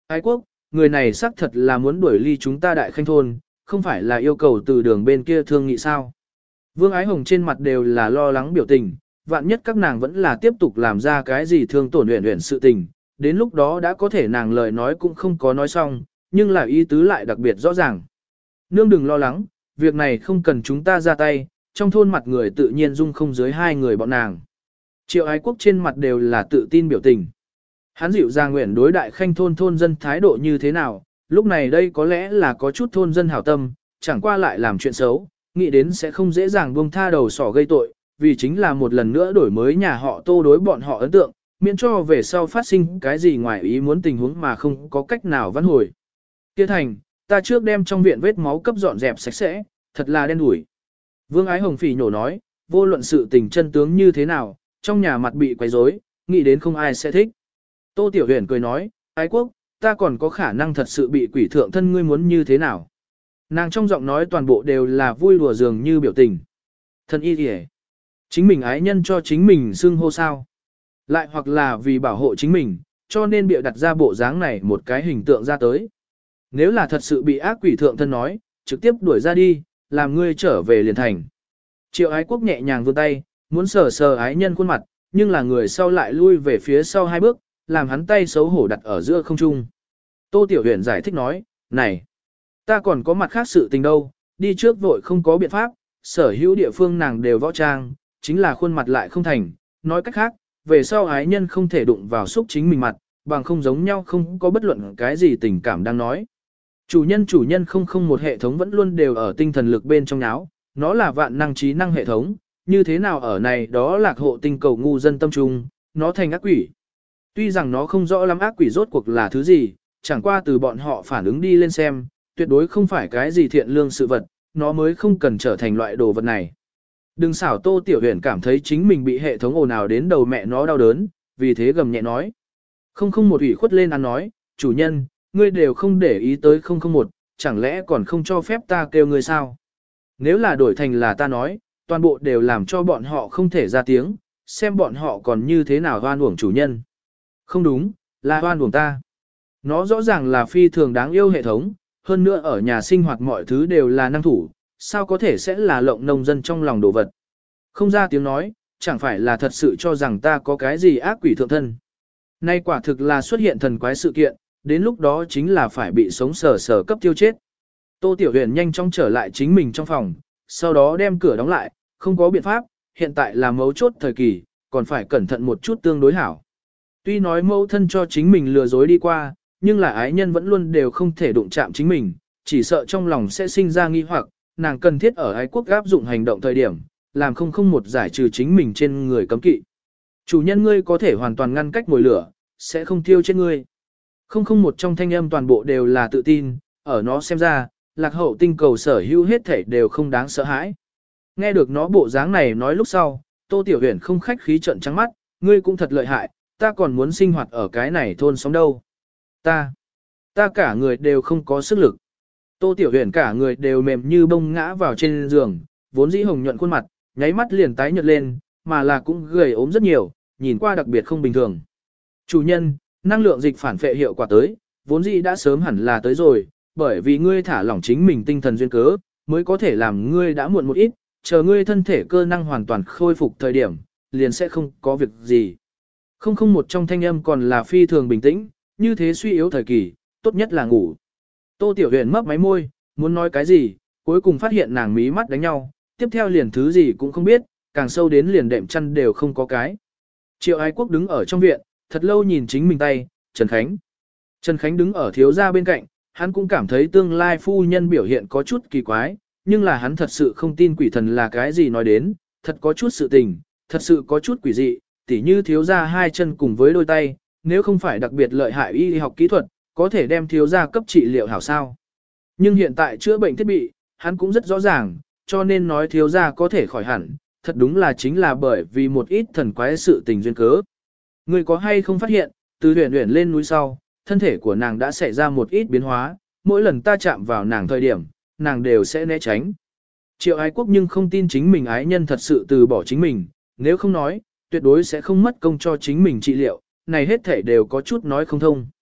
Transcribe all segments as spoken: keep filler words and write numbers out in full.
Ái quốc, người này xác thật là muốn đuổi ly chúng ta đại khanh thôn, không phải là yêu cầu từ đường bên kia thương nghị sao. Vương Ái Hồng trên mặt đều là lo lắng biểu tình, vạn nhất các nàng vẫn là tiếp tục làm ra cái gì thương tổn luyện luyện sự tình, đến lúc đó đã có thể nàng lời nói cũng không có nói xong, nhưng là ý tứ lại đặc biệt rõ ràng. Nương đừng lo lắng, việc này không cần chúng ta ra tay, trong thôn mặt người tự nhiên dung không dưới hai người bọn nàng. Triệu Ái Quốc trên mặt đều là tự tin biểu tình. Hắn dịu dàng nguyện đối đại khanh thôn thôn dân thái độ như thế nào, lúc này đây có lẽ là có chút thôn dân hảo tâm, chẳng qua lại làm chuyện xấu, nghĩ đến sẽ không dễ dàng buông tha đầu sỏ gây tội, vì chính là một lần nữa đổi mới nhà họ Tô đối bọn họ ấn tượng, miễn cho về sau phát sinh cái gì ngoài ý muốn tình huống mà không có cách nào vãn hồi. Kia thành, ta trước đem trong viện vết máu cấp dọn dẹp sạch sẽ, thật là đen đủi. Vương Ái Hồng phỉ nhổ nói, vô luận sự tình chân tướng như thế nào, trong nhà mặt bị quấy rối, nghĩ đến không ai sẽ thích. Tô Tiểu Huyền cười nói, Ái Quốc, ta còn có khả năng thật sự bị quỷ thượng thân ngươi muốn như thế nào. Nàng trong giọng nói toàn bộ đều là vui đùa dường như biểu tình. Thân y kìa. Chính mình ái nhân cho chính mình xưng hô sao. Lại hoặc là vì bảo hộ chính mình, cho nên bịa đặt ra bộ dáng này một cái hình tượng ra tới. Nếu là thật sự bị ác quỷ thượng thân nói, trực tiếp đuổi ra đi, làm ngươi trở về liền thành. Triệu Ái Quốc nhẹ nhàng vươn tay, muốn sờ sờ ái nhân khuôn mặt, nhưng là người sau lại lui về phía sau hai bước, làm hắn tay xấu hổ đặt ở giữa không trung. Tô Tiểu Huyền giải thích nói, này, ta còn có mặt khác sự tình đâu, đi trước vội không có biện pháp, sở hữu địa phương nàng đều võ trang, chính là khuôn mặt lại không thành, nói cách khác, về sau ái nhân không thể đụng vào xúc chính mình mặt, bằng không giống nhau không có bất luận cái gì tình cảm đang nói. Chủ nhân chủ nhân không không một hệ thống vẫn luôn đều ở tinh thần lực bên trong áo, nó là vạn năng trí năng hệ thống, như thế nào ở này đó lạc hộ tinh cầu ngu dân tâm trung, nó thành ác quỷ. Tuy rằng nó không rõ lắm ác quỷ rốt cuộc là thứ gì, chẳng qua từ bọn họ phản ứng đi lên xem, tuyệt đối không phải cái gì thiện lương sự vật, nó mới không cần trở thành loại đồ vật này. Đừng xảo Tô Tiểu Huyền cảm thấy chính mình bị hệ thống ồn ào đến đầu mẹ nó đau đớn, vì thế gầm nhẹ nói. Không không một ủy khuất lên ăn nói, chủ nhân, ngươi đều không để ý tới không không một, chẳng lẽ còn không cho phép ta kêu ngươi sao? Nếu là đổi thành là ta nói, toàn bộ đều làm cho bọn họ không thể ra tiếng, xem bọn họ còn như thế nào hoan uổng chủ nhân. Không đúng, là hoan uổng ta. Nó rõ ràng là phi thường đáng yêu hệ thống, hơn nữa ở nhà sinh hoạt mọi thứ đều là năng thủ, sao có thể sẽ là lộng nông dân trong lòng đồ vật. Không ra tiếng nói, chẳng phải là thật sự cho rằng ta có cái gì ác quỷ thượng thân. Nay quả thực là xuất hiện thần quái sự kiện, đến lúc đó chính là phải bị sống sờ sờ cấp tiêu chết. Tô Tiểu Huyền nhanh chóng trở lại chính mình trong phòng, sau đó đem cửa đóng lại, không có biện pháp, hiện tại là mấu chốt thời kỳ, còn phải cẩn thận một chút tương đối hảo. Tuy nói mẫu thân cho chính mình lừa dối đi qua, nhưng là ái nhân vẫn luôn đều không thể đụng chạm chính mình, chỉ sợ trong lòng sẽ sinh ra nghi hoặc, nàng cần thiết ở ái quốc áp dụng hành động thời điểm, làm không không một giải trừ chính mình trên người cấm kỵ. Chủ nhân ngươi có thể hoàn toàn ngăn cách mồi lửa, sẽ không thiêu chết ngươi. Không không một trong thanh âm toàn bộ đều là tự tin, ở nó xem ra, lạc hậu tinh cầu sở hữu hết thể đều không đáng sợ hãi. Nghe được nó bộ dáng này nói lúc sau, Tô Tiểu Huyền không khách khí trợn trắng mắt, ngươi cũng thật lợi hại, ta còn muốn sinh hoạt ở cái này thôn sống đâu. Ta, ta cả người đều không có sức lực. Tô Tiểu Huyền cả người đều mềm như bông ngã vào trên giường, vốn dĩ hồng nhuận khuôn mặt, nháy mắt liền tái nhợt lên, mà là cũng gầy ốm rất nhiều, nhìn qua đặc biệt không bình thường. Chủ nhân, năng lượng dịch phản phệ hiệu quả tới, vốn dĩ đã sớm hẳn là tới rồi, bởi vì ngươi thả lỏng chính mình tinh thần duyên cớ, mới có thể làm ngươi đã muộn một ít, chờ ngươi thân thể cơ năng hoàn toàn khôi phục thời điểm, liền sẽ không có việc gì. Không không một trong thanh âm còn là phi thường bình tĩnh, như thế suy yếu thời kỳ, tốt nhất là ngủ. Tô Tiểu Huyền mấp máy môi, muốn nói cái gì, cuối cùng phát hiện nàng mí mắt đánh nhau, tiếp theo liền thứ gì cũng không biết, càng sâu đến liền đệm chăn đều không có cái. Triệu Ái Quốc đứng ở trong viện, thật lâu nhìn chính mình tay, Trần Khánh. Trần Khánh đứng ở thiếu gia bên cạnh, hắn cũng cảm thấy tương lai phu nhân biểu hiện có chút kỳ quái, nhưng là hắn thật sự không tin quỷ thần là cái gì nói đến, thật có chút sự tình, thật sự có chút quỷ dị, tỉ như thiếu gia hai chân cùng với đôi tay, nếu không phải đặc biệt lợi hại y học kỹ thuật, có thể đem thiếu gia cấp trị liệu hảo sao. Nhưng hiện tại chữa bệnh thiết bị, hắn cũng rất rõ ràng, cho nên nói thiếu gia có thể khỏi hẳn, thật đúng là chính là bởi vì một ít thần quái sự tình duyên cớ. Người có hay không phát hiện, từ huyền huyền lên núi sau, thân thể của nàng đã xảy ra một ít biến hóa, mỗi lần ta chạm vào nàng thời điểm, nàng đều sẽ né tránh. Triệu Ái Quốc nhưng không tin chính mình ái nhân thật sự từ bỏ chính mình, nếu không nói, tuyệt đối sẽ không mất công cho chính mình trị liệu, này hết thể đều có chút nói không thông.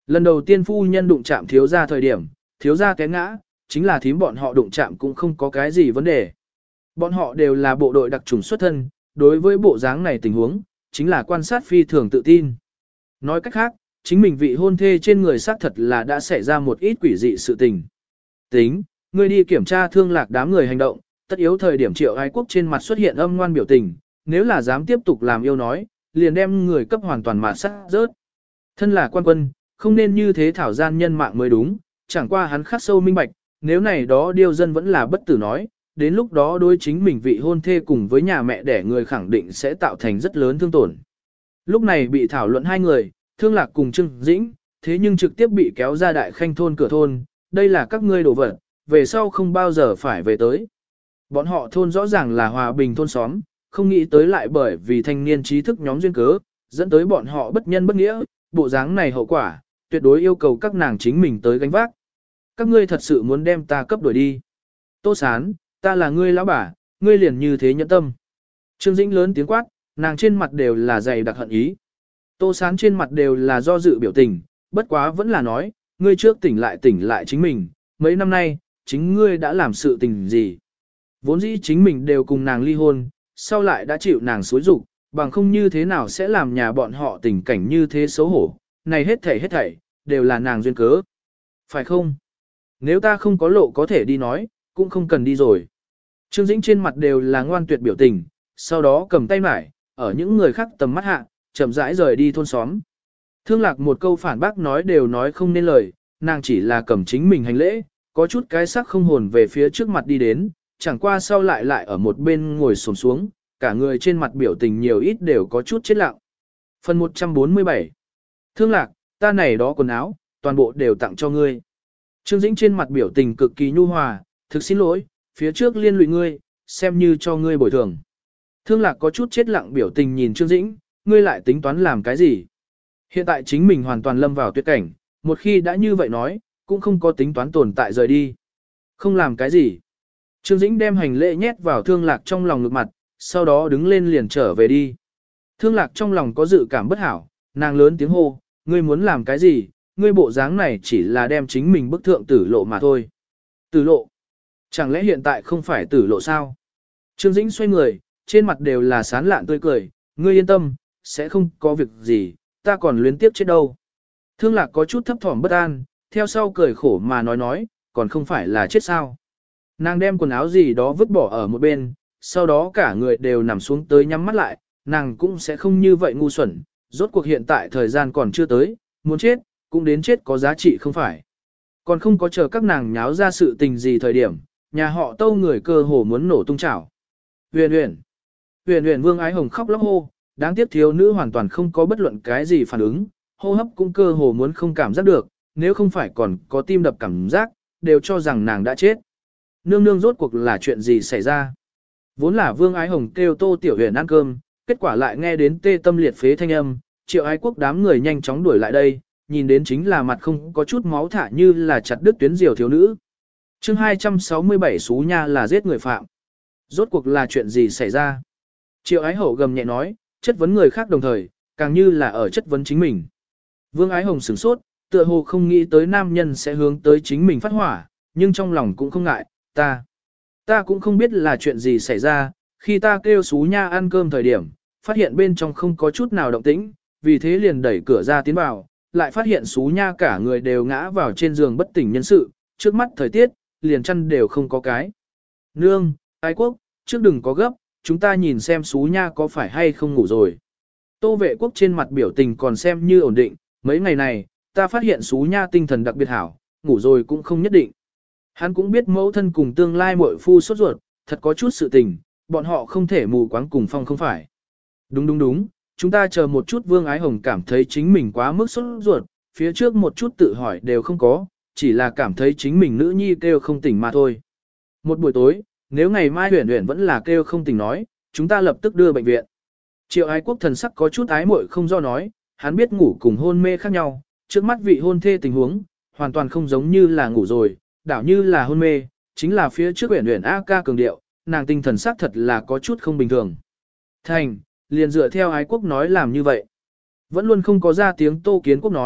Lần đầu tiên phu nhân đụng chạm thiếu gia thời điểm, thiếu gia té ngã, chính là thím bọn họ đụng chạm cũng không có cái gì vấn đề. Bọn họ đều là bộ đội đặc trùng xuất thân, đối với bộ dáng này tình huống, chính là quan sát phi thường tự tin. Nói cách khác, chính mình vị hôn thê trên người xác thật là đã xảy ra một ít quỷ dị sự tình. Tính, ngươi đi kiểm tra thương lạc đám người hành động, tất yếu thời điểm Triệu Ái Quốc trên mặt xuất hiện âm ngoan biểu tình, nếu là dám tiếp tục làm yêu nói, liền đem người cấp hoàn toàn mà sát rớt. Thân là quan quân, không nên như thế thảo gian nhân mạng mới đúng, chẳng qua hắn khắc sâu minh bạch, nếu này đó điêu dân vẫn là bất tử nói, đến lúc đó đối chính mình vị hôn thê cùng với nhà mẹ đẻ người khẳng định sẽ tạo thành rất lớn thương tổn. Lúc này bị thảo luận hai người, Thương Lạc cùng Trương Dĩnh, thế nhưng trực tiếp bị kéo ra đại khanh thôn cửa thôn, đây là các ngươi đổ vật, về sau không bao giờ phải về tới. Bọn họ thôn rõ ràng là hòa bình thôn xóm, không nghĩ tới lại bởi vì thanh niên trí thức nhóm duyên cớ, dẫn tới bọn họ bất nhân bất nghĩa, bộ dáng này hậu quả, tuyệt đối yêu cầu các nàng chính mình tới gánh vác. Các ngươi thật sự muốn đem ta cấp đuổi đi. Tô Sán, ta là ngươi lão bà, ngươi liền như thế nhẫn tâm. Trương Dĩnh lớn tiếng quát, nàng trên mặt đều là dày đặc hận ý. Tô Sán trên mặt đều là do dự biểu tình, bất quá vẫn là nói, ngươi trước tỉnh lại tỉnh lại chính mình, mấy năm nay, chính ngươi đã làm sự tình gì. Vốn dĩ chính mình đều cùng nàng ly hôn, sau lại đã chịu nàng xúi dục, bằng không như thế nào sẽ làm nhà bọn họ tình cảnh như thế xấu hổ, này hết thảy hết thảy, đều là nàng duyên cớ. Phải không? Nếu ta không có lộ có thể đi nói, cũng không cần đi rồi. Trương Dĩnh trên mặt đều là ngoan tuyệt biểu tình, sau đó cầm tay mải, ở những người khác tầm mắt hạ, chậm rãi rời đi thôn xóm. Thương Lạc một câu phản bác nói đều nói không nên lời, nàng chỉ là cầm chính mình hành lễ, có chút cái sắc không hồn về phía trước mặt đi đến, chẳng qua sau lại lại ở một bên ngồi xổm xuống, cả người trên mặt biểu tình nhiều ít đều có chút chết lặng. Phần một trăm bốn mươi bảy. Thương Lạc, ta này đó quần áo, toàn bộ đều tặng cho ngươi. Trương Dĩnh trên mặt biểu tình cực kỳ nhu hòa, thực xin lỗi, phía trước liên lụy ngươi, xem như cho ngươi bồi thường. Thương Lạc có chút chết lặng biểu tình nhìn Trương Dĩnh, ngươi lại tính toán làm cái gì? Hiện tại chính mình hoàn toàn lâm vào tuyệt cảnh, một khi đã như vậy nói, cũng không có tính toán tồn tại rời đi. Không làm cái gì. Trương Dĩnh đem hành lễ nhét vào Thương Lạc trong lòng ngực mặt, sau đó đứng lên liền trở về đi. Thương Lạc trong lòng có dự cảm bất hảo, nàng lớn tiếng hô, ngươi muốn làm cái gì, ngươi bộ dáng này chỉ là đem chính mình bức thượng tử lộ mà thôi. Tử lộ? Chẳng lẽ hiện tại không phải tử lộ sao? Trương Dĩnh xoay người, trên mặt đều là sán lạn tươi cười, ngươi yên tâm, sẽ không có việc gì, ta còn luyến tiếp chết đâu. Thương Lạc có chút thấp thỏm bất an, theo sau cười khổ mà nói nói, còn không phải là chết sao. Nàng đem quần áo gì đó vứt bỏ ở một bên, sau đó cả người đều nằm xuống tới nhắm mắt lại, nàng cũng sẽ không như vậy ngu xuẩn, rốt cuộc hiện tại thời gian còn chưa tới, muốn chết, cũng đến chết có giá trị không phải. Còn không có chờ các nàng nháo ra sự tình gì thời điểm, nhà họ Tâu người cơ hồ muốn nổ tung chảo. Huyền huyền, huyền huyền Vương Ái Hồng khóc lóc hô, đáng tiếc thiếu nữ hoàn toàn không có bất luận cái gì phản ứng, hô hấp cũng cơ hồ muốn không cảm giác được, nếu không phải còn có tim đập cảm giác, đều cho rằng nàng đã chết. Nương nương rốt cuộc là chuyện gì xảy ra? Vốn là Vương Ái Hồng kêu Tô Tiểu Huyền ăn cơm, kết quả lại nghe đến tê tâm liệt phế thanh âm, Triệu Ái Quốc đám người nhanh chóng đuổi lại đây, nhìn đến chính là mặt không có chút máu thả như là chặt đứt tuyến diều thiếu nữ. Chương hai trăm sáu mươi bảy Xú Nha là giết người phạm. Rốt cuộc là chuyện gì xảy ra? Triệu Ái Hậu gầm nhẹ nói, chất vấn người khác đồng thời, càng như là ở chất vấn chính mình. Vương Ái Hồng sửng sốt, tựa hồ không nghĩ tới nam nhân sẽ hướng tới chính mình phát hỏa, nhưng trong lòng cũng không ngại, ta. Ta cũng không biết là chuyện gì xảy ra, khi ta kêu Xú Nha ăn cơm thời điểm, phát hiện bên trong không có chút nào động tĩnh, vì thế liền đẩy cửa ra tiến vào, lại phát hiện Xú Nha cả người đều ngã vào trên giường bất tỉnh nhân sự, trước mắt thời tiết, liền chăn đều không có cái. Nương, Ái Quốc, trước đừng có gấp, chúng ta nhìn xem Xú Nha có phải hay không ngủ rồi. Tô Vệ Quốc trên mặt biểu tình còn xem như ổn định, mấy ngày này, ta phát hiện Xú Nha tinh thần đặc biệt hảo, ngủ rồi cũng không nhất định. Hắn cũng biết mẫu thân cùng tương lai muội phu sốt ruột, thật có chút sự tình, bọn họ không thể mù quáng cùng phong không phải. Đúng đúng đúng, chúng ta chờ một chút. Vương Ái Hồng cảm thấy chính mình quá mức sốt ruột, phía trước một chút tự hỏi đều không có, chỉ là cảm thấy chính mình nữ nhi kêu không tỉnh mà thôi. Một buổi tối, nếu ngày mai Huyền Huyền vẫn là kêu không tỉnh nói, chúng ta lập tức đưa bệnh viện. Triệu Ái Quốc thần sắc có chút ái muội không do nói, hắn biết ngủ cùng hôn mê khác nhau, trước mắt vị hôn thê tình huống, hoàn toàn không giống như là ngủ rồi, đảo như là hôn mê, chính là phía trước Huyền Huyền A ca cường điệu, nàng tinh thần sắc thật là có chút không bình thường. Thành, liền dựa theo Ái Quốc nói làm như vậy. Vẫn luôn không có ra tiếng Tô Kiến Quốc nói,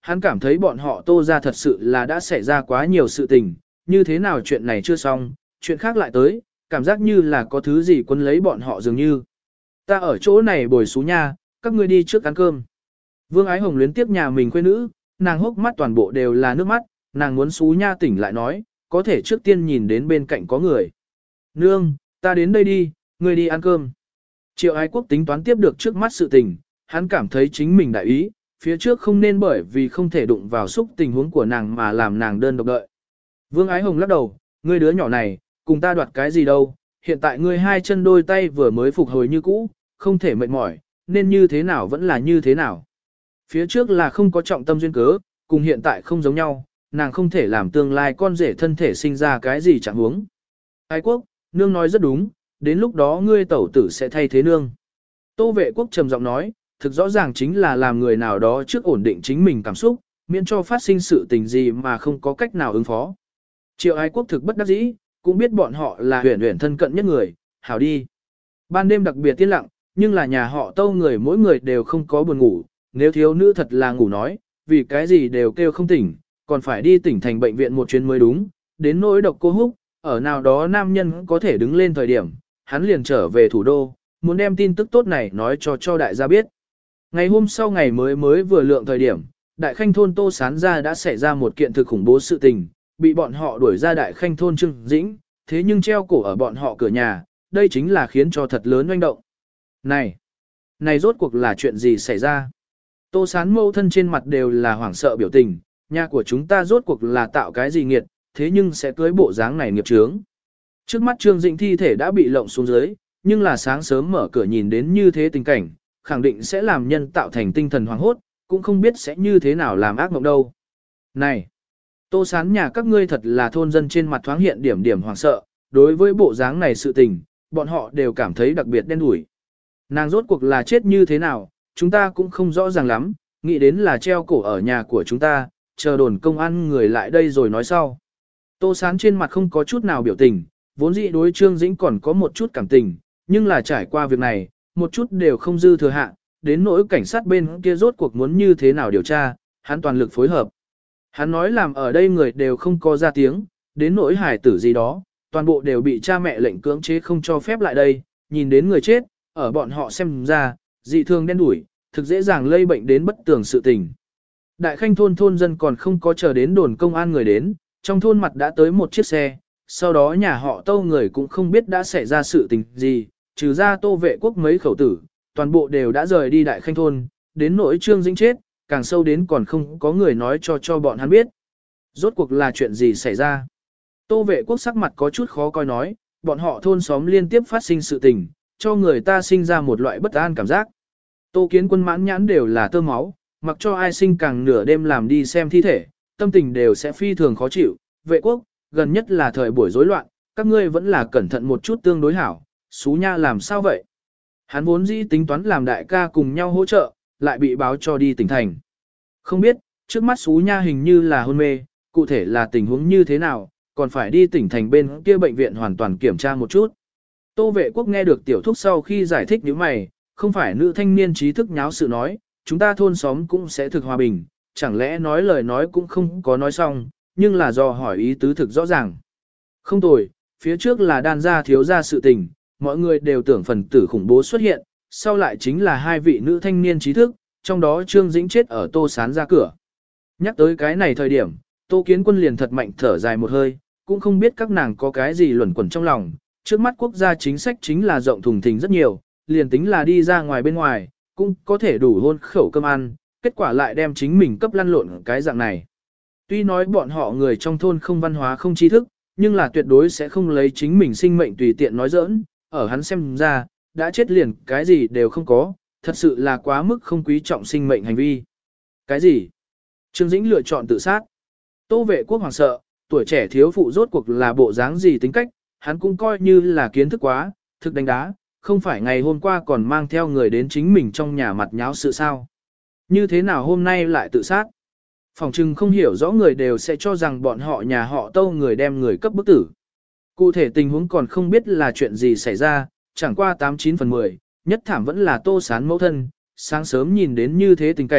Hắn cảm thấy bọn họ Tô ra thật sự là đã xảy ra quá nhiều sự tình, như thế nào chuyện này chưa xong, chuyện khác lại tới, cảm giác như là có thứ gì quấn lấy bọn họ dường như. Ta ở chỗ này bồi xú nha, các ngươi đi trước ăn cơm. Vương Ái Hồng luyến tiếp nhà mình quê nữ, nàng hốc mắt toàn bộ đều là nước mắt, nàng muốn xú nha tỉnh lại nói, có thể trước tiên nhìn đến bên cạnh có người. Nương, ta đến đây đi, ngươi đi ăn cơm. Triệu Ái Quốc tính toán tiếp được trước mắt sự tình, hắn cảm thấy chính mình đại ý, phía trước không nên bởi vì không thể đụng vào xúc tình huống của nàng mà làm nàng đơn độc đợi. Vương Ái Hồng lắc đầu, ngươi đứa nhỏ này, cùng ta đoạt cái gì đâu, hiện tại ngươi hai chân đôi tay vừa mới phục hồi như cũ, không thể mệt mỏi, nên như thế nào vẫn là như thế nào. Phía trước là không có trọng tâm duyên cớ, cùng hiện tại không giống nhau, nàng không thể làm tương lai con rể thân thể sinh ra cái gì chẳng huống. Ái Quốc, nương nói rất đúng, đến lúc đó ngươi tẩu tử sẽ thay thế nương. Tô Vệ Quốc trầm giọng nói, thực rõ ràng chính là làm người nào đó trước ổn định chính mình cảm xúc, miễn cho phát sinh sự tình gì mà không có cách nào ứng phó. Triệu Ái Quốc thực bất đắc dĩ, cũng biết bọn họ là huyền huyền thân cận nhất người, hảo đi. Ban đêm đặc biệt tiên lặng, nhưng là nhà họ Tâu người mỗi người đều không có buồn ngủ, nếu thiếu nữ thật là ngủ nói, vì cái gì đều kêu không tỉnh, còn phải đi tỉnh thành bệnh viện một chuyến mới đúng, đến nỗi độc cô húc, ở nào đó nam nhân có thể đứng lên thời điểm, hắn liền trở về thủ đô, muốn đem tin tức tốt này nói cho cho đại gia biết. Ngày hôm sau ngày mới mới vừa lượng thời điểm, đại khanh thôn Tô Sán ra đã xảy ra một kiện thực khủng bố sự tình, bị bọn họ đuổi ra đại khanh thôn Trương Dĩnh, thế nhưng treo cổ ở bọn họ cửa nhà, đây chính là khiến cho thật lớn oanh động. Này, này rốt cuộc là chuyện gì xảy ra? Tô Sán mâu thân trên mặt đều là hoảng sợ biểu tình, nhà của chúng ta rốt cuộc là tạo cái gì nghiệt, thế nhưng sẽ cưới bộ dáng này nghiệp chướng. Trước mắt Trương Dĩnh thi thể đã bị lộng xuống dưới, nhưng là sáng sớm mở cửa nhìn đến như thế tình cảnh, khẳng định sẽ làm nhân tạo thành tinh thần hoảng hốt, cũng không biết sẽ như thế nào làm ác mộng đâu. Này, Tô Sán nhà các ngươi thật là thôn dân trên mặt thoáng hiện điểm điểm hoảng sợ, đối với bộ dáng này sự tình, bọn họ đều cảm thấy đặc biệt đen đủi. Nàng rốt cuộc là chết như thế nào, chúng ta cũng không rõ ràng lắm, nghĩ đến là treo cổ ở nhà của chúng ta, chờ đồn công an người lại đây rồi nói sau. Tô Sán trên mặt không có chút nào biểu tình, vốn dĩ đối Trương Dĩnh còn có một chút cảm tình, nhưng là trải qua việc này, một chút đều không dư thừa hạ, đến nỗi cảnh sát bên kia rốt cuộc muốn như thế nào điều tra, hắn toàn lực phối hợp. Hắn nói làm ở đây người đều không có ra tiếng, đến nỗi hải tử gì đó, toàn bộ đều bị cha mẹ lệnh cưỡng chế không cho phép lại đây, nhìn đến người chết, ở bọn họ xem ra, dị thường đen đủi, thực dễ dàng lây bệnh đến bất tường sự tình. Đại khanh thôn thôn dân còn không có chờ đến đồn công an người đến, trong thôn mặt đã tới một chiếc xe, sau đó nhà họ Tâu người cũng không biết đã xảy ra sự tình gì, trừ ra Tô Vệ Quốc mấy khẩu tử, toàn bộ đều đã rời đi đại khanh thôn, đến nỗi Trương Dĩnh chết, càng sâu đến còn không có người nói cho cho bọn hắn biết. Rốt cuộc là chuyện gì xảy ra? Tô Vệ Quốc sắc mặt có chút khó coi nói, bọn họ thôn xóm liên tiếp phát sinh sự tình, cho người ta sinh ra một loại bất an cảm giác. Tô Kiến Quân mãn nhãn đều là tơ máu, mặc cho ai sinh càng nửa đêm làm đi xem thi thể, tâm tình đều sẽ phi thường khó chịu. Vệ Quốc, gần nhất là thời buổi rối loạn, các ngươi vẫn là cẩn thận một chút tương đối hảo, Xú Nha làm sao vậy? Hắn vốn dĩ tính toán làm đại ca cùng nhau hỗ trợ, lại bị báo cho đi tỉnh thành. Không biết, trước mắt Xú Nha hình như là hôn mê, cụ thể là tình huống như thế nào, còn phải đi tỉnh thành bên kia bệnh viện hoàn toàn kiểm tra một chút. Tô Vệ Quốc nghe được tiểu thúc sau khi giải thích như mày, không phải nữ thanh niên trí thức nháo sự nói, chúng ta thôn xóm cũng sẽ thực hòa bình, chẳng lẽ nói lời nói cũng không có nói xong, nhưng là do hỏi ý tứ thực rõ ràng. Không tồi, phía trước là đan gia thiếu gia sự tình, mọi người đều tưởng phần tử khủng bố xuất hiện, sau lại chính là hai vị nữ thanh niên trí thức, trong đó Trương Dĩnh chết ở Tô Sán ra cửa. Nhắc tới cái này thời điểm, Tô Kiến Quân liền thật mạnh thở dài một hơi, cũng không biết các nàng có cái gì luẩn quẩn trong lòng, trước mắt quốc gia chính sách chính là rộng thùng thình rất nhiều, liền tính là đi ra ngoài bên ngoài, cũng có thể đủ hôn khẩu cơm ăn, kết quả lại đem chính mình cấp lăn lộn cái dạng này. Tuy nói bọn họ người trong thôn không văn hóa không tri thức, nhưng là tuyệt đối sẽ không lấy chính mình sinh mệnh tùy tiện nói giỡn, ở hắn xem ra, đã chết liền cái gì đều không có, thật sự là quá mức không quý trọng sinh mệnh hành vi. Cái gì? Trương Dĩnh lựa chọn tự sát. Tô Vệ Quốc hoảng sợ, tuổi trẻ thiếu phụ rốt cuộc là bộ dáng gì tính cách, hắn cũng coi như là kiến thức quá, thực đánh đá, không phải ngày hôm qua còn mang theo người đến chính mình trong nhà mặt nháo sự sao. Như thế nào hôm nay lại tự sát? Phòng trừng không hiểu rõ người đều sẽ cho rằng bọn họ nhà họ Tâu người đem người cấp bức tử. Cụ thể tình huống còn không biết là chuyện gì xảy ra, chẳng qua tám chín phần mười, nhất thảm vẫn là Tô Sán mẫu thân, sáng sớm nhìn đến như thế tình cảnh,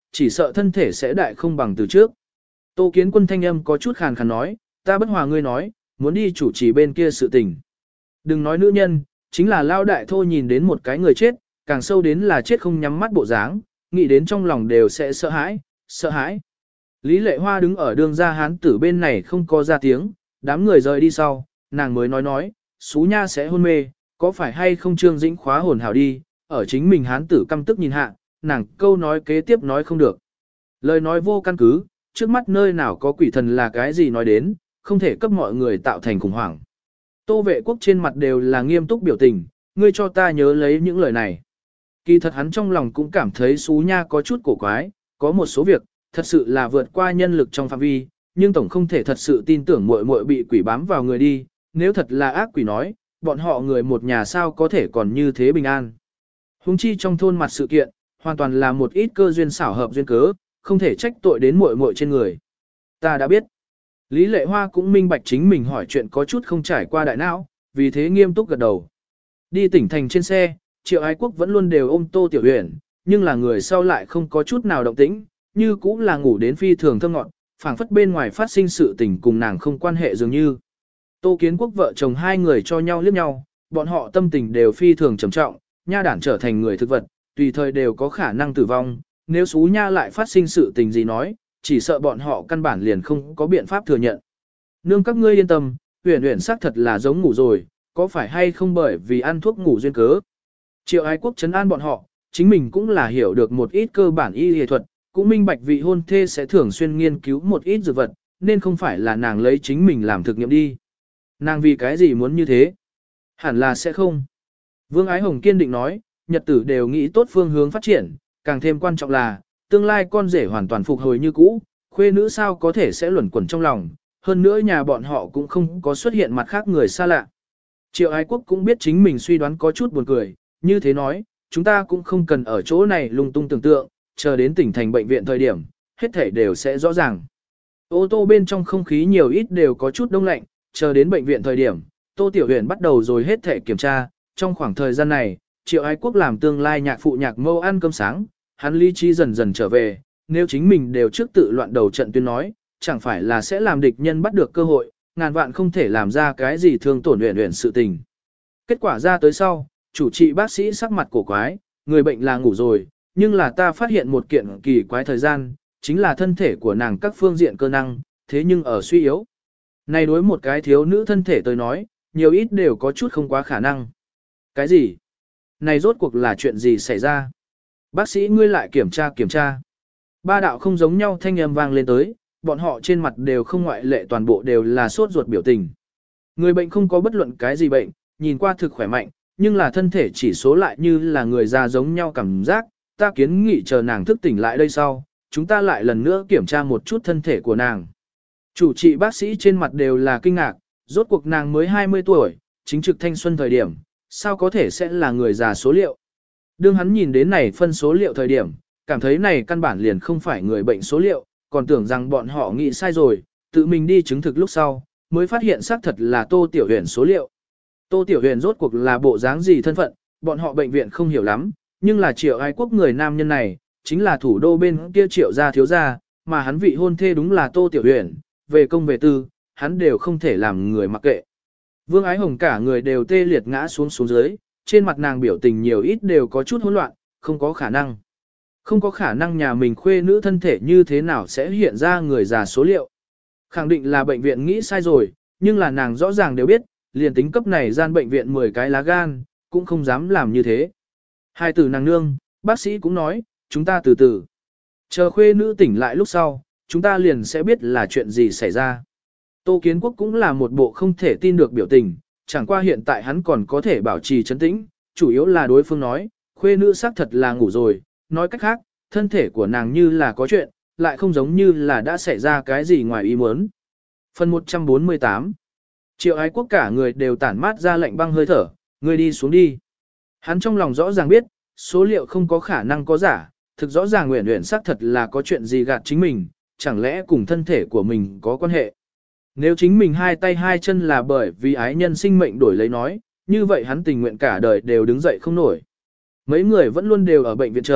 chỉ sợ thân thể sẽ đại không bằng từ trước. Tô Kiến Quân thanh âm có chút khàn khàn nói, ta bất hòa ngươi nói, muốn đi chủ trì bên kia sự tình. Đừng nói nữ nhân, chính là lao đại thô nhìn đến một cái người chết, càng sâu đến là chết không nhắm mắt bộ dáng, nghĩ đến trong lòng đều sẽ sợ hãi, sợ hãi. Lý Lệ Hoa đứng ở đường ra hán tử bên này không có ra tiếng, đám người rời đi sau, nàng mới nói nói, Xú Nha sẽ hôn mê, có phải hay không Trương Dĩnh khóa hồn hảo đi, ở chính mình hán tử căm tức nhìn hạ, nàng câu nói kế tiếp nói không được. Lời nói vô căn cứ, trước mắt nơi nào có quỷ thần là cái gì nói đến, không thể cấp mọi người tạo thành khủng hoảng. Tô Vệ Quốc trên mặt đều là nghiêm túc biểu tình, ngươi cho ta nhớ lấy những lời này. Kỳ thật hắn trong lòng cũng cảm thấy Xú Nha có chút cổ quái, có một số việc, thật sự là vượt qua nhân lực trong phạm vi, nhưng tổng không thể thật sự tin tưởng muội muội bị quỷ bám vào người đi, nếu thật là ác quỷ nói, bọn họ người một nhà sao có thể còn như thế bình an. Hùng chi trong thôn mặt sự kiện, hoàn toàn là một ít cơ duyên xảo hợp duyên cớ, không thể trách tội đến muội muội trên người. Ta đã biết. Lý Lệ Hoa cũng minh bạch chính mình hỏi chuyện có chút không trải qua đại não, vì thế nghiêm túc gật đầu. Đi tỉnh thành trên xe, Triệu Ái Quốc vẫn luôn đều ôm Tô Tiểu Huyền, nhưng là người sau lại không có chút nào động tĩnh, như cũng là ngủ đến phi thường thơm ngọt, phảng phất bên ngoài phát sinh sự tình cùng nàng không quan hệ dường như. Tô Kiến Quốc vợ chồng hai người cho nhau liếc nhau, bọn họ tâm tình đều phi thường trầm trọng, nha đản trở thành người thực vật, tùy thời đều có khả năng tử vong, nếu Xú Nha lại phát sinh sự tình gì nói, chỉ sợ bọn họ căn bản liền không có biện pháp thừa nhận. Nương các ngươi yên tâm, Huyền Huyền xác thật là giống ngủ rồi, có phải hay không bởi vì ăn thuốc ngủ duyên cớ. Triệu Ái Quốc trấn an bọn họ, chính mình cũng là hiểu được một ít cơ bản y y thuật, cũng minh bạch vị hôn thê sẽ thường xuyên nghiên cứu một ít dược vật, nên không phải là nàng lấy chính mình làm thực nghiệm đi. Nàng vì cái gì muốn như thế? Hẳn là sẽ không. Vương Ái Hồng kiên định nói, nhật tử đều nghĩ tốt phương hướng phát triển, càng thêm quan trọng là, tương lai con rể hoàn toàn phục hồi như cũ, khuê nữ sao có thể sẽ luẩn quẩn trong lòng, hơn nữa nhà bọn họ cũng không có xuất hiện mặt khác người xa lạ. Triệu Ái Quốc cũng biết chính mình suy đoán có chút buồn cười, như thế nói, chúng ta cũng không cần ở chỗ này lung tung tưởng tượng, chờ đến tỉnh thành bệnh viện thời điểm, hết thảy đều sẽ rõ ràng. Ô tô bên trong không khí nhiều ít đều có chút đông lạnh, chờ đến bệnh viện thời điểm, Tô Tiểu Huyền bắt đầu rồi hết thảy kiểm tra, trong khoảng thời gian này, Triệu Ái Quốc làm tương lai nhạc phụ nhạc mâu ăn cơm sáng, hắn lý trí dần dần trở về, nếu chính mình đều trước tự loạn đầu trận tuyên nói, chẳng phải là sẽ làm địch nhân bắt được cơ hội, ngàn vạn không thể làm ra cái gì thương tổn Huyền Huyền sự tình. Kết quả ra tới sau, chủ trị bác sĩ sắc mặt cổ quái, người bệnh là ngủ rồi, nhưng là ta phát hiện một kiện kỳ quái thời gian, chính là thân thể của nàng các phương diện cơ năng, thế nhưng ở suy yếu. Này đối một cái thiếu nữ thân thể tôi nói, nhiều ít đều có chút không quá khả năng. Cái gì? Này rốt cuộc là chuyện gì xảy ra? Bác sĩ ngươi lại kiểm tra kiểm tra. Ba đạo không giống nhau thanh âm vang lên tới, bọn họ trên mặt đều không ngoại lệ toàn bộ đều là sốt ruột biểu tình. Người bệnh không có bất luận cái gì bệnh, nhìn qua thực khỏe mạnh, nhưng là thân thể chỉ số lại như là người già giống nhau cảm giác, ta kiến nghị chờ nàng thức tỉnh lại đây sau, chúng ta lại lần nữa kiểm tra một chút thân thể của nàng. Chủ trị bác sĩ trên mặt đều là kinh ngạc, rốt cuộc nàng mới hai mươi tuổi, chính trực thanh xuân thời điểm, sao có thể sẽ là người già số liệu. Đương hắn nhìn đến này phân số liệu thời điểm, cảm thấy này căn bản liền không phải người bệnh số liệu, còn tưởng rằng bọn họ nghĩ sai rồi, tự mình đi chứng thực lúc sau, mới phát hiện xác thật là Tô Tiểu Huyền số liệu. Tô Tiểu Huyền rốt cuộc là bộ dáng gì thân phận, bọn họ bệnh viện không hiểu lắm, nhưng là Triệu Ái Quốc người nam nhân này, chính là thủ đô bên kia Triệu gia thiếu gia, mà hắn vị hôn thê đúng là Tô Tiểu Huyền, về công về tư, hắn đều không thể làm người mặc kệ. Vương Ái Hồng cả người đều tê liệt ngã xuống xuống dưới, trên mặt nàng biểu tình nhiều ít đều có chút hỗn loạn, không có khả năng. Không có khả năng nhà mình khuê nữ thân thể như thế nào sẽ hiện ra người già số liệu. Khẳng định là bệnh viện nghĩ sai rồi, nhưng là nàng rõ ràng đều biết, liền tính cấp này gian bệnh viện mười cái lá gan, cũng không dám làm như thế. Hai từ nàng nương, bác sĩ cũng nói, chúng ta từ từ. Chờ khuê nữ tỉnh lại lúc sau, chúng ta liền sẽ biết là chuyện gì xảy ra. Tô Kiến Quốc cũng là một bộ không thể tin được biểu tình, chẳng qua hiện tại hắn còn có thể bảo trì trấn tĩnh, chủ yếu là đối phương nói, khuê nữ xác thật là ngủ rồi, nói cách khác, thân thể của nàng như là có chuyện, lại không giống như là đã xảy ra cái gì ngoài ý muốn. Phần một trăm bốn mươi tám Triệu Ái Quốc cả người đều tản mát ra lạnh băng hơi thở, người đi xuống đi. Hắn trong lòng rõ ràng biết, số liệu không có khả năng có giả, thực rõ ràng Uyển Uyển xác thật là có chuyện gì gạt chính mình, chẳng lẽ cùng thân thể của mình có quan hệ. Nếu chính mình hai tay hai chân là bởi vì ái nhân sinh mệnh đổi lấy nói, như vậy hắn tình nguyện cả đời đều đứng dậy không nổi. Mấy người vẫn luôn đều ở bệnh viện chờ,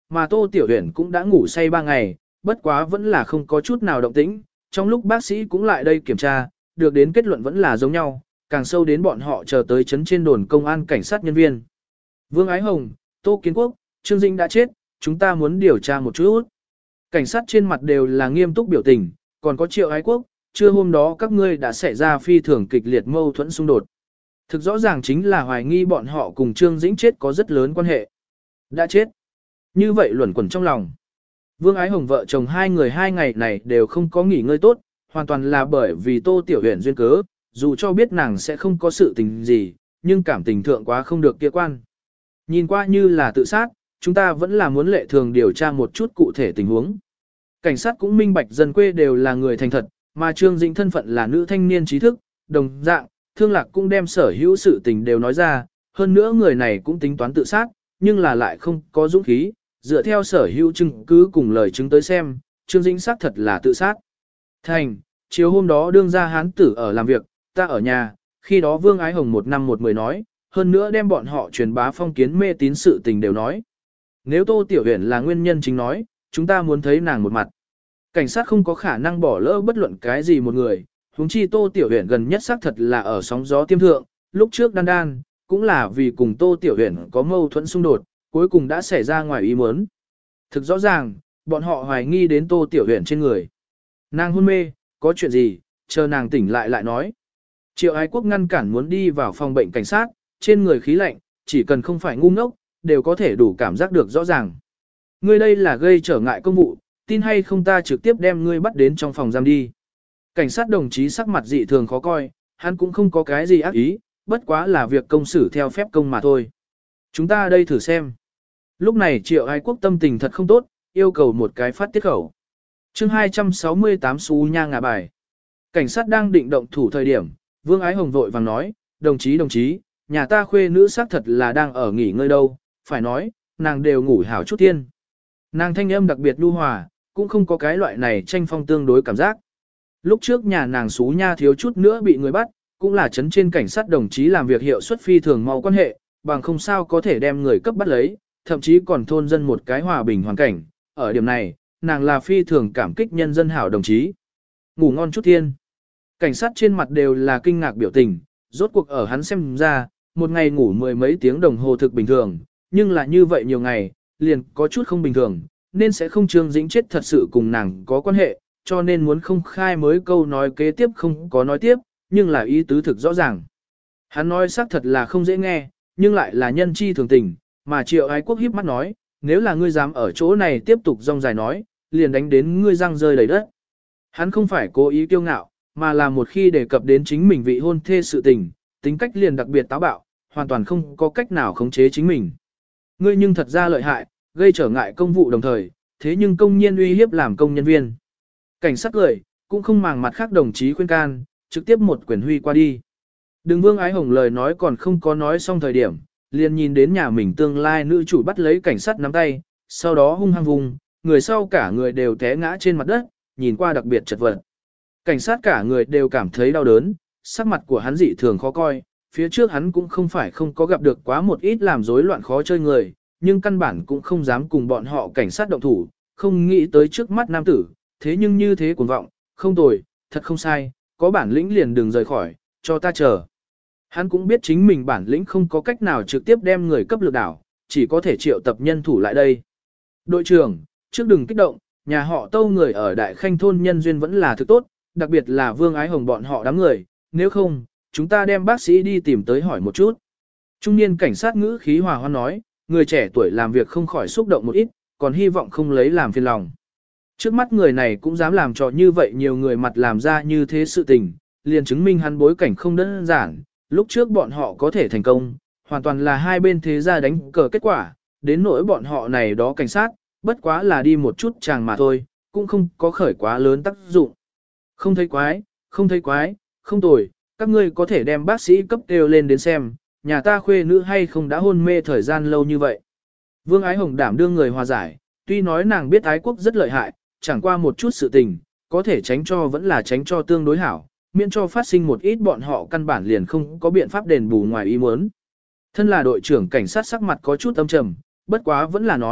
mà Tô Tiểu Huyền cũng đã ngủ say ba ngày, bất quá vẫn là không có chút nào động tĩnh. Trong lúc bác sĩ cũng lại đây kiểm tra, được đến kết luận vẫn là giống nhau, càng sâu đến bọn họ chờ tới chấn trên đồn công an cảnh sát nhân viên. Vương Ái Hồng, Tô Kiến Quốc, Trương Dĩnh đã chết, chúng ta muốn điều tra một chút. Cảnh sát trên mặt đều là nghiêm túc biểu tình, còn có Triệu Ái Quốc, trưa hôm đó các ngươi đã xảy ra phi thường kịch liệt mâu thuẫn xung đột. Thực rõ ràng chính là hoài nghi bọn họ cùng Trương Dĩnh chết có rất lớn quan hệ. Đã chết. Như vậy luẩn quẩn trong lòng. Vương Ái Hồng vợ chồng hai người hai ngày này đều không có nghỉ ngơi tốt, hoàn toàn là bởi vì Tô Tiểu Huyền duyên cớ, dù cho biết nàng sẽ không có sự tình gì, nhưng cảm tình thượng quá không được kia quan. Nhìn qua như là tự sát, chúng ta vẫn là muốn lệ thường điều tra một chút cụ thể tình huống. Cảnh sát cũng minh bạch dân quê đều là người thành thật, mà Trương Dĩnh thân phận là nữ thanh niên trí thức, đồng dạng, Thương Lạc cũng đem sở hữu sự tình đều nói ra, hơn nữa người này cũng tính toán tự sát, nhưng là lại không có dũng khí, dựa theo sở hữu chứng cứ cùng lời chứng tới xem, Trương Dĩnh xác thật là tự sát. Thành, chiều hôm đó đương ra hán tử ở làm việc, ta ở nhà, khi đó Vương Ái Hồng một năm một mười nói, hơn nữa đem bọn họ truyền bá phong kiến mê tín sự tình đều nói. Nếu Tô Tiểu Huyền là nguyên nhân chính nói, chúng ta muốn thấy nàng một mặt. Cảnh sát không có khả năng bỏ lỡ bất luận cái gì một người, huống chi Tô Tiểu Huyền gần nhất xác thật là ở sóng gió tiêm thượng, lúc trước đan đan, cũng là vì cùng Tô Tiểu Huyền có mâu thuẫn xung đột, cuối cùng đã xảy ra ngoài ý muốn. Thực rõ ràng, bọn họ hoài nghi đến Tô Tiểu Huyền trên người. Nàng hôn mê, có chuyện gì, chờ nàng tỉnh lại lại nói. Triệu Ái Quốc ngăn cản muốn đi vào phòng bệnh cảnh sát, trên người khí lạnh, chỉ cần không phải ngu ngốc, đều có thể đủ cảm giác được rõ ràng. Ngươi đây là gây trở ngại công vụ, tin hay không ta trực tiếp đem ngươi bắt đến trong phòng giam đi. Cảnh sát đồng chí sắc mặt dị thường khó coi, hắn cũng không có cái gì ác ý, bất quá là việc công xử theo phép công mà thôi. Chúng ta đây thử xem. Lúc này Triệu Ái Quốc tâm tình thật không tốt, yêu cầu một cái phát tiết khẩu. chương hai trăm sáu mươi tám xú nha ngả bài. Cảnh sát đang định động thủ thời điểm, Vương Ái Hồng vội vàng nói, đồng chí đồng chí, nhà ta khuê nữ xác thật là đang ở nghỉ ngơi đâu, phải nói, nàng đều ngủ hảo chút thiên. Nàng thanh âm đặc biệt nhu hòa, cũng không có cái loại này tranh phong tương đối cảm giác. Lúc trước nhà nàng xú nha thiếu chút nữa bị người bắt, cũng là chấn trên cảnh sát đồng chí làm việc hiệu suất phi thường mau quan hệ, bằng không sao có thể đem người cấp bắt lấy, thậm chí còn thôn dân một cái hòa bình hoàn cảnh. Ở điểm này, nàng là phi thường cảm kích nhân dân hảo đồng chí. Ngủ ngon chút thiên. Cảnh sát trên mặt đều là kinh ngạc biểu tình, rốt cuộc ở hắn xem ra, một ngày ngủ mười mấy tiếng đồng hồ thực bình thường, nhưng là như vậy nhiều ngày, liền có chút không bình thường, nên sẽ không Trương Dĩnh chết thật sự cùng nàng có quan hệ, cho nên muốn không khai mới câu nói kế tiếp không có nói tiếp, nhưng là ý tứ thực rõ ràng. Hắn nói xác thật là không dễ nghe, nhưng lại là nhân chi thường tình, mà Triệu Ái Quốc híp mắt nói, nếu là ngươi dám ở chỗ này tiếp tục rong dài nói, liền đánh đến ngươi răng rơi đầy đất. Hắn không phải cố ý kiêu ngạo, mà là một khi đề cập đến chính mình vị hôn thê sự tình, tính cách liền đặc biệt táo bạo, hoàn toàn không có cách nào khống chế chính mình. Ngươi nhưng thật ra lợi hại, gây trở ngại công vụ đồng thời, thế nhưng công nhiên uy hiếp làm công nhân viên. Cảnh sát cười, cũng không màng mặt khác đồng chí khuyên can, trực tiếp một quyền huy qua đi. Đừng Vương Ái Hồng lời nói còn không có nói xong thời điểm, liền nhìn đến nhà mình tương lai nữ chủ bắt lấy cảnh sát nắm tay, sau đó hung hăng vùng, người sau cả người đều té ngã trên mặt đất, nhìn qua đặc biệt chật vật. Cảnh sát cả người đều cảm thấy đau đớn, sắc mặt của hắn dị thường khó coi, phía trước hắn cũng không phải không có gặp được quá một ít làm rối loạn khó chơi người, nhưng căn bản cũng không dám cùng bọn họ cảnh sát động thủ, không nghĩ tới trước mắt nam tử, thế nhưng như thế cuồng vọng, không tồi, thật không sai, có bản lĩnh liền đừng rời khỏi, cho ta chờ. Hắn cũng biết chính mình bản lĩnh không có cách nào trực tiếp đem người cấp lược đảo, chỉ có thể triệu tập nhân thủ lại đây. Đội trưởng, trước đừng kích động, nhà họ Tâu người ở Đại Khanh thôn nhân duyên vẫn là thứ tốt, đặc biệt là Vương Ái Hồng bọn họ đám người, nếu không, chúng ta đem bác sĩ đi tìm tới hỏi một chút. Trung niên cảnh sát ngữ khí hòa hoan nói, người trẻ tuổi làm việc không khỏi xúc động một ít, còn hy vọng không lấy làm phiền lòng. Trước mắt người này cũng dám làm trò như vậy nhiều người mặt làm ra như thế sự tình, liền chứng minh hắn bối cảnh không đơn giản, lúc trước bọn họ có thể thành công, hoàn toàn là hai bên thế gia đánh cờ kết quả, đến nỗi bọn họ này đó cảnh sát, bất quá là đi một chút chàng mà thôi, cũng không có khởi quá lớn tác dụng. Không thấy quái, không thấy quái, không tồi, các ngươi có thể đem bác sĩ cấp đều lên đến xem, nhà ta khuê nữ hay không đã hôn mê thời gian lâu như vậy. Vương Ái Hồng đảm đương người hòa giải, tuy nói nàng biết ái quốc rất lợi hại, chẳng qua một chút sự tình, có thể tránh cho vẫn là tránh cho tương đối hảo, miễn cho phát sinh một ít bọn họ căn bản liền không có biện pháp đền bù ngoài ý muốn. Thân là đội trưởng cảnh sát sắc mặt có chút âm trầm, bất quá vẫn là nói,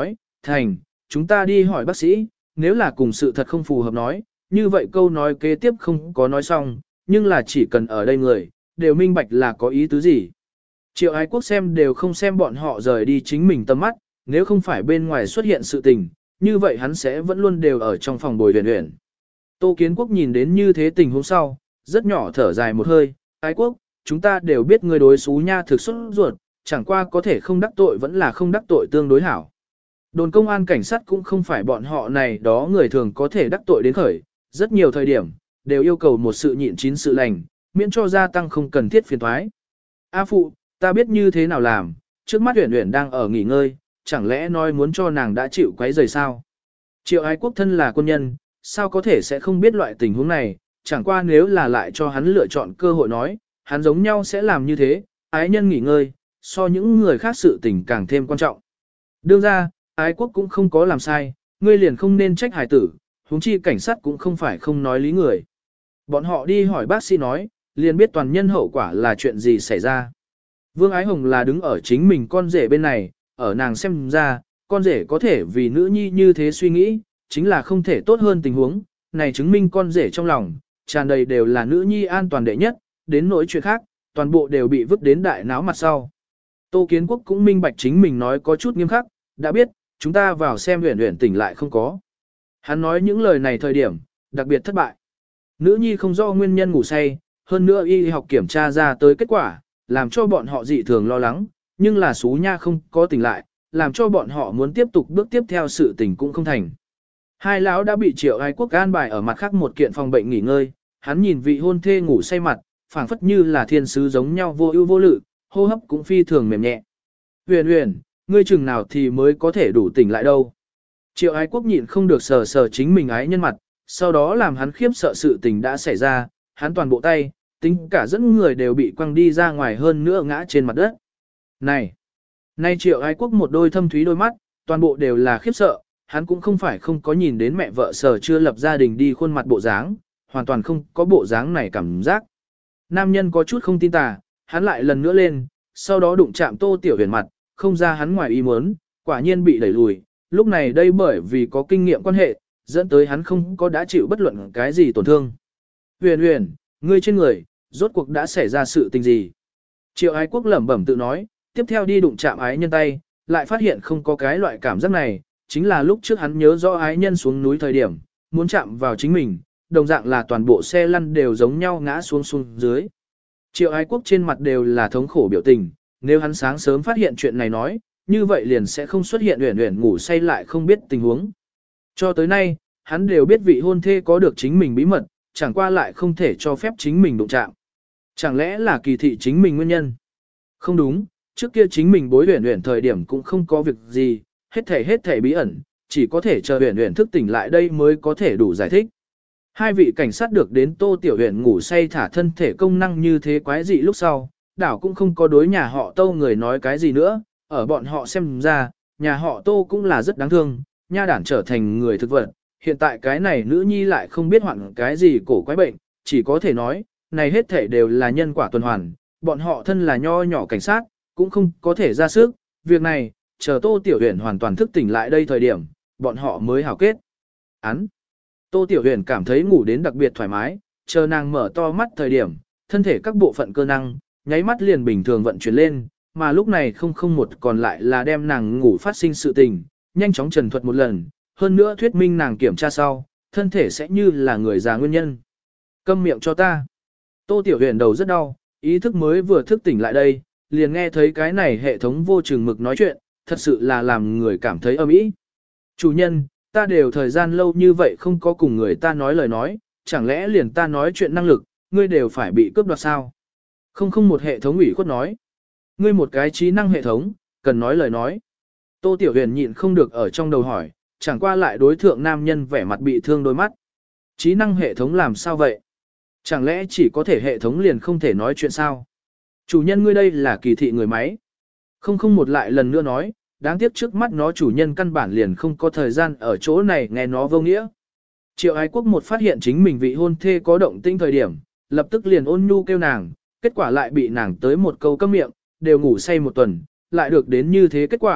thành, chúng ta đi hỏi bác sĩ, nếu là cùng sự thật không phù hợp nói, như vậy câu nói kế tiếp không có nói xong, nhưng là chỉ cần ở đây người, đều minh bạch là có ý tứ gì. Triệu ái quốc xem đều không xem bọn họ rời đi chính mình tầm mắt, nếu không phải bên ngoài xuất hiện sự tình, như vậy hắn sẽ vẫn luôn đều ở trong phòng bồi huyền huyền. Tô Kiến Quốc nhìn đến như thế tình huống sau, rất nhỏ thở dài một hơi, ái quốc, chúng ta đều biết người đối xú nha thực xuất ruột, chẳng qua có thể không đắc tội vẫn là không đắc tội tương đối hảo. Đồn công an cảnh sát cũng không phải bọn họ này đó người thường có thể đắc tội đến khởi, rất nhiều thời điểm, đều yêu cầu một sự nhịn chín sự lành, miễn cho gia tăng không cần thiết phiền thoái. A phụ, ta biết như thế nào làm, trước mắt Uyển Uyển đang ở nghỉ ngơi, chẳng lẽ nói muốn cho nàng đã chịu quấy rầy sao? Triệu ái quốc thân là quân nhân, sao có thể sẽ không biết loại tình huống này, chẳng qua nếu là lại cho hắn lựa chọn cơ hội nói, hắn giống nhau sẽ làm như thế, ái nhân nghỉ ngơi, so những người khác sự tình càng thêm quan trọng. Đương ra, ái quốc cũng không có làm sai, ngươi liền không nên trách hải tử, huống chi cảnh sát cũng không phải không nói lý người. Bọn họ đi hỏi bác sĩ nói, liền biết toàn nhân hậu quả là chuyện gì xảy ra. Vương Ái Hồng là đứng ở chính mình con rể bên này, ở nàng xem ra, con rể có thể vì nữ nhi như thế suy nghĩ, chính là không thể tốt hơn tình huống, này chứng minh con rể trong lòng, tràn đầy đều là nữ nhi an toàn đệ nhất, đến nỗi chuyện khác, toàn bộ đều bị vứt đến đại náo mặt sau. Tô Kiến Quốc cũng minh bạch chính mình nói có chút nghiêm khắc, đã biết, chúng ta vào xem Uyển Uyển tỉnh lại không có. Hắn nói những lời này thời điểm, đặc biệt thất bại. Nữ nhi không do nguyên nhân ngủ say, hơn nữa y học kiểm tra ra tới kết quả, làm cho bọn họ dị thường lo lắng, nhưng là xú nha không có tỉnh lại, làm cho bọn họ muốn tiếp tục bước tiếp theo sự tình cũng không thành. Hai lão đã bị Triệu Ái Quốc an bài ở mặt khác một kiện phòng bệnh nghỉ ngơi, hắn nhìn vị hôn thê ngủ say mặt, phảng phất như là thiên sứ giống nhau vô ưu vô lự, hô hấp cũng phi thường mềm nhẹ. Uyển Uyển, ngươi chừng nào thì mới có thể đủ tỉnh lại đâu? Triệu Ái Quốc nhịn không được sờ sờ chính mình ái nhân mặt, sau đó làm hắn khiếp sợ sự tình đã xảy ra, hắn toàn bộ tay, tính cả dẫn người đều bị quăng đi ra ngoài hơn nữa ngã trên mặt đất. Này! Nay Triệu Ái Quốc một đôi thâm thúy đôi mắt, toàn bộ đều là khiếp sợ, hắn cũng không phải không có nhìn đến mẹ vợ sở chưa lập gia đình đi khuôn mặt bộ dáng, hoàn toàn không có bộ dáng này cảm giác. Nam nhân có chút không tin tà, hắn lại lần nữa lên, sau đó đụng chạm Tô Tiểu Huyền mặt, không ra hắn ngoài ý muốn, quả nhiên bị đẩy lùi, lúc này đây bởi vì có kinh nghiệm quan hệ, dẫn tới hắn không có đã chịu bất luận cái gì tổn thương. Huyền Huyền, ngươi trên người, rốt cuộc đã xảy ra sự tình gì? Triệu Ái Quốc lẩm bẩm tự nói, tiếp theo đi đụng chạm ái nhân tay, lại phát hiện không có cái loại cảm giác này, chính là lúc trước hắn nhớ rõ ái nhân xuống núi thời điểm, muốn chạm vào chính mình, đồng dạng là toàn bộ xe lăn đều giống nhau ngã xuống xuống dưới. Triệu Ái Quốc trên mặt đều là thống khổ biểu tình, nếu hắn sáng sớm phát hiện chuyện này nói, như vậy liền sẽ không xuất hiện Uyển Uyển ngủ say lại không biết tình huống. Cho tới nay, hắn đều biết vị hôn thê có được chính mình bí mật, chẳng qua lại không thể cho phép chính mình đụng chạm. Chẳng lẽ là kỳ thị chính mình nguyên nhân? Không đúng, trước kia chính mình bối Uyển Uyển thời điểm cũng không có việc gì, hết thảy hết thảy bí ẩn, chỉ có thể chờ Uyển Uyển thức tỉnh lại đây mới có thể đủ giải thích. Hai vị cảnh sát được đến Tô Tiểu Uyển ngủ say thả thân thể công năng như thế quái dị lúc sau, đảo cũng không có đối nhà họ Tô người nói cái gì nữa, ở bọn họ xem ra, nhà họ Tô cũng là rất đáng thương, nha đản trở thành người thực vật, hiện tại cái này nữ nhi lại không biết hoạn cái gì cổ quái bệnh, chỉ có thể nói, này hết thể đều là nhân quả tuần hoàn, bọn họ thân là nho nhỏ cảnh sát, cũng không có thể ra sức, việc này, chờ Tô Tiểu Huyền hoàn toàn thức tỉnh lại đây thời điểm, bọn họ mới hảo kết. Án. Tô Tiểu Huyền cảm thấy ngủ đến đặc biệt thoải mái, chờ nàng mở to mắt thời điểm, thân thể các bộ phận cơ năng, nháy mắt liền bình thường vận chuyển lên, mà lúc này không không một còn lại là đem nàng ngủ phát sinh sự tình, nhanh chóng trần thuật một lần, hơn nữa thuyết minh nàng kiểm tra sau, thân thể sẽ như là người già nguyên nhân. Câm miệng cho ta. Tô Tiểu Huyền đầu rất đau, ý thức mới vừa thức tỉnh lại đây, liền nghe thấy cái này hệ thống vô chừng mực nói chuyện, thật sự là làm người cảm thấy âm ý. Chủ nhân, ta đều thời gian lâu như vậy không có cùng người ta nói lời nói, chẳng lẽ liền ta nói chuyện năng lực, ngươi đều phải bị cướp đoạt sao? Không không một hệ thống ủy khuất nói. Ngươi một cái trí năng hệ thống, cần nói lời nói. Tô Tiểu Huyền nhịn không được ở trong đầu hỏi, chẳng qua lại đối thượng nam nhân vẻ mặt bị thương đôi mắt. Trí năng hệ thống làm sao vậy? Chẳng lẽ chỉ có thể hệ thống liền không thể nói chuyện sao? Chủ nhân ngươi đây là kỳ thị người máy. Không không một lại lần nữa nói, đáng tiếc trước mắt nó chủ nhân căn bản liền không có thời gian ở chỗ này nghe nó vô nghĩa. Triệu Ái Quốc một phát hiện chính mình vị hôn thê có động tĩnh thời điểm, lập tức liền ôn nhu kêu nàng, kết quả lại bị nàng tới một câu câm miệng, đều ngủ say một tuần, lại được đến như thế kết quả,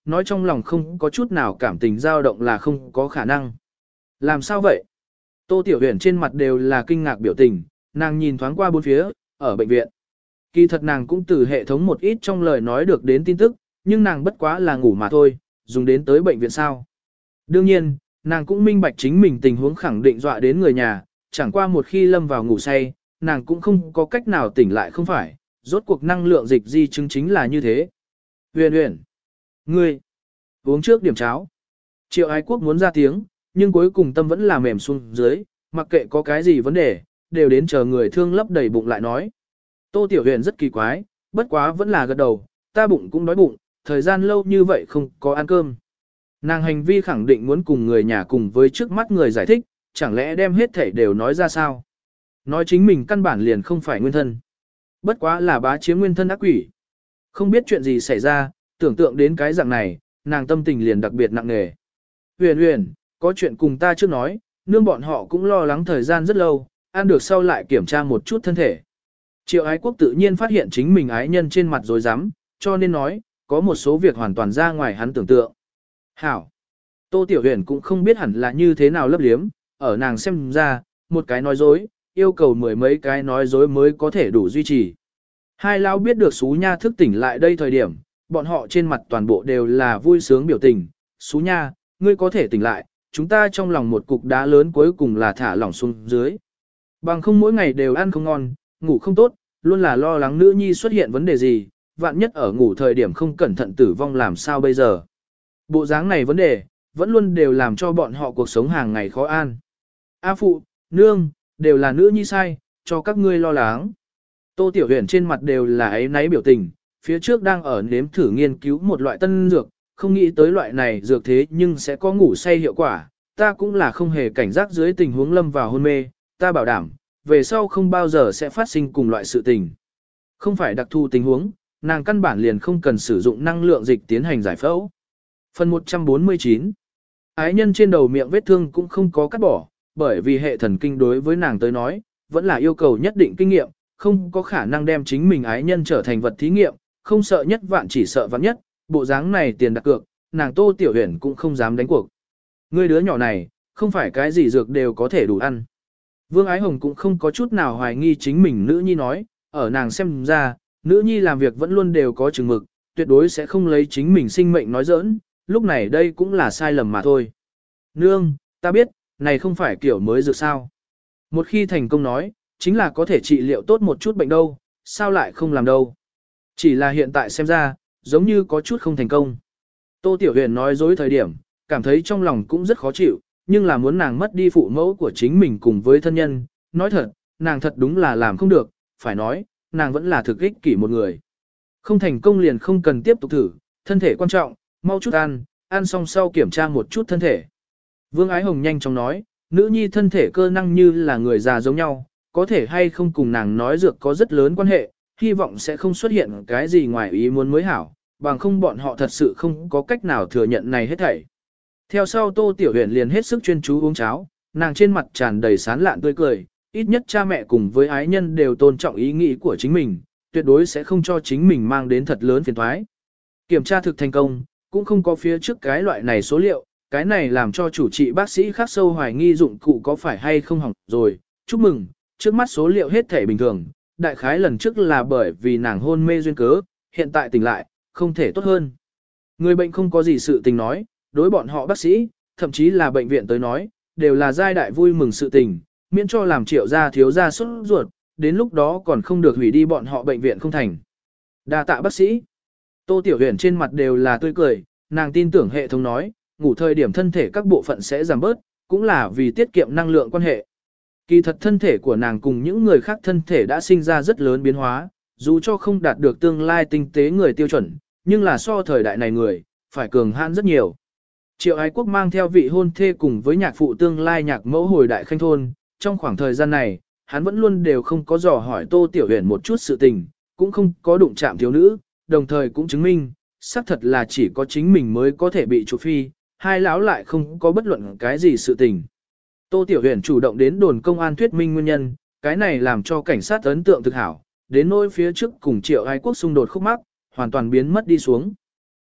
nói trong lòng không có chút nào cảm tình dao động là không có khả năng. Làm sao vậy? Tô Tiểu Huyền trên mặt đều là kinh ngạc biểu tình, nàng nhìn thoáng qua bốn phía, ở bệnh viện. Kỳ thật nàng cũng từ hệ thống một ít trong lời nói được đến tin tức, nhưng nàng bất quá là ngủ mà thôi, dùng đến tới bệnh viện sao. Đương nhiên, nàng cũng minh bạch chính mình tình huống khẳng định dọa đến người nhà, chẳng qua một khi lâm vào ngủ say, nàng cũng không có cách nào tỉnh lại không phải, rốt cuộc năng lượng dịch di chứng chính là như thế. Huyền Huyền, ngươi, uống trước điểm cháo. Triệu Ái Quốc muốn ra tiếng, nhưng cuối cùng tâm vẫn là mềm xuống dưới, mặc kệ có cái gì vấn đề, đều đến chờ người thương lấp đầy bụng lại nói. Tô Tiểu Huyền rất kỳ quái, bất quá vẫn là gật đầu, ta bụng cũng đói bụng, thời gian lâu như vậy không có ăn cơm. Nàng hành vi khẳng định muốn cùng người nhà cùng với trước mắt người giải thích, chẳng lẽ đem hết thảy đều nói ra sao? Nói chính mình căn bản liền không phải nguyên thân. Bất quá là bá chiếm nguyên thân ác quỷ. Không biết chuyện gì xảy ra, tưởng tượng đến cái dạng này, nàng tâm tình liền đặc biệt nặng nề. Huyền Huyền, có chuyện cùng ta trước nói, nương bọn họ cũng lo lắng thời gian rất lâu, ăn được sau lại kiểm tra một chút thân thể. Triệu Ái Quốc tự nhiên phát hiện chính mình ái nhân trên mặt rồi dám, cho nên nói, có một số việc hoàn toàn ra ngoài hắn tưởng tượng. Hảo. Tô Tiểu Huyền cũng không biết hẳn là như thế nào lấp liếm, ở nàng xem ra, một cái nói dối, yêu cầu mười mấy cái nói dối mới có thể đủ duy trì. Hai lão biết được Sú Nha thức tỉnh lại đây thời điểm, bọn họ trên mặt toàn bộ đều là vui sướng biểu tình. Sú Nha, ngươi có thể tỉnh lại, chúng ta trong lòng một cục đá lớn cuối cùng là thả lỏng xuống dưới. Bằng không mỗi ngày đều ăn không ngon, ngủ không tốt, luôn là lo lắng nữ nhi xuất hiện vấn đề gì, vạn nhất ở ngủ thời điểm không cẩn thận tử vong làm sao bây giờ. Bộ dáng này vấn đề, vẫn luôn đều làm cho bọn họ cuộc sống hàng ngày khó an. A phụ, nương, đều là nữ nhi sai, cho các ngươi lo lắng. Tô Tiểu Huyền trên mặt đều là ấy náy biểu tình, phía trước đang ở nếm thử nghiên cứu một loại tân dược, không nghĩ tới loại này dược thế nhưng sẽ có ngủ say hiệu quả, ta cũng là không hề cảnh giác dưới tình huống lâm vào hôn mê, ta bảo đảm, về sau không bao giờ sẽ phát sinh cùng loại sự tình. Không phải đặc thù tình huống, nàng căn bản liền không cần sử dụng năng lượng dịch tiến hành giải phẫu. Phần một trăm bốn mươi chín. Ái nhân trên đầu miệng vết thương cũng không có cắt bỏ, bởi vì hệ thần kinh đối với nàng tới nói, vẫn là yêu cầu nhất định kinh nghiệm, không có khả năng đem chính mình ái nhân trở thành vật thí nghiệm, không sợ nhất vạn chỉ sợ vạn nhất, bộ dáng này tiền đặt cược, nàng Tô Tiểu Huyền cũng không dám đánh cuộc. Ngươi đứa nhỏ này, không phải cái gì dược đều có thể đủ ăn. Vương Ái Hồng cũng không có chút nào hoài nghi chính mình nữ nhi nói, ở nàng xem ra, nữ nhi làm việc vẫn luôn đều có chừng mực, tuyệt đối sẽ không lấy chính mình sinh mệnh nói giỡn, lúc này đây cũng là sai lầm mà thôi. Nương, ta biết, này không phải kiểu mới dược sao. Một khi thành công nói, chính là có thể trị liệu tốt một chút bệnh đâu, sao lại không làm đâu. Chỉ là hiện tại xem ra, giống như có chút không thành công. Tô Tiểu Huyền nói dối thời điểm, cảm thấy trong lòng cũng rất khó chịu, nhưng là muốn nàng mất đi phụ mẫu của chính mình cùng với thân nhân, nói thật, nàng thật đúng là làm không được, phải nói, nàng vẫn là thực ích kỷ một người. Không thành công liền không cần tiếp tục thử, thân thể quan trọng, mau chút ăn, ăn xong sau kiểm tra một chút thân thể. Vương Ái Hồng nhanh chóng nói, nữ nhi thân thể cơ năng như là người già giống nhau, có thể hay không cùng nàng nói dược có rất lớn quan hệ, hy vọng sẽ không xuất hiện cái gì ngoài ý muốn mới hảo, bằng không bọn họ thật sự không có cách nào thừa nhận này hết thảy. Theo sau Tô Tiểu Huyền liền hết sức chuyên chú uống cháo, nàng trên mặt tràn đầy sán lạn tươi cười, ít nhất cha mẹ cùng với ái nhân đều tôn trọng ý nghĩ của chính mình, tuyệt đối sẽ không cho chính mình mang đến thật lớn phiền toái. Kiểm tra thực thành công, cũng không có phía trước cái loại này số liệu, cái này làm cho chủ trị bác sĩ khắc sâu hoài nghi dụng cụ có phải hay không hỏng rồi. Chúc mừng, trước mắt số liệu hết thể bình thường, đại khái lần trước là bởi vì nàng hôn mê duyên cớ, hiện tại tỉnh lại, không thể tốt hơn. Người bệnh không có gì sự tình nói, đối bọn họ bác sĩ, thậm chí là bệnh viện tới nói, đều là giai đại vui mừng sự tình, miễn cho làm triệu gia thiếu gia sốt ruột, đến lúc đó còn không được hủy đi bọn họ bệnh viện không thành. Đa tạ bác sĩ. Tô Tiểu Huyền trên mặt đều là tươi cười, nàng tin tưởng hệ thống nói, ngủ thời điểm thân thể các bộ phận sẽ giảm bớt, cũng là vì tiết kiệm năng lượng quan hệ. Kỳ thật thân thể của nàng cùng những người khác thân thể đã sinh ra rất lớn biến hóa, dù cho không đạt được tương lai tinh tế người tiêu chuẩn, nhưng là so thời đại này người, phải cường hãn rất nhiều. Triệu Ái Quốc mang theo vị hôn thê cùng với nhạc phụ tương lai nhạc mẫu hồi đại khanh thôn, trong khoảng thời gian này, hắn vẫn luôn đều không có dò hỏi Tô Tiểu Huyền một chút sự tình, cũng không có đụng chạm thiếu nữ, đồng thời cũng chứng minh, xác thật là chỉ có chính mình mới có thể bị chụp phi, hai lão lại không có bất luận cái gì sự tình. Tô Tiểu Huyền chủ động đến đồn công an thuyết minh nguyên nhân, cái này làm cho cảnh sát ấn tượng thực hảo, đến nỗi phía trước cùng Triệu Ái Quốc xung đột khúc mắc, hoàn toàn biến mất đi xuống.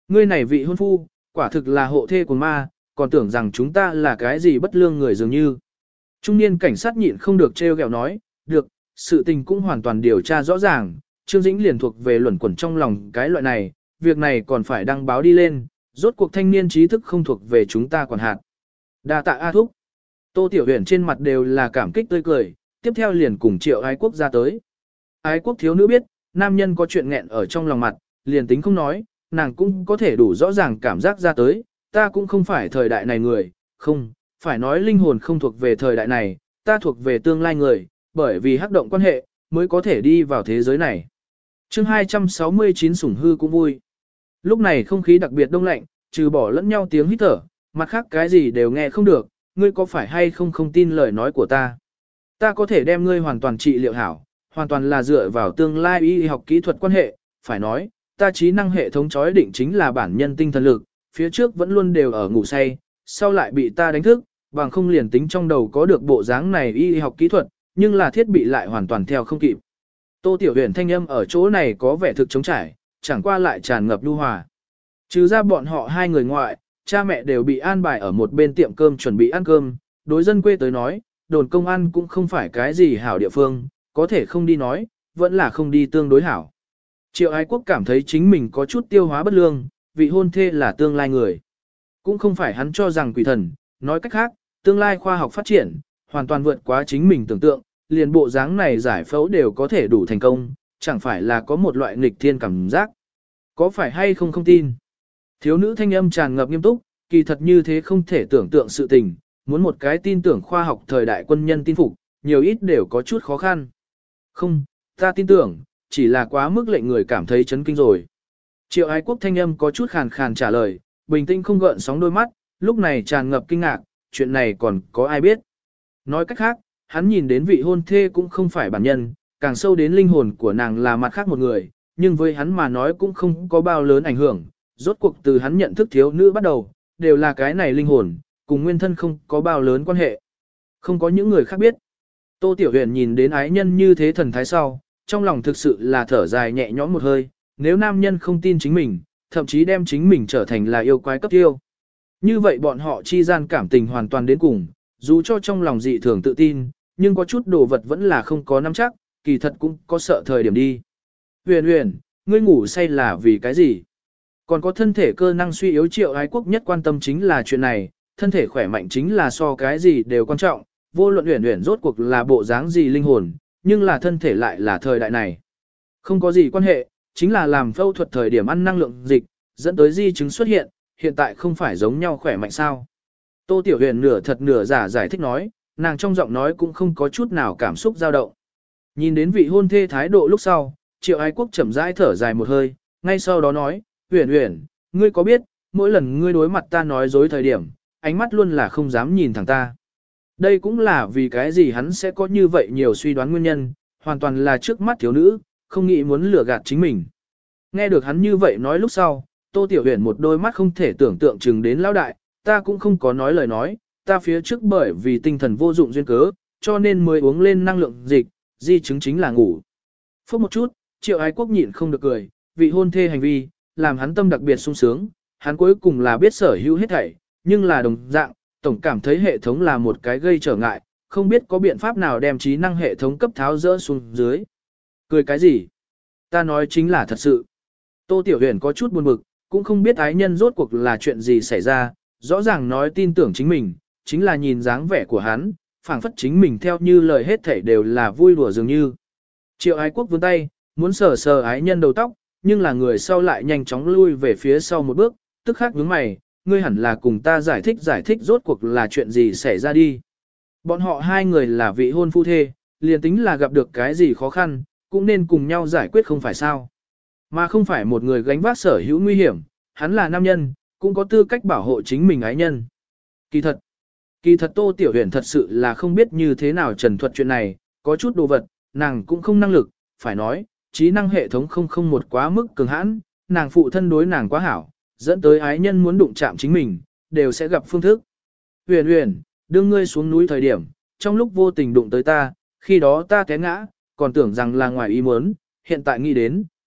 Ngươi này vị hôn phu, quả thực là hộ thê của ma, còn tưởng rằng chúng ta là cái gì bất lương người dường như. Trung niên cảnh sát nhịn không được trêu ghẹo nói, được, sự tình cũng hoàn toàn điều tra rõ ràng, Trương Dĩnh liền thuộc về luẩn quẩn trong lòng cái loại này, việc này còn phải đăng báo đi lên, rốt cuộc thanh niên trí thức không thuộc về chúng ta quản hạt. Đa tạ A Thúc. Tô Tiểu Huyền trên mặt đều là cảm kích tươi cười, tiếp theo liền cùng Triệu Ái Quốc ra tới. Ái Quốc thiếu nữ biết, nam nhân có chuyện nghẹn ở trong lòng mặt, liền tính không nói, nàng cũng có thể đủ rõ ràng cảm giác ra tới, ta cũng không phải thời đại này người, không, phải nói linh hồn không thuộc về thời đại này, ta thuộc về tương lai người, bởi vì hắc động quan hệ, mới có thể đi vào thế giới này. chương hai trăm sáu mươi chín sủng hư cũng vui. Lúc này không khí đặc biệt đông lạnh, trừ bỏ lẫn nhau tiếng hít thở, mặt khác cái gì đều nghe không được, ngươi có phải hay không không tin lời nói của ta. Ta có thể đem ngươi hoàn toàn trị liệu hảo, hoàn toàn là dựa vào tương lai y học kỹ thuật quan hệ, phải nói, ta trí năng hệ thống chói định chính là bản nhân tinh thần lực, phía trước vẫn luôn đều ở ngủ say, sau lại bị ta đánh thức, bằng không liền tính trong đầu có được bộ dáng này y học kỹ thuật, nhưng là thiết bị lại hoàn toàn theo không kịp. Tô Tiểu Huyền thanh âm ở chỗ này có vẻ thực trống trải, chẳng qua lại tràn ngập nhu hòa. Trừ ra bọn họ hai người ngoại, cha mẹ đều bị an bài ở một bên tiệm cơm chuẩn bị ăn cơm, đối dân quê tới nói, đồn công an cũng không phải cái gì hảo địa phương, có thể không đi nói, vẫn là không đi tương đối hảo. Triệu Ái Quốc cảm thấy chính mình có chút tiêu hóa bất lương, vị hôn thê là tương lai người. Cũng không phải hắn cho rằng quỷ thần, nói cách khác, tương lai khoa học phát triển, hoàn toàn vượt quá chính mình tưởng tượng, liền bộ dáng này giải phẫu đều có thể đủ thành công, chẳng phải là có một loại nghịch thiên cảm giác. Có phải hay không không tin? Thiếu nữ thanh âm tràn ngập nghiêm túc, kỳ thật như thế không thể tưởng tượng sự tình, muốn một cái tin tưởng khoa học thời đại quân nhân tin phục, nhiều ít đều có chút khó khăn. Không, ta tin tưởng, chỉ là quá mức lệnh người cảm thấy chấn kinh rồi. Triệu Ái Quốc thanh âm có chút khàn khàn trả lời, bình tĩnh không gợn sóng đôi mắt, lúc này tràn ngập kinh ngạc, chuyện này còn có ai biết. Nói cách khác, hắn nhìn đến vị hôn thê cũng không phải bản nhân, càng sâu đến linh hồn của nàng là mặt khác một người, nhưng với hắn mà nói cũng không có bao lớn ảnh hưởng, rốt cuộc từ hắn nhận thức thiếu nữ bắt đầu, đều là cái này linh hồn, cùng nguyên thân không có bao lớn quan hệ. Không có những người khác biết. Tô Tiểu Huyền nhìn đến ái nhân như thế thần thái sau, trong lòng thực sự là thở dài nhẹ nhõm một hơi, nếu nam nhân không tin chính mình, thậm chí đem chính mình trở thành là yêu quái cấp tiêu. Như vậy bọn họ chi gian cảm tình hoàn toàn đến cùng, dù cho trong lòng dị thường tự tin, nhưng có chút đồ vật vẫn là không có nắm chắc, kỳ thật cũng có sợ thời điểm đi. Huyền Huyền, ngươi ngủ say là vì cái gì? Còn có thân thể cơ năng suy yếu Triệu Ái Quốc nhất quan tâm chính là chuyện này, thân thể khỏe mạnh chính là so cái gì đều quan trọng, vô luận Huyền Huyền rốt cuộc là bộ dáng gì linh hồn, nhưng là thân thể lại là thời đại này. Không có gì quan hệ, chính là làm phẫu thuật thời điểm ăn năng lượng dịch, dẫn tới di chứng xuất hiện, hiện tại không phải giống nhau khỏe mạnh sao. Tô Tiểu Huyền nửa thật nửa giả giải thích nói, nàng trong giọng nói cũng không có chút nào cảm xúc dao động. Nhìn đến vị hôn thê thái độ lúc sau, Triệu Ái Quốc chậm rãi thở dài một hơi, ngay sau đó nói, Huyền Huyền, ngươi có biết, mỗi lần ngươi đối mặt ta nói dối thời điểm, ánh mắt luôn là không dám nhìn thẳng ta. Đây cũng là vì cái gì hắn sẽ có như vậy nhiều suy đoán nguyên nhân, hoàn toàn là trước mắt thiếu nữ, không nghĩ muốn lừa gạt chính mình. Nghe được hắn như vậy nói lúc sau, Tô Tiểu Huyền một đôi mắt không thể tưởng tượng chừng đến lão đại, ta cũng không có nói lời nói, ta phía trước bởi vì tinh thần vô dụng duyên cớ, cho nên mới uống lên năng lượng dịch, di chứng chính là ngủ. Phút một chút, Triệu Ái Quốc nhịn không được cười, vị hôn thê hành vi, làm hắn tâm đặc biệt sung sướng, hắn cuối cùng là biết sở hữu hết thảy, nhưng là đồng dạng, tổng cảm thấy hệ thống là một cái gây trở ngại, không biết có biện pháp nào đem trí năng hệ thống cấp tháo rỡ xuống dưới. Cười cái gì? Ta nói chính là thật sự. Tô Tiểu Huyền có chút buồn bực, cũng không biết ái nhân rốt cuộc là chuyện gì xảy ra, rõ ràng nói tin tưởng chính mình, chính là nhìn dáng vẻ của hắn, phảng phất chính mình theo như lời hết thảy đều là vui đùa dường như. Triệu Ái Quốc vươn tay, muốn sờ sờ ái nhân đầu tóc, nhưng là người sau lại nhanh chóng lui về phía sau một bước, tức khắc nhướng mày, ngươi hẳn là cùng ta giải thích giải thích rốt cuộc là chuyện gì xảy ra đi. Bọn họ hai người là vị hôn phu thê, liền tính là gặp được cái gì khó khăn, cũng nên cùng nhau giải quyết không phải sao. Mà không phải một người gánh vác sở hữu nguy hiểm, hắn là nam nhân, cũng có tư cách bảo hộ chính mình ái nhân. Kỳ thật, kỳ thật Tô Tiểu Huyền thật sự là không biết như thế nào trần thuật chuyện này, có chút đồ vật, nàng cũng không năng lực, phải nói, trí năng hệ thống không không một quá mức cường hãn, nàng phụ thân đối nàng quá hảo, dẫn tới ái nhân muốn đụng chạm chính mình, đều sẽ gặp phương thức. Huyền Huyền, đưa ngươi xuống núi thời điểm, trong lúc vô tình đụng tới ta, khi đó ta té ngã, còn tưởng rằng là ngoài ý muốn, hiện tại nghĩ đến,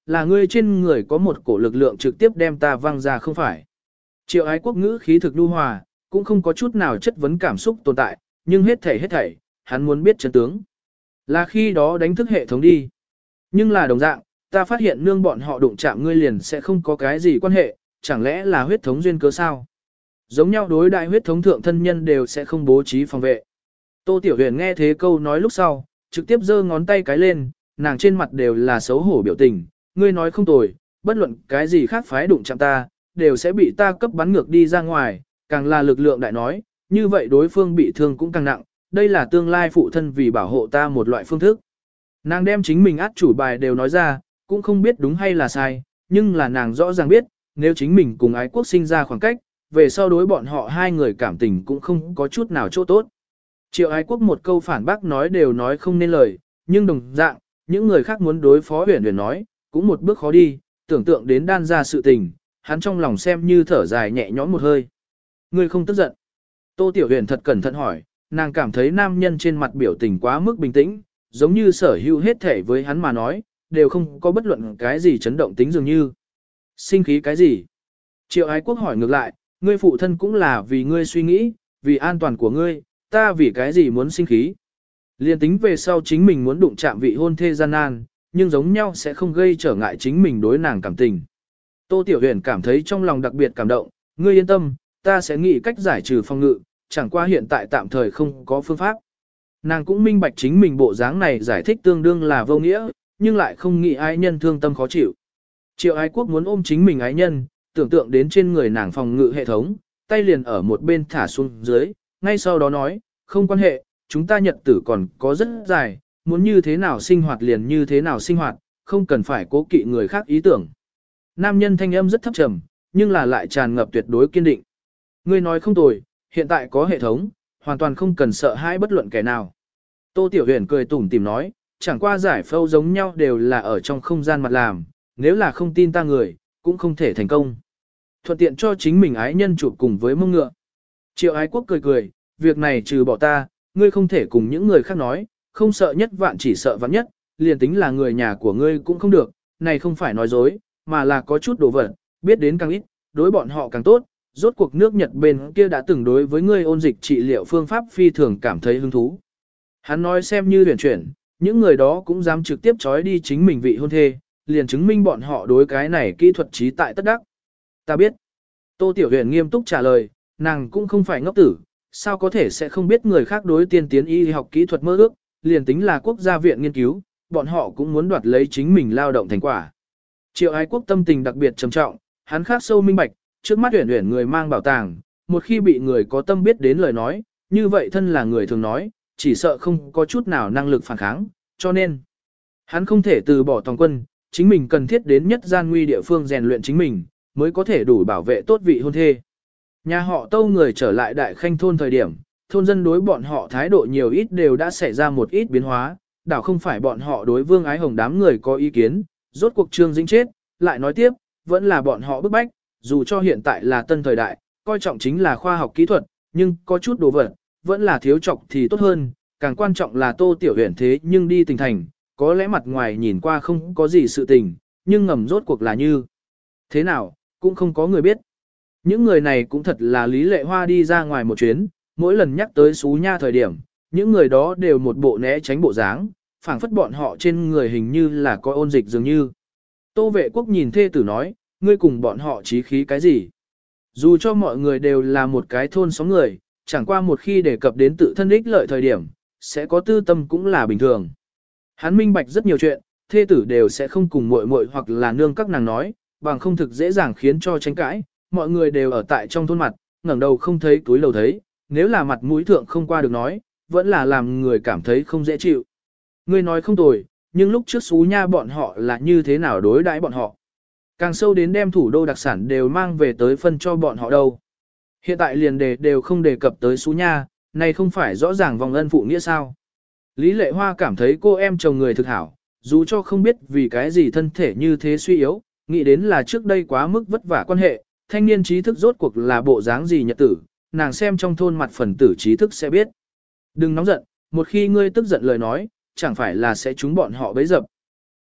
là ngươi trên người có một cổ lực lượng trực tiếp đem ta văng ra không phải. Triệu ái quốc ngữ khí thực nhu hòa, cũng không có chút nào chất vấn cảm xúc tồn tại, nhưng hết thảy hết thảy, hắn muốn biết chân tướng. Là khi đó đánh thức hệ thống đi. Nhưng là đồng dạng, ta phát hiện nương bọn họ đụng chạm ngươi liền sẽ không có cái gì quan hệ, chẳng lẽ là huyết thống duyên cớ sao? Giống nhau đối đại huyết thống thượng thân nhân đều sẽ không bố trí phòng vệ. Tô Tiểu Huyền nghe thế câu nói lúc sau, trực tiếp giơ ngón tay cái lên, nàng trên mặt đều là xấu hổ biểu tình, ngươi nói không tồi, bất luận cái gì khác phái đụng chạm ta, đều sẽ bị ta cấp bắn ngược đi ra ngoài, càng là lực lượng đại nói, như vậy đối phương bị thương cũng càng nặng, đây là tương lai phụ thân vì bảo hộ ta một loại phương thức. Nàng đem chính mình át chủ bài đều nói ra, cũng không biết đúng hay là sai, nhưng là nàng rõ ràng biết, nếu chính mình cùng ái quốc sinh ra khoảng cách, về sau đối bọn họ hai người cảm tình cũng không có chút nào chỗ tốt. Triệu ái quốc một câu phản bác nói đều nói không nên lời, nhưng đồng dạng, những người khác muốn đối phó huyền huyền nói, cũng một bước khó đi, tưởng tượng đến đan ra sự tình, hắn trong lòng xem như thở dài nhẹ nhõm một hơi. Ngươi không tức giận. Tô Tiểu Huyền thật cẩn thận hỏi, nàng cảm thấy nam nhân trên mặt biểu tình quá mức bình tĩnh, giống như sở hữu hết thể với hắn mà nói, đều không có bất luận cái gì chấn động tính dường như. Sinh khí cái gì? Triệu ái quốc hỏi ngược lại, ngươi phụ thân cũng là vì ngươi suy nghĩ, vì an toàn của ngươi, ta vì cái gì muốn sinh khí? Liên tính về sau chính mình muốn đụng chạm vị hôn thê gian nan, nhưng giống nhau sẽ không gây trở ngại chính mình đối nàng cảm tình. Tô Tiểu Huyền cảm thấy trong lòng đặc biệt cảm động, ngươi yên tâm, ta sẽ nghĩ cách giải trừ phòng ngự, chẳng qua hiện tại tạm thời không có phương pháp. Nàng cũng minh bạch chính mình bộ dáng này giải thích tương đương là vô nghĩa, nhưng lại không nghĩ ái nhân thương tâm khó chịu. Triệu ái quốc muốn ôm chính mình ái nhân, tưởng tượng đến trên người nàng phòng ngự hệ thống, tay liền ở một bên thả xuống dưới, ngay sau đó nói, không quan hệ, chúng ta nhật tử còn có rất dài, muốn như thế nào sinh hoạt liền như thế nào sinh hoạt, không cần phải cố kỵ người khác ý tưởng. Nam nhân thanh âm rất thấp trầm, nhưng là lại tràn ngập tuyệt đối kiên định. Ngươi nói không tồi, hiện tại có hệ thống, hoàn toàn không cần sợ hãi bất luận kẻ nào. Tô Tiểu Huyền cười tủm tỉm nói, chẳng qua giải phẫu giống nhau đều là ở trong không gian mặt làm, nếu là không tin ta người, cũng không thể thành công. Thuận tiện cho chính mình ái nhân chụp cùng với mông ngựa. Triệu ái quốc cười cười, việc này trừ bỏ ta, ngươi không thể cùng những người khác nói, không sợ nhất vạn chỉ sợ vạn nhất, liền tính là người nhà của ngươi cũng không được, này không phải nói dối, mà là có chút đồ vật, biết đến càng ít, đối bọn họ càng tốt, rốt cuộc nước Nhật bên kia đã từng đối với ngươi ôn dịch trị liệu phương pháp phi thường cảm thấy hứng thú. Hắn nói xem như huyền chuyển, những người đó cũng dám trực tiếp trói đi chính mình vị hôn thê, liền chứng minh bọn họ đối cái này kỹ thuật trí tại tất đắc. Ta biết. Tô Tiểu Huyền nghiêm túc trả lời, nàng cũng không phải ngốc tử, sao có thể sẽ không biết người khác đối tiên tiến y học kỹ thuật mơ ước, liền tính là quốc gia viện nghiên cứu, bọn họ cũng muốn đoạt lấy chính mình lao động thành quả. Triệu ái quốc tâm tình đặc biệt trầm trọng, hắn khác sâu minh bạch, trước mắt Uyển Uyển người mang bảo tàng, một khi bị người có tâm biết đến lời nói, như vậy thân là người thường nói, chỉ sợ không có chút nào năng lực phản kháng, cho nên hắn không thể từ bỏ toàn quân, chính mình cần thiết đến nhất gian nguy địa phương rèn luyện chính mình, mới có thể đủ bảo vệ tốt vị hôn thê. Nhà họ Tâu người trở lại Đại Khanh thôn thời điểm, thôn dân đối bọn họ thái độ nhiều ít đều đã xảy ra một ít biến hóa, đảo không phải bọn họ đối Vương Ái Hồng đám người có ý kiến, rốt cuộc Trương Dĩnh chết, lại nói tiếp, vẫn là bọn họ bức bách, dù cho hiện tại là tân thời đại, coi trọng chính là khoa học kỹ thuật, nhưng có chút đồ vật, vẫn là thiếu trọng thì tốt hơn, càng quan trọng là Tô Tiểu Huyền thế nhưng đi tỉnh thành, có lẽ mặt ngoài nhìn qua không có gì sự tình, nhưng ngầm rốt cuộc là như thế nào, cũng không có người biết. Những người này cũng thật là Lý Lệ Hoa đi ra ngoài một chuyến, mỗi lần nhắc tới Xú Nha thời điểm, những người đó đều một bộ né tránh bộ dáng, phảng phất bọn họ trên người hình như là có ôn dịch dường như. Tô Vệ Quốc nhìn thê tử nói, ngươi cùng bọn họ chí khí cái gì? Dù cho mọi người đều là một cái thôn xóm người, chẳng qua một khi đề cập đến tự thân ích lợi thời điểm, sẽ có tư tâm cũng là bình thường. Hắn minh bạch rất nhiều chuyện, thê tử đều sẽ không cùng muội muội hoặc là nương các nàng nói, bằng không thực dễ dàng khiến cho tranh cãi, mọi người đều ở tại trong thôn mặt, ngẩng đầu không thấy túi lầu thấy, nếu là mặt mũi thượng không qua được nói, vẫn là làm người cảm thấy không dễ chịu. Ngươi nói không tồi, nhưng lúc trước Xú Nha bọn họ là như thế nào đối đãi bọn họ. Càng sâu đến đem thủ đô đặc sản đều mang về tới phân cho bọn họ đâu. Hiện tại liền đề đều không đề cập tới Xú Nha, này không phải rõ ràng vòng ân phụ nghĩa sao. Lý Lệ Hoa cảm thấy cô em chồng người thực hảo, dù cho không biết vì cái gì thân thể như thế suy yếu, nghĩ đến là trước đây quá mức vất vả quan hệ, thanh niên trí thức rốt cuộc là bộ dáng gì nhật tử, nàng xem trong thôn mặt phần tử trí thức sẽ biết. Đừng nóng giận, một khi ngươi tức giận lời nói, chẳng phải là sẽ trúng bọn họ bấy dập.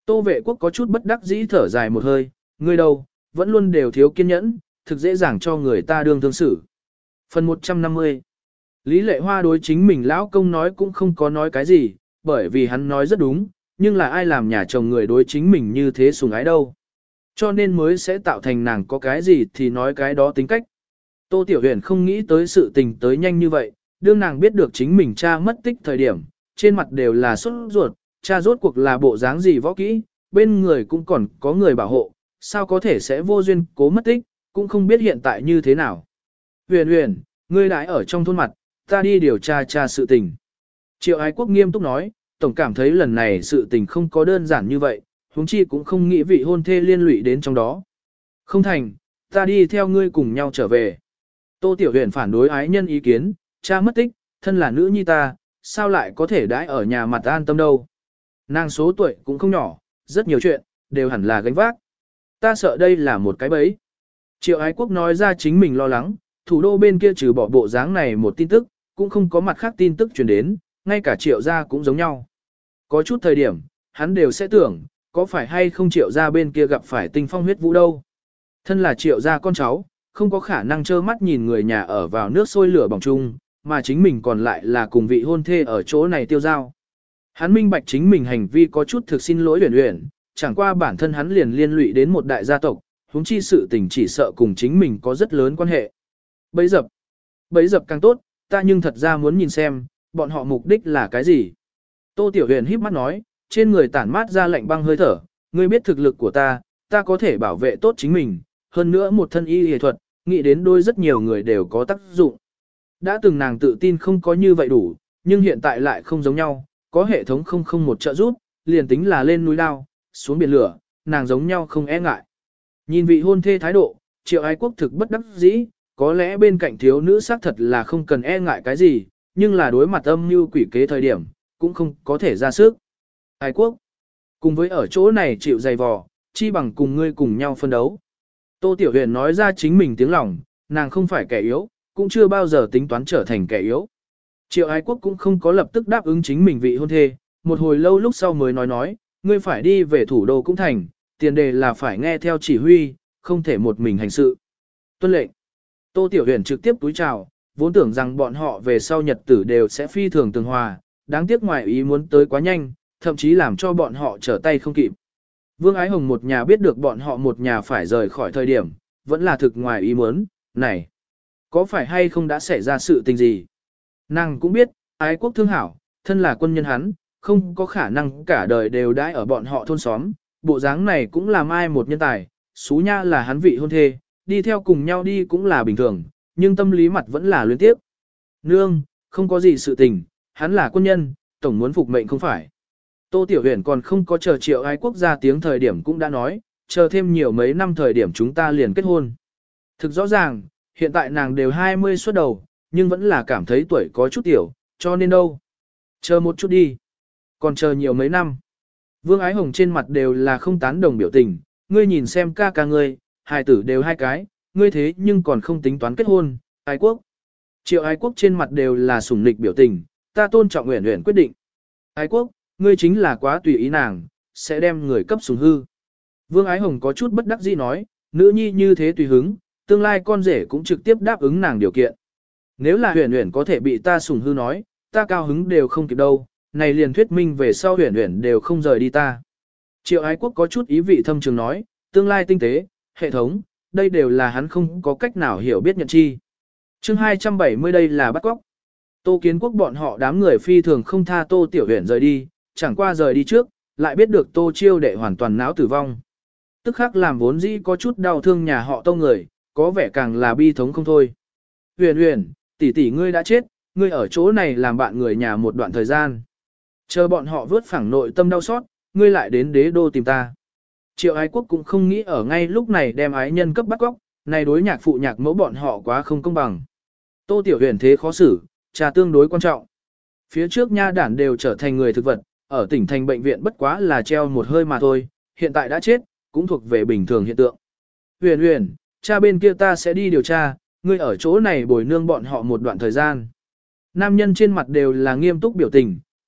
Tô vệ quốc có chút bất đắc dĩ thở dài một hơi, ngươi đâu, vẫn luôn đều thiếu kiên nhẫn, thực dễ dàng cho người ta đương thương xử. Phần một trăm năm mươi. Lý Lệ Hoa đối chính mình lão công nói cũng không có nói cái gì, bởi vì hắn nói rất đúng, nhưng là ai làm nhà chồng người đối chính mình như thế sủng ái đâu. Cho nên mới sẽ tạo thành nàng có cái gì thì nói cái đó tính cách. Tô Tiểu Huyền không nghĩ tới sự tình tới nhanh như vậy, đương nàng biết được chính mình cha mất tích thời điểm, trên mặt đều là sốt ruột, cha rốt cuộc là bộ dáng gì võ kỹ, bên người cũng còn có người bảo hộ, sao có thể sẽ vô duyên cố mất tích, cũng không biết hiện tại như thế nào. Huyền Huyền, ngươi đãi ở trong thôn mặt, ta đi điều tra tra sự tình. Triệu Ái Quốc nghiêm túc nói, tổng cảm thấy lần này sự tình không có đơn giản như vậy, huống chi cũng không nghĩ vị hôn thê liên lụy đến trong đó. Không thành, ta đi theo ngươi cùng nhau trở về. Tô Tiểu Huyền phản đối ái nhân ý kiến, cha mất tích, thân là nữ nhi ta, sao lại có thể đãi ở nhà mặt an tâm đâu. Nàng số tuổi cũng không nhỏ, rất nhiều chuyện, đều hẳn là gánh vác. Ta sợ đây là một cái bẫy. Triệu Ái Quốc nói ra chính mình lo lắng, thủ đô bên kia trừ bỏ bộ dáng này một tin tức, cũng không có mặt khác tin tức truyền đến, ngay cả Triệu gia cũng giống nhau. Có chút thời điểm, hắn đều sẽ tưởng, có phải hay không Triệu gia bên kia gặp phải tinh phong huyết vũ đâu. Thân là Triệu gia con cháu, không có khả năng trơ mắt nhìn người nhà ở vào nước sôi lửa bỏng chung, mà chính mình còn lại là cùng vị hôn thê ở chỗ này tiêu giao. Hắn minh bạch chính mình hành vi có chút thực xin lỗi Uyển Uyển, chẳng qua bản thân hắn liền liên lụy đến một đại gia tộc, huống chi sự tình chỉ sợ cùng chính mình có rất lớn quan hệ. Bấy dập, bấy dập càng tốt, ta nhưng thật ra muốn nhìn xem, bọn họ mục đích là cái gì. Tô Tiểu Huyền híp mắt nói, trên người tản mát ra lạnh băng hơi thở, ngươi biết thực lực của ta, ta có thể bảo vệ tốt chính mình, hơn nữa một thân y y thuật, nghĩ đến đôi rất nhiều người đều có tác dụng. Đã từng nàng tự tin không có như vậy đủ, nhưng hiện tại lại không giống nhau, có hệ thống không không một trợ giúp, liền tính là lên núi lao, xuống biển lửa, nàng giống nhau không e ngại. Nhìn vị hôn thê thái độ, Triệu Ái Quốc thực bất đắc dĩ, có lẽ bên cạnh thiếu nữ xác thật là không cần e ngại cái gì, nhưng là đối mặt âm mưu quỷ kế thời điểm, cũng không có thể ra sức. Ái Quốc, cùng với ở chỗ này chịu dày vò, chi bằng cùng ngươi cùng nhau phân đấu. Tô Tiểu Huyền nói ra chính mình tiếng lòng, nàng không phải kẻ yếu, cũng chưa bao giờ tính toán trở thành kẻ yếu. Triệu Ái Quốc cũng không có lập tức đáp ứng chính mình vị hôn thê, một hồi lâu lúc sau mới nói nói, ngươi phải đi về thủ đô cũng thành, tiền đề là phải nghe theo chỉ huy, không thể một mình hành sự. Tuân lệnh. Tô Tiểu Huyền trực tiếp túi chào, vốn tưởng rằng bọn họ về sau nhật tử đều sẽ phi thường tường hòa, đáng tiếc ngoài ý muốn tới quá nhanh, thậm chí làm cho bọn họ trở tay không kịp. Vương Ái Hồng một nhà biết được bọn họ một nhà phải rời khỏi thời điểm, vẫn là thực ngoài ý muốn, này, có phải hay không đã xảy ra sự tình gì? Nàng cũng biết, Ái Quốc thương hảo, thân là quân nhân hắn, không có khả năng cả đời đều đãi ở bọn họ thôn xóm, bộ dáng này cũng làm ai một nhân tài, xú nha là hắn vị hôn thê, đi theo cùng nhau đi cũng là bình thường, nhưng tâm lý mặt vẫn là luyến tiếp. Nương, không có gì sự tình, hắn là quân nhân, tổng muốn phục mệnh không phải. Tô Tiểu Huyền còn không có chờ Triệu Ái Quốc ra tiếng thời điểm cũng đã nói, chờ thêm nhiều mấy năm thời điểm chúng ta liền kết hôn. Thực rõ ràng, hiện tại nàng đều hai mươi xuất đầu, nhưng vẫn là cảm thấy tuổi có chút tiểu, cho nên đâu. Chờ một chút đi. Còn chờ nhiều mấy năm. Vương Ái Hồng trên mặt đều là không tán đồng biểu tình, ngươi nhìn xem ca ca ngươi, hài tử đều hai cái, ngươi thế nhưng còn không tính toán kết hôn, Ái Quốc. Triệu Ái Quốc trên mặt đều là sủng nịch biểu tình, ta tôn trọng Uyển Uyển quyết định. Ái Quốc, ngươi chính là quá tùy ý nàng, sẽ đem người cấp sủng hư. Vương Ái Hồng có chút bất đắc dĩ nói, nữ nhi như thế tùy hứng, tương lai con rể cũng trực tiếp đáp ứng nàng điều kiện. Nếu là Uyển Uyển có thể bị ta sủng hư nói, ta cao hứng đều không kịp đâu, này liền thuyết minh về sau Uyển Uyển đều không rời đi ta. Triệu Ái Quốc có chút ý vị thâm trường nói, tương lai tinh tế, hệ thống, đây đều là hắn không có cách nào hiểu biết nhận chi. Chương hai trăm bảy mươi đây là bắt cóc. Tô Kiến Quốc bọn họ đám người phi thường không tha Tô Tiểu Uyển rời đi, chẳng qua rời đi trước, lại biết được Tô Chiêu đệ hoàn toàn não tử vong. Tức khắc làm vốn dĩ có chút đau thương nhà họ Tô người, có vẻ càng là bi thống không thôi. Uyển Uyển, tỷ tỷ ngươi đã chết, ngươi ở chỗ này làm bạn người nhà một đoạn thời gian. Chờ bọn họ vớt phẳng nội tâm đau xót, ngươi lại đến đế đô tìm ta. Triệu Ái Quốc cũng không nghĩ ở ngay lúc này đem ái nhân cấp bắt cóc, này đối nhạc phụ nhạc mẫu bọn họ quá không công bằng. Tô Tiểu Huyền thế khó xử, trà tương đối quan trọng. Phía trước nha đản đều trở thành người thực vật, ở tỉnh thành bệnh viện bất quá là treo một hơi mà thôi, hiện tại đã chết, cũng thuộc về bình thường hiện tượng. Huyền Huyền, cha bên kia ta sẽ đi điều tra, ngươi ở chỗ này bồi nương bọn họ một đoạn thời gian. Nam nhân trên mặt đều là nghiêm túc biểu tình,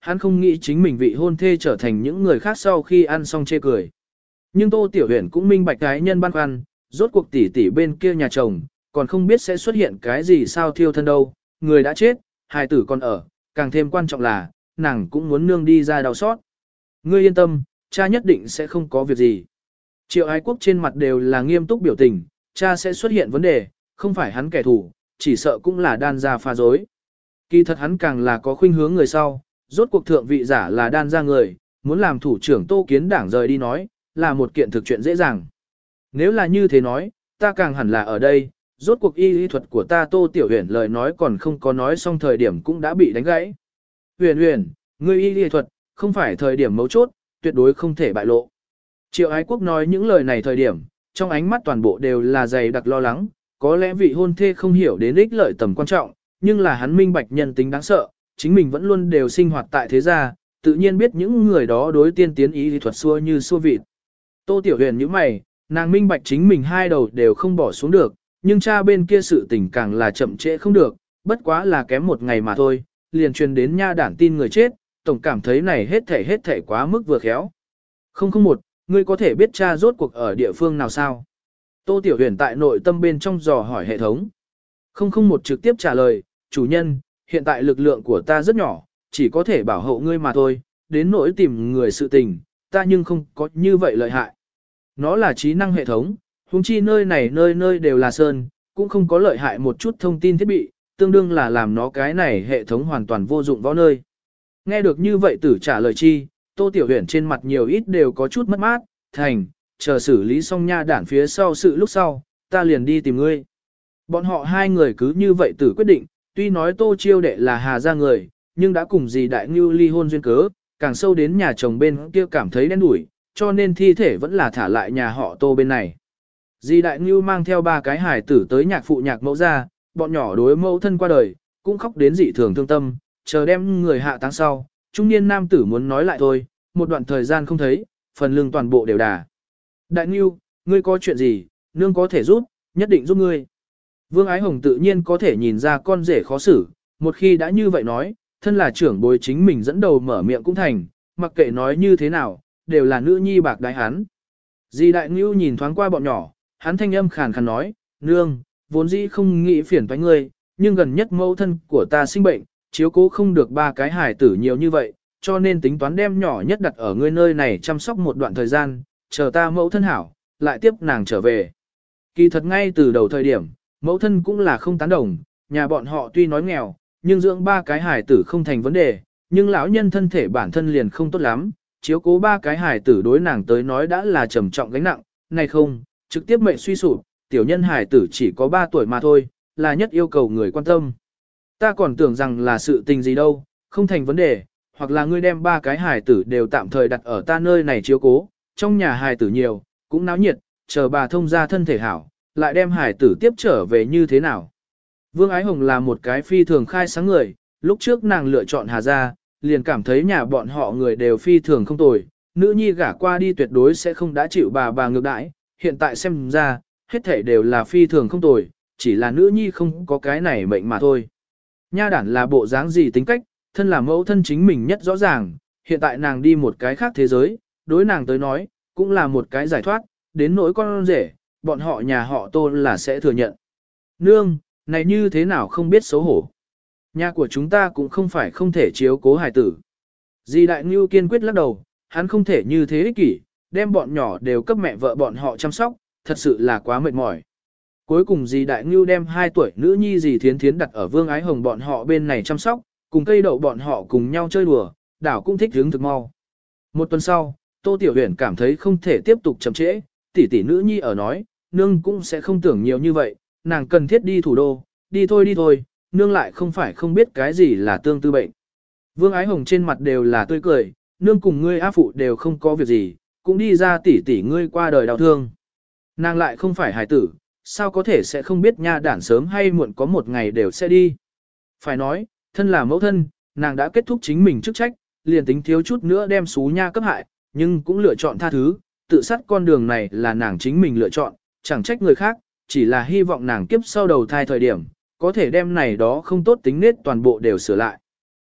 hắn không nghĩ chính mình vị hôn thê trở thành những người khác sau khi ăn xong chê cười. Nhưng Tô Tiểu Huyền cũng minh bạch cái nhân băn khoăn, rốt cuộc tỷ tỷ bên kia nhà chồng, còn không biết sẽ xuất hiện cái gì sao thiêu thân đâu, người đã chết, hài tử còn ở, càng thêm quan trọng là, nàng cũng muốn nương đi ra đau xót. Ngươi yên tâm, cha nhất định sẽ không có việc gì. Triệu Ái Quốc trên mặt đều là nghiêm túc biểu tình, cha sẽ xuất hiện vấn đề, không phải hắn kẻ thù, chỉ sợ cũng là đan gia pha dối. Kỳ thật hắn càng là có khuynh hướng người sau, rốt cuộc thượng vị giả là đan gia người, muốn làm thủ trưởng Tô Kiến Đảng rời đi nói, là một kiện thực chuyện dễ dàng. Nếu là như thế nói, ta càng hẳn là ở đây, rốt cuộc y y thuật của ta Tô Tiểu Huyền lời nói còn không có nói xong thời điểm cũng đã bị đánh gãy. Huyền Huyền, ngươi y y thuật, không phải thời điểm mấu chốt, tuyệt đối không thể bại lộ. Triệu Ái Quốc nói những lời này thời điểm, trong ánh mắt toàn bộ đều là dày đặc lo lắng, có lẽ vị hôn thê không hiểu đến ích lợi tầm quan trọng, nhưng là hắn minh bạch nhân tính đáng sợ, chính mình vẫn luôn đều sinh hoạt tại thế gia, tự nhiên biết những người đó đối tiên tiến ý lý thuật xua như xua vịt. Tô Tiểu Huyền như mày, nàng minh bạch chính mình hai đầu đều không bỏ xuống được, nhưng cha bên kia sự tình càng là chậm trễ không được, bất quá là kém một ngày mà thôi, liền truyền đến nha đản tin người chết, tổng cảm thấy này hết thể hết thể quá mức vừa khéo. Không không một, ngươi có thể biết cha rốt cuộc ở địa phương nào sao? Tô Tiểu Huyền tại nội tâm bên trong dò hỏi hệ thống. Không không một trực tiếp trả lời, chủ nhân, hiện tại lực lượng của ta rất nhỏ, chỉ có thể bảo hộ ngươi mà thôi, đến nỗi tìm người sự tình, ta nhưng không có như vậy lợi hại. Nó là trí năng hệ thống, huống chi nơi này nơi nơi đều là sơn, cũng không có lợi hại một chút thông tin thiết bị, tương đương là làm nó cái này hệ thống hoàn toàn vô dụng võ nơi. Nghe được như vậy tử trả lời chi, Tô Tiểu Huyền trên mặt nhiều ít đều có chút mất mát, thành, chờ xử lý xong nha đản phía sau sự lúc sau, ta liền đi tìm ngươi. Bọn họ hai người cứ như vậy tử quyết định, tuy nói Tô Chiêu Đệ là Hà gia người, nhưng đã cùng dì Đại Ngưu ly hôn duyên cớ, càng sâu đến nhà chồng bên kia cảm thấy đen đủi, cho nên thi thể vẫn là thả lại nhà họ Tô bên này. Dì Đại Ngưu mang theo ba cái hải tử tới nhạc phụ nhạc mẫu ra, bọn nhỏ đối mẫu thân qua đời, cũng khóc đến dị thường thương tâm, chờ đem người hạ táng sau, trung niên nam tử muốn nói lại thôi, một đoạn thời gian không thấy, phần lưng toàn bộ đều đà. Đại Ngưu, ngươi có chuyện gì, nương có thể giúp, nhất định giúp ngươi. Vương Ái Hồng tự nhiên có thể nhìn ra con rể khó xử, một khi đã như vậy nói, thân là trưởng bối chính mình dẫn đầu mở miệng cũng thành, mặc kệ nói như thế nào, đều là nữ nhi bạc đái hắn. Di Đại Ngưu nhìn thoáng qua bọn nhỏ, hắn thanh âm khàn khàn nói, nương, vốn dĩ không nghĩ phiền toái ngươi, nhưng gần nhất mẫu thân của ta sinh bệnh, chiếu cố không được ba cái hài tử nhiều như vậy, cho nên tính toán đem nhỏ nhất đặt ở ngươi nơi này chăm sóc một đoạn thời gian, chờ ta mẫu thân hảo, lại tiếp nàng trở về. Kỳ thật ngay từ đầu thời điểm, mẫu thân cũng là không tán đồng, nhà bọn họ tuy nói nghèo, nhưng dưỡng ba cái hài tử không thành vấn đề, nhưng lão nhân thân thể bản thân liền không tốt lắm, chiếu cố ba cái hài tử đối nàng tới nói đã là trầm trọng gánh nặng, này không, trực tiếp mệnh suy sụp, tiểu nhân hài tử chỉ có ba tuổi mà thôi, là nhất yêu cầu người quan tâm. Ta còn tưởng rằng là sự tình gì đâu, không thành vấn đề, hoặc là ngươi đem ba cái hài tử đều tạm thời đặt ở ta nơi này chiếu cố, trong nhà hài tử nhiều, cũng náo nhiệt, chờ bà thông ra thân thể hảo, lại đem hài tử tiếp trở về như thế nào. Vương Ái Hồng là một cái phi thường khai sáng người, lúc trước nàng lựa chọn Hà Gia, liền cảm thấy nhà bọn họ người đều phi thường không tồi, nữ nhi gả qua đi tuyệt đối sẽ không đã chịu bà bà ngược đãi, hiện tại xem ra, hết thể đều là phi thường không tồi, chỉ là nữ nhi không có cái này mệnh mà thôi. Nha đản là bộ dáng gì tính cách, thân là mẫu thân chính mình nhất rõ ràng, hiện tại nàng đi một cái khác thế giới, đối nàng tới nói, cũng là một cái giải thoát, đến nỗi con rể, bọn họ nhà họ Tô là sẽ thừa nhận. Nương, này như thế nào không biết xấu hổ. Nhà của chúng ta cũng không phải không thể chiếu cố hài tử. Di Đại Ngưu kiên quyết lắc đầu, hắn không thể như thế ích kỷ, đem bọn nhỏ đều cấp mẹ vợ bọn họ chăm sóc, thật sự là quá mệt mỏi. Cuối cùng Di Đại Ngưu đem hai tuổi nữ nhi Di Thiến Thiến đặt ở Vương Ái Hồng bọn họ bên này chăm sóc, cùng cây đậu bọn họ cùng nhau chơi đùa, đảo cũng thích hứng thực mau. Một tuần sau, Tô Tiểu Huyền cảm thấy không thể tiếp tục chậm trễ, tỷ tỷ nữ nhi ở nói, nương cũng sẽ không tưởng nhiều như vậy, nàng cần thiết đi thủ đô, đi thôi đi thôi, nương lại không phải không biết cái gì là tương tư bệnh. Vương Ái Hồng trên mặt đều là tươi cười, nương cùng ngươi á phụ đều không có việc gì, cũng đi ra tỷ tỷ ngươi qua đời đau thương. Nàng lại không phải hài tử, sao có thể sẽ không biết nha đản sớm hay muộn có một ngày đều sẽ đi. Phải nói, thân là mẫu thân, nàng đã kết thúc chính mình chức trách, liền tính thiếu chút nữa đem xú nha cấp hại, nhưng cũng lựa chọn tha thứ, tự sát con đường này là nàng chính mình lựa chọn, chẳng trách người khác, chỉ là hy vọng nàng kiếp sau đầu thai thời điểm, có thể đem này đó không tốt tính nết toàn bộ đều sửa lại.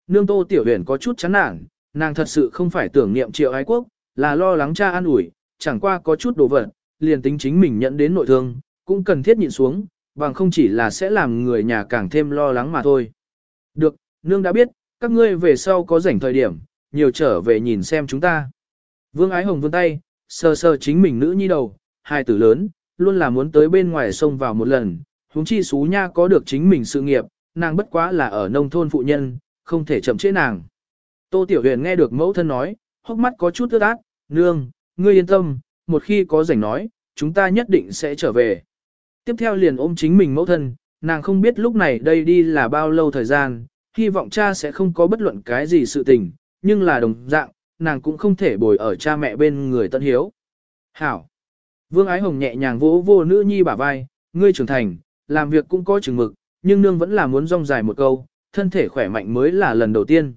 Nương Tô Tiểu Huyền có chút chán nản, nàng thật sự không phải tưởng niệm Triệu Ái Quốc, là lo lắng cha an ủi, chẳng qua có chút đồ vật, liền tính chính mình nhận đến nội thương, cũng cần thiết nhịn xuống, bằng không chỉ là sẽ làm người nhà càng thêm lo lắng mà thôi. Được, nương đã biết, các ngươi về sau có rảnh thời điểm, nhiều trở về nhìn xem chúng ta. Vương Ái Hồng vươn tay, sờ sờ chính mình nữ nhi đầu, hai tử lớn, luôn là muốn tới bên ngoài sông vào một lần, huống chi xú nha có được chính mình sự nghiệp, nàng bất quá là ở nông thôn phụ nhân, không thể chậm trễ nàng. Tô Tiểu Huyền nghe được mẫu thân nói, hốc mắt có chút ướt át, nương, ngươi yên tâm, một khi có rảnh nói, chúng ta nhất định sẽ trở về. Tiếp theo liền ôm chính mình mẫu thân, nàng không biết lúc này đây đi là bao lâu thời gian, hy vọng cha sẽ không có bất luận cái gì sự tình, nhưng là đồng dạng, nàng cũng không thể bồi ở cha mẹ bên người tận hiếu. Hảo! Vương Ái Hồng nhẹ nhàng vỗ vô nữ nhi bả vai, ngươi trưởng thành, làm việc cũng có chừng mực, nhưng nương vẫn là muốn rong dài một câu, thân thể khỏe mạnh mới là lần đầu tiên.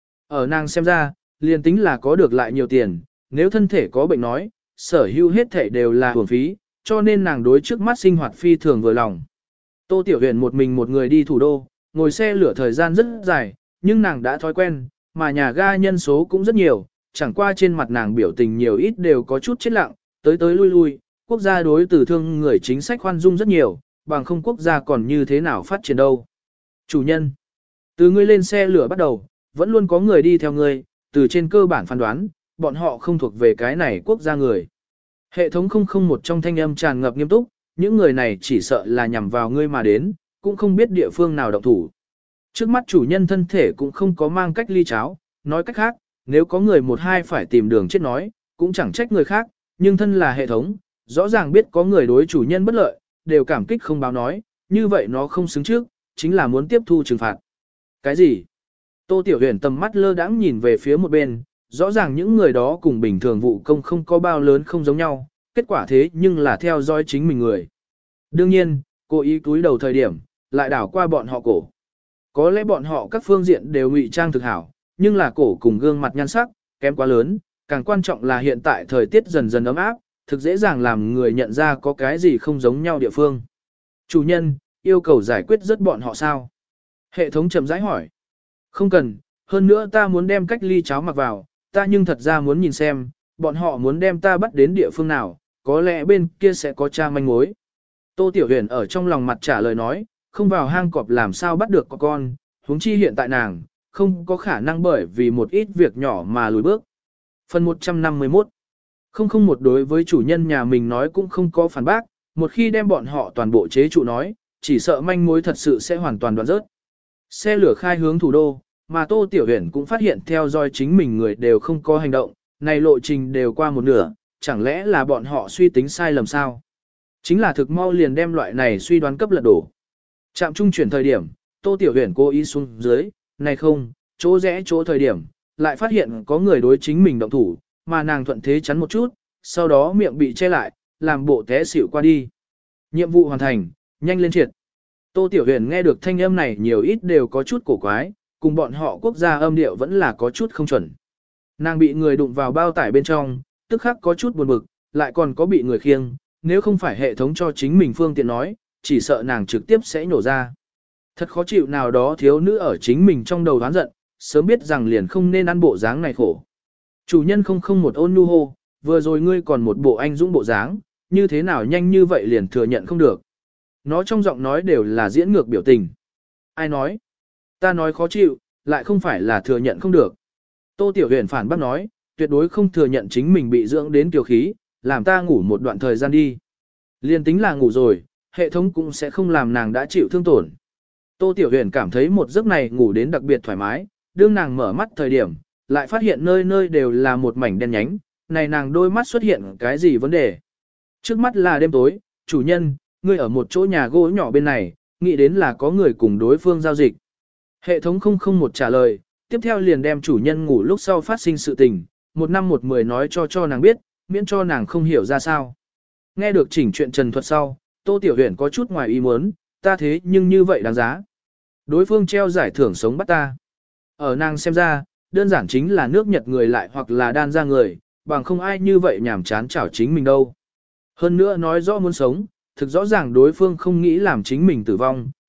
Ở nàng xem ra, liền tính là có được lại nhiều tiền, nếu thân thể có bệnh nói, sở hữu hết thể đều là hưởng phí, cho nên nàng đối trước mắt sinh hoạt phi thường vừa lòng. Tô Tiểu Huyền một mình một người đi thủ đô, ngồi xe lửa thời gian rất dài, nhưng nàng đã thói quen, mà nhà ga nhân số cũng rất nhiều, chẳng qua trên mặt nàng biểu tình nhiều ít đều có chút chết lặng, tới tới lui lui, quốc gia đối tử thương người chính sách khoan dung rất nhiều, bằng không quốc gia còn như thế nào phát triển đâu. Chủ nhân, từ ngươi lên xe lửa bắt đầu, vẫn luôn có người đi theo ngươi, từ trên cơ bản phán đoán, bọn họ không thuộc về cái này quốc gia người. Hệ thống không không một trong thanh âm tràn ngập nghiêm túc, những người này chỉ sợ là nhằm vào ngươi mà đến, cũng không biết địa phương nào động thủ. Trước mắt chủ nhân thân thể cũng không có mang cách ly cháo, nói cách khác, nếu có người một hai phải tìm đường chết nói, cũng chẳng trách người khác, nhưng thân là hệ thống, rõ ràng biết có người đối chủ nhân bất lợi, đều cảm kích không báo nói, như vậy nó không xứng trước, chính là muốn tiếp thu trừng phạt. Cái gì? Tô Tiểu Huyền tầm mắt lơ đãng nhìn về phía một bên, rõ ràng những người đó cùng bình thường vụ công không có bao lớn không giống nhau, kết quả thế nhưng là theo dõi chính mình người. Đương nhiên, cô ý túi đầu thời điểm, lại đảo qua bọn họ cổ. Có lẽ bọn họ các phương diện đều ngụy trang thực hảo, nhưng là cổ cùng gương mặt nhan sắc, kém quá lớn, càng quan trọng là hiện tại thời tiết dần dần ấm áp, thực dễ dàng làm người nhận ra có cái gì không giống nhau địa phương. Chủ nhân, yêu cầu giải quyết rất bọn họ sao? Hệ thống chậm rãi hỏi. Không cần, hơn nữa ta muốn đem cách ly cháo mặc vào, ta nhưng thật ra muốn nhìn xem, bọn họ muốn đem ta bắt đến địa phương nào, có lẽ bên kia sẽ có tra manh mối. Tô Tiểu Huyền ở trong lòng mặt trả lời nói, không vào hang cọp làm sao bắt được có con, huống chi hiện tại nàng, không có khả năng bởi vì một ít việc nhỏ mà lùi bước. Phần một trăm năm mươi mốt. Không không một đối với chủ nhân nhà mình nói cũng không có phản bác, một khi đem bọn họ toàn bộ chế trụ nói, chỉ sợ manh mối thật sự sẽ hoàn toàn đoạn rớt. Xe lửa khai hướng thủ đô, mà Tô Tiểu Huyền cũng phát hiện theo dõi chính mình người đều không có hành động, này lộ trình đều qua một nửa, chẳng lẽ là bọn họ suy tính sai lầm sao? Chính là thực mau liền đem loại này suy đoán cấp lật đổ. Trạm trung chuyển thời điểm, Tô Tiểu Huyền cố ý xuống dưới, này không, chỗ rẽ chỗ thời điểm, lại phát hiện có người đối chính mình động thủ, mà nàng thuận thế chắn một chút, sau đó miệng bị che lại, làm bộ té xỉu qua đi. Nhiệm vụ hoàn thành, nhanh lên triệt. Tô Tiểu Huyền nghe được thanh âm này nhiều ít đều có chút cổ quái, cùng bọn họ quốc gia âm điệu vẫn là có chút không chuẩn. Nàng bị người đụng vào bao tải bên trong, tức khắc có chút buồn bực, lại còn có bị người khiêng, nếu không phải hệ thống cho chính mình phương tiện nói, chỉ sợ nàng trực tiếp sẽ nổ ra. Thật khó chịu nào đó thiếu nữ ở chính mình trong đầu đoán giận, sớm biết rằng liền không nên ăn bộ dáng này khổ. Chủ nhân không không một ôn nhu hô, vừa rồi ngươi còn một bộ anh dũng bộ dáng, như thế nào nhanh như vậy liền thừa nhận không được. Nó trong giọng nói đều là diễn ngược biểu tình. Ai nói? Ta nói khó chịu, lại không phải là thừa nhận không được. Tô Tiểu Huyền phản bác nói, tuyệt đối không thừa nhận chính mình bị dưỡng đến kiều khí, làm ta ngủ một đoạn thời gian đi. Liên tính là ngủ rồi, hệ thống cũng sẽ không làm nàng đã chịu thương tổn. Tô Tiểu Huyền cảm thấy một giấc này ngủ đến đặc biệt thoải mái, đương nàng mở mắt thời điểm, lại phát hiện nơi nơi đều là một mảnh đen nhánh, này nàng đôi mắt xuất hiện cái gì vấn đề. Trước mắt là đêm tối, chủ nhân, ngươi ở một chỗ nhà gỗ nhỏ bên này, nghĩ đến là có người cùng đối phương giao dịch. Hệ thống không không một trả lời, tiếp theo liền đem chủ nhân ngủ lúc sau phát sinh sự tình, một năm một mười nói cho cho nàng biết, miễn cho nàng không hiểu ra sao. Nghe được chỉnh chuyện trần thuật sau, Tô Tiểu Huyền có chút ngoài ý muốn, ta thế nhưng như vậy đáng giá. Đối phương treo giải thưởng sống bắt ta. Ở nàng xem ra, đơn giản chính là nước Nhật người lại hoặc là đan ra người, bằng không ai như vậy nhảm chán chảo chính mình đâu. Hơn nữa nói rõ muốn sống, thực rõ ràng đối phương không nghĩ làm chính mình tử vong,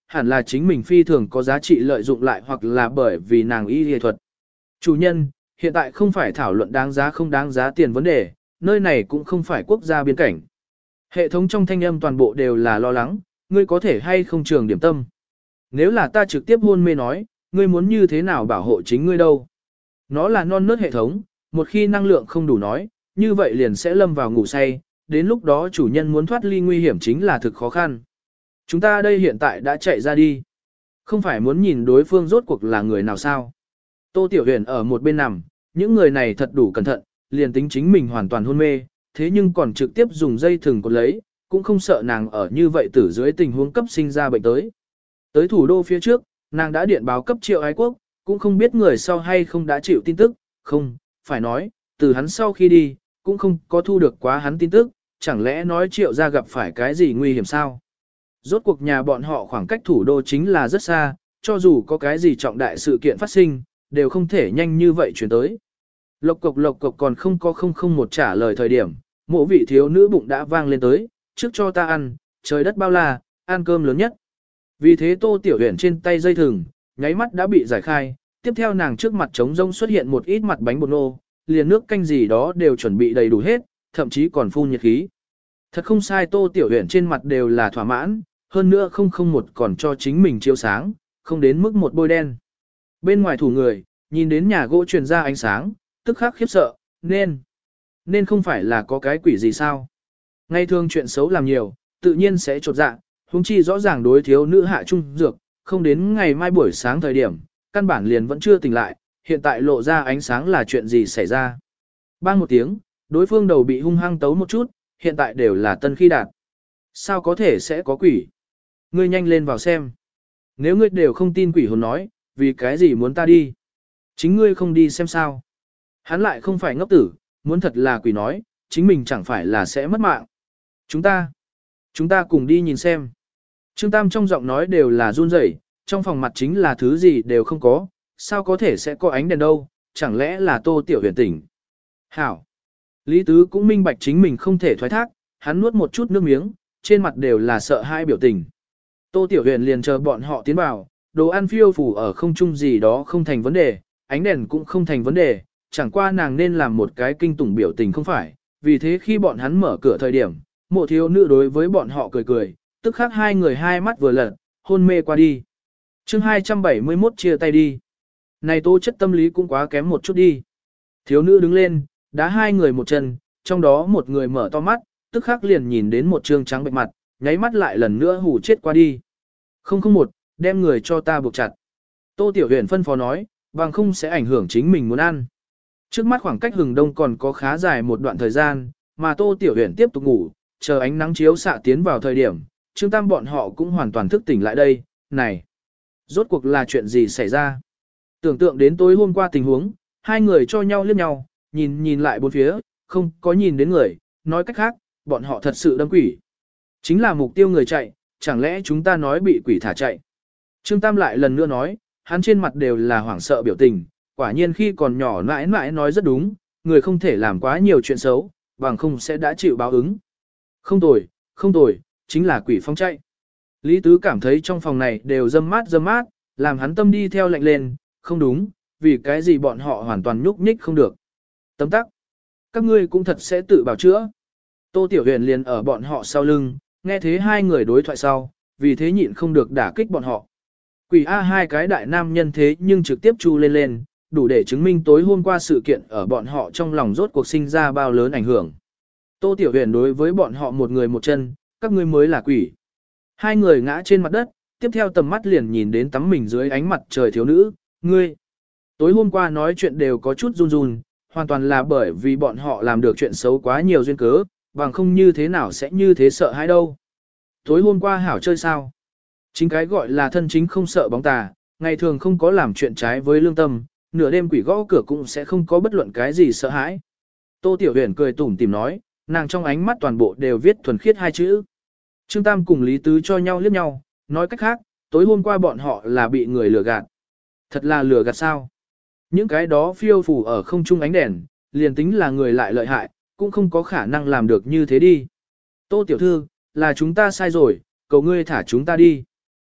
hẳn là chính mình phi thường có giá trị lợi dụng lại hoặc là bởi vì nàng y y thuật. Chủ nhân, hiện tại không phải thảo luận đáng giá không đáng giá tiền vấn đề, nơi này cũng không phải quốc gia biên cảnh. Hệ thống trong thanh âm toàn bộ đều là lo lắng, ngươi có thể hay không trường điểm tâm. Nếu là ta trực tiếp hôn mê nói, ngươi muốn như thế nào bảo hộ chính ngươi đâu. Nó là non nớt hệ thống, một khi năng lượng không đủ nói, như vậy liền sẽ lâm vào ngủ say, đến lúc đó chủ nhân muốn thoát ly nguy hiểm chính là thực khó khăn. Chúng ta đây hiện tại đã chạy ra đi. Không phải muốn nhìn đối phương rốt cuộc là người nào sao. Tô Tiểu Huyền ở một bên nằm, những người này thật đủ cẩn thận, liền tính chính mình hoàn toàn hôn mê, thế nhưng còn trực tiếp dùng dây thừng cột lấy, cũng không sợ nàng ở như vậy tử dưới tình huống cấp sinh ra bệnh tới. Tới thủ đô phía trước, nàng đã điện báo cấp Triệu Ái Quốc, cũng không biết người sau hay không đã chịu tin tức, không, phải nói, từ hắn sau khi đi, cũng không có thu được quá hắn tin tức, chẳng lẽ nói Triệu gia gặp phải cái gì nguy hiểm sao? Rốt cuộc nhà bọn họ khoảng cách thủ đô chính là rất xa, cho dù có cái gì trọng đại sự kiện phát sinh, đều không thể nhanh như vậy chuyển tới. Lộc cộc lộc cộc còn không có không không một trả lời thời điểm, mộ vị thiếu nữ bụng đã vang lên tới, trước cho ta ăn, trời đất bao la, ăn cơm lớn nhất. Vì thế Tô Tiểu Huyền trên tay dây thừng, nháy mắt đã bị giải khai, tiếp theo nàng trước mặt trống rông xuất hiện một ít mặt bánh bột nô, liền nước canh gì đó đều chuẩn bị đầy đủ hết, thậm chí còn phun nhiệt khí. Thật không sai, Tô Tiểu Huyền trên mặt đều là thỏa mãn, hơn nữa không không một còn cho chính mình chiếu sáng, không đến mức một bôi đen. Bên ngoài thủ người, nhìn đến nhà gỗ truyền ra ánh sáng, tức khắc khiếp sợ, nên, nên không phải là có cái quỷ gì sao. Ngay thường chuyện xấu làm nhiều, tự nhiên sẽ trột dạ, huống chi rõ ràng đối thiếu nữ hạ trung dược, không đến ngày mai buổi sáng thời điểm, căn bản liền vẫn chưa tỉnh lại, hiện tại lộ ra ánh sáng là chuyện gì xảy ra. Bang một tiếng, đối phương đầu bị hung hăng tấu một chút, hiện tại đều là tân khi đạt. Sao có thể sẽ có quỷ? Ngươi nhanh lên vào xem. Nếu ngươi đều không tin quỷ hồn nói, vì cái gì muốn ta đi? Chính ngươi không đi xem sao? Hắn lại không phải ngốc tử, muốn thật là quỷ nói, chính mình chẳng phải là sẽ mất mạng. Chúng ta, chúng ta cùng đi nhìn xem. Trương Tam trong giọng nói đều là run rẩy, trong phòng mặt chính là thứ gì đều không có, sao có thể sẽ có ánh đèn đâu, chẳng lẽ là Tô Tiểu Huyền tỉnh. Hảo. Lý Tứ cũng minh bạch chính mình không thể thoái thác, hắn nuốt một chút nước miếng, trên mặt đều là sợ hãi biểu tình. Tô Tiểu Huyền liền chờ bọn họ tiến vào, đồ ăn phiêu phủ ở không trung gì đó không thành vấn đề, ánh đèn cũng không thành vấn đề, chẳng qua nàng nên làm một cái kinh tủng biểu tình không phải, vì thế khi bọn hắn mở cửa thời điểm, mộ thiếu nữ đối với bọn họ cười cười, tức khắc hai người hai mắt vừa lật, hôn mê qua đi. chương hai trăm bảy mươi mốt chia tay đi. Này tố chất tâm lý cũng quá kém một chút đi. Thiếu nữ đứng lên, đá hai người một chân, trong đó một người mở to mắt, tức khắc liền nhìn đến một trương trắng bệnh mặt, nháy mắt lại lần nữa hù chết qua đi. Không không một, đem người cho ta buộc chặt. Tô Tiểu Huyền phân phó nói, bằng không sẽ ảnh hưởng chính mình muốn ăn. Trước mắt khoảng cách hừng đông còn có khá dài một đoạn thời gian, mà Tô Tiểu Huyền tiếp tục ngủ, chờ ánh nắng chiếu xạ tiến vào thời điểm, Trương Tam bọn họ cũng hoàn toàn thức tỉnh lại đây, này. Rốt cuộc là chuyện gì xảy ra? Tưởng tượng đến tối hôm qua tình huống, hai người cho nhau liếc nhau, nhìn nhìn lại bốn phía, không có nhìn đến người, nói cách khác, bọn họ thật sự đâm quỷ. Chính là mục tiêu người chạy, chẳng lẽ chúng ta nói bị quỷ thả chạy? Trương Tam lại lần nữa nói, hắn trên mặt đều là hoảng sợ biểu tình, quả nhiên khi còn nhỏ mãi mãi nói rất đúng, người không thể làm quá nhiều chuyện xấu, bằng không sẽ đã chịu báo ứng. Không tồi, không tồi, chính là quỷ phong chạy. Lý Tứ cảm thấy trong phòng này đều dâm mát dâm mát, làm hắn tâm đi theo lạnh lên, không đúng, vì cái gì bọn họ hoàn toàn nhúc nhích không được. Tấm tắc, các ngươi cũng thật sẽ tự bảo chữa. Tô Tiểu Huyền liền ở bọn họ sau lưng, nghe thế hai người đối thoại sau, vì thế nhịn không được đả kích bọn họ. Quỷ A hai cái đại nam nhân thế nhưng trực tiếp chu lên lên, đủ để chứng minh tối hôm qua sự kiện ở bọn họ trong lòng rốt cuộc sinh ra bao lớn ảnh hưởng. Tô Tiểu Huyền đối với bọn họ một người một chân, các ngươi mới là quỷ. Hai người ngã trên mặt đất, tiếp theo tầm mắt liền nhìn đến tắm mình dưới ánh mặt trời thiếu nữ, ngươi. Tối hôm qua nói chuyện đều có chút run run, hoàn toàn là bởi vì bọn họ làm được chuyện xấu quá nhiều duyên cớ, bằng không như thế nào sẽ như thế sợ hãi đâu. Tối hôm qua hảo chơi sao? Chính cái gọi là thân chính không sợ bóng tà, ngày thường không có làm chuyện trái với lương tâm, nửa đêm quỷ gõ cửa cũng sẽ không có bất luận cái gì sợ hãi. Tô Tiểu Huyền cười tủm tỉm nói, nàng trong ánh mắt toàn bộ đều viết thuần khiết hai chữ. Trương Tam cùng Lý Tứ cho nhau liếc nhau, nói cách khác, tối hôm qua bọn họ là bị người lừa gạt. Thật là lừa gạt sao? Những cái đó phiêu phù ở không trung ánh đèn, liền tính là người lại lợi hại, cũng không có khả năng làm được như thế đi. Tô Tiểu Thư, là chúng ta sai rồi, cầu ngươi thả chúng ta đi.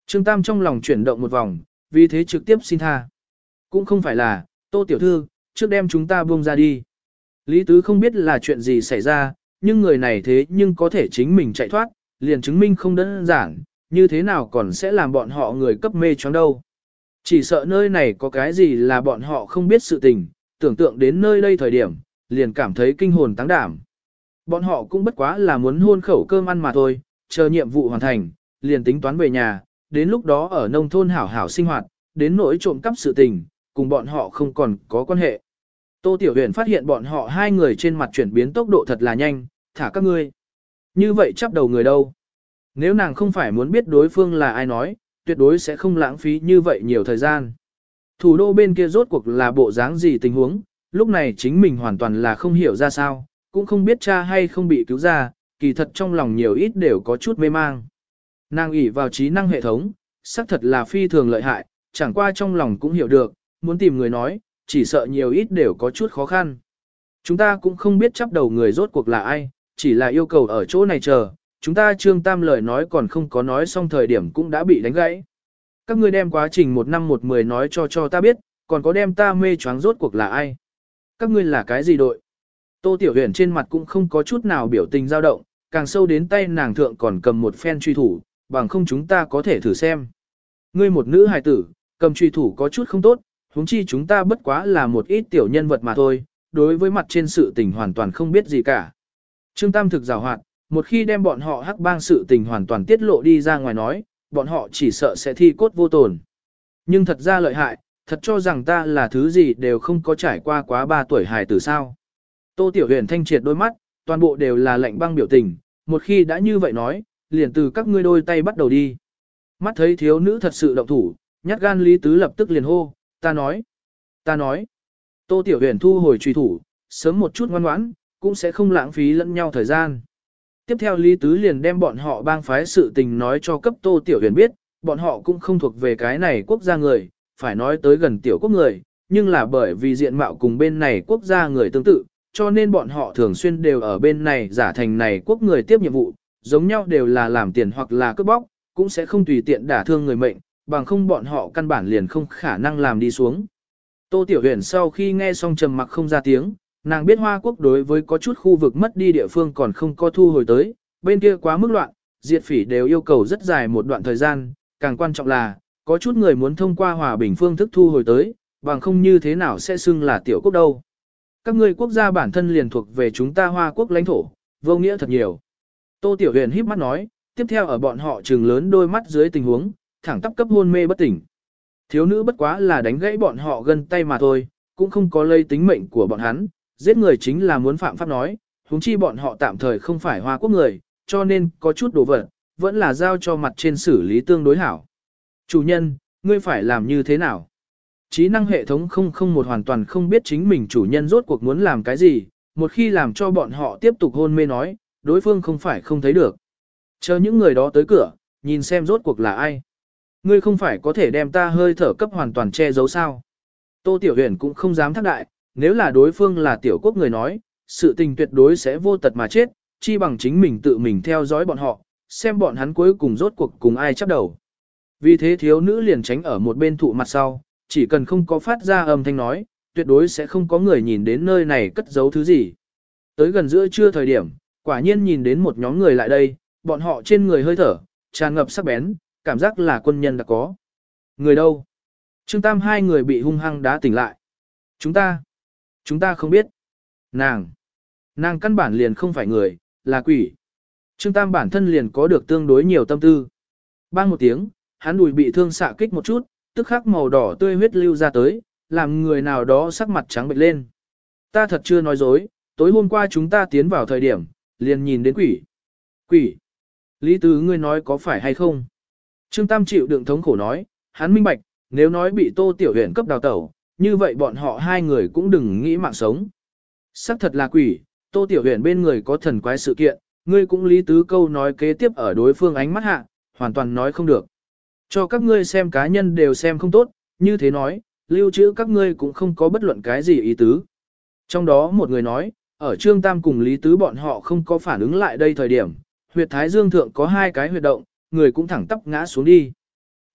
Trương Tam trong lòng chuyển động một vòng, vì thế trực tiếp xin tha. Cũng không phải là, Tô tiểu thư, trước đem chúng ta buông ra đi. Lý Tứ không biết là chuyện gì xảy ra, nhưng người này thế nhưng có thể chính mình chạy thoát, liền chứng minh không đơn giản, như thế nào còn sẽ làm bọn họ người cấp mê choáng đâu. Chỉ sợ nơi này có cái gì là bọn họ không biết sự tình, tưởng tượng đến nơi đây thời điểm, liền cảm thấy kinh hồn táng đảm. Bọn họ cũng bất quá là muốn hôn khẩu cơm ăn mà thôi, chờ nhiệm vụ hoàn thành, liền tính toán về nhà, đến lúc đó ở nông thôn hảo hảo sinh hoạt, đến nỗi trộm cắp sự tình, cùng bọn họ không còn có quan hệ. Tô Tiểu Huyền phát hiện bọn họ hai người trên mặt chuyển biến tốc độ thật là nhanh, thả các ngươi. Như vậy chắp đầu người đâu? Nếu nàng không phải muốn biết đối phương là ai nói, tuyệt đối sẽ không lãng phí như vậy nhiều thời gian. Thủ đô bên kia rốt cuộc là bộ dáng gì tình huống, lúc này chính mình hoàn toàn là không hiểu ra sao, cũng không biết cha hay không bị cứu ra, kỳ thật trong lòng nhiều ít đều có chút mê mang. Nàng ỷ vào trí năng hệ thống, xác thật là phi thường lợi hại, chẳng qua trong lòng cũng hiểu được, muốn tìm người nói, chỉ sợ nhiều ít đều có chút khó khăn. Chúng ta cũng không biết chắp đầu người rốt cuộc là ai, chỉ là yêu cầu ở chỗ này chờ, chúng ta Trương Tam lời nói còn không có nói xong thời điểm cũng đã bị đánh gãy. Các ngươi đem quá trình một năm một mười nói cho cho ta biết, còn có đem ta mê choáng rốt cuộc là ai. Các ngươi là cái gì đội? Tô Tiểu Huyền trên mặt cũng không có chút nào biểu tình dao động, càng sâu đến tay nàng thượng còn cầm một phen truy thủ, bằng không chúng ta có thể thử xem. Ngươi một nữ hài tử, cầm truy thủ có chút không tốt, huống chi chúng ta bất quá là một ít tiểu nhân vật mà thôi, đối với mặt trên sự tình hoàn toàn không biết gì cả. Trương Tam thực giàu hoạt, một khi đem bọn họ hắc bang sự tình hoàn toàn tiết lộ đi ra ngoài nói, bọn họ chỉ sợ sẽ thi cốt vô tổn. Nhưng thật ra lợi hại, thật cho rằng ta là thứ gì đều không có trải qua quá ba tuổi hài tử sao. Tô Tiểu Huyền thanh triệt đôi mắt, toàn bộ đều là lạnh băng biểu tình, một khi đã như vậy nói, liền từ các ngươi đôi tay bắt đầu đi. Mắt thấy thiếu nữ thật sự động thủ, nhát gan Lý Tứ lập tức liền hô, ta nói, ta nói. Tô Tiểu Huyền thu hồi truy thủ, sớm một chút ngoan ngoãn, cũng sẽ không lãng phí lẫn nhau thời gian. Tiếp theo Lý Tứ liền đem bọn họ bang phái sự tình nói cho cấp Tô Tiểu Huyền biết, bọn họ cũng không thuộc về cái này quốc gia người, phải nói tới gần tiểu quốc người, nhưng là bởi vì diện mạo cùng bên này quốc gia người tương tự, cho nên bọn họ thường xuyên đều ở bên này giả thành này quốc người tiếp nhiệm vụ, giống nhau đều là làm tiền hoặc là cướp bóc, cũng sẽ không tùy tiện đả thương người mệnh, bằng không bọn họ căn bản liền không khả năng làm đi xuống. Tô Tiểu Huyền sau khi nghe xong trầm mặc không ra tiếng, nàng biết Hoa Quốc đối với có chút khu vực mất đi địa phương còn không có thu hồi tới, bên kia quá mức loạn, diệt phỉ đều yêu cầu rất dài một đoạn thời gian, càng quan trọng là, có chút người muốn thông qua hòa bình phương thức thu hồi tới, bằng không như thế nào sẽ xưng là tiểu quốc đâu. Các ngươi quốc gia bản thân liền thuộc về chúng ta Hoa Quốc lãnh thổ, vô nghĩa thật nhiều. Tô Tiểu Huyền híp mắt nói, tiếp theo ở bọn họ trừng lớn đôi mắt dưới tình huống, thẳng tắp cấp hôn mê bất tỉnh. Thiếu nữ bất quá là đánh gãy bọn họ gân tay mà thôi, cũng không có lây tính mệnh của bọn hắn, giết người chính là muốn phạm pháp nói, huống chi bọn họ tạm thời không phải Hoa Quốc người, cho nên có chút đồ vật, vẫn là giao cho mặt trên xử lý tương đối hảo. Chủ nhân, ngươi phải làm như thế nào? Trí năng hệ thống không không một hoàn toàn không biết chính mình chủ nhân rốt cuộc muốn làm cái gì, một khi làm cho bọn họ tiếp tục hôn mê nói, đối phương không phải không thấy được. Chờ những người đó tới cửa, nhìn xem rốt cuộc là ai. Ngươi không phải có thể đem ta hơi thở cấp hoàn toàn che giấu sao? Tô Tiểu Huyền cũng không dám thác đại, nếu là đối phương là tiểu quốc người nói, sự tình tuyệt đối sẽ vô tật mà chết, chi bằng chính mình tự mình theo dõi bọn họ, xem bọn hắn cuối cùng rốt cuộc cùng ai chấp đầu. Vì thế thiếu nữ liền tránh ở một bên thụ mặt sau, chỉ cần không có phát ra âm thanh nói, tuyệt đối sẽ không có người nhìn đến nơi này cất giấu thứ gì. Tới gần giữa trưa thời điểm, quả nhiên nhìn đến một nhóm người lại đây, bọn họ trên người hơi thở, tràn ngập sắc bén, cảm giác là quân nhân đã có. Người đâu? Trương Tam hai người bị hung hăng đá tỉnh lại. Chúng ta, chúng ta không biết. Nàng, nàng căn bản liền không phải người, là quỷ. Trương Tam bản thân liền có được tương đối nhiều tâm tư. Bang một tiếng, hắn đùi bị thương xạ kích một chút, tức khắc màu đỏ tươi huyết lưu ra tới, làm người nào đó sắc mặt trắng bệch lên. Ta thật chưa nói dối, tối hôm qua chúng ta tiến vào thời điểm, liền nhìn đến quỷ. Quỷ. Lý Tứ ngươi nói có phải hay không? Trương Tam chịu đựng thống khổ nói, hắn minh bạch, nếu nói bị Tô Tiểu Huyền cấp đào tẩu, như vậy bọn họ hai người cũng đừng nghĩ mạng sống. Sắc thật là quỷ, Tô Tiểu Huyền bên người có thần quái sự kiện, ngươi cũng Lý Tứ câu nói kế tiếp ở đối phương ánh mắt hạ, hoàn toàn nói không được. Cho các ngươi xem cá nhân đều xem không tốt, như thế nói, lưu trữ các ngươi cũng không có bất luận cái gì ý tứ. Trong đó một người nói, ở Trương Tam cùng Lý Tứ bọn họ không có phản ứng lại đây thời điểm, huyệt thái dương thượng có hai cái huyệt động, người cũng thẳng tắp ngã xuống đi.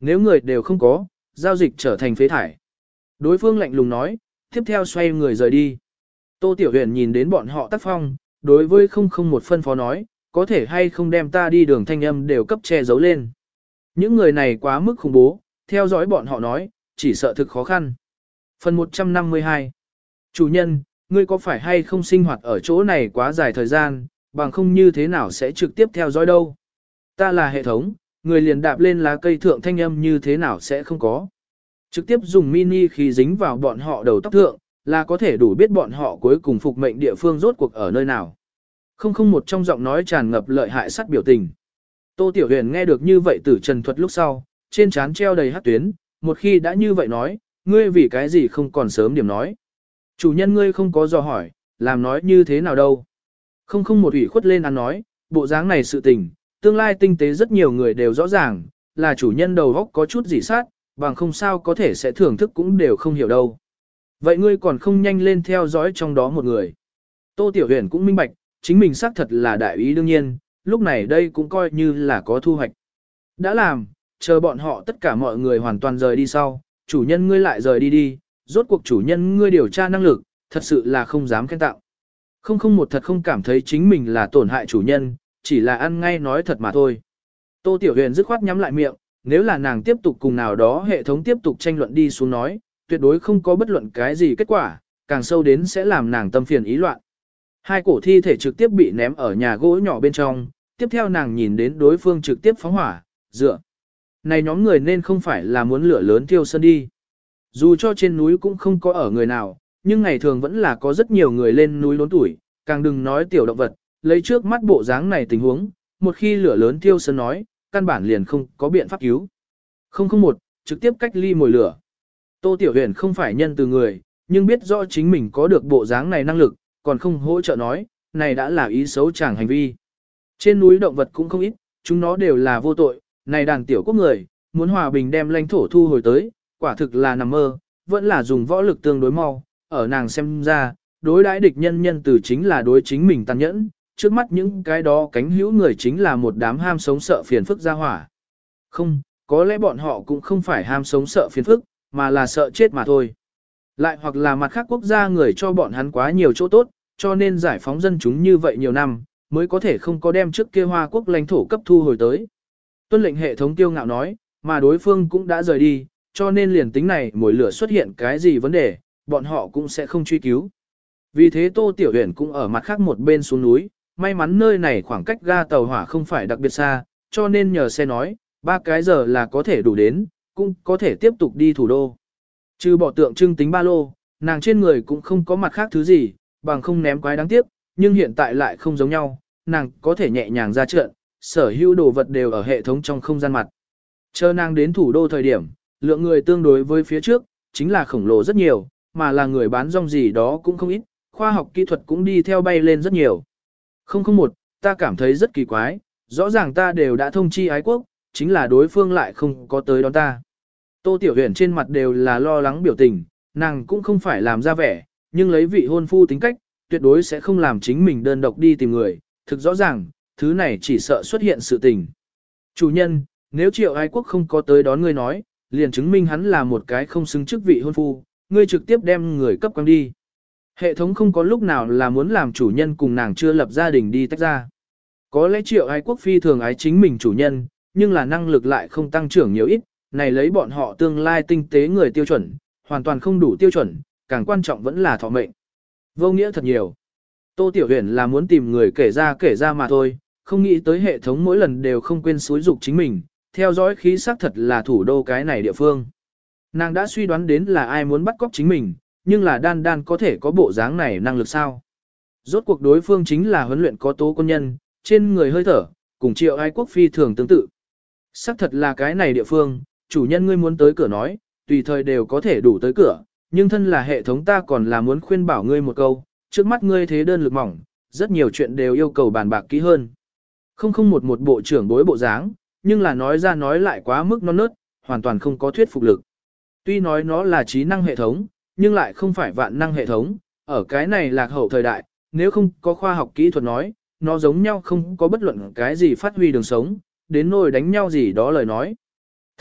nếu người đều không có, giao dịch trở thành phế thải. Đối phương lạnh lùng nói, tiếp theo xoay người rời đi. Tô Tiểu Huyền nhìn đến bọn họ tác phong, đối với không không một phân phó nói, có thể hay không đem ta đi đường thanh âm đều cấp che giấu lên. Những người này quá mức khủng bố, theo dõi bọn họ nói, chỉ sợ thực khó khăn. Phần một trăm năm mươi hai. Chủ nhân, ngươi có phải hay không sinh hoạt ở chỗ này quá dài thời gian, bằng không như thế nào sẽ trực tiếp theo dõi đâu. Ta là hệ thống, người liền đạp lên lá cây thượng thanh âm như thế nào sẽ không có. Trực tiếp dùng mini khi dính vào bọn họ đầu tóc thượng, là có thể đủ biết bọn họ cuối cùng phục mệnh địa phương rốt cuộc ở nơi nào. Không không một trong giọng nói tràn ngập lợi hại sắt biểu tình. Tô Tiểu Huyền nghe được như vậy từ trần thuật lúc sau, trên trán treo đầy hắc tuyến, một khi đã như vậy nói, ngươi vì cái gì không còn sớm điểm nói. Chủ nhân ngươi không có dò hỏi, làm nói như thế nào đâu. Không không một ủy khuất lên ăn nói, bộ dáng này sự tình, tương lai tinh tế rất nhiều người đều rõ ràng, là chủ nhân đầu góc có chút dị sát, bằng không sao có thể sẽ thưởng thức cũng đều không hiểu đâu. Vậy ngươi còn không nhanh lên theo dõi trong đó một người. Tô Tiểu Huyền cũng minh bạch, chính mình xác thật là đại ý đương nhiên, lúc này đây cũng coi như là có thu hoạch. Đã làm, chờ bọn họ tất cả mọi người hoàn toàn rời đi sau, chủ nhân ngươi lại rời đi đi, rốt cuộc chủ nhân ngươi điều tra năng lực, thật sự là không dám khen tặng. Không không một thật không cảm thấy chính mình là tổn hại chủ nhân, chỉ là ăn ngay nói thật mà thôi. Tô Tiểu Huyền dứt khoát nhắm lại miệng, nếu là nàng tiếp tục cùng nào đó hệ thống tiếp tục tranh luận đi xuống nói, tuyệt đối không có bất luận cái gì kết quả, càng sâu đến sẽ làm nàng tâm phiền ý loạn. Hai cổ thi thể trực tiếp bị ném ở nhà gỗ nhỏ bên trong, tiếp theo nàng nhìn đến đối phương trực tiếp phóng hỏa, dựa. Này nhóm người nên không phải là muốn lửa lớn thiêu sân đi. Dù cho trên núi cũng không có ở người nào, nhưng ngày thường vẫn là có rất nhiều người lên núi lốn tuổi, càng đừng nói tiểu động vật, lấy trước mắt bộ dáng này tình huống, một khi lửa lớn thiêu sân nói, căn bản liền không có biện pháp cứu. Không không một, trực tiếp cách ly mồi lửa. Tô Tiểu Huyền không phải nhân từ người, nhưng biết rõ chính mình có được bộ dáng này năng lực, còn không hỗ trợ nói, này đã là ý xấu chàng hành vi. Trên núi động vật cũng không ít, chúng nó đều là vô tội, này đàn tiểu quốc người, muốn hòa bình đem lãnh thổ thu hồi tới, quả thực là nằm mơ, vẫn là dùng võ lực tương đối mau, ở nàng xem ra, đối đãi địch nhân nhân từ chính là đối chính mình tàn nhẫn, trước mắt những cái đó cánh hữu người chính là một đám ham sống sợ phiền phức ra hỏa. Không, có lẽ bọn họ cũng không phải ham sống sợ phiền phức, mà là sợ chết mà thôi. Lại hoặc là mặt khác quốc gia người cho bọn hắn quá nhiều chỗ tốt, cho nên giải phóng dân chúng như vậy nhiều năm, mới có thể không có đem trước kia Hoa quốc lãnh thổ cấp thu hồi tới. Tuân lệnh hệ thống tiêu ngạo nói, mà đối phương cũng đã rời đi, cho nên liền tính này mồi lửa xuất hiện cái gì vấn đề, bọn họ cũng sẽ không truy cứu. Vì thế Tô Tiểu Huyền cũng ở mặt khác một bên xuống núi, may mắn nơi này khoảng cách ga tàu hỏa không phải đặc biệt xa, cho nên nhờ xe nói, ba cái giờ là có thể đủ đến, cũng có thể tiếp tục đi thủ đô. Trừ bỏ tượng trưng tính ba lô, nàng trên người cũng không có mặt khác thứ gì, bằng không ném quái đáng tiếc, nhưng hiện tại lại không giống nhau, nàng có thể nhẹ nhàng ra trận, sở hữu đồ vật đều ở hệ thống trong không gian mặt. Chờ nàng đến thủ đô thời điểm, lượng người tương đối với phía trước, chính là khổng lồ rất nhiều, mà là người bán rong gì đó cũng không ít, khoa học kỹ thuật cũng đi theo bay lên rất nhiều. Không không một, ta cảm thấy rất kỳ quái, rõ ràng ta đều đã thông chi ái quốc, chính là đối phương lại không có tới đón ta. Tô Tiểu Huyền trên mặt đều là lo lắng biểu tình, nàng cũng không phải làm ra vẻ, nhưng lấy vị hôn phu tính cách, tuyệt đối sẽ không làm chính mình đơn độc đi tìm người, thực rõ ràng, thứ này chỉ sợ xuất hiện sự tình. Chủ nhân, nếu Triệu Ái Quốc không có tới đón ngươi nói, liền chứng minh hắn là một cái không xứng chức vị hôn phu, ngươi trực tiếp đem người cấp quăng đi. Hệ thống không có lúc nào là muốn làm chủ nhân cùng nàng chưa lập gia đình đi tách ra. Có lẽ Triệu Ái Quốc phi thường ái chính mình chủ nhân, nhưng là năng lực lại không tăng trưởng nhiều ít, này lấy bọn họ tương lai tinh tế người tiêu chuẩn, hoàn toàn không đủ tiêu chuẩn, càng quan trọng vẫn là thọ mệnh. Vô nghĩa thật nhiều. Tô Tiểu Huyền là muốn tìm người kể ra kể ra mà thôi, không nghĩ tới hệ thống mỗi lần đều không quên xúi dục chính mình, theo dõi khí sắc thật là thủ đô cái này địa phương. Nàng đã suy đoán đến là ai muốn bắt cóc chính mình, nhưng là đan đan có thể có bộ dáng này năng lực sao. Rốt cuộc đối phương chính là huấn luyện có tố quân nhân, trên người hơi thở, cùng Triệu Ái Quốc phi thường tương tự. Sắc thật là cái này địa phương, chủ nhân ngươi muốn tới cửa nói, tùy thời đều có thể đủ tới cửa, nhưng thân là hệ thống ta còn là muốn khuyên bảo ngươi một câu, trước mắt ngươi thế đơn lực mỏng, rất nhiều chuyện đều yêu cầu bàn bạc kỹ hơn. Không không một một bộ trưởng đối bộ dáng, nhưng là nói ra nói lại quá mức non nớt, hoàn toàn không có thuyết phục lực. Tuy nói nó là trí năng hệ thống, nhưng lại không phải vạn năng hệ thống, ở cái này lạc hậu thời đại, nếu không có khoa học kỹ thuật nói, nó giống nhau không có bất luận cái gì phát huy đường sống, đến nỗi đánh nhau gì đó lời nói.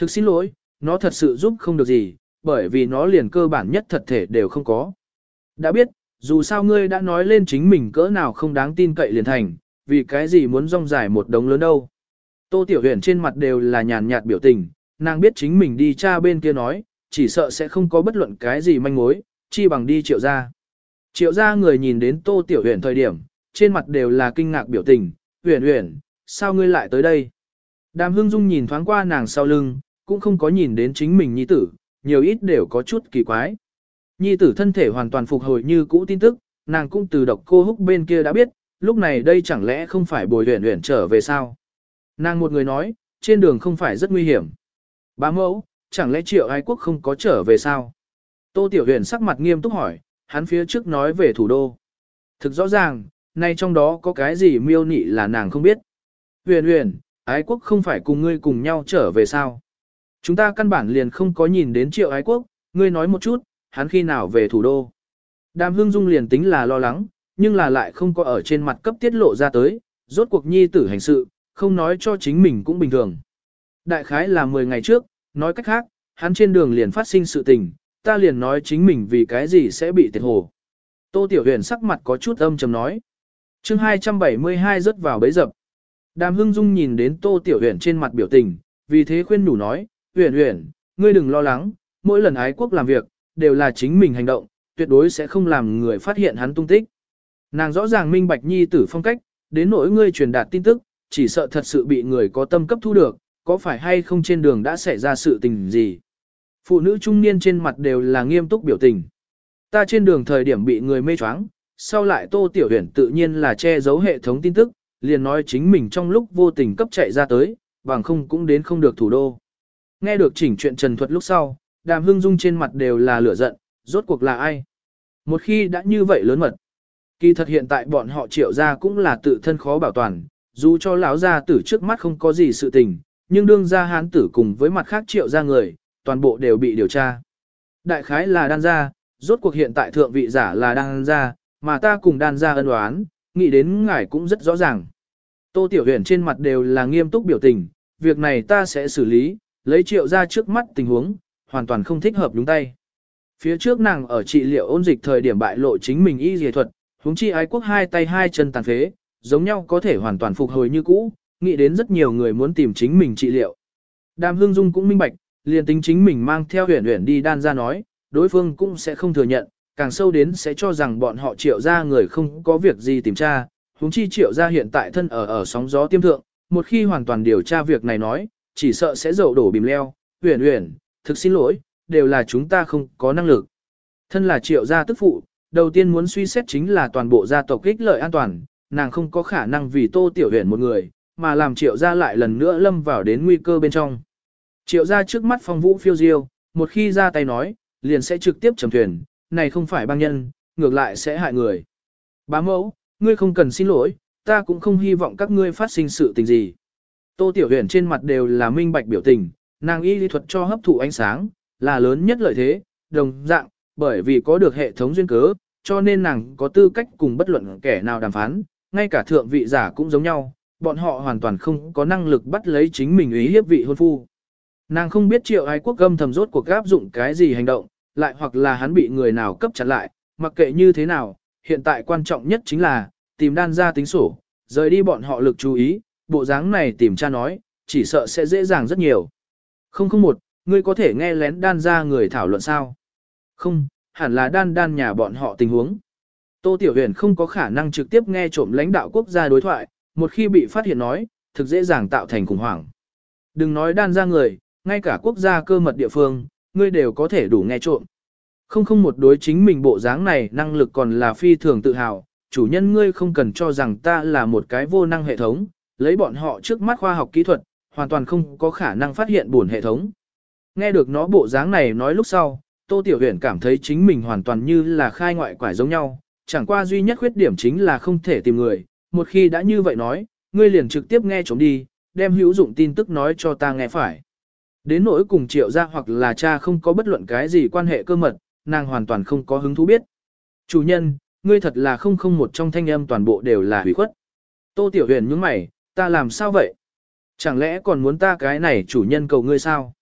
Thực xin lỗi, nó thật sự giúp không được gì, bởi vì nó liền cơ bản nhất thật thể đều không có. Đã biết, dù sao ngươi đã nói lên chính mình cỡ nào không đáng tin cậy liền thành, vì cái gì muốn rong dài một đống lớn đâu. Tô Tiểu Huyền trên mặt đều là nhàn nhạt biểu tình, nàng biết chính mình đi cha bên kia nói, chỉ sợ sẽ không có bất luận cái gì manh mối, chi bằng đi triệu gia. Triệu gia người nhìn đến Tô Tiểu Huyền thời điểm, trên mặt đều là kinh ngạc biểu tình, Huyền Huyền, sao ngươi lại tới đây? Đàm Hưng Dung nhìn thoáng qua nàng sau lưng, cũng không có nhìn đến chính mình nhi tử, nhiều ít đều có chút kỳ quái. Nhi tử thân thể hoàn toàn phục hồi như cũ tin tức, nàng cũng từ độc cô húc bên kia đã biết, lúc này đây chẳng lẽ không phải bồi Huyền Huyền trở về sao? Nàng một người nói, trên đường không phải rất nguy hiểm. Bá mẫu, chẳng lẽ Triệu Ái Quốc không có trở về sao? Tô Tiểu Huyền sắc mặt nghiêm túc hỏi, hắn phía trước nói về thủ đô. Thực rõ ràng, nay trong đó có cái gì miêu nị là nàng không biết. Huyền Huyền, Ái Quốc không phải cùng ngươi cùng nhau trở về sao? Chúng ta căn bản liền không có nhìn đến Triệu Ái Quốc, ngươi nói một chút, hắn khi nào về thủ đô? Đàm Hưng Dung liền tính là lo lắng, nhưng là lại không có ở trên mặt cấp tiết lộ ra tới, rốt cuộc nhi tử hành sự, không nói cho chính mình cũng bình thường. Đại khái là mười ngày trước, nói cách khác, hắn trên đường liền phát sinh sự tình, ta liền nói chính mình vì cái gì sẽ bị tiệt hồ. Tô Tiểu Huyền sắc mặt có chút âm trầm nói. chương hai trăm bảy mươi hai rớt vào bẫy dập. Đàm Hưng Dung nhìn đến Tô Tiểu Huyền trên mặt biểu tình, vì thế khuyên nhủ nói, Huyền Huyền, ngươi đừng lo lắng, mỗi lần Ái Quốc làm việc, đều là chính mình hành động, tuyệt đối sẽ không làm người phát hiện hắn tung tích. Nàng rõ ràng minh bạch nhi tử phong cách, đến nỗi ngươi truyền đạt tin tức, chỉ sợ thật sự bị người có tâm cấp thu được, có phải hay không trên đường đã xảy ra sự tình gì. Phụ nữ trung niên trên mặt đều là nghiêm túc biểu tình. Ta trên đường thời điểm bị người mê choáng, sau lại Tô Tiểu Huyền tự nhiên là che giấu hệ thống tin tức, liền nói chính mình trong lúc vô tình cấp chạy ra tới, bằng không cũng đến không được thủ đô. Nghe được chỉnh chuyện trần thuật lúc sau, Đàm Hưng Dung trên mặt đều là lửa giận, rốt cuộc là ai? Một khi đã như vậy lớn mật, kỳ thật hiện tại bọn họ Triệu gia cũng là tự thân khó bảo toàn, dù cho lão gia tử trước mắt không có gì sự tình, nhưng đương gia hán tử cùng với mặt khác Triệu gia người, toàn bộ đều bị điều tra. Đại khái là đan gia, rốt cuộc hiện tại thượng vị giả là đan gia, mà ta cùng đan gia ân oán, nghĩ đến ngài cũng rất rõ ràng. Tô Tiểu Huyền trên mặt đều là nghiêm túc biểu tình, việc này ta sẽ xử lý, lấy Triệu gia trước mắt tình huống, hoàn toàn không thích hợp đúng tay. Phía trước nàng ở trị liệu ôn dịch thời điểm bại lộ chính mình y dề thuật, huống chi Ái Quốc hai tay hai chân tàn phế, giống nhau có thể hoàn toàn phục hồi như cũ, nghĩ đến rất nhiều người muốn tìm chính mình trị liệu. Đàm Hưng Dung cũng minh bạch, liền tính chính mình mang theo Huyền Huyền đi đan ra nói, đối phương cũng sẽ không thừa nhận, càng sâu đến sẽ cho rằng bọn họ Triệu gia người không có việc gì tìm tra, huống chi Triệu gia hiện tại thân ở ở sóng gió tiêm thượng, một khi hoàn toàn điều tra việc này nói, chỉ sợ sẽ dậu đổ bìm leo. Huyền Huyền, thực xin lỗi, đều là chúng ta không có năng lực. Thân là Triệu gia tức phụ, đầu tiên muốn suy xét chính là toàn bộ gia tộc ích lợi an toàn, nàng không có khả năng vì Tô Tiểu Huyền một người, mà làm Triệu gia lại lần nữa lâm vào đến nguy cơ bên trong. Triệu gia trước mắt phong vũ phiêu diêu, một khi ra tay nói, liền sẽ trực tiếp chầm thuyền, này không phải băng nhân, ngược lại sẽ hại người. Bá mẫu, ngươi không cần xin lỗi, ta cũng không hy vọng các ngươi phát sinh sự tình gì. Tô Tiểu Huyền trên mặt đều là minh bạch biểu tình, nàng y lý thuật cho hấp thụ ánh sáng, là lớn nhất lợi thế, đồng dạng, bởi vì có được hệ thống duyên cớ, cho nên nàng có tư cách cùng bất luận kẻ nào đàm phán, ngay cả thượng vị giả cũng giống nhau, bọn họ hoàn toàn không có năng lực bắt lấy chính mình ý hiếp vị hôn phu. Nàng không biết Triệu Ái Quốc âm thầm rốt cuộc áp dụng cái gì hành động, lại hoặc là hắn bị người nào cấp chặn lại, mặc kệ như thế nào, hiện tại quan trọng nhất chính là, tìm đan ra tính sổ, rời đi bọn họ lực chú ý, bộ dáng này tìm cha nói, chỉ sợ sẽ dễ dàng rất nhiều. Không không một, ngươi có thể nghe lén đan ra người thảo luận sao? Không, hẳn là đan đan nhà bọn họ tình huống. Tô Tiểu Huyền không có khả năng trực tiếp nghe trộm lãnh đạo quốc gia đối thoại, một khi bị phát hiện nói, thực dễ dàng tạo thành khủng hoảng. Đừng nói đan ra người, ngay cả quốc gia cơ mật địa phương, ngươi đều có thể đủ nghe trộm. Không không một đối chính mình bộ dáng này năng lực còn là phi thường tự hào, chủ nhân ngươi không cần cho rằng ta là một cái vô năng hệ thống, lấy bọn họ trước mắt khoa học kỹ thuật, hoàn toàn không có khả năng phát hiện buồn hệ thống. Nghe được nó bộ dáng này nói lúc sau, Tô Tiểu Huyền cảm thấy chính mình hoàn toàn như là khai ngoại quải giống nhau, chẳng qua duy nhất khuyết điểm chính là không thể tìm người, một khi đã như vậy nói, ngươi liền trực tiếp nghe trộm đi, đem hữu dụng tin tức nói cho ta nghe phải. Đến nỗi cùng Triệu gia hoặc là cha không có bất luận cái gì quan hệ cơ mật, nàng hoàn toàn không có hứng thú biết. Chủ nhân, ngươi thật là không không một trong thanh âm toàn bộ đều là hủy khuất. Tô Tiểu Huyền nhướng mày, ta làm sao vậy? Chẳng lẽ còn muốn ta cái này chủ nhân cầu ngươi sao?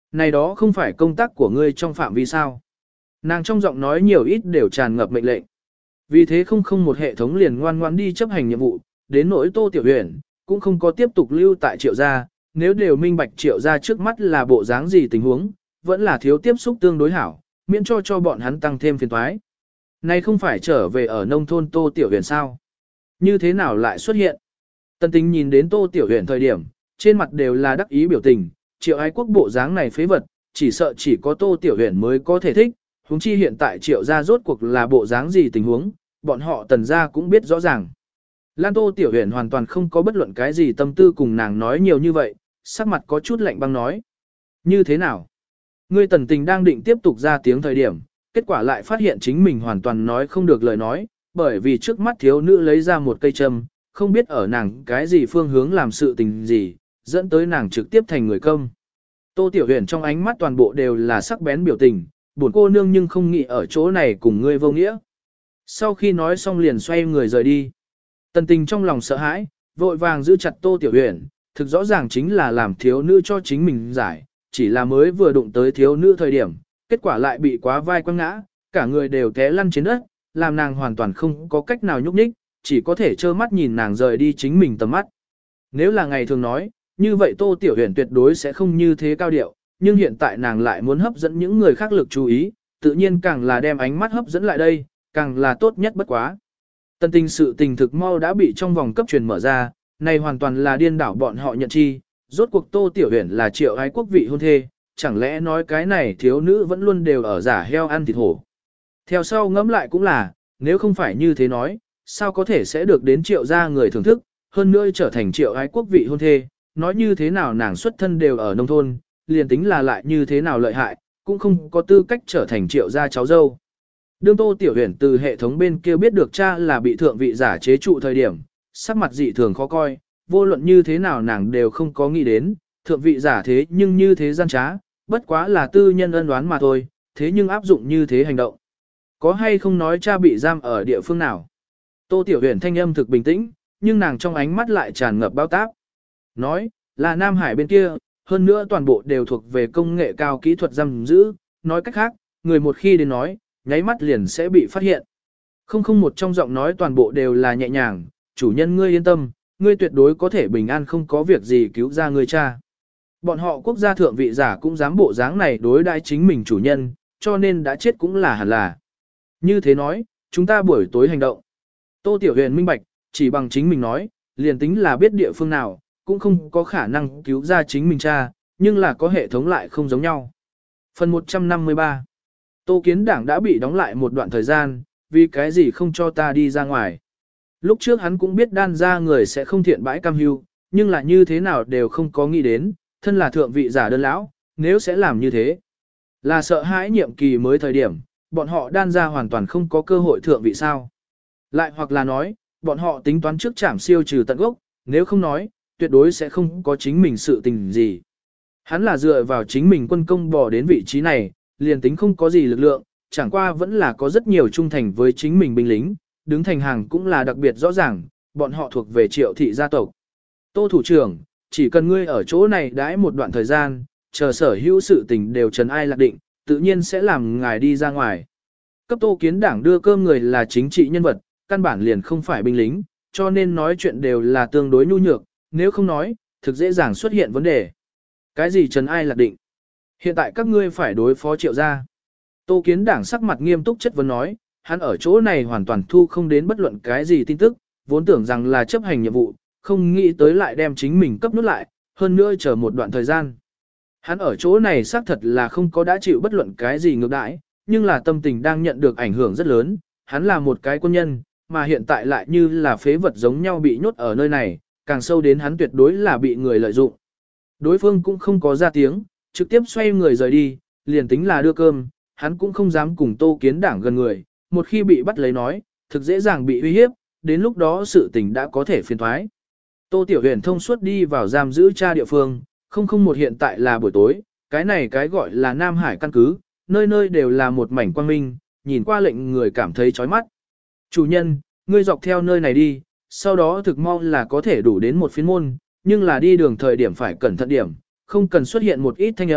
Này đó không phải công tác của ngươi trong phạm vi sao. Nàng trong giọng nói nhiều ít đều tràn ngập mệnh lệnh. Vì thế không không một hệ thống liền ngoan ngoãn đi chấp hành nhiệm vụ, đến nỗi Tô Tiểu Huyền cũng không có tiếp tục lưu tại Triệu gia, nếu đều minh bạch Triệu gia trước mắt là bộ dáng gì tình huống, vẫn là thiếu tiếp xúc tương đối hảo, miễn cho cho bọn hắn tăng thêm phiền toái. Này không phải trở về ở nông thôn Tô Tiểu Huyền sao? Như thế nào lại xuất hiện? Tần Tình nhìn đến Tô Tiểu Huyền thời điểm, trên mặt đều là đắc ý biểu tình, Triệu Ái Quốc bộ dáng này phế vật, chỉ sợ chỉ có Tô Tiểu Huyền mới có thể thích, huống chi hiện tại Triệu gia rốt cuộc là bộ dáng gì tình huống, bọn họ Tần gia cũng biết rõ ràng. Lan Tô Tiểu Huyền hoàn toàn không có bất luận cái gì tâm tư cùng nàng nói nhiều như vậy, sắc mặt có chút lạnh băng nói. Như thế nào? Ngươi Tần Tình đang định tiếp tục ra tiếng thời điểm, kết quả lại phát hiện chính mình hoàn toàn nói không được lời nói, bởi vì trước mắt thiếu nữ lấy ra một cây châm, không biết ở nàng cái gì phương hướng làm sự tình gì, dẫn tới nàng trực tiếp thành người công. Tô Tiểu Huyền trong ánh mắt toàn bộ đều là sắc bén biểu tình, buồn cô nương nhưng không nghĩ ở chỗ này cùng ngươi vô nghĩa. Sau khi nói xong liền xoay người rời đi. Tần Tình trong lòng sợ hãi, vội vàng giữ chặt Tô Tiểu Huyền, thực rõ ràng chính là làm thiếu nữ cho chính mình giải, chỉ là mới vừa đụng tới thiếu nữ thời điểm, kết quả lại bị quá vai quăng ngã, cả người đều té lăn trên đất, làm nàng hoàn toàn không có cách nào nhúc nhích, chỉ có thể trơ mắt nhìn nàng rời đi chính mình tầm mắt. Nếu là ngày thường nói, như vậy Tô Tiểu Huyền tuyệt đối sẽ không như thế cao điệu, nhưng hiện tại nàng lại muốn hấp dẫn những người khác lực chú ý, tự nhiên càng là đem ánh mắt hấp dẫn lại đây, càng là tốt nhất bất quá. Tần Tình sự tình thực mau đã bị trong vòng cấp truyền mở ra, này hoàn toàn là điên đảo bọn họ nhận chi, rốt cuộc Tô Tiểu Huyền là Triệu Ái Quốc vị hôn thê, chẳng lẽ nói cái này thiếu nữ vẫn luôn đều ở giả heo ăn thịt hổ. Theo sau ngẫm lại cũng là, nếu không phải như thế nói, sao có thể sẽ được đến Triệu gia người thưởng thức, hơn nữa trở thành Triệu Ái Quốc vị hôn thê, nói như thế nào nàng xuất thân đều ở nông thôn, liền tính là lại như thế nào lợi hại, cũng không có tư cách trở thành Triệu gia cháu dâu. Đương Tô Tiểu Huyền từ hệ thống bên kia biết được cha là bị thượng vị giả chế trụ thời điểm, sắc mặt dị thường khó coi, vô luận như thế nào nàng đều không có nghĩ đến, thượng vị giả thế nhưng như thế gian trá, bất quá là tư nhân ân đoán mà thôi, thế nhưng áp dụng như thế hành động. Có hay không nói cha bị giam ở địa phương nào? Tô Tiểu Huyền thanh âm thực bình tĩnh, nhưng nàng trong ánh mắt lại tràn ngập bao táp. Nói, là Nam Hải bên kia, hơn nữa toàn bộ đều thuộc về công nghệ cao kỹ thuật giam giữ, nói cách khác, người một khi đến nói, nháy mắt liền sẽ bị phát hiện. Không không một trong giọng nói toàn bộ đều là nhẹ nhàng, chủ nhân ngươi yên tâm, ngươi tuyệt đối có thể bình an không có việc gì cứu ra ngươi cha. Bọn họ quốc gia thượng vị giả cũng dám bộ dáng này đối đãi chính mình chủ nhân, cho nên đã chết cũng là hẳn là. Như thế nói, chúng ta buổi tối hành động. Tô Tiểu Huyền minh bạch, chỉ bằng chính mình nói, liền tính là biết địa phương nào, cũng không có khả năng cứu ra chính mình cha, nhưng là có hệ thống lại không giống nhau. Phần một trăm năm mươi ba. Tô Kiến Đảng đã bị đóng lại một đoạn thời gian, vì cái gì không cho ta đi ra ngoài. Lúc trước hắn cũng biết đan ra người sẽ không thiện bãi cam hưu, nhưng là như thế nào đều không có nghĩ đến, thân là thượng vị giả đơn lão, nếu sẽ làm như thế. Là sợ hãi nhiệm kỳ mới thời điểm, bọn họ đan ra hoàn toàn không có cơ hội thượng vị sao. Lại hoặc là nói, bọn họ tính toán trước trảm siêu trừ tận gốc, nếu không nói, tuyệt đối sẽ không có chính mình sự tình gì. Hắn là dựa vào chính mình quân công bò đến vị trí này, liền tính không có gì lực lượng, chẳng qua vẫn là có rất nhiều trung thành với chính mình binh lính, đứng thành hàng cũng là đặc biệt rõ ràng, bọn họ thuộc về Triệu thị gia tộc. Tô thủ trưởng, chỉ cần ngươi ở chỗ này đãi một đoạn thời gian, chờ sở hữu sự tình đều trần ai lạc định, tự nhiên sẽ làm ngài đi ra ngoài. Cấp Tô Kiến Đảng đưa cơm người là chính trị nhân vật, căn bản liền không phải binh lính, cho nên nói chuyện đều là tương đối nhu nhược, nếu không nói, thực dễ dàng xuất hiện vấn đề. Cái gì trần ai lạc định? Hiện tại các ngươi phải đối phó Triệu gia. Tô Kiến Đảng sắc mặt nghiêm túc chất vấn nói, hắn ở chỗ này hoàn toàn thu không đến bất luận cái gì tin tức, vốn tưởng rằng là chấp hành nhiệm vụ, không nghĩ tới lại đem chính mình cấp nút lại, hơn nữa chờ một đoạn thời gian. Hắn ở chỗ này xác thật là không có đã chịu bất luận cái gì ngược đãi, nhưng là tâm tình đang nhận được ảnh hưởng rất lớn, hắn là một cái quân nhân, mà hiện tại lại như là phế vật giống nhau bị nhốt ở nơi này, càng sâu đến hắn tuyệt đối là bị người lợi dụng. Đối phương cũng không có ra tiếng, trực tiếp xoay người rời đi, liền tính là đưa cơm, hắn cũng không dám cùng Tô Kiến Đảng gần người, một khi bị bắt lấy nói, thực dễ dàng bị uy hiếp, đến lúc đó sự tình đã có thể phiền thoái. Tô Tiểu Huyền thông suốt đi vào giam giữ cha địa phương, không không một hiện tại là buổi tối, cái này cái gọi là Nam Hải căn cứ, nơi nơi đều là một mảnh quang minh, nhìn qua lệnh người cảm thấy chói mắt. Chủ nhân, ngươi dọc theo nơi này đi, sau đó thực mau là có thể đủ đến một phiến môn, nhưng là đi đường thời điểm phải cẩn thận điểm, không cần xuất hiện một ít thanh âm,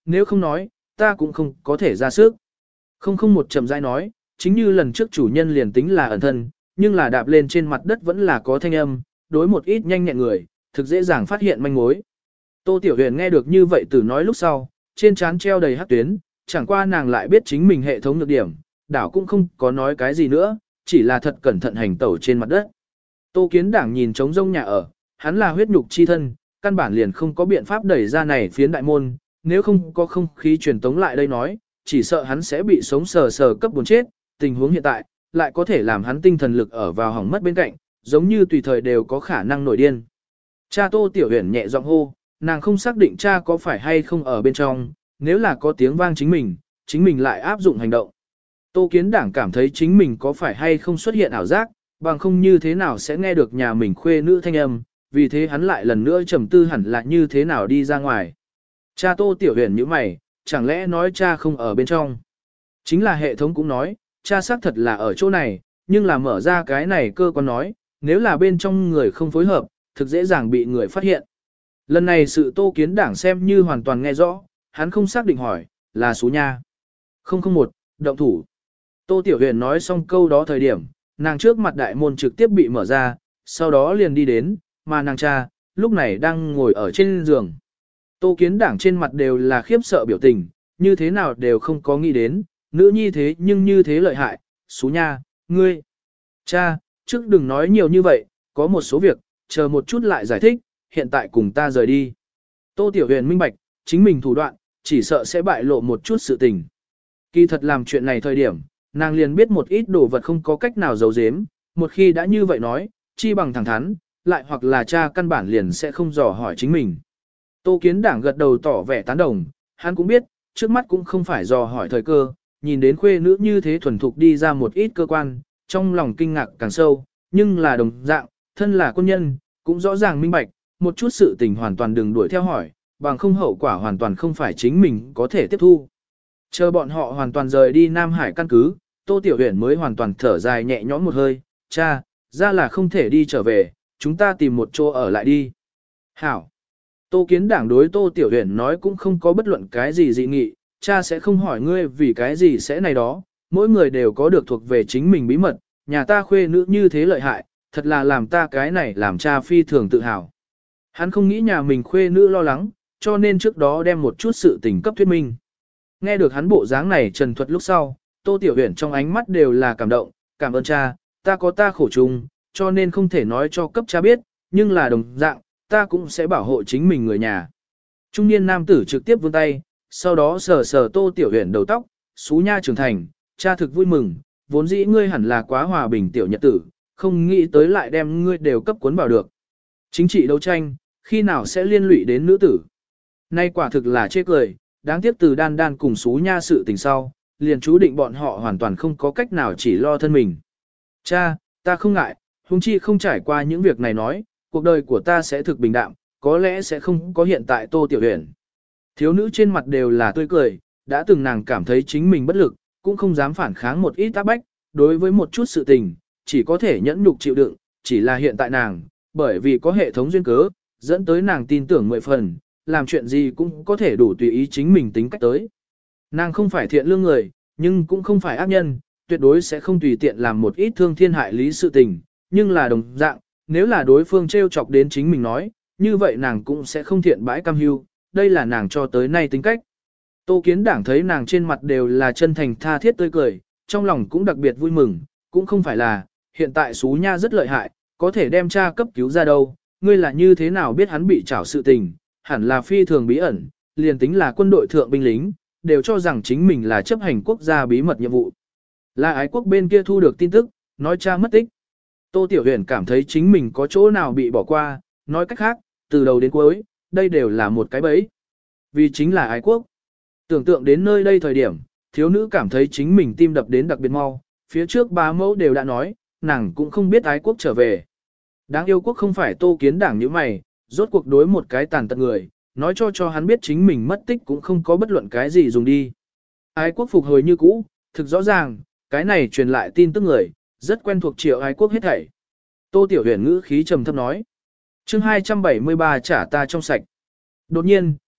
nếu không nói, ta cũng không có thể ra sức. Không không một chậm rãi nói, chính như lần trước chủ nhân liền tính là ẩn thân, nhưng là đạp lên trên mặt đất vẫn là có thanh âm, đối một ít nhanh nhẹn người, thực dễ dàng phát hiện manh mối. Tô Tiểu Huyền nghe được như vậy từ nói lúc sau, trên trán treo đầy hắc tuyến, chẳng qua nàng lại biết chính mình hệ thống nhược điểm, đảo cũng không có nói cái gì nữa, chỉ là thật cẩn thận hành tẩu trên mặt đất. Tô Kiến Đảng nhìn trống rông nhà ở, hắn là huyết nhục chi thân, căn bản liền không có biện pháp đẩy ra này phiến đại môn, nếu không có không khí truyền tống lại đây nói, chỉ sợ hắn sẽ bị sống sờ sờ cấp buồn chết, tình huống hiện tại, lại có thể làm hắn tinh thần lực ở vào hỏng mất bên cạnh, giống như tùy thời đều có khả năng nổi điên. Cha Tô Tiểu Huyền nhẹ giọng hô, nàng không xác định cha có phải hay không ở bên trong, nếu là có tiếng vang chính mình, chính mình lại áp dụng hành động. Tô Kiến Đảng cảm thấy chính mình có phải hay không xuất hiện ảo giác, bằng không như thế nào sẽ nghe được nhà mình khuê nữ thanh âm, vì thế hắn lại lần nữa trầm tư hẳn là như thế nào đi ra ngoài. Cha Tô Tiểu Huyền như mày, chẳng lẽ nói cha không ở bên trong. Chính là hệ thống cũng nói, cha xác thật là ở chỗ này, nhưng là mở ra cái này cơ quan nói, nếu là bên trong người không phối hợp, thực dễ dàng bị người phát hiện. Lần này sự Tô Kiến Đảng xem như hoàn toàn nghe rõ, hắn không xác định hỏi, là số nha. không không một, động thủ. Tô Tiểu Huyền nói xong câu đó thời điểm, nàng trước mặt đại môn trực tiếp bị mở ra, sau đó liền đi đến, mà nàng cha, lúc này đang ngồi ở trên giường. Tô Kiến Đảng trên mặt đều là khiếp sợ biểu tình, như thế nào đều không có nghĩ đến, nữ nhi thế nhưng như thế lợi hại, số nha, ngươi. Cha, trước đừng nói nhiều như vậy, có một số việc, chờ một chút lại giải thích, hiện tại cùng ta rời đi. Tô Tiểu Huyền minh bạch, chính mình thủ đoạn, chỉ sợ sẽ bại lộ một chút sự tình. Kỳ thật làm chuyện này thời điểm, nàng liền biết một ít đồ vật không có cách nào giấu giếm, một khi đã như vậy nói, chi bằng thẳng thắn, lại hoặc là cha căn bản liền sẽ không dò hỏi chính mình. Tô Kiến Đảng gật đầu tỏ vẻ tán đồng, hắn cũng biết, trước mắt cũng không phải dò hỏi thời cơ, nhìn đến khuê nữ như thế thuần thục đi ra một ít cơ quan, trong lòng kinh ngạc càng sâu, nhưng là đồng dạng, thân là quân nhân, cũng rõ ràng minh bạch, một chút sự tình hoàn toàn đừng đuổi theo hỏi, bằng không hậu quả hoàn toàn không phải chính mình có thể tiếp thu. Chờ bọn họ hoàn toàn rời đi Nam Hải căn cứ, Tô Tiểu Huyền mới hoàn toàn thở dài nhẹ nhõm một hơi, cha, ra là không thể đi trở về, chúng ta tìm một chỗ ở lại đi. Hảo. Tô Kiến Đảng đối Tô Tiểu Huyền nói cũng không có bất luận cái gì dị nghị, cha sẽ không hỏi ngươi vì cái gì sẽ này đó, mỗi người đều có được thuộc về chính mình bí mật, nhà ta khuê nữ như thế lợi hại, thật là làm ta cái này làm cha phi thường tự hào. Hắn không nghĩ nhà mình khuê nữ lo lắng, cho nên trước đó đem một chút sự tình cấp thuyết minh. Nghe được hắn bộ dáng này trần thuật lúc sau, Tô Tiểu Huyền trong ánh mắt đều là cảm động, cảm ơn cha, ta có ta khổ chung, cho nên không thể nói cho cấp cha biết, nhưng là đồng dạng, ta cũng sẽ bảo hộ chính mình người nhà. Trung niên nam tử trực tiếp vươn tay, sau đó sờ sờ Tô Tiểu Huyền đầu tóc, xú nha trưởng thành, cha thực vui mừng, vốn dĩ ngươi hẳn là quá hòa bình tiểu nhật tử, không nghĩ tới lại đem ngươi đều cấp cuốn vào được. Chính trị đấu tranh, khi nào sẽ liên lụy đến nữ tử. Nay quả thực là chê cười, đáng tiếc từ đan đan cùng xú nha sự tình sau, liền chú định bọn họ hoàn toàn không có cách nào chỉ lo thân mình. Cha, ta không ngại, huống chi không trải qua những việc này nói, cuộc đời của ta sẽ thực bình đạm, có lẽ sẽ không có hiện tại Tô Tiểu Huyền. Thiếu nữ trên mặt đều là tươi cười, đã từng nàng cảm thấy chính mình bất lực, cũng không dám phản kháng một ít áp bách, đối với một chút sự tình, chỉ có thể nhẫn nhục chịu đựng, chỉ là hiện tại nàng, bởi vì có hệ thống duyên cớ, dẫn tới nàng tin tưởng mười phần, làm chuyện gì cũng có thể đủ tùy ý chính mình tính cách tới. Nàng không phải thiện lương người, nhưng cũng không phải ác nhân, tuyệt đối sẽ không tùy tiện làm một ít thương thiên hại lý sự tình, nhưng là đồng dạng, nếu là đối phương trêu chọc đến chính mình nói, như vậy nàng cũng sẽ không thiện bãi cam hưu, đây là nàng cho tới nay tính cách. Tô Kiến Đảng thấy nàng trên mặt đều là chân thành tha thiết tươi cười, trong lòng cũng đặc biệt vui mừng, cũng không phải là, hiện tại xú nha rất lợi hại, có thể đem cha cấp cứu ra đâu, ngươi là như thế nào biết hắn bị trảo sự tình, hẳn là phi thường bí ẩn, liền tính là quân đội thượng binh lính, đều cho rằng chính mình là chấp hành quốc gia bí mật nhiệm vụ. Là ái quốc bên kia thu được tin tức, nói cha mất tích. Tô Tiểu Huyền cảm thấy chính mình có chỗ nào bị bỏ qua, nói cách khác, từ đầu đến cuối, đây đều là một cái bẫy. Vì chính là ái quốc. Tưởng tượng đến nơi đây thời điểm, thiếu nữ cảm thấy chính mình tim đập đến đặc biệt mau, phía trước bá mẫu đều đã nói, nàng cũng không biết ái quốc trở về. Đáng yêu quốc không phải Tô Kiến Đảng như mày, rốt cuộc đối một cái tàn tật người, nói cho cho hắn biết chính mình mất tích cũng không có bất luận cái gì dùng đi. Ái quốc phục hồi như cũ, thực rõ ràng, cái này truyền lại tin tức người, rất quen thuộc triệu ái quốc hết thảy. Tô Tiểu Huyền ngữ khí trầm thấp nói. Chương hai trăm bảy mươi ba trả ta trong sạch. Đột nhiên,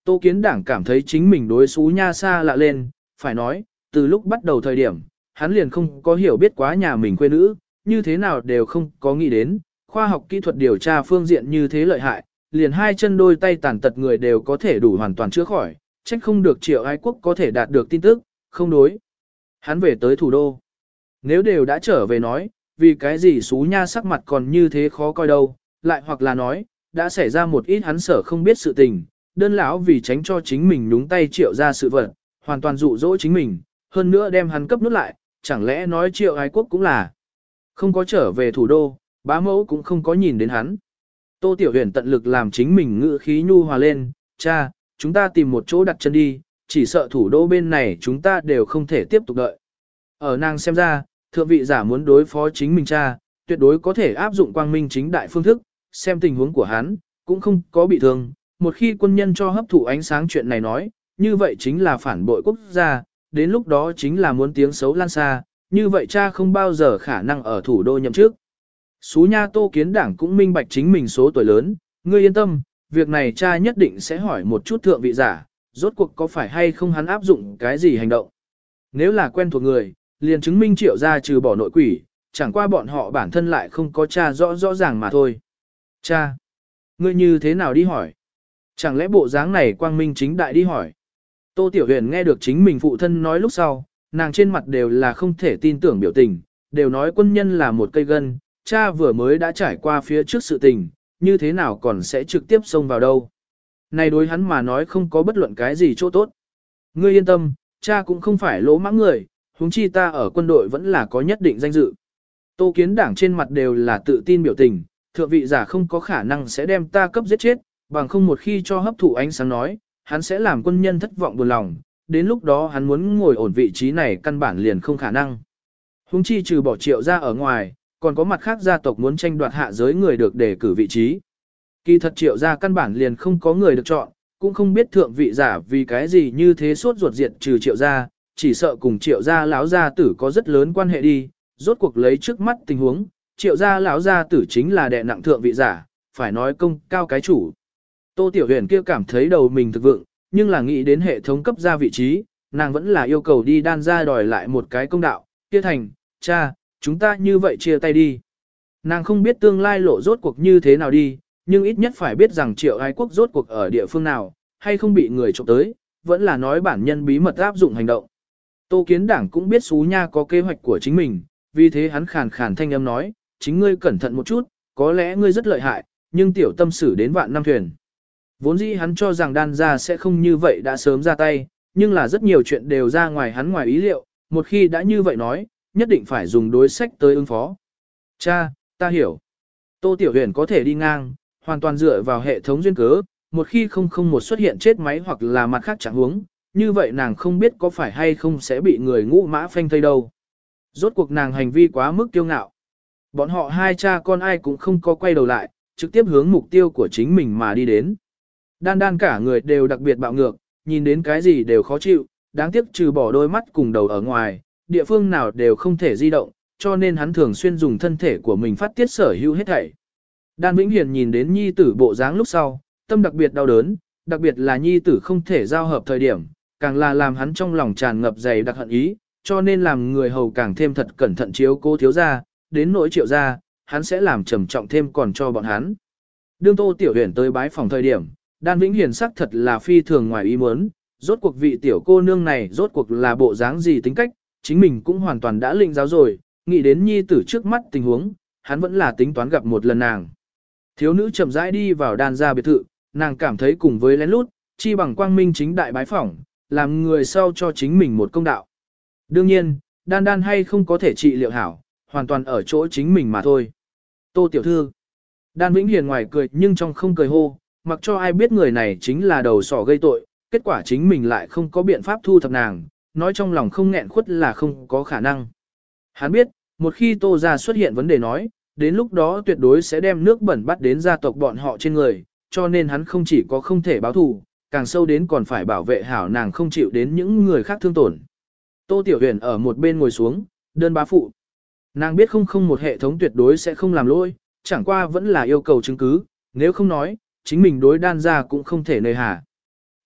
Tô Kiến Đảng cảm thấy chính mình đối xú nha xa lạ lên, phải nói, từ lúc bắt đầu thời điểm, hắn liền không có hiểu biết quá nhà mình quê nữ, như thế nào đều không có nghĩ đến, khoa học kỹ thuật điều tra phương diện như thế lợi hại, liền hai chân đôi tay tàn tật người đều có thể đủ hoàn toàn chữa khỏi, trách không được Triệu Ái Quốc có thể đạt được tin tức, không đối. Hắn về tới thủ đô. Nếu đều đã trở về nói, vì cái gì xú nha sắc mặt còn như thế khó coi đâu, lại hoặc là nói, đã xảy ra một ít hắn sở không biết sự tình, đơn lão vì tránh cho chính mình nhúng tay Triệu ra sự vật, hoàn toàn dụ dỗ chính mình, hơn nữa đem hắn cấp nút lại, chẳng lẽ nói Triệu Ái Quốc cũng là không có trở về thủ đô, bá mẫu cũng không có nhìn đến hắn. Tô Tiểu Huyền tận lực làm chính mình ngữ khí nhu hòa lên, cha, chúng ta tìm một chỗ đặt chân đi, chỉ sợ thủ đô bên này chúng ta đều không thể tiếp tục đợi. Ở nàng xem ra, thượng vị giả muốn đối phó chính mình cha, tuyệt đối có thể áp dụng quang minh chính đại phương thức, xem tình huống của hắn, cũng không có bị thương. Một khi quân nhân cho hấp thụ ánh sáng chuyện này nói, như vậy chính là phản bội quốc gia, đến lúc đó chính là muốn tiếng xấu lan xa, như vậy cha không bao giờ khả năng ở thủ đô nhậm chức. Xú nha Tô Kiến Đảng cũng minh bạch chính mình số tuổi lớn, ngươi yên tâm, việc này cha nhất định sẽ hỏi một chút thượng vị giả, rốt cuộc có phải hay không hắn áp dụng cái gì hành động. Nếu là quen thuộc người, liền chứng minh Triệu gia trừ bỏ nội quỷ, chẳng qua bọn họ bản thân lại không có cha rõ rõ ràng mà thôi. Cha, ngươi như thế nào đi hỏi? Chẳng lẽ bộ dáng này quang minh chính đại đi hỏi? Tô Tiểu Huyền nghe được chính mình phụ thân nói lúc sau, nàng trên mặt đều là không thể tin tưởng biểu tình, đều nói quân nhân là một cây gân, cha vừa mới đã trải qua phía trước sự tình, như thế nào còn sẽ trực tiếp xông vào đâu. Này đối hắn mà nói không có bất luận cái gì chỗ tốt. Ngươi yên tâm, cha cũng không phải lỗ mãng người, huống chi ta ở quân đội vẫn là có nhất định danh dự. Tô Kiến Đảng trên mặt đều là tự tin biểu tình, thượng vị giả không có khả năng sẽ đem ta cấp giết chết, bằng không một khi cho hấp thụ ánh sáng nói, hắn sẽ làm quân nhân thất vọng buồn lòng, đến lúc đó hắn muốn ngồi ổn vị trí này căn bản liền không khả năng. Huống chi trừ bỏ Triệu ra ở ngoài, còn có mặt khác gia tộc muốn tranh đoạt hạ giới người được đề cử vị trí. Kỳ thật Triệu ra căn bản liền không có người được chọn, cũng không biết thượng vị giả vì cái gì như thế sốt ruột diệt trừ Triệu ra, chỉ sợ cùng Triệu gia lão gia tử có rất lớn quan hệ đi, rốt cuộc lấy trước mắt tình huống, Triệu gia lão gia tử chính là đệ nặng thượng vị giả, phải nói công cao cái chủ. Tô Tiểu Huyền kia cảm thấy đầu mình thực vượng, nhưng là nghĩ đến hệ thống cấp ra vị trí, nàng vẫn là yêu cầu đi đan ra đòi lại một cái công đạo, kia thành, cha, chúng ta như vậy chia tay đi. Nàng không biết tương lai lộ rốt cuộc như thế nào đi, nhưng ít nhất phải biết rằng Triệu Ái Quốc rốt cuộc ở địa phương nào, hay không bị người trộm tới, vẫn là nói bản nhân bí mật áp dụng hành động. Tô Kiến Đảng cũng biết Xú Nha có kế hoạch của chính mình, vì thế hắn khàn khàn thanh âm nói, chính ngươi cẩn thận một chút, có lẽ ngươi rất lợi hại, nhưng tiểu tâm xử đến vạn năm thuyền. Vốn dĩ hắn cho rằng đan gia sẽ không như vậy đã sớm ra tay, nhưng là rất nhiều chuyện đều ra ngoài hắn ngoài ý liệu, một khi đã như vậy nói, nhất định phải dùng đối sách tới ứng phó. Cha, ta hiểu. Tô Tiểu Huyền có thể đi ngang, hoàn toàn dựa vào hệ thống duyên cớ, một khi không không một xuất hiện chết máy hoặc là mặt khác chẳng huống, như vậy nàng không biết có phải hay không sẽ bị người ngũ mã phanh thây đâu. Rốt cuộc nàng hành vi quá mức kiêu ngạo. Bọn họ hai cha con ai cũng không có quay đầu lại, trực tiếp hướng mục tiêu của chính mình mà đi đến. Đan đan cả người đều đặc biệt bạo ngược, nhìn đến cái gì đều khó chịu, đáng tiếc trừ bỏ đôi mắt cùng đầu ở ngoài, địa phương nào đều không thể di động, cho nên hắn thường xuyên dùng thân thể của mình phát tiết sở hữu hết thảy. Đan Vĩnh Hiền nhìn đến nhi tử bộ dáng lúc sau, tâm đặc biệt đau đớn, đặc biệt là nhi tử không thể giao hợp thời điểm, càng là làm hắn trong lòng tràn ngập dày đặc hận ý, cho nên làm người hầu càng thêm thật cẩn thận chiếu cố thiếu gia, đến nỗi Triệu gia, hắn sẽ làm trầm trọng thêm còn cho bọn hắn. Đương Tô Tiểu Huyền tới bái phòng thời điểm, Đan Vĩnh Hiền sắc thật là phi thường ngoài ý muốn, rốt cuộc vị tiểu cô nương này rốt cuộc là bộ dáng gì tính cách, chính mình cũng hoàn toàn đã lĩnh giáo rồi, nghĩ đến nhi tử trước mắt tình huống, hắn vẫn là tính toán gặp một lần nàng. Thiếu nữ chậm rãi đi vào đan gia biệt thự, nàng cảm thấy cùng với lén lút, chi bằng quang minh chính đại bái phỏng, làm người sau cho chính mình một công đạo. Đương nhiên, đan đan hay không có thể trị liệu hảo, hoàn toàn ở chỗ chính mình mà thôi. Tô tiểu thư, Đan Vĩnh Hiền ngoài cười nhưng trong không cười hô, mặc cho ai biết người này chính là đầu sỏ gây tội, kết quả chính mình lại không có biện pháp thu thập nàng, nói trong lòng không nghẹn khuất là không có khả năng. Hắn biết, một khi Tô gia xuất hiện vấn đề nói, đến lúc đó tuyệt đối sẽ đem nước bẩn bắt đến gia tộc bọn họ trên người, cho nên hắn không chỉ có không thể báo thù, càng sâu đến còn phải bảo vệ hảo nàng không chịu đến những người khác thương tổn. Tô Tiểu Huyền ở một bên ngồi xuống, đơn bá phụ. Nàng biết không không một hệ thống tuyệt đối sẽ không làm lỗi, chẳng qua vẫn là yêu cầu chứng cứ, nếu không nói, chính mình đối đan ra cũng không thể nơi hà.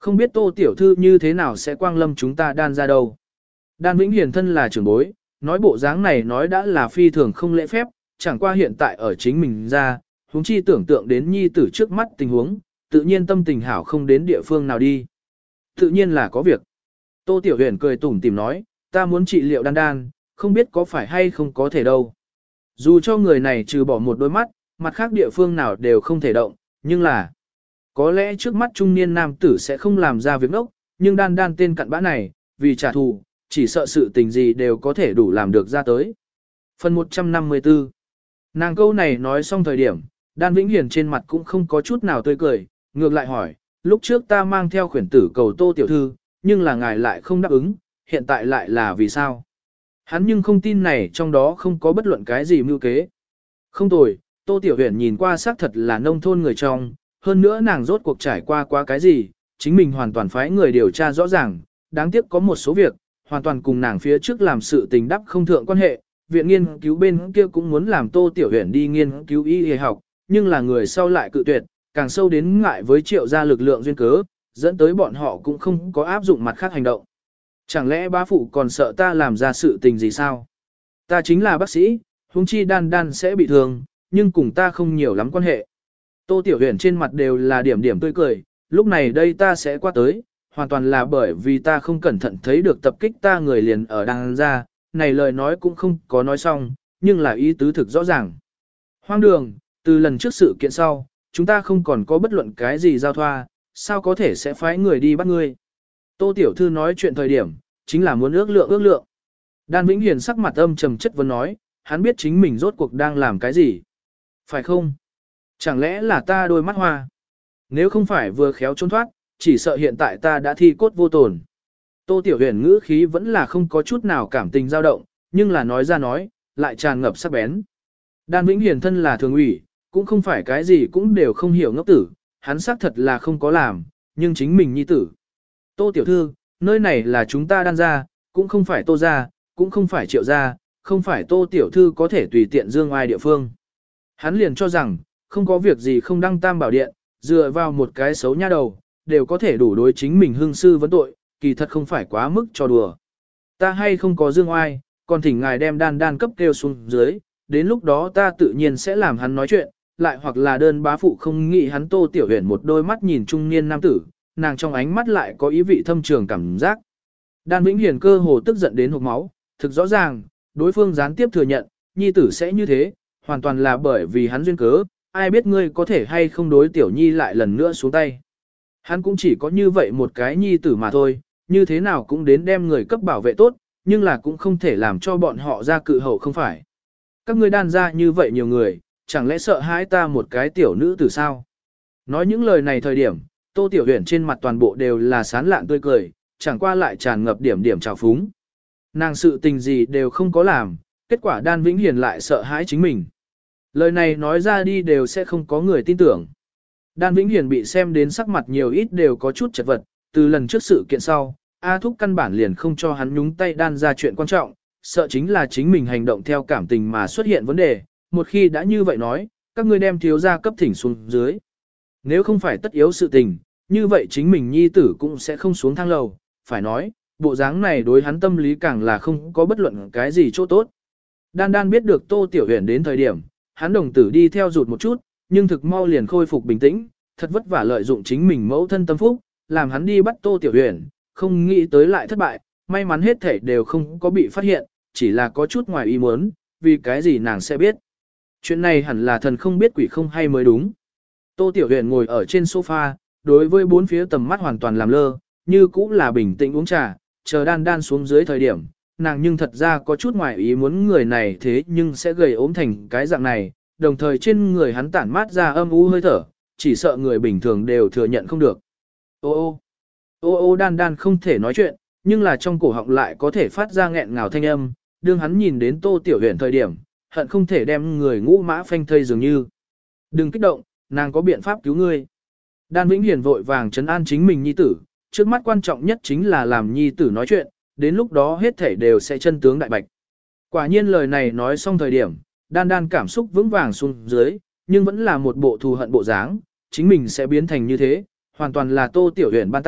Không biết Tô tiểu thư như thế nào sẽ quang lâm chúng ta đan ra đâu. Đan Vĩnh Hiền thân là trưởng bối, nói bộ dáng này nói đã là phi thường không lễ phép, chẳng qua hiện tại ở chính mình ra, huống chi tưởng tượng đến nhi tử trước mắt tình huống, tự nhiên tâm tình hảo không đến địa phương nào đi. Tự nhiên là có việc. Tô Tiểu Huyền cười tủm tỉm nói, ta muốn trị liệu đan đan, không biết có phải hay không có thể đâu. Dù cho người này trừ bỏ một đôi mắt, mặt khác địa phương nào đều không thể động, nhưng là có lẽ trước mắt trung niên nam tử sẽ không làm ra việc ngốc, nhưng đan đan tên cặn bã này, vì trả thù, chỉ sợ sự tình gì đều có thể đủ làm được ra tới. Phần một trăm năm mươi tư. Nàng câu này nói xong thời điểm, Đan Vĩnh Hiền trên mặt cũng không có chút nào tươi cười, ngược lại hỏi, lúc trước ta mang theo khuyển tử cầu Tô tiểu thư, nhưng là ngài lại không đáp ứng, hiện tại lại là vì sao? Hắn nhưng không tin này trong đó không có bất luận cái gì mưu kế. Không tồi, Tô Tiểu Huyền nhìn qua xác thật là nông thôn người trong, hơn nữa nàng rốt cuộc trải qua qua cái gì, chính mình hoàn toàn phái người điều tra rõ ràng, đáng tiếc có một số việc, hoàn toàn cùng nàng phía trước làm sự tình đắp không thượng quan hệ, viện nghiên cứu bên kia cũng muốn làm Tô Tiểu Huyền đi nghiên cứu y y học, nhưng là người sau lại cự tuyệt, càng sâu đến ngại với triệu gia lực lượng duyên cớ, dẫn tới bọn họ cũng không có áp dụng mặt khác hành động. Chẳng lẽ bá phụ còn sợ ta làm ra sự tình gì sao? Ta chính là bác sĩ, huống chi đan đan sẽ bị thương, nhưng cùng ta không nhiều lắm quan hệ. Tô Tiểu Huyền trên mặt đều là điểm điểm tươi cười, lúc này đây ta sẽ qua tới, hoàn toàn là bởi vì ta không cẩn thận thấy được tập kích ta người liền ở đan ra, này lời nói cũng không có nói xong, nhưng là ý tứ thực rõ ràng. Hoang đường, từ lần trước sự kiện sau, chúng ta không còn có bất luận cái gì giao thoa, sao có thể sẽ phái người đi bắt ngươi. Tô Tiểu Thư nói chuyện thời điểm, chính là muốn ước lượng ước lượng. Đan Vĩnh Hiền sắc mặt âm trầm chất vấn nói, hắn biết chính mình rốt cuộc đang làm cái gì. Phải không? Chẳng lẽ là ta đôi mắt hoa? Nếu không phải vừa khéo trốn thoát, chỉ sợ hiện tại ta đã thi cốt vô tổn. Tô Tiểu Huyền ngữ khí vẫn là không có chút nào cảm tình dao động, nhưng là nói ra nói, lại tràn ngập sắc bén. Đan Vĩnh Hiền thân là thường ủy, cũng không phải cái gì cũng đều không hiểu ngốc tử, hắn xác thật là không có làm, nhưng chính mình nhi tử. Tô Tiểu Thư, nơi này là chúng ta đan ra, cũng không phải Tô gia, cũng không phải Triệu gia, không phải Tô Tiểu Thư có thể tùy tiện dương ai địa phương. Hắn liền cho rằng, không có việc gì không đăng tam bảo điện, dựa vào một cái xấu nha đầu, đều có thể đủ đối chính mình hương sư vấn tội, kỳ thật không phải quá mức cho đùa. Ta hay không có dương oai, còn thỉnh ngài đem đan đan cấp kêu xuống dưới, đến lúc đó ta tự nhiên sẽ làm hắn nói chuyện, lại hoặc là đơn bá phụ không nghĩ hắn Tô Tiểu Huyền một đôi mắt nhìn trung niên nam tử, nàng trong ánh mắt lại có ý vị thâm trường cảm giác. Đan Vĩnh Hiền cơ hồ tức giận đến hộc máu, thực rõ ràng, đối phương gián tiếp thừa nhận, nhi tử sẽ như thế, hoàn toàn là bởi vì hắn duyên cớ, ai biết ngươi có thể hay không đối tiểu nhi lại lần nữa xuống tay. Hắn cũng chỉ có như vậy một cái nhi tử mà thôi, như thế nào cũng đến đem người cấp bảo vệ tốt, nhưng là cũng không thể làm cho bọn họ ra cự hậu không phải. Các ngươi đan ra như vậy nhiều người, chẳng lẽ sợ hãi ta một cái tiểu nữ tử sao? Nói những lời này thời điểm, Tô Tiểu Huyền trên mặt toàn bộ đều là sán lạn tươi cười, chẳng qua lại tràn ngập điểm điểm trào phúng. Nàng sự tình gì đều không có làm, kết quả Đan Vĩnh Hiền lại sợ hãi chính mình. Lời này nói ra đi đều sẽ không có người tin tưởng. Đan Vĩnh Hiền bị xem đến sắc mặt nhiều ít đều có chút chật vật, từ lần trước sự kiện sau, A Thúc căn bản liền không cho hắn nhúng tay đan ra chuyện quan trọng, sợ chính là chính mình hành động theo cảm tình mà xuất hiện vấn đề, một khi đã như vậy nói, các ngươi đem thiếu gia cấp thỉnh xuống dưới. Nếu không phải tất yếu sự tình, như vậy chính mình nhi tử cũng sẽ không xuống thang lầu, phải nói, bộ dáng này đối hắn tâm lý càng là không có bất luận cái gì chỗ tốt. Đan Đan biết được Tô Tiểu Huyền đến thời điểm, hắn đồng tử đi theo rụt một chút, nhưng thực mau liền khôi phục bình tĩnh, thật vất vả lợi dụng chính mình mẫu thân tâm phúc, làm hắn đi bắt Tô Tiểu Huyền, không nghĩ tới lại thất bại, may mắn hết thể đều không có bị phát hiện, chỉ là có chút ngoài ý muốn, vì cái gì nàng sẽ biết. Chuyện này hẳn là thần không biết quỷ không hay mới đúng. Tô Tiểu Huyền ngồi ở trên sofa, đối với bốn phía tầm mắt hoàn toàn làm lơ, như cũng là bình tĩnh uống trà, chờ Đan Đan xuống dưới thời điểm, nàng nhưng thật ra có chút ngoài ý muốn người này thế nhưng sẽ gầy ốm thành cái dạng này, đồng thời trên người hắn tản mát ra âm u hơi thở, chỉ sợ người bình thường đều thừa nhận không được. Ô ô, ô ô Đan Đan không thể nói chuyện, nhưng là trong cổ họng lại có thể phát ra nghẹn ngào thanh âm, đương hắn nhìn đến Tô Tiểu Huyền thời điểm, hận không thể đem người ngũ mã phanh thây dường như. Đừng kích động, nàng có biện pháp cứu ngươi. Đan Vĩnh Hiền vội vàng trấn an chính mình nhi tử, trước mắt quan trọng nhất chính là làm nhi tử nói chuyện, đến lúc đó hết thảy đều sẽ chân tướng đại bạch. Quả nhiên lời này nói xong thời điểm, Đan Đan cảm xúc vững vàng xuống dưới, nhưng vẫn là một bộ thù hận bộ dáng, chính mình sẽ biến thành như thế, hoàn toàn là Tô Tiểu Huyền ban tặng,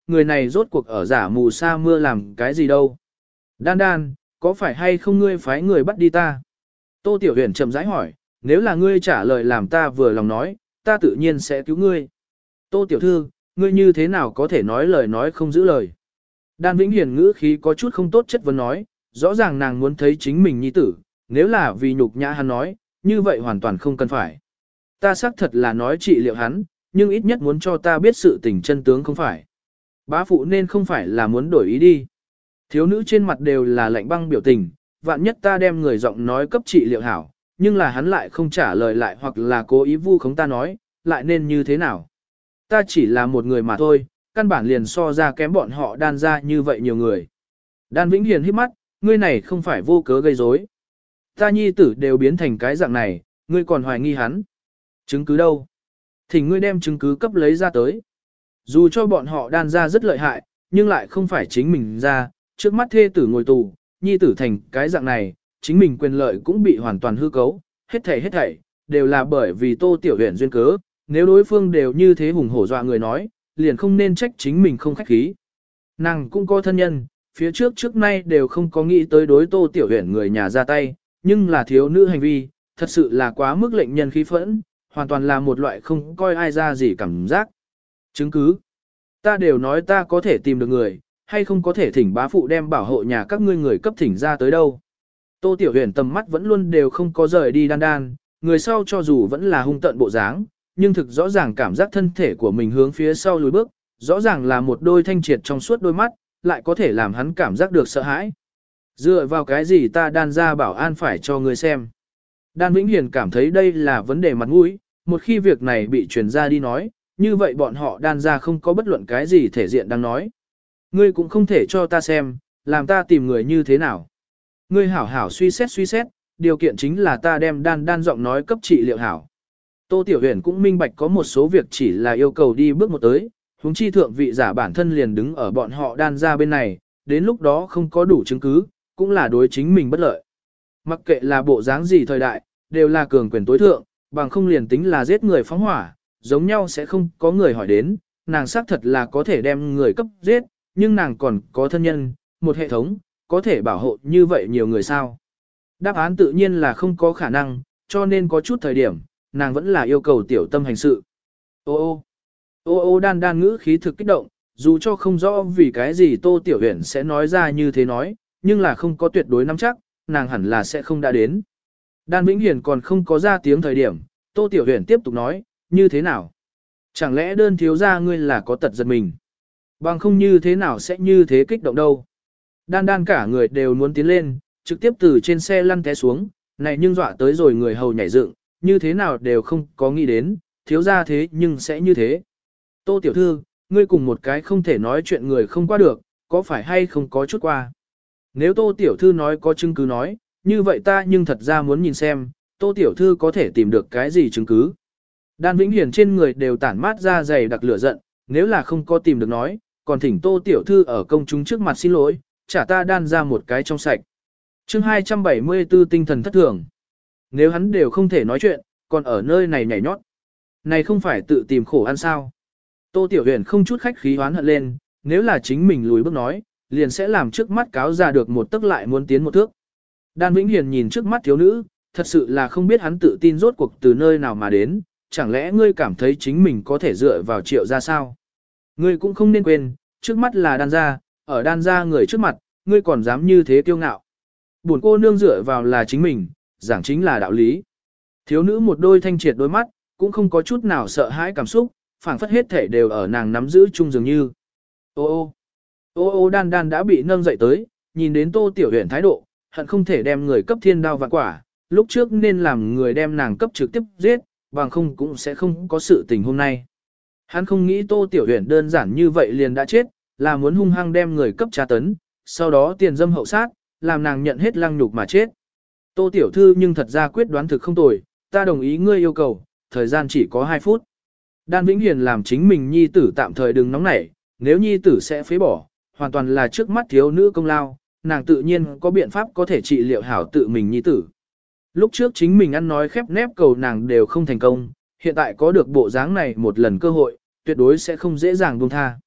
người này rốt cuộc ở giả mù sa mưa làm cái gì đâu. Đan đan, có phải hay không ngươi phái người bắt đi ta? Tô Tiểu Huyền chậm rãi hỏi, nếu là ngươi trả lời làm ta vừa lòng nói, ta tự nhiên sẽ cứu ngươi. Tô Tiểu Thư, ngươi như thế nào có thể nói lời nói không giữ lời? Đan Vĩnh Hiền ngữ khí có chút không tốt chất vấn nói, rõ ràng nàng muốn thấy chính mình nhi tử, nếu là vì nhục nhã hắn nói, như vậy hoàn toàn không cần phải. Ta xác thật là nói trị liệu hắn, nhưng ít nhất muốn cho ta biết sự tình chân tướng không phải. Bá phụ nên không phải là muốn đổi ý đi. Thiếu nữ trên mặt đều là lạnh băng biểu tình, vạn nhất ta đem người giọng nói cấp trị liệu hảo, nhưng là hắn lại không trả lời lại hoặc là cố ý vu khống ta nói, lại nên như thế nào? Ta chỉ là một người mà thôi, căn bản liền so ra kém bọn họ đan ra như vậy nhiều người. Đan Vĩnh Hiền hít mắt, ngươi này không phải vô cớ gây rối. Ta nhi tử đều biến thành cái dạng này, ngươi còn hoài nghi hắn. Chứng cứ đâu? Thỉnh ngươi đem chứng cứ cấp lấy ra tới. Dù cho bọn họ đan ra rất lợi hại, nhưng lại không phải chính mình ra, trước mắt thê tử ngồi tù, nhi tử thành cái dạng này, chính mình quyền lợi cũng bị hoàn toàn hư cấu, hết thảy hết thảy, đều là bởi vì Tô Tiểu Huyền duyên cớ, nếu đối phương đều như thế hùng hổ dọa người nói, liền không nên trách chính mình không khách khí. Nàng cũng có thân nhân, phía trước trước nay đều không có nghĩ tới đối Tô Tiểu Huyền người nhà ra tay, nhưng là thiếu nữ hành vi, thật sự là quá mức lệnh nhân khí phẫn, hoàn toàn là một loại không coi ai ra gì cảm giác. Chứng cứ. Ta đều nói ta có thể tìm được người, hay không có thể thỉnh bá phụ đem bảo hộ nhà các ngươi người cấp thỉnh ra tới đâu. Tô Tiểu Huyền tầm mắt vẫn luôn đều không có rời đi đan đan, người sau cho dù vẫn là hung tận bộ dáng, nhưng thực rõ ràng cảm giác thân thể của mình hướng phía sau lùi bước, rõ ràng là một đôi thanh triệt trong suốt đôi mắt, lại có thể làm hắn cảm giác được sợ hãi. Dựa vào cái gì ta đan ra bảo an phải cho người xem. Đan Vĩnh Hiền cảm thấy đây là vấn đề mặt mũi, một khi việc này bị truyền ra đi nói, như vậy bọn họ đan ra không có bất luận cái gì thể diện đang nói. Ngươi cũng không thể cho ta xem, làm ta tìm người như thế nào. Ngươi hảo hảo suy xét suy xét, điều kiện chính là ta đem đan đan giọng nói cấp trị liệu hảo. Tô Tiểu Huyền cũng minh bạch có một số việc chỉ là yêu cầu đi bước một tới, huống chi thượng vị giả bản thân liền đứng ở bọn họ đan ra bên này, đến lúc đó không có đủ chứng cứ, cũng là đối chính mình bất lợi. Mặc kệ là bộ dáng gì thời đại, đều là cường quyền tối thượng, bằng không liền tính là giết người phóng hỏa, giống nhau sẽ không có người hỏi đến, nàng xác thật là có thể đem người cấp giết, nhưng nàng còn có thân nhân, một hệ thống, có thể bảo hộ như vậy nhiều người sao. Đáp án tự nhiên là không có khả năng, cho nên có chút thời điểm, nàng vẫn là yêu cầu tiểu tâm hành sự. Ô ô, ô ô đan đan ngữ khí thực kích động, dù cho không rõ vì cái gì Tô Tiểu Huyền sẽ nói ra như thế nói, nhưng là không có tuyệt đối nắm chắc, nàng hẳn là sẽ không đã đến. Đan Vĩnh Hiền còn không có ra tiếng thời điểm, Tô Tiểu Huyền tiếp tục nói, như thế nào? Chẳng lẽ đơn thiếu ra ngươi là có tật giật mình? Bằng không như thế nào sẽ như thế kích động đâu? Đan đan cả người đều muốn tiến lên, trực tiếp từ trên xe lăn té xuống, này nhưng dọa tới rồi người hầu nhảy dựng, như thế nào đều không có nghĩ đến, thiếu ra thế nhưng sẽ như thế. Tô Tiểu Thư, ngươi cùng một cái không thể nói chuyện người không qua được, có phải hay không có chút qua? Nếu Tô Tiểu Thư nói có chứng cứ nói, như vậy ta nhưng thật ra muốn nhìn xem, Tô Tiểu Thư có thể tìm được cái gì chứng cứ. Đan Vĩnh Hiền trên người đều tản mát ra dày đặc lửa giận, nếu là không có tìm được nói, còn thỉnh Tô Tiểu Thư ở công chúng trước mặt xin lỗi, trả ta đan ra một cái trong sạch. chương hai trăm bảy mươi tư tinh thần thất thường. Nếu hắn đều không thể nói chuyện, còn ở nơi này nhảy nhót. Này không phải tự tìm khổ ăn sao. Tô Tiểu Huyền không chút khách khí hoán hận lên, nếu là chính mình lùi bước nói, liền sẽ làm trước mắt cáo ra được một tức lại muốn tiến một thước. Đan Vĩnh Hiền nhìn trước mắt thiếu nữ, thật sự là không biết hắn tự tin rốt cuộc từ nơi nào mà đến, chẳng lẽ ngươi cảm thấy chính mình có thể dựa vào triệu ra sao? Ngươi cũng không nên quên, trước mắt là đan gia, ở đan gia người trước mặt, ngươi còn dám như thế kiêu ngạo. Buồn cô nương dựa vào là chính mình, giảng chính là đạo lý. Thiếu nữ một đôi thanh triệt đôi mắt, cũng không có chút nào sợ hãi cảm xúc, phảng phất hết thể đều ở nàng nắm giữ chung dường như. Ô ô, ô ô đan đan đã bị nâng dậy tới, nhìn đến Tô Tiểu Huyền thái độ, hận không thể đem người cấp thiên đao vạn quả, lúc trước nên làm người đem nàng cấp trực tiếp giết, bằng không cũng sẽ không có sự tình hôm nay. Hắn không nghĩ Tô Tiểu Huyền đơn giản như vậy liền đã chết, là muốn hung hăng đem người cấp tra tấn, sau đó tiền dâm hậu sát, làm nàng nhận hết lăng nhục mà chết. Tô Tiểu Thư nhưng thật ra quyết đoán thực không tồi, ta đồng ý ngươi yêu cầu, thời gian chỉ có hai phút. Đan Vĩnh Hiền làm chính mình nhi tử tạm thời đừng nóng nảy, nếu nhi tử sẽ phế bỏ, hoàn toàn là trước mắt thiếu nữ công lao, nàng tự nhiên có biện pháp có thể trị liệu hảo tự mình nhi tử. Lúc trước chính mình ăn nói khép nép cầu nàng đều không thành công, hiện tại có được bộ dáng này một lần cơ hội, tuyệt đối sẽ không dễ dàng buông tha.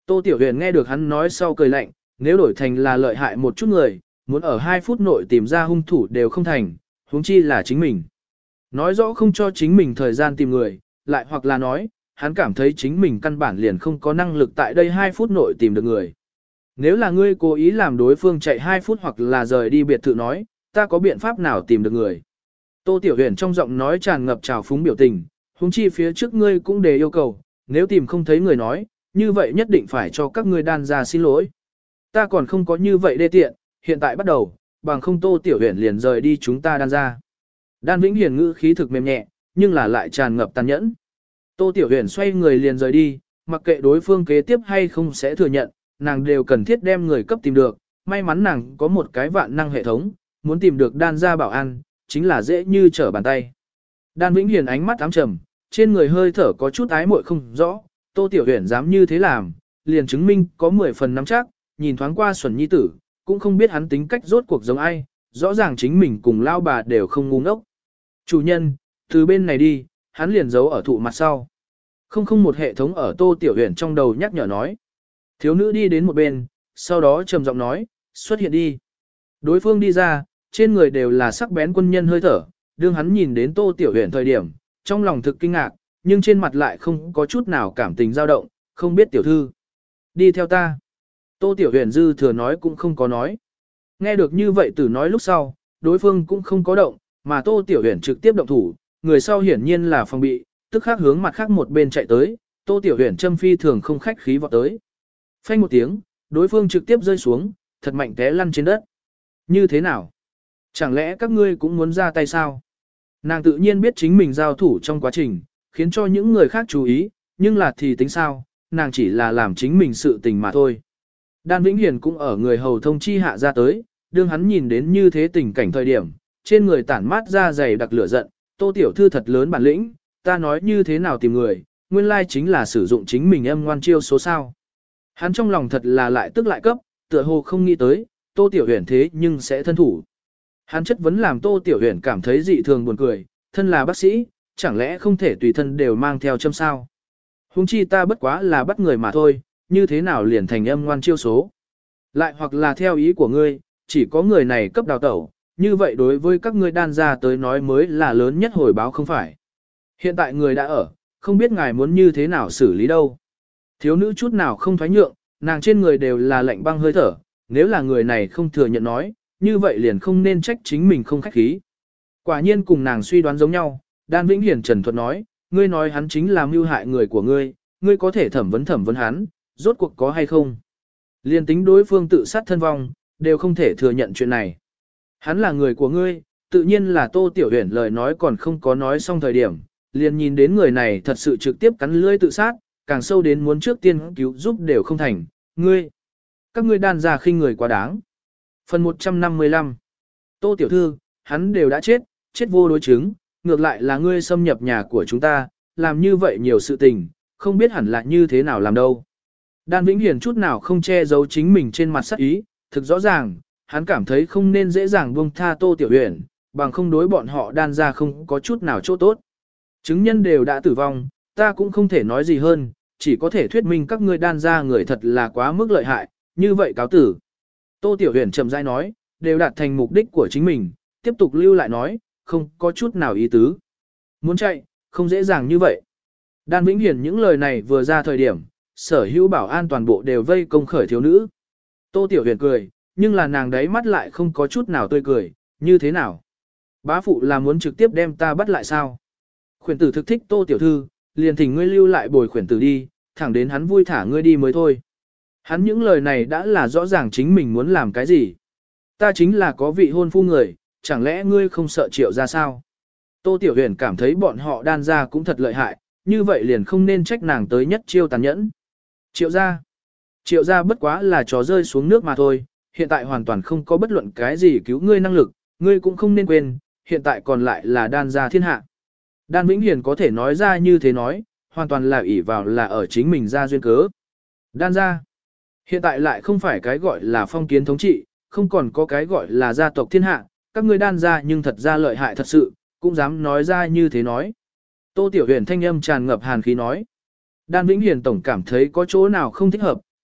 Tô Tiểu Huyền nghe được hắn nói sau cười lạnh, nếu đổi thành là lợi hại một chút người, muốn ở hai phút nội tìm ra hung thủ đều không thành, huống chi là chính mình. Nói rõ không cho chính mình thời gian tìm người, lại hoặc là nói, hắn cảm thấy chính mình căn bản liền không có năng lực tại đây hai phút nội tìm được người. Nếu là ngươi cố ý làm đối phương chạy hai phút hoặc là rời đi biệt thự nói, ta có biện pháp nào tìm được người. Tô Tiểu Huyền trong giọng nói tràn ngập trào phúng biểu tình, huống chi phía trước ngươi cũng đề yêu cầu, nếu tìm không thấy người nói, như vậy nhất định phải cho các ngươi đan ra xin lỗi. Ta còn không có như vậy đê tiện, hiện tại bắt đầu, bằng không Tô Tiểu Huyền liền rời đi chúng ta đan ra. Đan Vĩnh Hiền ngữ khí thực mềm nhẹ, nhưng là lại tràn ngập tàn nhẫn. Tô Tiểu Huyền xoay người liền rời đi, mặc kệ đối phương kế tiếp hay không sẽ thừa nhận, nàng đều cần thiết đem người cấp tìm được. May mắn nàng có một cái vạn năng hệ thống, muốn tìm được đan gia bảo an, chính là dễ như trở bàn tay. Đan Vĩnh Hiền ánh mắt ám trầm, trên người hơi thở có chút ái muội không rõ, Tô Tiểu Huyền dám như thế làm, liền chứng minh có mười phần nắm chắc, nhìn thoáng qua Xuân Nhi tử, cũng không biết hắn tính cách rốt cuộc giống ai, rõ ràng chính mình cùng lao bà đều không ngu ngốc. Chủ nhân, từ bên này đi, hắn liền giấu ở thụ mặt sau. Không không một hệ thống ở Tô Tiểu Huyền trong đầu nhắc nhở nói. Thiếu nữ đi đến một bên, sau đó trầm giọng nói, xuất hiện đi. Đối phương đi ra, trên người đều là sắc bén quân nhân hơi thở, đương hắn nhìn đến Tô Tiểu Huyền thời điểm, trong lòng thực kinh ngạc, nhưng trên mặt lại không có chút nào cảm tình dao động, không biết tiểu thư. Đi theo ta. Tô Tiểu Huyền dư thừa nói cũng không có nói. Nghe được như vậy từ nói lúc sau, đối phương cũng không có động, mà Tô Tiểu Huyền trực tiếp động thủ, người sau hiển nhiên là phòng bị, tức khắc hướng mặt khác một bên chạy tới, Tô Tiểu Huyền châm phi thường không khách khí vọt tới. Phanh một tiếng, đối phương trực tiếp rơi xuống, thật mạnh té lăn trên đất. Như thế nào? Chẳng lẽ các ngươi cũng muốn ra tay sao? Nàng tự nhiên biết chính mình giao thủ trong quá trình, khiến cho những người khác chú ý, nhưng là thì tính sao, nàng chỉ là làm chính mình sự tình mà thôi. Đan Vĩnh Hiền cũng ở người hầu thông chi hạ ra tới, đương hắn nhìn đến như thế tình cảnh thời điểm, trên người tản mát ra dày đặc lửa giận, Tô tiểu thư thật lớn bản lĩnh, ta nói như thế nào tìm người, nguyên lai chính là sử dụng chính mình âm ngoan chiêu số sao. Hắn trong lòng thật là lại tức lại cấp, tựa hồ không nghĩ tới, Tô Tiểu Huyền thế nhưng sẽ thân thủ. Hắn chất vấn làm Tô Tiểu Huyền cảm thấy dị thường buồn cười, thân là bác sĩ, chẳng lẽ không thể tùy thân đều mang theo châm sao. Huống chi ta bất quá là bắt người mà thôi, như thế nào liền thành âm ngoan chiêu số. Lại hoặc là theo ý của ngươi, chỉ có người này cấp đào tẩu, như vậy đối với các ngươi đan ra tới nói mới là lớn nhất hồi báo không phải. Hiện tại người đã ở, không biết ngài muốn như thế nào xử lý đâu. Thiếu nữ chút nào không thoái nhượng, nàng trên người đều là lạnh băng hơi thở, nếu là người này không thừa nhận nói, như vậy liền không nên trách chính mình không khách khí. Quả nhiên cùng nàng suy đoán giống nhau, Đan Vĩnh Hiền trần thuật nói, ngươi nói hắn chính là mưu hại người của ngươi, ngươi có thể thẩm vấn thẩm vấn hắn, rốt cuộc có hay không. Liên tính đối phương tự sát thân vong, đều không thể thừa nhận chuyện này. Hắn là người của ngươi, tự nhiên là Tô Tiểu Huyền lời nói còn không có nói xong thời điểm, liền nhìn đến người này thật sự trực tiếp cắn lưỡi tự sát, càng sâu đến muốn trước tiên cứu giúp đều không thành, ngươi. Các ngươi đan ra khinh người quá đáng. Phần một trăm năm mươi lăm. Tô tiểu thư, hắn đều đã chết, chết vô đối chứng, ngược lại là ngươi xâm nhập nhà của chúng ta, làm như vậy nhiều sự tình, không biết hẳn là như thế nào làm đâu. Đan Vĩnh Hiền chút nào không che giấu chính mình trên mặt sắc ý, thực rõ ràng, hắn cảm thấy không nên dễ dàng buông tha Tô Tiểu Huyền, bằng không đối bọn họ đan ra không có chút nào chỗ tốt. Chứng nhân đều đã tử vong, ta cũng không thể nói gì hơn, chỉ có thể thuyết minh các ngươi đan ra người thật là quá mức lợi hại, như vậy cáo tử. Tô Tiểu Huyền chậm rãi nói, đều đạt thành mục đích của chính mình, tiếp tục lưu lại nói, không có chút nào ý tứ. Muốn chạy, không dễ dàng như vậy. Đan Vĩnh Hiền những lời này vừa ra thời điểm, sở hữu bảo an toàn bộ đều vây công khởi thiếu nữ. Tô Tiểu Huyền cười, nhưng là nàng đấy mắt lại không có chút nào tươi cười, như thế nào? Bá phụ là muốn trực tiếp đem ta bắt lại sao? Khuyển tử thực thích Tô tiểu thư, liền thỉnh ngươi lưu lại bồi khuyển tử đi, thẳng đến hắn vui thả ngươi đi mới thôi. Hắn những lời này đã là rõ ràng chính mình muốn làm cái gì. Ta chính là có vị hôn phu người, chẳng lẽ ngươi không sợ Triệu ra sao? Tô Tiểu Huyền cảm thấy bọn họ đan ra cũng thật lợi hại, như vậy liền không nên trách nàng tới nhất chiêu tàn nhẫn. Triệu ra. Triệu ra bất quá là chó rơi xuống nước mà thôi, hiện tại hoàn toàn không có bất luận cái gì cứu ngươi năng lực, ngươi cũng không nên quên, hiện tại còn lại là đan gia thiên hạ. Đan Vĩnh Hiền có thể nói ra như thế nói, hoàn toàn là ỷ vào là ở chính mình ra duyên cớ. Đan gia, hiện tại lại không phải cái gọi là phong kiến thống trị, không còn có cái gọi là gia tộc thiên hạ, các ngươi đan gia nhưng thật ra lợi hại thật sự, cũng dám nói ra như thế nói. Tô Tiểu Huyền thanh âm tràn ngập hàn khí nói. Đan Vĩnh Hiền tổng cảm thấy có chỗ nào không thích hợp,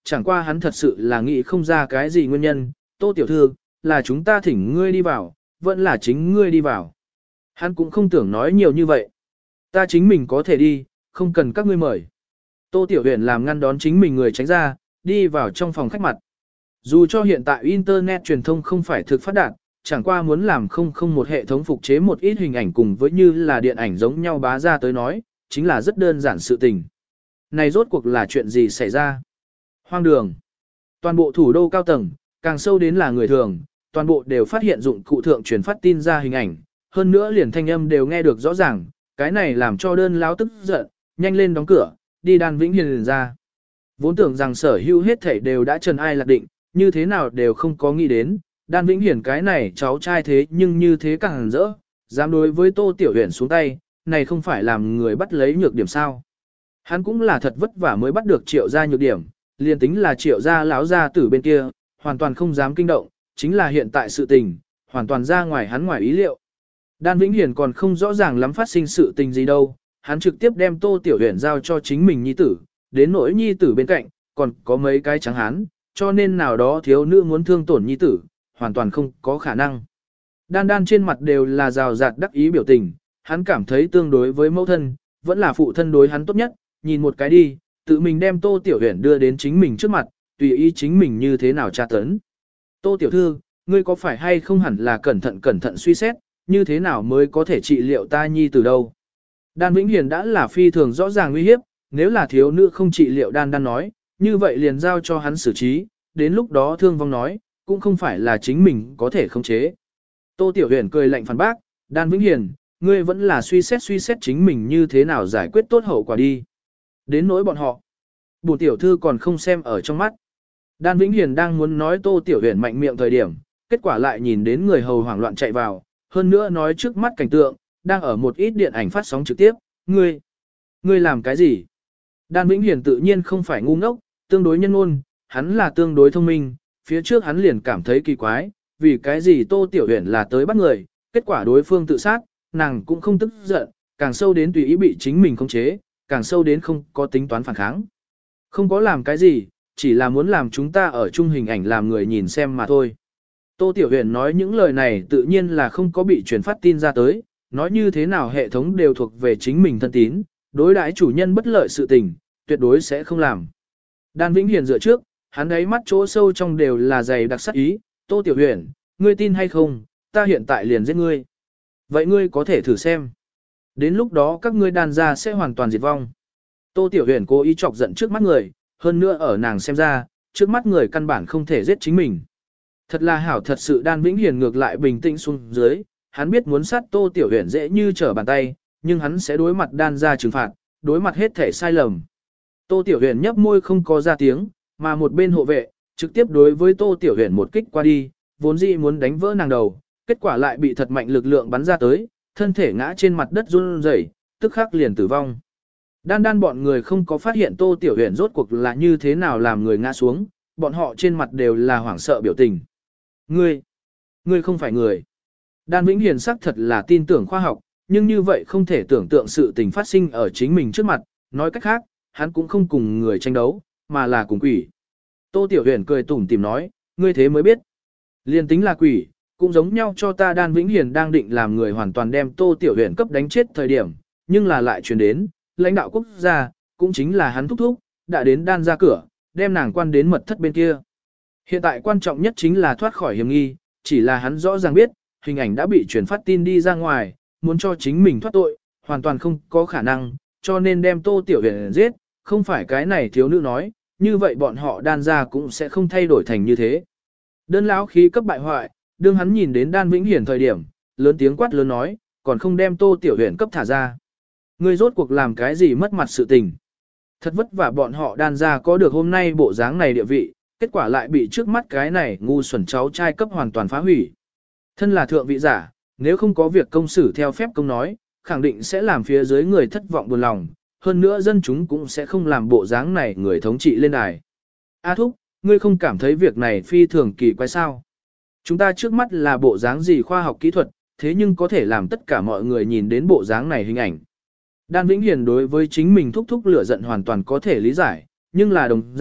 chẳng qua hắn thật sự là nghĩ không ra cái gì nguyên nhân, Tô tiểu thư, là chúng ta thỉnh ngươi đi vào, vẫn là chính ngươi đi vào. Hắn cũng không tưởng nói nhiều như vậy. Ta chính mình có thể đi, không cần các ngươi mời. Tô Tiểu Huyền làm ngăn đón chính mình người tránh ra, đi vào trong phòng khách mặt. Dù cho hiện tại Internet truyền thông không phải thực phát đạt, chẳng qua muốn làm không không một hệ thống phục chế một ít hình ảnh cùng với như là điện ảnh giống nhau bá ra tới nói, chính là rất đơn giản sự tình. Này rốt cuộc là chuyện gì xảy ra? Hoang đường. Toàn bộ thủ đô cao tầng, càng sâu đến là người thường, toàn bộ đều phát hiện dụng cụ thượng truyền phát tin ra hình ảnh, hơn nữa liền thanh âm đều nghe được rõ ràng, cái này làm cho đơn láo tức giận, nhanh lên đóng cửa, đi Đan Vĩnh Hiền liền ra. Vốn tưởng rằng sở hữu hết thảy đều đã trần ai lạc định, như thế nào đều không có nghĩ đến, Đan Vĩnh Hiền cái này cháu trai thế nhưng như thế càng rỡ, dám đối với Tô Tiểu Huyền xuống tay, này không phải làm người bắt lấy nhược điểm sao. Hắn cũng là thật vất vả mới bắt được triệu gia nhược điểm, liền tính là triệu gia lão gia tử bên kia, hoàn toàn không dám kinh động, chính là hiện tại sự tình, hoàn toàn ra ngoài hắn ngoài ý liệu. Đan Vĩnh Hiền còn không rõ ràng lắm phát sinh sự tình gì đâu, hắn trực tiếp đem Tô Tiểu Huyền giao cho chính mình nhi tử, đến nỗi nhi tử bên cạnh, còn có mấy cái trắng hán, cho nên nào đó thiếu nữ muốn thương tổn nhi tử, hoàn toàn không có khả năng. Đan Đan trên mặt đều là rào rạt đắc ý biểu tình, hắn cảm thấy tương đối với mẫu thân, vẫn là phụ thân đối hắn tốt nhất, nhìn một cái đi, tự mình đem Tô Tiểu Huyền đưa đến chính mình trước mặt, tùy ý chính mình như thế nào tra tấn. Tô Tiểu Thư, ngươi có phải hay không hẳn là cẩn thận cẩn thận suy xét, như thế nào mới có thể trị liệu ta nhi từ đâu. Đan Vĩnh Hiền đã là phi thường rõ ràng nguy hiếp, nếu là thiếu nữ không trị liệu Đan Đan nói, như vậy liền giao cho hắn xử trí, đến lúc đó thương vong nói, cũng không phải là chính mình có thể khống chế. Tô Tiểu Huyền cười lạnh phản bác, Đan Vĩnh Hiền, ngươi vẫn là suy xét suy xét chính mình như thế nào giải quyết tốt hậu quả đi. Đến nỗi bọn họ, bổn tiểu thư còn không xem ở trong mắt. Đan Vĩnh Hiền đang muốn nói Tô Tiểu Huyền mạnh miệng thời điểm, kết quả lại nhìn đến người hầu hoảng loạn chạy vào, hơn nữa nói trước mắt cảnh tượng, đang ở một ít điện ảnh phát sóng trực tiếp, ngươi, ngươi làm cái gì? Đan Vĩnh Hiền tự nhiên không phải ngu ngốc, tương đối nhân ôn, hắn là tương đối thông minh, phía trước hắn liền cảm thấy kỳ quái, vì cái gì Tô Tiểu Huyền là tới bắt người, kết quả đối phương tự sát, nàng cũng không tức giận, càng sâu đến tùy ý bị chính mình khống chế, càng sâu đến không có tính toán phản kháng. Không có làm cái gì, chỉ là muốn làm chúng ta ở chung hình ảnh làm người nhìn xem mà thôi. Tô Tiểu Huyền nói những lời này tự nhiên là không có bị truyền phát tin ra tới, nói như thế nào hệ thống đều thuộc về chính mình thân tín, đối đãi chủ nhân bất lợi sự tình, tuyệt đối sẽ không làm. Đan Vĩnh Hiền dựa trước, hắn ấy mắt chỗ sâu trong đều là dày đặc sắc ý, Tô Tiểu Huyền, ngươi tin hay không, ta hiện tại liền giết ngươi. Vậy ngươi có thể thử xem. Đến lúc đó các ngươi đàn ra sẽ hoàn toàn diệt vong. Tô Tiểu Huyền cố ý chọc giận trước mắt người, hơn nữa ở nàng xem ra, trước mắt người căn bản không thể giết chính mình. Thật là hảo thật sự Đan Vĩnh Hiền ngược lại bình tĩnh xuống dưới, hắn biết muốn sát Tô Tiểu Huyền dễ như trở bàn tay, nhưng hắn sẽ đối mặt đan ra trừng phạt, đối mặt hết thể sai lầm. Tô Tiểu Huyền nhấp môi không có ra tiếng, mà một bên hộ vệ, trực tiếp đối với Tô Tiểu Huyền một kích qua đi, vốn dĩ muốn đánh vỡ nàng đầu, kết quả lại bị thật mạnh lực lượng bắn ra tới, thân thể ngã trên mặt đất run rẩy, tức khắc liền tử vong. Đan đan bọn người không có phát hiện Tô Tiểu Huyền rốt cuộc là như thế nào làm người ngã xuống, bọn họ trên mặt đều là hoảng sợ biểu tình. Ngươi, ngươi không phải người. Đan Vĩnh Hiền xác thật là tin tưởng khoa học, nhưng như vậy không thể tưởng tượng sự tình phát sinh ở chính mình trước mặt, nói cách khác, hắn cũng không cùng người tranh đấu, mà là cùng quỷ. Tô Tiểu Huyền cười tủm tỉm nói, ngươi thế mới biết. Liên tính là quỷ, cũng giống nhau cho ta. Đan Vĩnh Hiền đang định làm người hoàn toàn đem Tô Tiểu Huyền cấp đánh chết thời điểm, nhưng là lại truyền đến, lãnh đạo quốc gia, cũng chính là hắn thúc thúc, đã đến đan ra cửa, đem nàng quan đến mật thất bên kia. Hiện tại quan trọng nhất chính là thoát khỏi hiểm nghi, chỉ là hắn rõ ràng biết, hình ảnh đã bị truyền phát tin đi ra ngoài, muốn cho chính mình thoát tội, hoàn toàn không có khả năng, cho nên đem Tô Tiểu Huyền giết, không phải cái này thiếu nữ nói, như vậy bọn họ đan ra cũng sẽ không thay đổi thành như thế. Đơn lão khí cấp bại hoại, đương hắn nhìn đến Đan Vĩnh Hiền thời điểm, lớn tiếng quát lớn nói, còn không đem Tô Tiểu Huyền cấp thả ra. Ngươi rốt cuộc làm cái gì mất mặt sự tình. Thật vất vả bọn họ đan ra có được hôm nay bộ dáng này địa vị, kết quả lại bị trước mắt cái này ngu xuẩn cháu trai cấp hoàn toàn phá hủy. Thân là thượng vị giả, nếu không có việc công xử theo phép công nói, khẳng định sẽ làm phía dưới người thất vọng buồn lòng, hơn nữa dân chúng cũng sẽ không làm bộ dáng này người thống trị lên đài. A Thúc, ngươi không cảm thấy việc này phi thường kỳ quái sao? Chúng ta trước mắt là bộ dáng gì khoa học kỹ thuật, thế nhưng có thể làm tất cả mọi người nhìn đến bộ dáng này hình ảnh. Đan Vĩnh Hiền đối với chính mình thúc thúc lửa giận hoàn toàn có thể lý giải, nhưng là đồng dạng,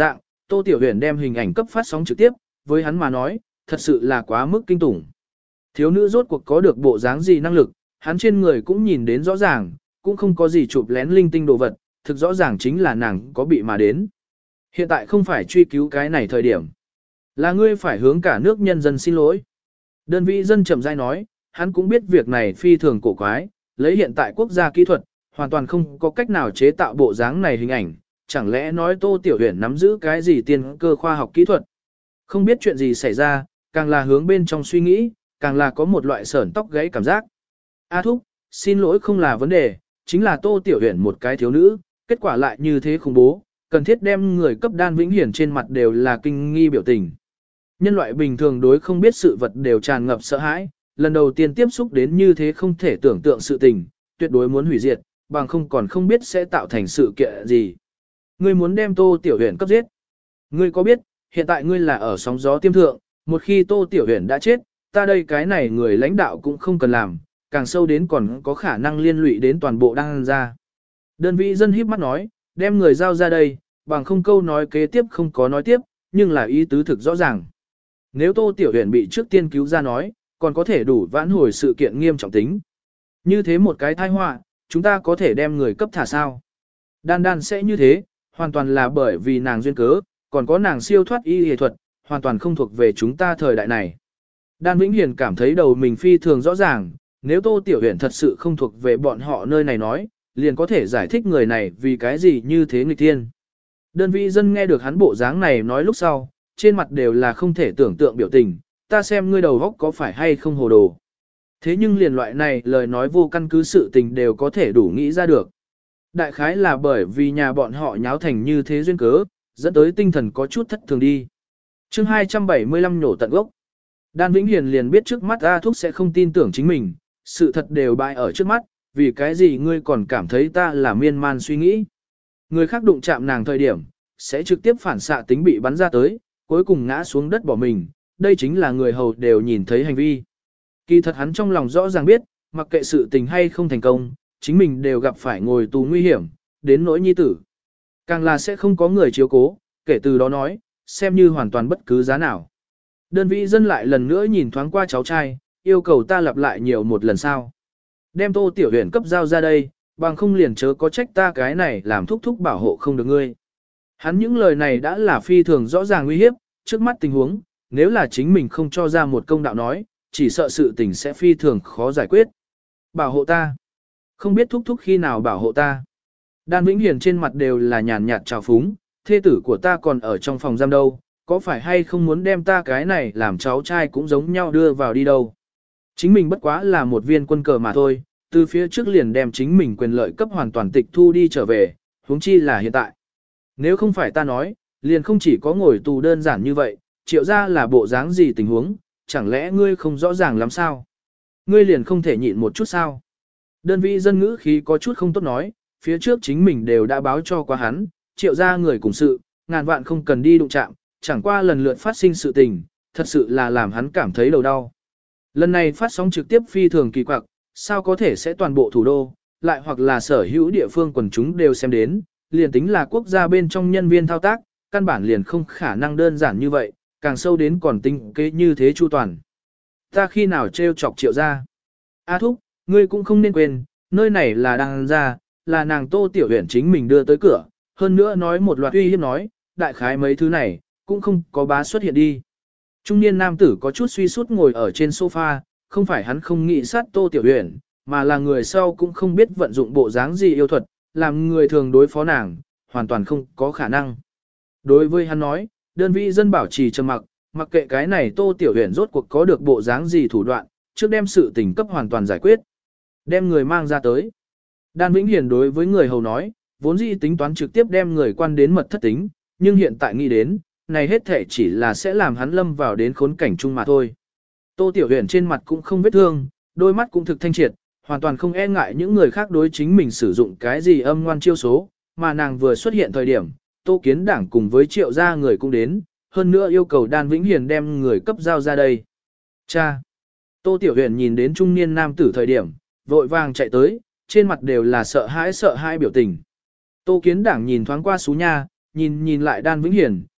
Tô Tiểu Huyền đem hình ảnh cấp phát sóng trực tiếp, với hắn mà nói, thật sự là quá mức kinh tủng. Thiếu nữ rốt cuộc có được bộ dáng gì năng lực, hắn trên người cũng nhìn đến rõ ràng, cũng không có gì chụp lén linh tinh đồ vật, thực rõ ràng chính là nàng có bị mà đến. Hiện tại không phải truy cứu cái này thời điểm. Là ngươi phải hướng cả nước nhân dân xin lỗi. Đơn vị dân chậm rãi nói, hắn cũng biết việc này phi thường cổ quái, lấy hiện tại quốc gia kỹ thuật, hoàn toàn không có cách nào chế tạo bộ dáng này hình ảnh, chẳng lẽ nói Tô Tiểu Huyền nắm giữ cái gì tiên cơ khoa học kỹ thuật. Không biết chuyện gì xảy ra, càng là hướng bên trong suy nghĩ, càng là có một loại sởn tóc gáy cảm giác. A thúc, xin lỗi không là vấn đề, chính là Tô Tiểu Huyền một cái thiếu nữ, kết quả lại như thế khủng bố, cần thiết đem người cấp Đan Vĩnh Hiển trên mặt đều là kinh nghi biểu tình. Nhân loại bình thường đối không biết sự vật đều tràn ngập sợ hãi, lần đầu tiên tiếp xúc đến như thế không thể tưởng tượng sự tình, tuyệt đối muốn hủy diệt, bằng không còn không biết sẽ tạo thành sự kiện gì. Ngươi muốn đem Tô Tiểu Huyền cấp giết. Ngươi có biết, hiện tại ngươi là ở sóng gió tiêm thượng, một khi Tô Tiểu Huyền đã chết, ta đây cái này người lãnh đạo cũng không cần làm, càng sâu đến còn có khả năng liên lụy đến toàn bộ Đan gia. Đơn vị dân híp mắt nói, đem người giao ra đây, bằng không câu nói kế tiếp không có nói tiếp, nhưng là ý tứ thực rõ ràng. Nếu Tô Tiểu Huyền bị trước tiên cứu ra nói, còn có thể đủ vãn hồi sự kiện nghiêm trọng tính. Như thế một cái tai họa, chúng ta có thể đem người cấp thả sao? Đan đan sẽ như thế, hoàn toàn là bởi vì nàng duyên cớ, còn có nàng siêu thoát y y thuật, hoàn toàn không thuộc về chúng ta thời đại này. Đan Vĩnh Hiền cảm thấy đầu mình phi thường rõ ràng, nếu Tô Tiểu Huyền thật sự không thuộc về bọn họ nơi này nói, liền có thể giải thích người này vì cái gì như thế nghịch thiên. Đơn vị dân nghe được hắn bộ dáng này nói lúc sau, trên mặt đều là không thể tưởng tượng biểu tình, ta xem ngươi đầu góc có phải hay không hồ đồ. Thế nhưng liền loại này lời nói vô căn cứ sự tình đều có thể đủ nghĩ ra được. Đại khái là bởi vì nhà bọn họ nháo thành như thế duyên cớ, dẫn tới tinh thần có chút thất thường đi. chương hai trăm bảy mươi lăm nhổ tận gốc. Đan Vĩnh Hiền liền biết trước mắt A Thúc sẽ không tin tưởng chính mình, sự thật đều bại ở trước mắt, vì cái gì ngươi còn cảm thấy ta là miên man suy nghĩ. Người khác đụng chạm nàng thời điểm, sẽ trực tiếp phản xạ tính bị bắn ra tới, cuối cùng ngã xuống đất bỏ mình, đây chính là người hầu đều nhìn thấy hành vi. Kỳ thật hắn trong lòng rõ ràng biết, mặc kệ sự tình hay không thành công, chính mình đều gặp phải ngồi tù nguy hiểm, đến nỗi nhi tử. Càng là sẽ không có người chiếu cố, kể từ đó nói, xem như hoàn toàn bất cứ giá nào. Đơn vị dân lại lần nữa nhìn thoáng qua cháu trai, yêu cầu ta lặp lại nhiều một lần sau. Đem Tô Tiểu Huyền cấp giao ra đây, bằng không liền chớ có trách ta cái này làm thúc thúc bảo hộ không được ngươi. Hắn những lời này đã là phi thường rõ ràng nguy hiếp, trước mắt tình huống, nếu là chính mình không cho ra một công đạo nói, chỉ sợ sự tình sẽ phi thường khó giải quyết. Bảo hộ ta. Không biết thúc thúc khi nào bảo hộ ta. Đan Vĩnh Hiền trên mặt đều là nhàn nhạt trào phúng, thê tử của ta còn ở trong phòng giam đâu, có phải hay không muốn đem ta cái này làm cháu trai cũng giống nhau đưa vào đi đâu. Chính mình bất quá là một viên quân cờ mà thôi, từ phía trước liền đem chính mình quyền lợi cấp hoàn toàn tịch thu đi trở về, huống chi là hiện tại. Nếu không phải ta nói, liền không chỉ có ngồi tù đơn giản như vậy, triệu ra là bộ dáng gì tình huống, chẳng lẽ ngươi không rõ ràng lắm sao? Ngươi liền không thể nhịn một chút sao? Đơn vị dân ngữ khí có chút không tốt nói, phía trước chính mình đều đã báo cho qua hắn, triệu ra người cùng sự, ngàn vạn không cần đi đụng chạm, chẳng qua lần lượt phát sinh sự tình, thật sự là làm hắn cảm thấy đầu đau. Lần này phát sóng trực tiếp phi thường kỳ quặc, sao có thể sẽ toàn bộ thủ đô, lại hoặc là sở hữu địa phương quần chúng đều xem đến, liền tính là quốc gia bên trong nhân viên thao tác, căn bản liền không khả năng đơn giản như vậy, càng sâu đến còn tinh kế như thế chu toàn. Ta khi nào trêu chọc triệu ra? A thúc, ngươi cũng không nên quên, nơi này là Đan gia, là nàng Tô Tiểu Huyền chính mình đưa tới cửa, hơn nữa nói một loạt uy hiếp nói, đại khái mấy thứ này, cũng không có bá xuất hiện đi. Trung niên nam tử có chút suy sút ngồi ở trên sofa, không phải hắn không nghĩ sát Tô Tiểu Huyền, mà là người sau cũng không biết vận dụng bộ dáng gì yêu thuật, làm người thường đối phó nàng, hoàn toàn không có khả năng. Đối với hắn nói, đơn vị dân bảo trì trầm mặc, mặc kệ cái này Tô Tiểu Huyền rốt cuộc có được bộ dáng gì thủ đoạn, trước đem sự tình cấp hoàn toàn giải quyết. Đem người mang ra tới. Đan Vĩnh Hiền đối với người hầu nói, vốn dĩ tính toán trực tiếp đem người quan đến mật thất tính, nhưng hiện tại nghĩ đến, này hết thể chỉ là sẽ làm hắn lâm vào đến khốn cảnh chung mà thôi. Tô Tiểu Huyền trên mặt cũng không vết thương, đôi mắt cũng thực thanh triệt, hoàn toàn không e ngại những người khác đối chính mình sử dụng cái gì âm ngoan chiêu số, mà nàng vừa xuất hiện thời điểm, Tô Kiến Đảng cùng với triệu gia người cũng đến, hơn nữa yêu cầu Đan Vĩnh Hiền đem người cấp giao ra đây. Cha! Tô Tiểu Huyền nhìn đến trung niên nam tử thời điểm, vội vàng chạy tới, trên mặt đều là sợ hãi sợ hãi biểu tình. Tô Kiến Đảng nhìn thoáng qua Sú Nha, nhìn nhìn lại Đan Vĩnh Hiền,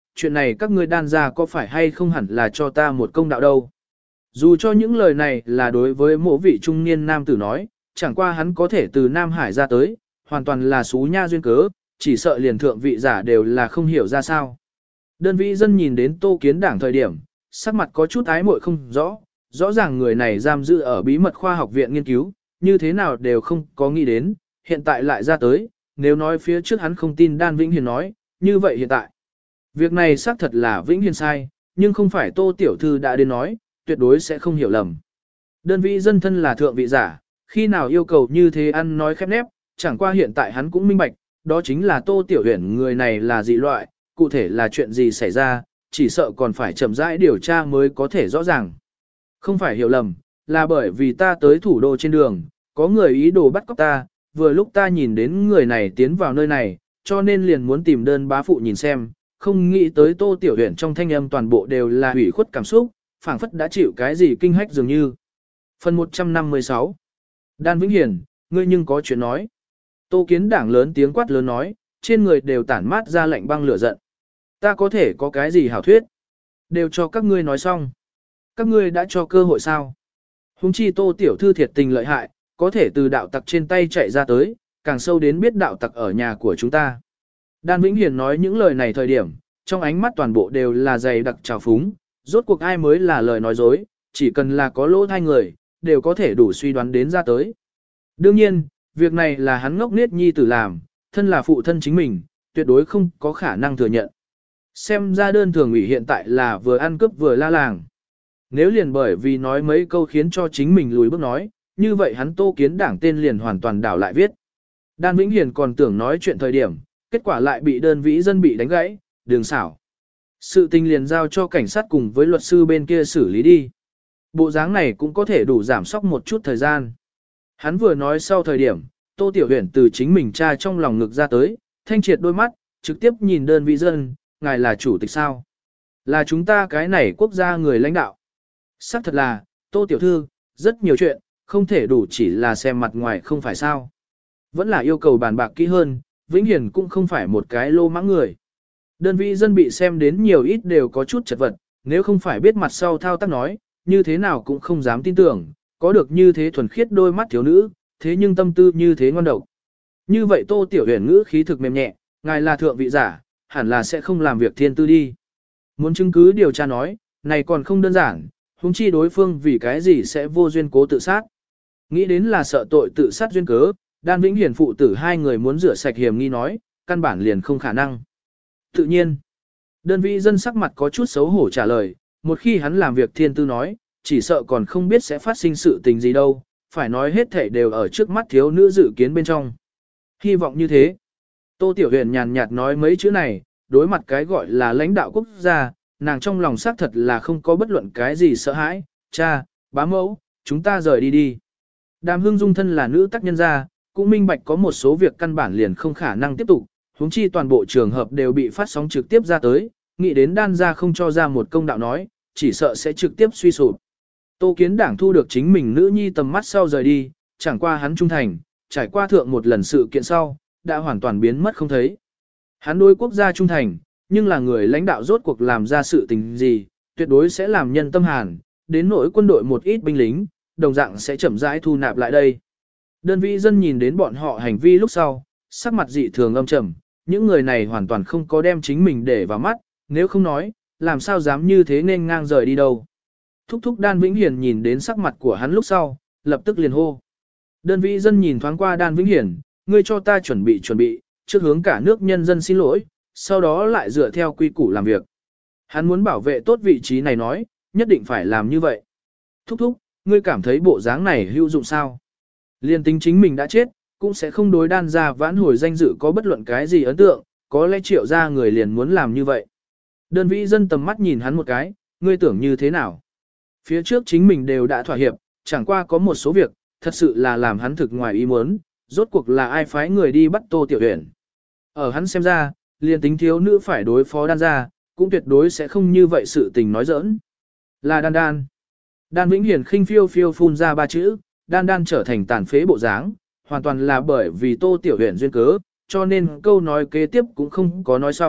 chuyện này các ngươi đan ra có phải hay không hẳn là cho ta một công đạo đâu. Dù cho những lời này là đối với mỗi vị trung niên nam tử nói, chẳng qua hắn có thể từ Nam Hải ra tới, hoàn toàn là xú nha duyên cớ, chỉ sợ liền thượng vị giả đều là không hiểu ra sao. Đơn vị dân nhìn đến Tô Kiến Đảng thời điểm, sắc mặt có chút ái muội không rõ, rõ ràng người này giam giữ ở bí mật khoa học viện nghiên cứu, như thế nào đều không có nghĩ đến, hiện tại lại ra tới, nếu nói phía trước hắn không tin Đan Vĩnh Hiền nói, như vậy hiện tại. Việc này xác thật là Vĩnh Hiền sai, nhưng không phải Tô Tiểu Thư đã đến nói, tuyệt đối sẽ không hiểu lầm. Đơn vị dân thân là thượng vị giả, khi nào yêu cầu như thế ăn nói khép nép, chẳng qua hiện tại hắn cũng minh bạch, đó chính là Tô Tiểu Huyền người này là dị loại, cụ thể là chuyện gì xảy ra, chỉ sợ còn phải chậm rãi điều tra mới có thể rõ ràng. Không phải hiểu lầm, là bởi vì ta tới thủ đô trên đường, có người ý đồ bắt cóc ta, vừa lúc ta nhìn đến người này tiến vào nơi này, cho nên liền muốn tìm đơn bá phụ nhìn xem, không nghĩ tới Tô Tiểu Huyền trong thanh âm toàn bộ đều là hủy khuất cảm xúc, phảng phất đã chịu cái gì kinh hách dường như. Phần một trăm năm mươi sáu Đan Vĩnh Hiền, ngươi nhưng có chuyện nói. Tô Kiến Đảng lớn tiếng quát lớn nói, trên người đều tản mát ra lạnh băng lửa giận. Ta có thể có cái gì hảo thuyết? Đều cho các ngươi nói xong. Các ngươi đã cho cơ hội sao? Hùng chi Tô Tiểu Thư thiệt tình lợi hại, có thể từ đạo tặc trên tay chạy ra tới, càng sâu đến biết đạo tặc ở nhà của chúng ta. Đan Vĩnh Hiền nói những lời này thời điểm, trong ánh mắt toàn bộ đều là dày đặc trào phúng, rốt cuộc ai mới là lời nói dối, chỉ cần là có lỗ hai người, đều có thể đủ suy đoán đến ra tới. Đương nhiên, việc này là hắn ngốc nết nhi tử làm, thân là phụ thân chính mình, tuyệt đối không có khả năng thừa nhận. Xem ra đơn thường ủy hiện tại là vừa ăn cướp vừa la làng. Nếu liền bởi vì nói mấy câu khiến cho chính mình lùi bước nói, như vậy hắn Tô Kiến Đảng tên liền hoàn toàn đảo lại viết. Đan Vĩnh Hiền còn tưởng nói chuyện thời điểm, kết quả lại bị đơn vĩ dân bị đánh gãy, đường xảo. Sự tình liền giao cho cảnh sát cùng với luật sư bên kia xử lý đi. Bộ dáng này cũng có thể đủ giảm sóc một chút thời gian. Hắn vừa nói sau thời điểm, Tô Tiểu Huyền từ chính mình cha trong lòng ngực ra tới, thanh triệt đôi mắt, trực tiếp nhìn đơn vị dân, ngài là chủ tịch sao? Là chúng ta cái này quốc gia người lãnh đạo. Xác thật là, Tô Tiểu Thư, rất nhiều chuyện, không thể đủ chỉ là xem mặt ngoài không phải sao. Vẫn là yêu cầu bàn bạc kỹ hơn, Vĩnh Hiền cũng không phải một cái lô mãng người. Đơn vị dân bị xem đến nhiều ít đều có chút chật vật, nếu không phải biết mặt sau thao tác nói, như thế nào cũng không dám tin tưởng, có được như thế thuần khiết đôi mắt thiếu nữ, thế nhưng tâm tư như thế ngon độc. Như vậy Tô Tiểu Huyền ngữ khí thực mềm nhẹ, ngài là thượng vị giả, hẳn là sẽ không làm việc thiên tư đi. Muốn chứng cứ điều tra nói, này còn không đơn giản, huống chi đối phương vì cái gì sẽ vô duyên cố tự sát. Nghĩ đến là sợ tội tự sát duyên cớ, Đan Vĩnh Hiền phụ tử hai người muốn rửa sạch hiểm nghi nói, căn bản liền không khả năng. Tự nhiên, đơn vị dân sắc mặt có chút xấu hổ trả lời, một khi hắn làm việc thiên tư nói, chỉ sợ còn không biết sẽ phát sinh sự tình gì đâu, phải nói hết thảy đều ở trước mắt thiếu nữ dự kiến bên trong. Hy vọng như thế. Tô Tiểu Huyền nhàn nhạt nói mấy chữ này, đối mặt cái gọi là lãnh đạo quốc gia, nàng trong lòng xác thật là không có bất luận cái gì sợ hãi, cha, bá mẫu, chúng ta rời đi đi. Đàm Hương Dung thân là nữ tác nhân gia, cũng minh bạch có một số việc căn bản liền không khả năng tiếp tục, huống chi toàn bộ trường hợp đều bị phát sóng trực tiếp ra tới, nghĩ đến đan gia không cho ra một công đạo nói, chỉ sợ sẽ trực tiếp suy sụp. Tô Kiến Đảng thu được chính mình nữ nhi tầm mắt sau rời đi, chẳng qua hắn trung thành, trải qua thượng một lần sự kiện sau, đã hoàn toàn biến mất không thấy. Hắn đối quốc gia trung thành, nhưng là người lãnh đạo rốt cuộc làm ra sự tình gì, tuyệt đối sẽ làm nhân tâm hàn, đến nỗi quân đội một ít binh lính, đồng dạng sẽ chậm rãi thu nạp lại đây. Đơn vị dân nhìn đến bọn họ hành vi lúc sau, sắc mặt dị thường âm trầm, những người này hoàn toàn không có đem chính mình để vào mắt, nếu không nói, làm sao dám như thế nên ngang rời đi đâu. Thúc thúc Đan Vĩnh Hiền nhìn đến sắc mặt của hắn lúc sau, lập tức liền hô. Đơn vị dân nhìn thoáng qua Đan Vĩnh Hiền, ngươi cho ta chuẩn bị chuẩn bị, trước hướng cả nước nhân dân xin lỗi, sau đó lại dựa theo quy củ làm việc. Hắn muốn bảo vệ tốt vị trí này nói, nhất định phải làm như vậy. Thúc thúc, ngươi cảm thấy bộ dáng này hữu dụng sao? Liên tính chính mình đã chết, cũng sẽ không đối Đan gia vãn hồi danh dự có bất luận cái gì ấn tượng, có lẽ triệu gia người liền muốn làm như vậy. Đơn vị dân tầm mắt nhìn hắn một cái, ngươi tưởng như thế nào? Phía trước chính mình đều đã thỏa hiệp, chẳng qua có một số việc, thật sự là làm hắn thực ngoài ý muốn, rốt cuộc là ai phái người đi bắt Tô Tiểu Huyền. Ở hắn xem ra, liền tính thiếu nữ phải đối phó Đan gia, cũng tuyệt đối sẽ không như vậy sự tình nói giỡn. Là Đan Đan. Đan Vĩnh Hiền khinh phiêu phiêu phun ra ba chữ, Đan Đan trở thành tàn phế bộ dáng, hoàn toàn là bởi vì Tô Tiểu Huyền duyên cớ, cho nên câu nói kế tiếp cũng không có nói xong,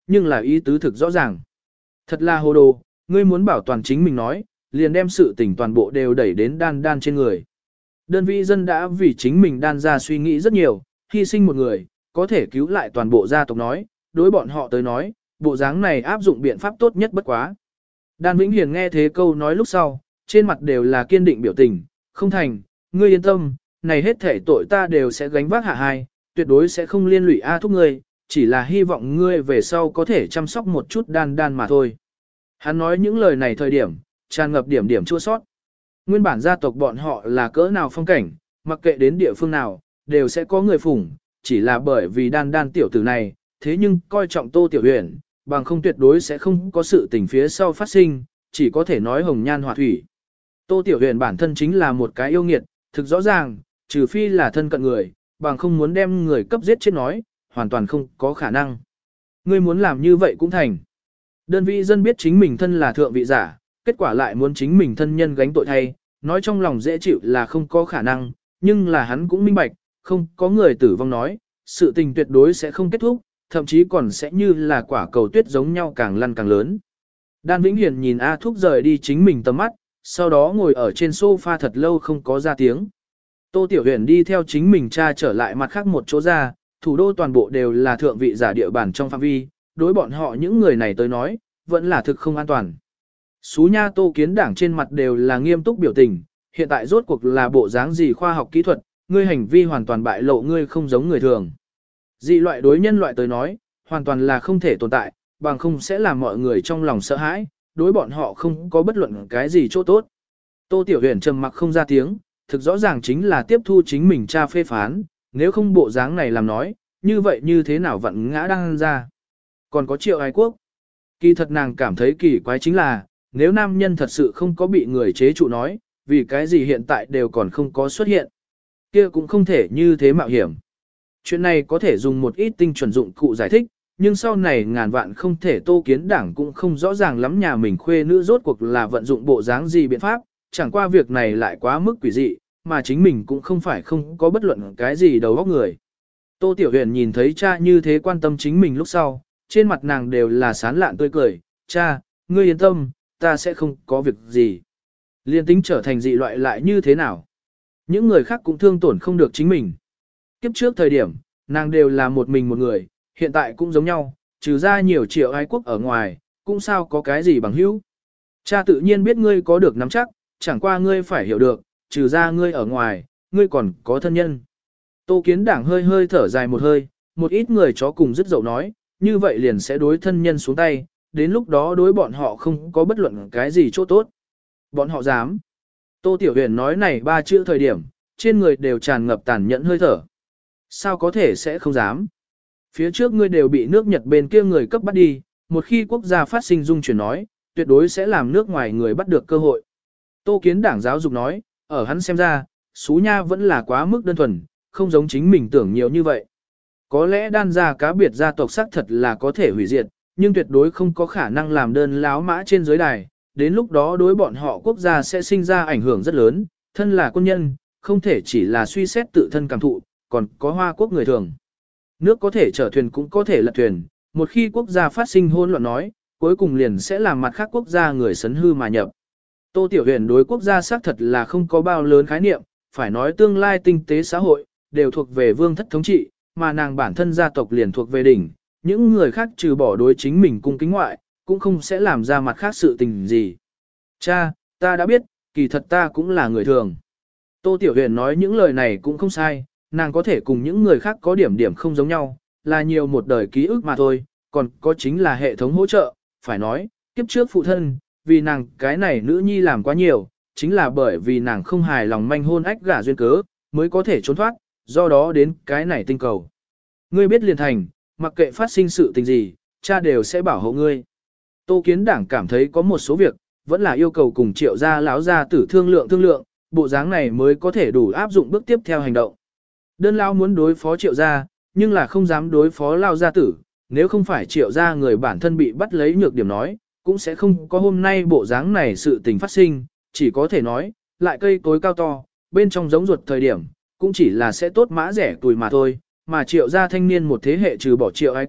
nhưng là ý tứ thực rõ ràng. Thật là hồ đồ, ngươi muốn bảo toàn chính mình nói, liền đem sự tình toàn bộ đều đẩy đến đan đan trên người. Đơn vị dân đã vì chính mình đan ra suy nghĩ rất nhiều, hy sinh một người, có thể cứu lại toàn bộ gia tộc nói, đối bọn họ tới nói, bộ dáng này áp dụng biện pháp tốt nhất bất quá. Đan Vĩnh Hiền nghe thế câu nói lúc sau, trên mặt đều là kiên định biểu tình, không thành, ngươi yên tâm, này hết thể tội ta đều sẽ gánh vác hạ hai, tuyệt đối sẽ không liên lụy A Thúc ngươi, chỉ là hy vọng ngươi về sau có thể chăm sóc một chút đan đan mà thôi. Hắn nói những lời này thời điểm, tràn ngập điểm điểm chua sót. Nguyên bản gia tộc bọn họ là cỡ nào phong cảnh, mặc kệ đến địa phương nào, đều sẽ có người phụng, chỉ là bởi vì đan đan tiểu tử này, thế nhưng coi trọng Tô Tiểu Huyền, bằng không tuyệt đối sẽ không có sự tình phía sau phát sinh, chỉ có thể nói hồng nhan họa thủy. Tô Tiểu Huyền bản thân chính là một cái yêu nghiệt, thực rõ ràng, trừ phi là thân cận người, bằng không muốn đem người cấp giết chết nói, hoàn toàn không có khả năng. Ngươi muốn làm như vậy cũng thành. Đơn vị dân biết chính mình thân là thượng vị giả, kết quả lại muốn chính mình thân nhân gánh tội thay, nói trong lòng dễ chịu là không có khả năng, nhưng là hắn cũng minh bạch, không có người tử vong nói, sự tình tuyệt đối sẽ không kết thúc, thậm chí còn sẽ như là quả cầu tuyết giống nhau càng lăn càng lớn. Đan Vĩnh Hiền nhìn A Thúc rời đi chính mình tầm mắt, sau đó ngồi ở trên sofa thật lâu không có ra tiếng. Tô Tiểu Huyền đi theo chính mình cha trở lại mặt khác một chỗ ra, thủ đô toàn bộ đều là thượng vị giả địa bàn trong phạm vi, đối bọn họ những người này tới nói, vẫn là thực không an toàn. Xú nha Tô Kiến Đảng trên mặt đều là nghiêm túc biểu tình, hiện tại rốt cuộc là bộ dáng gì khoa học kỹ thuật, ngươi hành vi hoàn toàn bại lộ ngươi không giống người thường. Dị loại đối nhân loại tới nói, hoàn toàn là không thể tồn tại, bằng không sẽ làm mọi người trong lòng sợ hãi, đối bọn họ không có bất luận cái gì chỗ tốt. Tô Tiểu Huyền trầm mặc không ra tiếng, thực rõ ràng chính là tiếp thu chính mình cha phê phán, nếu không bộ dáng này làm nói, như vậy như thế nào vẫn ngã đang ra. Còn có Triệu Ái Quốc. Kỳ thật nàng cảm thấy kỳ quái chính là, nếu nam nhân thật sự không có bị người chế trụ nói, vì cái gì hiện tại đều còn không có xuất hiện. Kia cũng không thể như thế mạo hiểm. Chuyện này có thể dùng một ít tinh chuẩn dụng cụ giải thích, nhưng sau này ngàn vạn không thể Tô Kiến Đảng cũng không rõ ràng lắm nhà mình khuê nữ rốt cuộc là vận dụng bộ dáng gì biện pháp, chẳng qua việc này lại quá mức quỷ dị, mà chính mình cũng không phải không có bất luận cái gì đầu óc người. Tô Tiểu Huyền nhìn thấy cha như thế quan tâm chính mình lúc sau, trên mặt nàng đều là sán lạn tươi cười, cha, ngươi yên tâm, ta sẽ không có việc gì. Liên tính trở thành dị loại lại như thế nào? Những người khác cũng thương tổn không được chính mình. Kiếp trước thời điểm, nàng đều là một mình một người, hiện tại cũng giống nhau, trừ ra nhiều Triệu Ái Quốc ở ngoài, cũng sao có cái gì bằng hữu. Cha tự nhiên biết ngươi có được nắm chắc, chẳng qua ngươi phải hiểu được, trừ ra ngươi ở ngoài, ngươi còn có thân nhân. Tô Kiến Đảng hơi hơi thở dài một hơi, một ít người chó cùng dứt dậu nói, như vậy liền sẽ đối thân nhân xuống tay, đến lúc đó đối bọn họ không có bất luận cái gì chỗ tốt. Bọn họ dám. Tô Tiểu Huyền nói này ba chữ thời điểm, trên người đều tràn ngập tàn nhẫn hơi thở. Sao có thể sẽ không dám? Phía trước ngươi đều bị nước Nhật bên kia người cấp bắt đi, một khi quốc gia phát sinh dung chuyển nói, tuyệt đối sẽ làm nước ngoài người bắt được cơ hội. Tô Kiến Đảng giáo dục nói, ở hắn xem ra, Xú Nha vẫn là quá mức đơn thuần, không giống chính mình tưởng nhiều như vậy. Có lẽ đan gia cá biệt gia tộc xác thật là có thể hủy diệt, nhưng tuyệt đối không có khả năng làm đơn láo mã trên giới đài, đến lúc đó đối bọn họ quốc gia sẽ sinh ra ảnh hưởng rất lớn, thân là quân nhân, không thể chỉ là suy xét tự thân cảm thụ, còn có Hoa Quốc người thường. Nước có thể chở thuyền cũng có thể lật thuyền, một khi quốc gia phát sinh hỗn loạn nói, cuối cùng liền sẽ làm mặt khác quốc gia người sấn hư mà nhập. Tô Tiểu Huyền đối quốc gia xác thật là không có bao lớn khái niệm, phải nói tương lai tinh tế xã hội, đều thuộc về vương thất thống trị, mà nàng bản thân gia tộc liền thuộc về đỉnh, những người khác trừ bỏ đối chính mình cung kính ngoại, cũng không sẽ làm ra mặt khác sự tình gì. Cha, ta đã biết, kỳ thật ta cũng là người thường. Tô Tiểu Huyền nói những lời này cũng không sai, nàng có thể cùng những người khác có điểm điểm không giống nhau, là nhiều một đời ký ức mà thôi, còn có chính là hệ thống hỗ trợ, phải nói, kiếp trước phụ thân, vì nàng cái này nữ nhi làm quá nhiều, chính là bởi vì nàng không hài lòng manh hôn ách gả duyên cớ, mới có thể trốn thoát, do đó đến cái này tinh cầu. Ngươi biết liền thành, mặc kệ phát sinh sự tình gì, cha đều sẽ bảo hộ ngươi. Tô Kiến Đảng cảm thấy có một số việc, vẫn là yêu cầu cùng Triệu gia lão gia tử thương lượng thương lượng, bộ dáng này mới có thể đủ áp dụng bước tiếp theo hành động. Đơn lão muốn đối phó Triệu gia, nhưng là không dám đối phó lão gia tử, nếu không phải Triệu gia người bản thân bị bắt lấy nhược điểm nói, cũng sẽ không có hôm nay bộ dáng này sự tình phát sinh, chỉ có thể nói, lại cây cối cao to, bên trong giống ruột thời điểm, cũng chỉ là sẽ tốt mã rẻ tuổi mà thôi, mà Triệu gia thanh niên một thế hệ trừ bỏ Triệu Ái Quốc,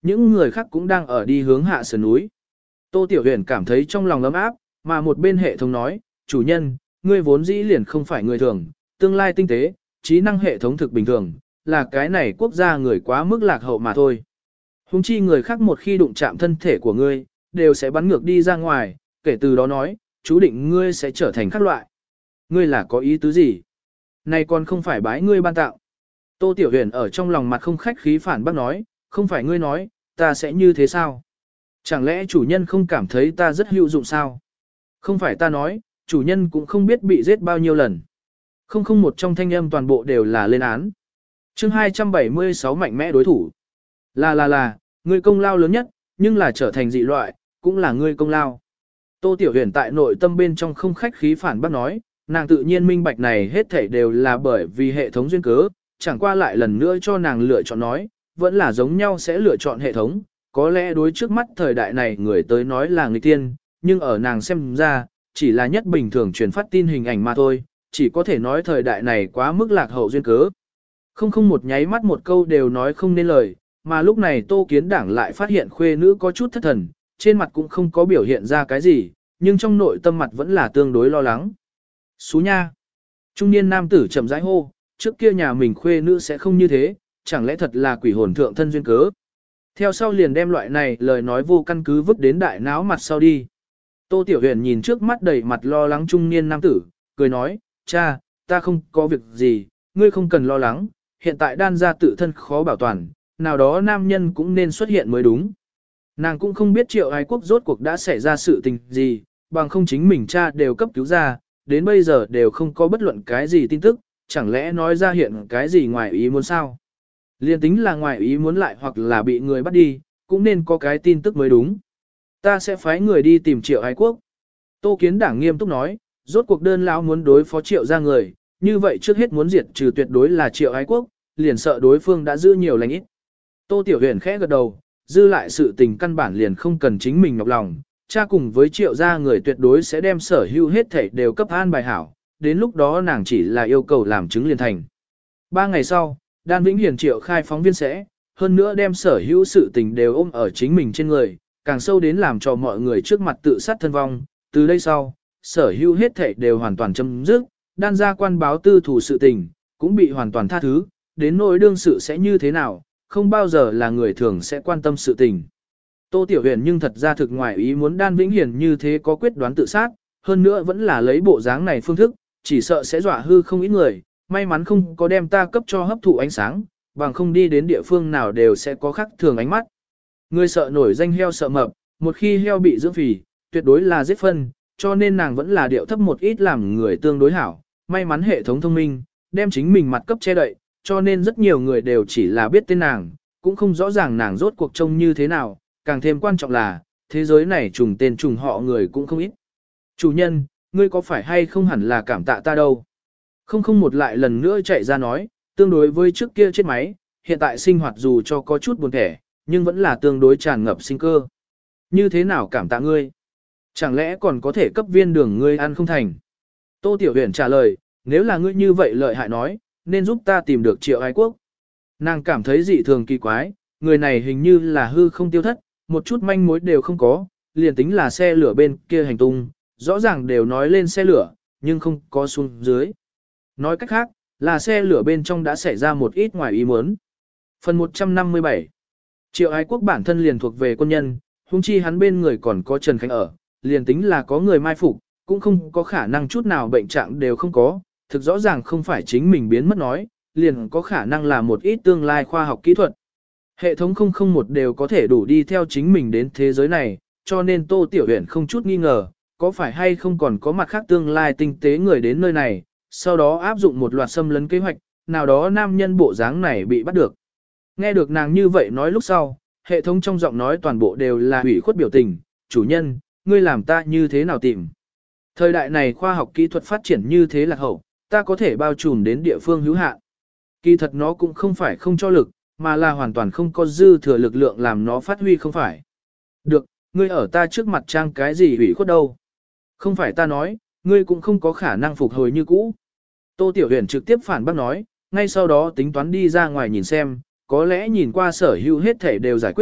những người khác cũng đang ở đi hướng hạ sườn núi. Tô Tiểu Huyền cảm thấy trong lòng ấm áp, mà một bên hệ thống nói, chủ nhân, ngươi vốn dĩ liền không phải người thường, tương lai tinh tế, trí năng hệ thống thực bình thường, là cái này quốc gia người quá mức lạc hậu mà thôi. Hùng chi người khác một khi đụng chạm thân thể của ngươi, đều sẽ bắn ngược đi ra ngoài, kể từ đó nói, chú định ngươi sẽ trở thành khác loại. Ngươi là có ý tứ gì? Này còn không phải bái ngươi ban tạo. Tô Tiểu Huyền ở trong lòng mặt không khách khí phản bác nói, không phải ngươi nói, ta sẽ như thế sao? Chẳng lẽ chủ nhân không cảm thấy ta rất hữu dụng sao? Không phải ta nói, chủ nhân cũng không biết bị giết bao nhiêu lần. Không không một trong thanh âm toàn bộ đều là lên án. chương hai trăm bảy mươi sáu mạnh mẽ đối thủ. Là là là, ngươi công lao lớn nhất, nhưng là trở thành dị loại, cũng là ngươi công lao. Tô Tiểu Huyền tại nội tâm bên trong không khách khí phản bác nói, nàng tự nhiên minh bạch này hết thảy đều là bởi vì hệ thống duyên cớ, chẳng qua lại lần nữa cho nàng lựa chọn nói, vẫn là giống nhau sẽ lựa chọn hệ thống, có lẽ đối trước mắt thời đại này người tới nói là người tiên, nhưng ở nàng xem ra, chỉ là nhất bình thường truyền phát tin hình ảnh mà thôi, chỉ có thể nói thời đại này quá mức lạc hậu duyên cớ. Không không một nháy mắt một câu đều nói không nên lời, mà lúc này Tô Kiến Đảng lại phát hiện khuê nữ có chút thất thần, trên mặt cũng không có biểu hiện ra cái gì, nhưng trong nội tâm mặt vẫn là tương đối lo lắng. Xú nha! Trung niên nam tử chậm rãi hô, trước kia nhà mình khuê nữ sẽ không như thế, chẳng lẽ thật là quỷ hồn thượng thân duyên cớ. Theo sau liền đem loại này lời nói vô căn cứ vứt đến đại náo mặt sau đi. Tô Tiểu Huyền nhìn trước mắt đầy mặt lo lắng trung niên nam tử, cười nói, cha, ta không có việc gì, ngươi không cần lo lắng, hiện tại đan gia tự thân khó bảo toàn, nào đó nam nhân cũng nên xuất hiện mới đúng. Nàng cũng không biết Triệu Ái Quốc rốt cuộc đã xảy ra sự tình gì, bằng không chính mình cha đều cấp cứu ra, đến bây giờ đều không có bất luận cái gì tin tức, chẳng lẽ nói ra hiện cái gì ngoài ý muốn sao? Liên tính là ngoài ý muốn lại hoặc là bị người bắt đi, cũng nên có cái tin tức mới đúng. Ta sẽ phái người đi tìm Triệu Ái Quốc. Tô Kiến Đảng nghiêm túc nói, rốt cuộc đơn lão muốn đối phó Triệu ra người, như vậy trước hết muốn diệt trừ tuyệt đối là Triệu Ái Quốc, liền sợ đối phương đã giữ nhiều lành ít. Tô Tiểu Huyền khẽ gật đầu, dư lại sự tình căn bản liền không cần chính mình nhọc lòng, cha cùng với Triệu gia người tuyệt đối sẽ đem sở hữu hết thảy đều cấp an bài hảo, đến lúc đó nàng chỉ là yêu cầu làm chứng liền thành. Ba ngày sau, Đan Vĩnh Hiền Triệu khai phóng viên sẽ, hơn nữa đem sở hữu sự tình đều ôm ở chính mình trên người, càng sâu đến làm cho mọi người trước mặt tự sát thân vong, từ đây sau, sở hữu hết thảy đều hoàn toàn chấm dứt, Đan gia quan báo tư thủ sự tình, cũng bị hoàn toàn tha thứ, đến nỗi đương sự sẽ như thế nào, không bao giờ là người thường sẽ quan tâm sự tình. Tô Tiểu Huyền nhưng thật ra thực ngoại ý muốn Đan Vĩnh Hiền như thế có quyết đoán tự sát, hơn nữa vẫn là lấy bộ dáng này phương thức, chỉ sợ sẽ dọa hư không ít người, may mắn không có đem ta cấp cho hấp thụ ánh sáng, bằng không đi đến địa phương nào đều sẽ có khắc thường ánh mắt. Người sợ nổi danh heo sợ mập, một khi heo bị dưỡng phì, tuyệt đối là giết phân, cho nên nàng vẫn là điệu thấp một ít làm người tương đối hảo, may mắn hệ thống thông minh, đem chính mình mặt cấp che đậy, cho nên rất nhiều người đều chỉ là biết tên nàng, cũng không rõ ràng nàng rốt cuộc trông như thế nào, càng thêm quan trọng là, thế giới này trùng tên trùng họ người cũng không ít. Chủ nhân, ngươi có phải hay không hẳn là cảm tạ ta đâu? Không không một lại lần nữa chạy ra nói, tương đối với trước kia chết máy, hiện tại sinh hoạt dù cho có chút buồn thẻ, nhưng vẫn là tương đối tràn ngập sinh cơ. Như thế nào cảm tạ ngươi? Chẳng lẽ còn có thể cấp viên đường ngươi ăn không thành? Tô Tiểu Huyền trả lời, nếu là ngươi như vậy lợi hại nói, nên giúp ta tìm được Triệu Ái Quốc. Nàng cảm thấy dị thường kỳ quái, người này hình như là hư không tiêu thất, một chút manh mối đều không có, liền tính là xe lửa bên kia hành tung, rõ ràng đều nói lên xe lửa, nhưng không có xuống dưới. Nói cách khác, là xe lửa bên trong đã xảy ra một ít ngoài ý muốn. Phần một trăm năm mươi bảy. Triệu Ái Quốc bản thân liền thuộc về quân nhân, huống chi hắn bên người còn có Trần Khánh ở, liền tính là có người mai phục, cũng không có khả năng chút nào bệnh trạng đều không có, thực rõ ràng không phải chính mình biến mất nói, liền có khả năng là một ít tương lai khoa học kỹ thuật. Hệ thống không không một đều có thể đủ đi theo chính mình đến thế giới này, cho nên Tô Tiểu Huyền không chút nghi ngờ, có phải hay không còn có mặt khác tương lai tinh tế người đến nơi này, sau đó áp dụng một loạt xâm lấn kế hoạch, nào đó nam nhân bộ dáng này bị bắt được. Nghe được nàng như vậy nói lúc sau, hệ thống trong giọng nói toàn bộ đều là ủy khuất biểu tình, chủ nhân, ngươi làm ta như thế nào tìm. Thời đại này khoa học kỹ thuật phát triển như thế là hậu, ta có thể bao trùm đến địa phương hữu hạn. Kỳ thật nó cũng không phải không cho lực, mà là hoàn toàn không có dư thừa lực lượng làm nó phát huy không phải. Được, ngươi ở ta trước mặt trang cái gì ủy khuất đâu. Không phải ta nói, ngươi cũng không có khả năng phục hồi như cũ. Tô Tiểu Huyền trực tiếp phản bác nói, ngay sau đó tính toán đi ra ngoài nhìn xem, có lẽ nhìn qua sở hữu hết thể đều giải quyết,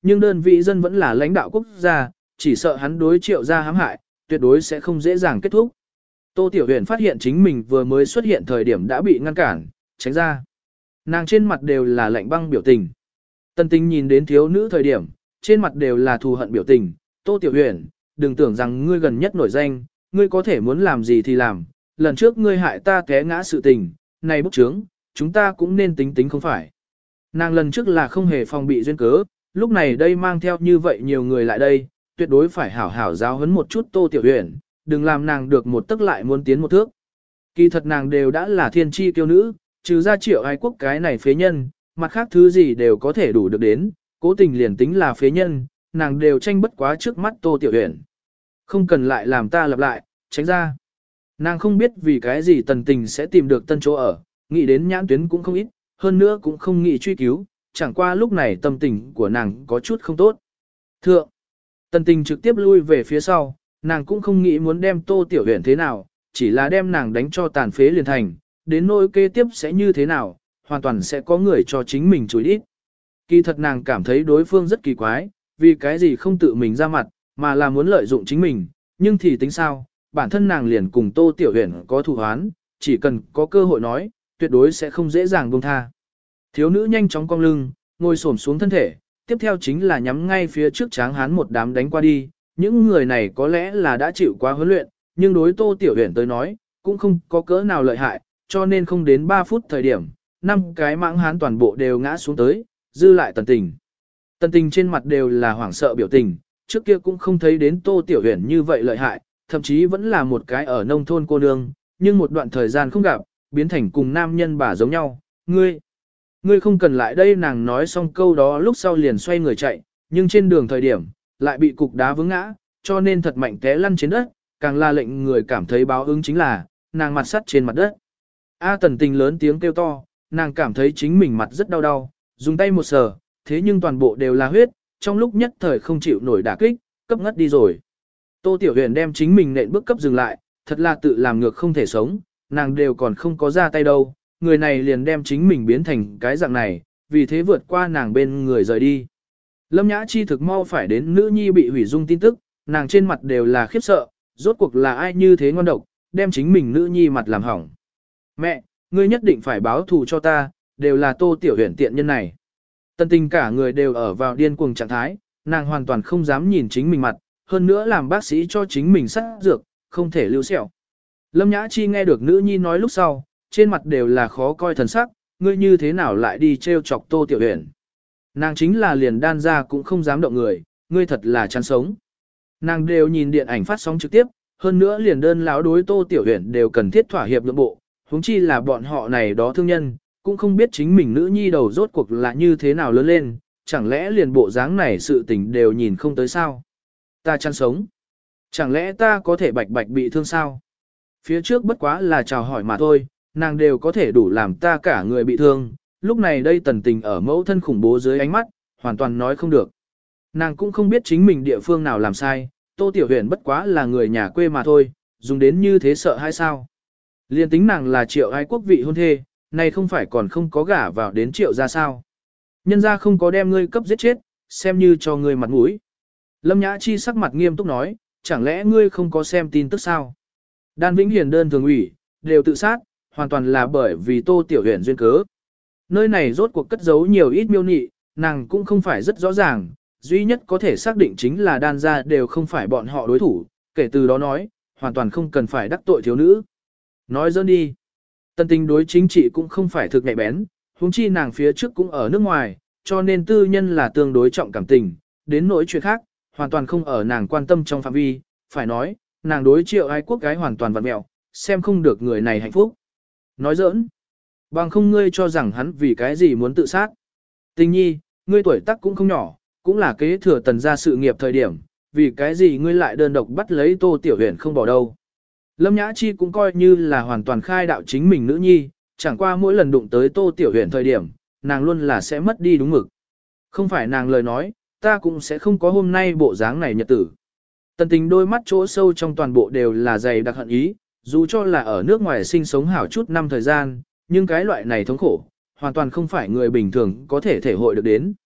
nhưng đơn vị dân vẫn là lãnh đạo quốc gia, chỉ sợ hắn đối triệu gia hãm hại, tuyệt đối sẽ không dễ dàng kết thúc. Tô Tiểu Huyền phát hiện chính mình vừa mới xuất hiện thời điểm đã bị ngăn cản, tránh ra. Nàng trên mặt đều là lạnh băng biểu tình. Tân Tinh nhìn đến thiếu nữ thời điểm, trên mặt đều là thù hận biểu tình. Tô Tiểu Huyền, đừng tưởng rằng ngươi gần nhất nổi danh, ngươi có thể muốn làm gì thì làm. Lần trước ngươi hại ta té ngã sự tình, này bức trướng, chúng ta cũng nên tính tính không phải. Nàng lần trước là không hề phòng bị duyên cớ, lúc này đây mang theo như vậy nhiều người lại đây, tuyệt đối phải hảo hảo giáo huấn một chút Tô Tiểu Huyền, đừng làm nàng được một tức lại muốn tiến một thước. Kỳ thật nàng đều đã là thiên chi kiêu nữ, trừ ra Triệu Ái Quốc cái này phế nhân, mặt khác thứ gì đều có thể đủ được đến, cố tình liền tính là phế nhân, nàng đều tranh bất quá trước mắt Tô Tiểu Huyền. Không cần lại làm ta lặp lại, tránh ra. Nàng không biết vì cái gì Tần Tình sẽ tìm được tân chỗ ở, nghĩ đến nhãn tuyến cũng không ít, hơn nữa cũng không nghĩ truy cứu, chẳng qua lúc này tâm tình của nàng có chút không tốt. Thượng, Tần Tình trực tiếp lui về phía sau, nàng cũng không nghĩ muốn đem Tô Tiểu Huyền thế nào, chỉ là đem nàng đánh cho tàn phế liền thành, đến nỗi kế tiếp sẽ như thế nào, hoàn toàn sẽ có người cho chính mình chối ít. Kỳ thật nàng cảm thấy đối phương rất kỳ quái, vì cái gì không tự mình ra mặt, mà là muốn lợi dụng chính mình, nhưng thì tính sao, bản thân nàng liền cùng Tô Tiểu Huyền có thù oán, chỉ cần có cơ hội nói, tuyệt đối sẽ không dễ dàng buông tha. Thiếu nữ nhanh chóng cong lưng, ngồi xổm xuống thân thể, tiếp theo chính là nhắm ngay phía trước tráng hán một đám đánh qua đi, những người này có lẽ là đã chịu quá huấn luyện, nhưng đối Tô Tiểu Huyền tới nói, cũng không có cỡ nào lợi hại, cho nên không đến ba phút thời điểm, năm cái mãng hán toàn bộ đều ngã xuống tới, dư lại Tần Tình. Tần Tình trên mặt đều là hoảng sợ biểu tình, trước kia cũng không thấy đến Tô Tiểu Huyền như vậy lợi hại, thậm chí vẫn là một cái ở nông thôn cô nương, nhưng một đoạn thời gian không gặp, biến thành cùng nam nhân bà giống nhau, ngươi, ngươi không cần lại đây. Nàng nói xong câu đó lúc sau liền xoay người chạy, nhưng trên đường thời điểm, lại bị cục đá vướng ngã, cho nên thật mạnh té lăn trên đất, càng là lệnh người cảm thấy báo ứng chính là, nàng mặt sắt trên mặt đất. A Tần Tình lớn tiếng kêu to, nàng cảm thấy chính mình mặt rất đau đau, dùng tay một sờ, thế nhưng toàn bộ đều là huyết, trong lúc nhất thời không chịu nổi đả kích, cấp ngất đi rồi. Tô Tiểu Huyền đem chính mình nện bước cấp dừng lại, thật là tự làm ngược không thể sống, nàng đều còn không có ra tay đâu, người này liền đem chính mình biến thành cái dạng này, vì thế vượt qua nàng bên người rời đi. Lâm Nhã Chi thực mau phải đến nữ nhi bị hủy dung tin tức, nàng trên mặt đều là khiếp sợ, rốt cuộc là ai như thế ngon độc, đem chính mình nữ nhi mặt làm hỏng. Mẹ, ngươi nhất định phải báo thù cho ta, đều là Tô Tiểu Huyền tiện nhân này. Tần Tình cả người đều ở vào điên cuồng trạng thái, nàng hoàn toàn không dám nhìn chính mình mặt, hơn nữa làm bác sĩ cho chính mình sát dược, không thể lưu sẹo. Lâm Nhã Chi nghe được nữ nhi nói lúc sau, trên mặt đều là khó coi thần sắc, ngươi như thế nào lại đi trêu chọc Tô Tiểu Huyền. Nàng chính là liền đan ra cũng không dám động người, ngươi thật là chán sống. Nàng đều nhìn điện ảnh phát sóng trực tiếp, hơn nữa liền đơn láo đối Tô Tiểu Huyền đều cần thiết thỏa hiệp nhượng bộ, huống chi là bọn họ này đó thương nhân, cũng không biết chính mình nữ nhi đầu rốt cuộc là như thế nào lớn lên, chẳng lẽ liền bộ dáng này sự tình đều nhìn không tới sao. Ta chăn sống. Chẳng lẽ ta có thể bạch bạch bị thương sao? Phía trước bất quá là chào hỏi mà thôi, nàng đều có thể đủ làm ta cả người bị thương, lúc này đây Tần Tình ở mẫu thân khủng bố dưới ánh mắt, hoàn toàn nói không được. Nàng cũng không biết chính mình địa phương nào làm sai, Tô Tiểu Huyền bất quá là người nhà quê mà thôi, dùng đến như thế sợ hay sao? Liên tính nàng là Triệu Ái Quốc vị hôn thê, này không phải còn không có gả vào đến Triệu ra sao? Nhân ra không có đem ngươi cấp giết chết, xem như cho ngươi mặt mũi. Lâm Nhã Chi sắc mặt nghiêm túc nói, chẳng lẽ ngươi không có xem tin tức sao? Đan Vĩnh Hiền đơn thường ủy, đều tự sát, hoàn toàn là bởi vì Tô Tiểu Huyền duyên cớ. Nơi này rốt cuộc cất giấu nhiều ít miêu nị, nàng cũng không phải rất rõ ràng, duy nhất có thể xác định chính là đan gia đều không phải bọn họ đối thủ, kể từ đó nói, hoàn toàn không cần phải đắc tội thiếu nữ. Nói dỡn đi. Tần Tình đối chính trị cũng không phải thực nhạy bén, huống chi nàng phía trước cũng ở nước ngoài, cho nên tư nhân là tương đối trọng cảm tình, đến nỗi chuyện khác, hoàn toàn không ở nàng quan tâm trong phạm vi, phải nói, nàng đối Triệu Ái Quốc gái hoàn toàn vặn mẹo, xem không được người này hạnh phúc. Nói giỡn. Bằng không ngươi cho rằng hắn vì cái gì muốn tự sát. Tình nhi, ngươi tuổi tác cũng không nhỏ, cũng là kế thừa Tần gia sự nghiệp thời điểm, vì cái gì ngươi lại đơn độc bắt lấy Tô Tiểu Huyền không bỏ đâu. Lâm Nhã Chi cũng coi như là hoàn toàn khai đạo chính mình nữ nhi, chẳng qua mỗi lần đụng tới Tô Tiểu Huyền thời điểm, nàng luôn là sẽ mất đi đúng mực. Không phải nàng lời nói, ta cũng sẽ không có hôm nay bộ dáng này nhật tử. Tần Tình đôi mắt chỗ sâu trong toàn bộ đều là dày đặc hận ý, dù cho là ở nước ngoài sinh sống hảo chút năm thời gian, nhưng cái loại này thống khổ, hoàn toàn không phải người bình thường có thể thể hội được đến.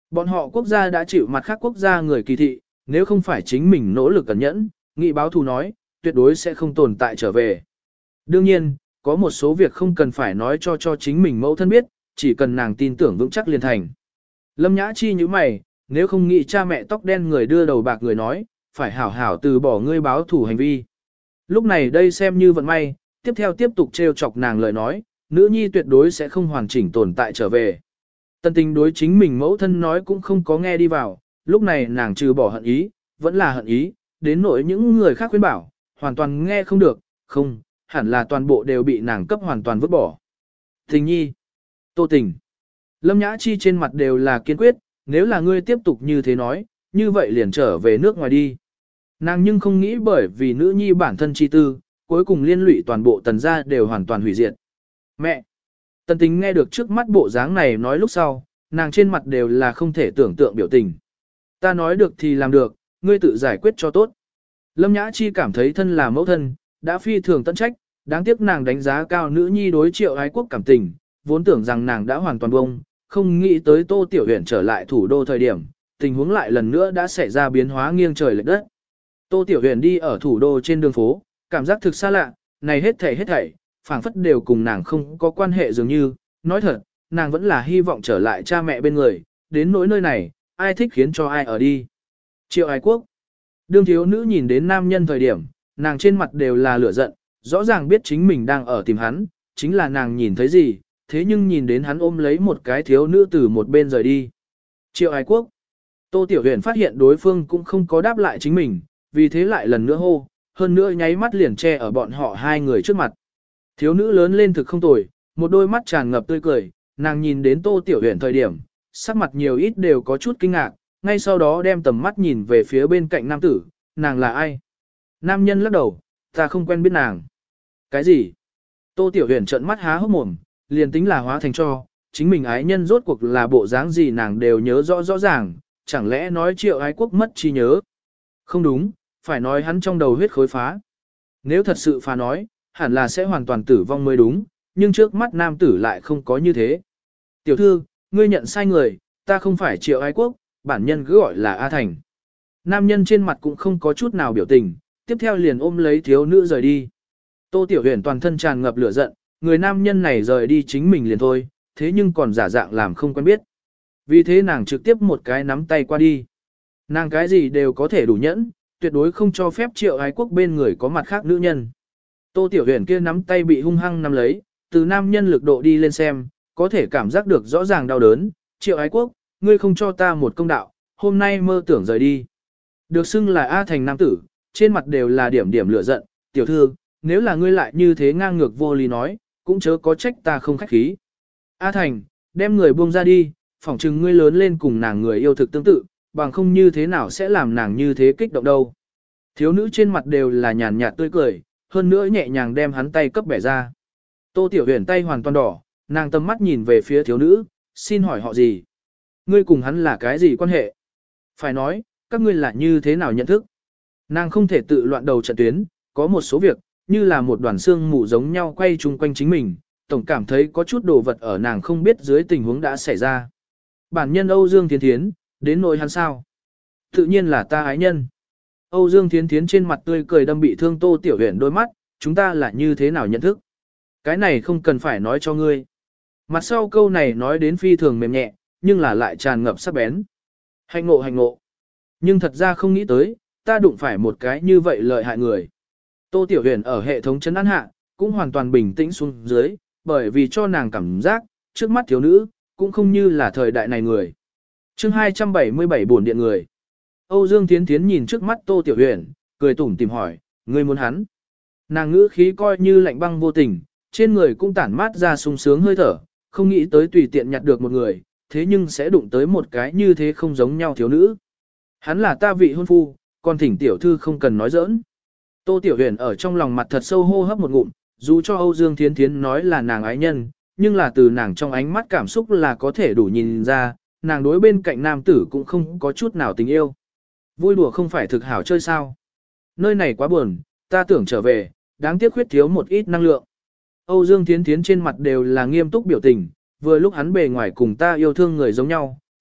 Bọn họ quốc gia đã chịu mặt khác quốc gia người kỳ thị, nếu không phải chính mình nỗ lực cẩn nhẫn, nghị báo thù nói, tuyệt đối sẽ không tồn tại trở về. Đương nhiên, có một số việc không cần phải nói cho cho chính mình mẫu thân biết, chỉ cần nàng tin tưởng vững chắc liền thành. Lâm Nhã Chi như mày, nếu không nghĩ cha mẹ tóc đen người đưa đầu bạc người nói, phải hảo hảo từ bỏ ngươi báo thủ hành vi. Lúc này đây xem như vận may, tiếp theo tiếp tục trêu chọc nàng lời nói, nữ nhi tuyệt đối sẽ không hoàn chỉnh tồn tại trở về. Tân tình đối chính mình mẫu thân nói cũng không có nghe đi vào, lúc này nàng trừ bỏ hận ý, vẫn là hận ý, đến nỗi những người khác khuyên bảo, hoàn toàn nghe không được, không, hẳn là toàn bộ đều bị nàng cấp hoàn toàn vứt bỏ. Tình nhi, Tô Tình, Lâm Nhã Chi trên mặt đều là kiên quyết, nếu là ngươi tiếp tục như thế nói, như vậy liền trở về nước ngoài đi. Nàng nhưng không nghĩ bởi vì nữ nhi bản thân chi tư, cuối cùng liên lụy toàn bộ tần gia đều hoàn toàn hủy diệt. Mẹ! Tần Tình nghe được trước mắt bộ dáng này nói lúc sau, nàng trên mặt đều là không thể tưởng tượng biểu tình. Ta nói được thì làm được, ngươi tự giải quyết cho tốt. Lâm Nhã Chi cảm thấy thân là mẫu thân, đã phi thường tận trách, đáng tiếc nàng đánh giá cao nữ nhi đối Triệu Ái Quốc cảm tình, vốn tưởng rằng nàng đã hoàn toàn bông, không nghĩ tới Tô Tiểu Huyền trở lại thủ đô thời điểm, tình huống lại lần nữa đã xảy ra biến hóa nghiêng trời lệch đất. Tô Tiểu Huyền đi ở thủ đô trên đường phố, cảm giác thực xa lạ, này hết thảy hết thảy, phảng phất đều cùng nàng không có quan hệ dường như, nói thật, nàng vẫn là hy vọng trở lại cha mẹ bên người, đến nỗi nơi này, ai thích khiến cho ai ở đi. Triệu Ái Quốc. Đương thiếu nữ nhìn đến nam nhân thời điểm, nàng trên mặt đều là lửa giận, rõ ràng biết chính mình đang ở tìm hắn, chính là nàng nhìn thấy gì, thế nhưng nhìn đến hắn ôm lấy một cái thiếu nữ từ một bên rời đi. Triệu Ái Quốc. Tô Tiểu Huyền phát hiện đối phương cũng không có đáp lại chính mình, vì thế lại lần nữa hô, hơn nữa nháy mắt liền che ở bọn họ hai người trước mặt. Thiếu nữ lớn lên thực không tồi, một đôi mắt tràn ngập tươi cười, nàng nhìn đến Tô Tiểu Huyền thời điểm, sắc mặt nhiều ít đều có chút kinh ngạc, ngay sau đó đem tầm mắt nhìn về phía bên cạnh nam tử, nàng là ai? Nam nhân lắc đầu, ta không quen biết nàng. Cái gì? Tô Tiểu Huyền trợn mắt há hốc mồm, liền tính là hóa thành cho, chính mình ái nhân rốt cuộc là bộ dáng gì nàng đều nhớ rõ rõ ràng, chẳng lẽ nói Triệu Ái Quốc mất trí nhớ? Không đúng, phải nói hắn trong đầu huyết khối phá. Nếu thật sự phá nói, hẳn là sẽ hoàn toàn tử vong mới đúng, nhưng trước mắt nam tử lại không có như thế. Tiểu thư, ngươi nhận sai người, ta không phải Triệu Ái Quốc, bản nhân cứ gọi là A Thành. Nam nhân trên mặt cũng không có chút nào biểu tình, tiếp theo liền ôm lấy thiếu nữ rời đi. Tô Tiểu Huyền toàn thân tràn ngập lửa giận, người nam nhân này rời đi chính mình liền thôi, thế nhưng còn giả dạng làm không quen biết. Vì thế nàng trực tiếp một cái nắm tay qua đi. Nàng cái gì đều có thể đủ nhẫn, tuyệt đối không cho phép Triệu Ái Quốc bên người có mặt khác nữ nhân. Tô Tiểu Huyền kia nắm tay bị hung hăng nắm lấy, từ nam nhân lực độ đi lên xem, có thể cảm giác được rõ ràng đau đớn. Triệu Ái Quốc, ngươi không cho ta một công đạo, hôm nay mơ tưởng rời đi. Được xưng là A Thành nam tử, trên mặt đều là điểm điểm lửa giận, tiểu thư, nếu là ngươi lại như thế ngang ngược vô lý nói, cũng chớ có trách ta không khách khí. A Thành, đem người buông ra đi, phỏng chừng ngươi lớn lên cùng nàng người yêu thực tương tự, bằng không như thế nào sẽ làm nàng như thế kích động đâu. Thiếu nữ trên mặt đều là nhàn nhạt tươi cười, hơn nữa nhẹ nhàng đem hắn tay cấp bẻ ra. Tô Tiểu Huyền tay hoàn toàn đỏ, nàng tầm mắt nhìn về phía thiếu nữ, xin hỏi họ gì? Ngươi cùng hắn là cái gì quan hệ? Phải nói, các ngươi là như thế nào nhận thức? Nàng không thể tự loạn đầu trận tuyến, có một số việc, như là một đoàn xương mù giống nhau quay chung quanh chính mình, tổng cảm thấy có chút đồ vật ở nàng không biết dưới tình huống đã xảy ra. Bản nhân Âu Dương Thiến Thiến, đến nỗi hắn sao? Tự nhiên là ta ái nhân. Âu Dương Thiến Thiến trên mặt tươi cười đâm bị thương Tô Tiểu Huyền đôi mắt, chúng ta là như thế nào nhận thức? Cái này không cần phải nói cho ngươi. Mặt sau câu này nói đến phi thường mềm nhẹ, nhưng là lại tràn ngập sắc bén. Hành ngộ hành ngộ. Nhưng thật ra không nghĩ tới, ta đụng phải một cái như vậy lợi hại người. Tô Tiểu Huyền ở hệ thống chấn an hạ, cũng hoàn toàn bình tĩnh xuống dưới, bởi vì cho nàng cảm giác, trước mắt thiếu nữ, cũng không như là thời đại này người. chương hai trăm bảy mươi bảy bổn điện người. Âu Dương Thiến Thiến nhìn trước mắt Tô Tiểu Huyền, cười tủm tìm hỏi, ngươi muốn hắn. Nàng ngữ khí coi như lạnh băng vô tình, trên người cũng tản mát ra sung sướng hơi thở, không nghĩ tới tùy tiện nhặt được một người, thế nhưng sẽ đụng tới một cái như thế không giống nhau thiếu nữ. Hắn là ta vị hôn phu, còn thỉnh tiểu thư không cần nói giỡn. Tô Tiểu Huyền ở trong lòng mặt thật sâu hô hấp một ngụm, dù cho Âu Dương Thiến Thiến nói là nàng ái nhân, nhưng là từ nàng trong ánh mắt cảm xúc là có thể đủ nhìn ra, nàng đối bên cạnh nam tử cũng không có chút nào tình yêu. Vui đùa không phải thực hảo chơi sao. Nơi này quá buồn, ta tưởng trở về, đáng tiếc khuyết thiếu một ít năng lượng. Âu Dương Thiến Thiến trên mặt đều là nghiêm túc biểu tình, vừa lúc hắn bề ngoài cùng ta yêu thương người giống nhau,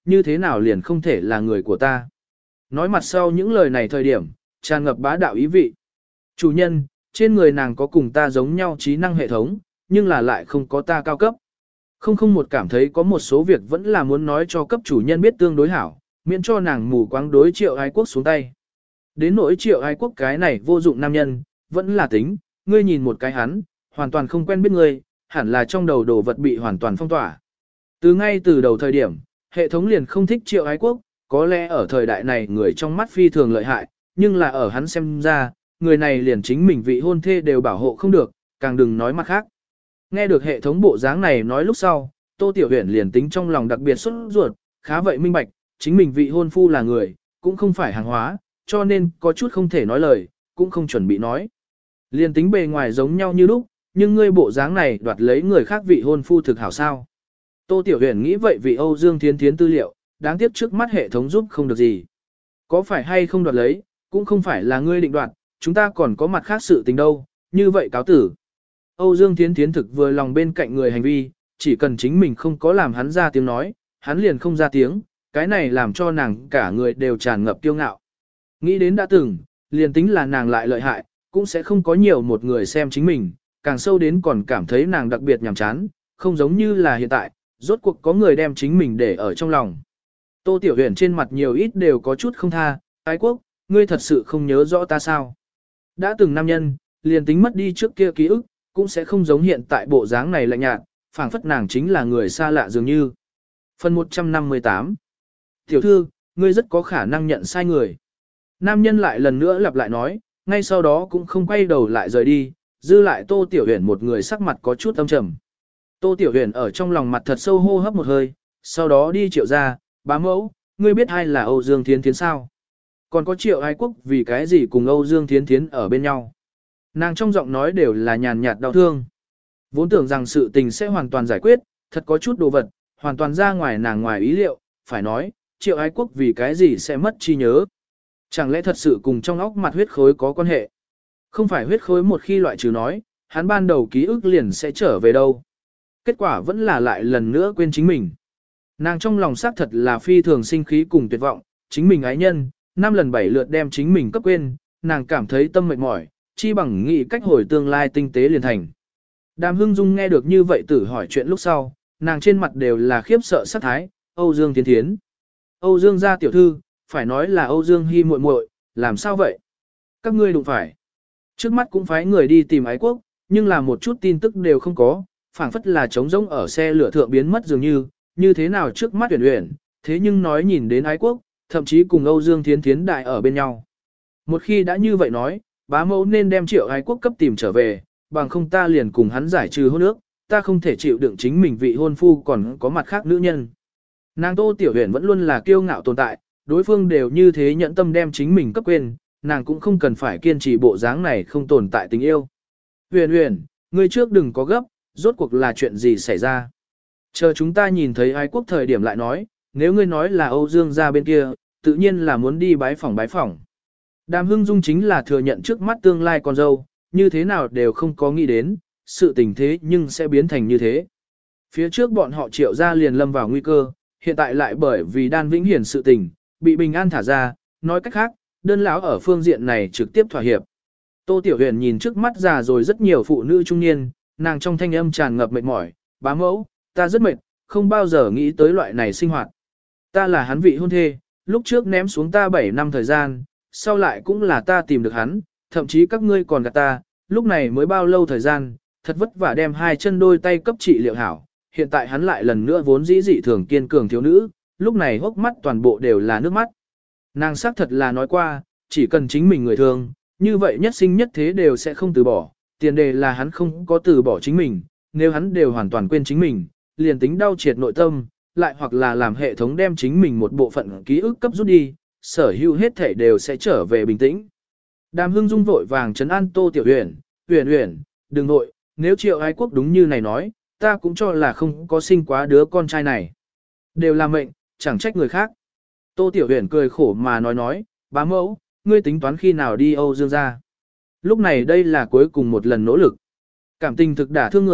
như thế nào liền không thể là người của ta. Nói mặt sau những lời này thời điểm, tràn ngập bá đạo ý vị. Chủ nhân, trên người nàng có cùng ta giống nhau trí năng hệ thống, nhưng là lại không có ta cao cấp. Không không một cảm thấy có một số việc vẫn là muốn nói cho cấp chủ nhân biết tương đối hảo, miễn cho nàng mù quáng đối Triệu Ái Quốc xuống tay. Đến nỗi Triệu Ái Quốc cái này vô dụng nam nhân, vẫn là tính, ngươi nhìn một cái hắn, hoàn toàn không quen biết ngươi, hẳn là trong đầu đồ vật bị hoàn toàn phong tỏa. Từ ngay từ đầu thời điểm, hệ thống liền không thích Triệu Ái Quốc, có lẽ ở thời đại này người trong mắt phi thường lợi hại, nhưng là ở hắn xem ra, người này liền chính mình vị hôn thê đều bảo hộ không được, càng đừng nói mặt khác. Nghe được hệ thống bộ dáng này nói lúc sau, Tô Tiểu Huyền liền tính trong lòng đặc biệt xuất ruột, khá vậy minh bạch, chính mình vị hôn phu là người, cũng không phải hàng hóa, cho nên có chút không thể nói lời, cũng không chuẩn bị nói. Liền tính bề ngoài giống nhau như lúc, nhưng ngươi bộ dáng này đoạt lấy người khác vị hôn phu thực hảo sao. Tô Tiểu Huyền nghĩ vậy vị Âu Dương Thiến Thiến tư liệu, đáng tiếc trước mắt hệ thống giúp không được gì. Có phải hay không đoạt lấy, cũng không phải là ngươi định đoạt, chúng ta còn có mặt khác sự tình đâu, như vậy cáo tử. Âu Dương Thiến Thiến thực vừa lòng bên cạnh người hành vi, chỉ cần chính mình không có làm hắn ra tiếng nói, hắn liền không ra tiếng, cái này làm cho nàng cả người đều tràn ngập kiêu ngạo. Nghĩ đến đã từng, liền tính là nàng lại lợi hại, cũng sẽ không có nhiều một người xem chính mình, càng sâu đến còn cảm thấy nàng đặc biệt nhàm chán, không giống như là hiện tại, rốt cuộc có người đem chính mình để ở trong lòng. Tô Tiểu Huyền trên mặt nhiều ít đều có chút không tha, Ái Quốc, ngươi thật sự không nhớ rõ ta sao. Đã từng nam nhân, liền tính mất đi trước kia ký ức, cũng sẽ không giống hiện tại bộ dáng này lạnh nhạt, phảng phất nàng chính là người xa lạ dường như. Phần một trăm năm mươi tám. Tiểu thư, ngươi rất có khả năng nhận sai người. Nam nhân lại lần nữa lặp lại nói, ngay sau đó cũng không quay đầu lại rời đi, dư lại Tô Tiểu Huyền một người sắc mặt có chút âm trầm. Tô Tiểu Huyền ở trong lòng mặt thật sâu hô hấp một hơi, sau đó đi Triệu ra, bá mẫu, ngươi biết ai là Âu Dương Thiến Thiến sao? Còn có Triệu Ái Quốc vì cái gì cùng Âu Dương Thiến Thiến ở bên nhau? Nàng trong giọng nói đều là nhàn nhạt đau thương. Vốn tưởng rằng sự tình sẽ hoàn toàn giải quyết, thật có chút đồ vật, hoàn toàn ra ngoài nàng ngoài ý liệu, phải nói, Triệu Ái Quốc vì cái gì sẽ mất trí nhớ. Chẳng lẽ thật sự cùng trong óc mặt huyết khối có quan hệ? Không phải huyết khối một khi loại trừ nói, hắn ban đầu ký ức liền sẽ trở về đâu. Kết quả vẫn là lại lần nữa quên chính mình. Nàng trong lòng xác thật là phi thường sinh khí cùng tuyệt vọng, chính mình ái nhân, năm lần bảy lượt đem chính mình cấp quên, nàng cảm thấy tâm mệt mỏi, chi bằng nghĩ cách hồi tương lai tinh tế liền thành. Đàm Hưng Dung nghe được như vậy tử hỏi chuyện lúc sau, nàng trên mặt đều là khiếp sợ sát thái, Âu Dương Thiến Thiến. Âu Dương gia tiểu thư, phải nói là Âu Dương Hi muội muội, làm sao vậy? Các ngươi đụng phải. Trước mắt cũng phái người đi tìm Ái Quốc, nhưng là một chút tin tức đều không có, phảng phất là trống rỗng ở xe lửa thượng biến mất dường như, như thế nào trước mắt uyển uyển, thế nhưng nói nhìn đến Ái Quốc, thậm chí cùng Âu Dương Thiến Thiến đại ở bên nhau. Một khi đã như vậy nói, bá mẫu nên đem Triệu Ái Quốc cấp tìm trở về, bằng không ta liền cùng hắn giải trừ hôn ước, ta không thể chịu đựng chính mình vị hôn phu còn có mặt khác nữ nhân. Nàng Tô Tiểu Huyền vẫn luôn là kiêu ngạo tồn tại, đối phương đều như thế nhẫn tâm đem chính mình cấp quên, nàng cũng không cần phải kiên trì bộ dáng này không tồn tại tình yêu. Huyền Huyền, ngươi trước đừng có gấp, rốt cuộc là chuyện gì xảy ra. Chờ chúng ta nhìn thấy Ái Quốc thời điểm lại nói, nếu ngươi nói là Âu Dương gia bên kia, tự nhiên là muốn đi bái phỏng bái phỏng. Đàm Hưng Dung chính là thừa nhận trước mắt tương lai con dâu, như thế nào đều không có nghĩ đến, sự tình thế nhưng sẽ biến thành như thế. Phía trước bọn họ Triệu gia liền lâm vào nguy cơ, hiện tại lại bởi vì Đan Vĩnh Hiển sự tình, bị bình an thả ra, nói cách khác, đơn lão ở phương diện này trực tiếp thỏa hiệp. Tô Tiểu Huyền nhìn trước mắt già rồi rất nhiều phụ nữ trung niên, nàng trong thanh âm tràn ngập mệt mỏi, bá mẫu, ta rất mệt, không bao giờ nghĩ tới loại này sinh hoạt. Ta là hắn vị hôn thê, lúc trước ném xuống ta bảy năm thời gian, sau lại cũng là ta tìm được hắn, thậm chí các ngươi còn gạt ta, lúc này mới bao lâu thời gian, thật vất vả đem hai chân đôi tay cấp trị liệu hảo, hiện tại hắn lại lần nữa vốn dĩ dị thường kiên cường thiếu nữ, lúc này hốc mắt toàn bộ đều là nước mắt. Nàng xác thật là nói qua, chỉ cần chính mình người thương, như vậy nhất sinh nhất thế đều sẽ không từ bỏ, tiền đề là hắn không có từ bỏ chính mình, nếu hắn đều hoàn toàn quên chính mình, liền tính đau triệt nội tâm, lại hoặc là làm hệ thống đem chính mình một bộ phận ký ức cấp rút đi, sở hữu hết thể đều sẽ trở về bình tĩnh. Đàm Hưng Dung vội vàng trấn an Tô Tiểu Huyền, Huyền Huyền, đừng nội, nếu Triệu Ái Quốc đúng như này nói, ta cũng cho là không có sinh quá đứa con trai này. Đều là mệnh, chẳng trách người khác. Tô Tiểu Huyền cười khổ mà nói nói, bá mẫu, ngươi tính toán khi nào đi Âu Dương gia. Lúc này đây là cuối cùng một lần nỗ lực. Cảm tình thực đả thương người,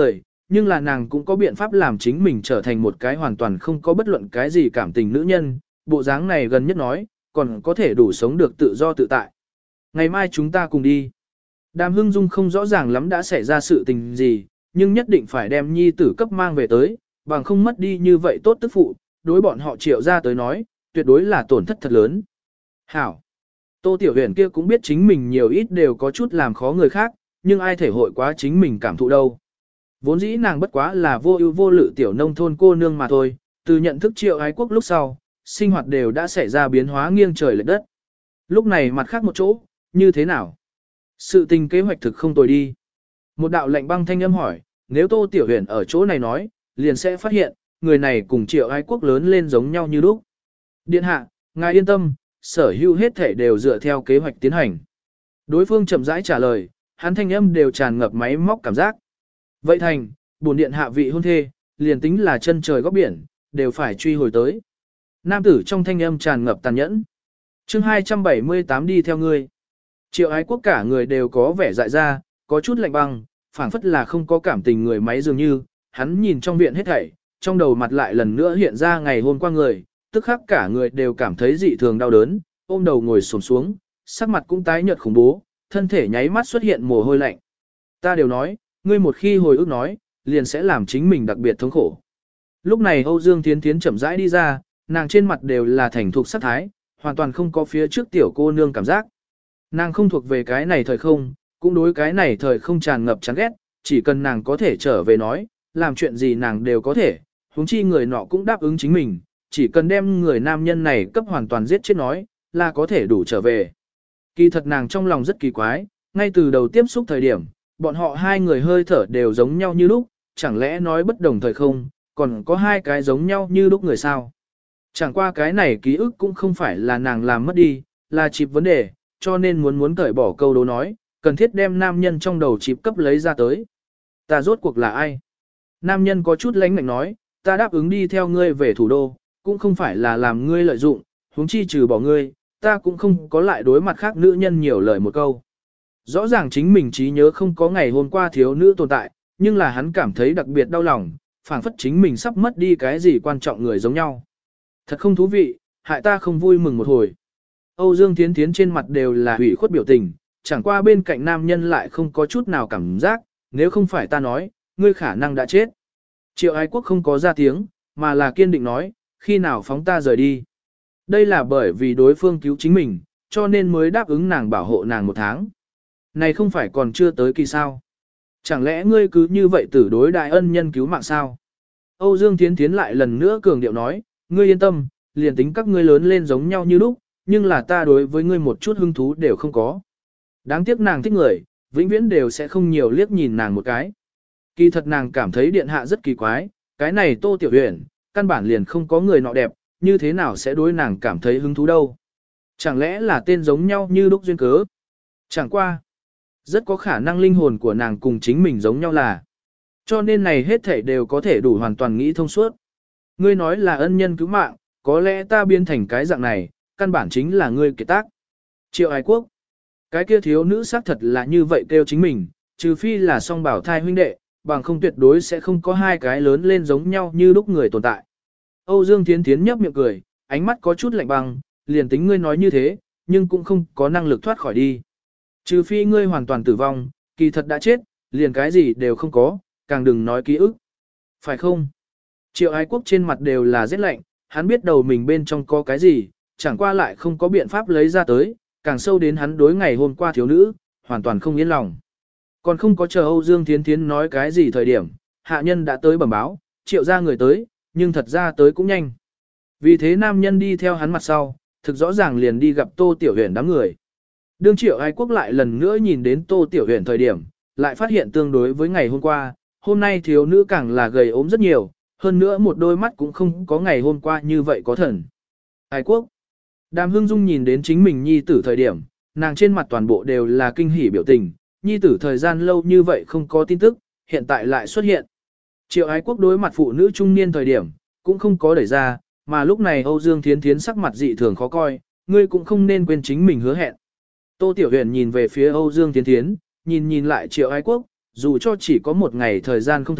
nhưng là nàng cũng có biện pháp làm chính mình trở thành một cái hoàn toàn không có bất luận cái gì cảm tình nữ nhân, bộ dáng này gần nhất nói, còn có thể đủ sống được tự do tự tại. Ngày mai chúng ta cùng đi. Đàm Hưng Dung không rõ ràng lắm đã xảy ra sự tình gì, nhưng nhất định phải đem nhi tử cấp mang về tới, bằng không mất đi như vậy tốt tức phụ, đối bọn họ Triệu ra tới nói, tuyệt đối là tổn thất thật lớn. Hảo. Tô Tiểu Huyền kia cũng biết chính mình nhiều ít đều có chút làm khó người khác, nhưng ai thể hội quá chính mình cảm thụ đâu. Vốn dĩ nàng bất quá là vô ưu vô lự tiểu nông thôn cô nương mà thôi, từ nhận thức Triệu ái quốc lúc sau, sinh hoạt đều đã xảy ra biến hóa nghiêng trời lệch đất. Lúc này mặt khác một chỗ, như thế nào? Sự tình kế hoạch thực không tồi đi. Một đạo lệnh băng thanh âm hỏi, nếu Tô Tiểu Huyền ở chỗ này nói, liền sẽ phát hiện, người này cùng Triệu ái quốc lớn lên giống nhau như lúc. Điện hạ, ngài yên tâm, sở hữu hết thể đều dựa theo kế hoạch tiến hành. Đối phương chậm rãi trả lời, hắn thanh âm đều tràn ngập máy móc cảm giác. Vậy thành, bổn điện hạ vị hôn thê, liền tính là chân trời góc biển, đều phải truy hồi tới. Nam tử trong thanh âm tràn ngập tàn nhẫn. chương hai trăm bảy mươi tám đi theo ngươi. Triệu ái quốc cả người đều có vẻ dại ra, có chút lạnh băng, phảng phất là không có cảm tình người máy dường như, hắn nhìn trong viện hết thảy, trong đầu mặt lại lần nữa hiện ra ngày hôm qua người, tức khắc cả người đều cảm thấy dị thường đau đớn, ôm đầu ngồi xổm xuống, sắc mặt cũng tái nhợt khủng bố, thân thể nháy mắt xuất hiện mồ hôi lạnh. Ta đều nói, ngươi một khi hồi ức nói, liền sẽ làm chính mình đặc biệt thống khổ. Lúc này Âu Dương Thiến Thiến chậm rãi đi ra, nàng trên mặt đều là thành thục sắc thái, hoàn toàn không có phía trước tiểu cô nương cảm giác. Nàng không thuộc về cái này thời không, cũng đối cái này thời không tràn ngập chán ghét, chỉ cần nàng có thể trở về nói, làm chuyện gì nàng đều có thể, huống chi người nọ cũng đáp ứng chính mình, chỉ cần đem người nam nhân này cấp hoàn toàn giết chết nói, là có thể đủ trở về. Kỳ thật nàng trong lòng rất kỳ quái, ngay từ đầu tiếp xúc thời điểm, bọn họ hai người hơi thở đều giống nhau như lúc, chẳng lẽ nói bất đồng thời không, còn có hai cái giống nhau như lúc người sao. Chẳng qua cái này ký ức cũng không phải là nàng làm mất đi, là chịp vấn đề, cho nên muốn muốn cởi bỏ câu đố nói, cần thiết đem nam nhân trong đầu chịp cấp lấy ra tới. Ta rốt cuộc là ai? Nam nhân có chút lánh mạnh nói, ta đáp ứng đi theo ngươi về thủ đô, cũng không phải là làm ngươi lợi dụng, huống chi trừ bỏ ngươi, ta cũng không có lại đối mặt khác nữ nhân nhiều lời một câu. Rõ ràng chính mình trí nhớ không có ngày hôm qua thiếu nữ tồn tại, nhưng là hắn cảm thấy đặc biệt đau lòng, phảng phất chính mình sắp mất đi cái gì quan trọng người giống nhau. Thật không thú vị, hại ta không vui mừng một hồi. Âu Dương Thiến Thiến trên mặt đều là hủy khuất biểu tình, chẳng qua bên cạnh nam nhân lại không có chút nào cảm giác, nếu không phải ta nói, ngươi khả năng đã chết. Triệu ái quốc không có ra tiếng, mà là kiên định nói, khi nào phóng ta rời đi. Đây là bởi vì đối phương cứu chính mình, cho nên mới đáp ứng nàng bảo hộ nàng một tháng. Này không phải còn chưa tới kỳ sao. Chẳng lẽ ngươi cứ như vậy tử đối đại ân nhân cứu mạng sao? Âu Dương Thiến Thiến lại lần nữa cường điệu nói, ngươi yên tâm, liền tính các ngươi lớn lên giống nhau như lúc, nhưng là ta đối với ngươi một chút hứng thú đều không có. Đáng tiếc nàng thích người, vĩnh viễn đều sẽ không nhiều liếc nhìn nàng một cái. Kỳ thật nàng cảm thấy điện hạ rất kỳ quái, cái này Tô Tiểu Huyền, căn bản liền không có người nọ đẹp, như thế nào sẽ đối nàng cảm thấy hứng thú đâu. Chẳng lẽ là tên giống nhau như lúc duyên cớ? Chẳng qua. Rất có khả năng linh hồn của nàng cùng chính mình giống nhau là. Cho nên này hết thảy đều có thể đủ hoàn toàn nghĩ thông suốt. Ngươi nói là ân nhân cứu mạng, có lẽ ta biến thành cái dạng này, căn bản chính là ngươi kiệt tác. Triệu ái quốc. Cái kia thiếu nữ xác thật là như vậy kêu chính mình, trừ phi là song bảo thai huynh đệ, bằng không tuyệt đối sẽ không có hai cái lớn lên giống nhau như lúc người tồn tại. Âu Dương Thiến Thiến nhấp miệng cười, ánh mắt có chút lạnh băng, liền tính ngươi nói như thế, nhưng cũng không có năng lực thoát khỏi đi. Trừ phi ngươi hoàn toàn tử vong, kỳ thật đã chết, liền cái gì đều không có, càng đừng nói ký ức. Phải không? Triệu ái quốc trên mặt đều là rét lạnh, hắn biết đầu mình bên trong có cái gì, chẳng qua lại không có biện pháp lấy ra tới, càng sâu đến hắn đối ngày hôm qua thiếu nữ, hoàn toàn không yên lòng. Còn không có chờ Âu Dương Thiến Thiến nói cái gì thời điểm, hạ nhân đã tới bẩm báo, triệu ra người tới, nhưng thật ra tới cũng nhanh. Vì thế nam nhân đi theo hắn mặt sau, thực rõ ràng liền đi gặp Tô Tiểu Huyền đám người. Đương Triệu ái quốc lại lần nữa nhìn đến Tô Tiểu Huyền thời điểm, lại phát hiện tương đối với ngày hôm qua, hôm nay thiếu nữ càng là gầy ốm rất nhiều, hơn nữa một đôi mắt cũng không có ngày hôm qua như vậy có thần. Ái quốc. Đàm Hương Dung nhìn đến chính mình nhi tử thời điểm, nàng trên mặt toàn bộ đều là kinh hỉ biểu tình, nhi tử thời gian lâu như vậy không có tin tức, hiện tại lại xuất hiện. Triệu ái quốc đối mặt phụ nữ trung niên thời điểm, cũng không có đẩy ra, mà lúc này Âu Dương Thiến Thiến sắc mặt dị thường khó coi, ngươi cũng không nên quên chính mình hứa hẹn. Tô Tiểu Huyền nhìn về phía Âu Dương Thiến Thiến, nhìn nhìn lại Triệu ái quốc, dù cho chỉ có một ngày thời gian không thấy,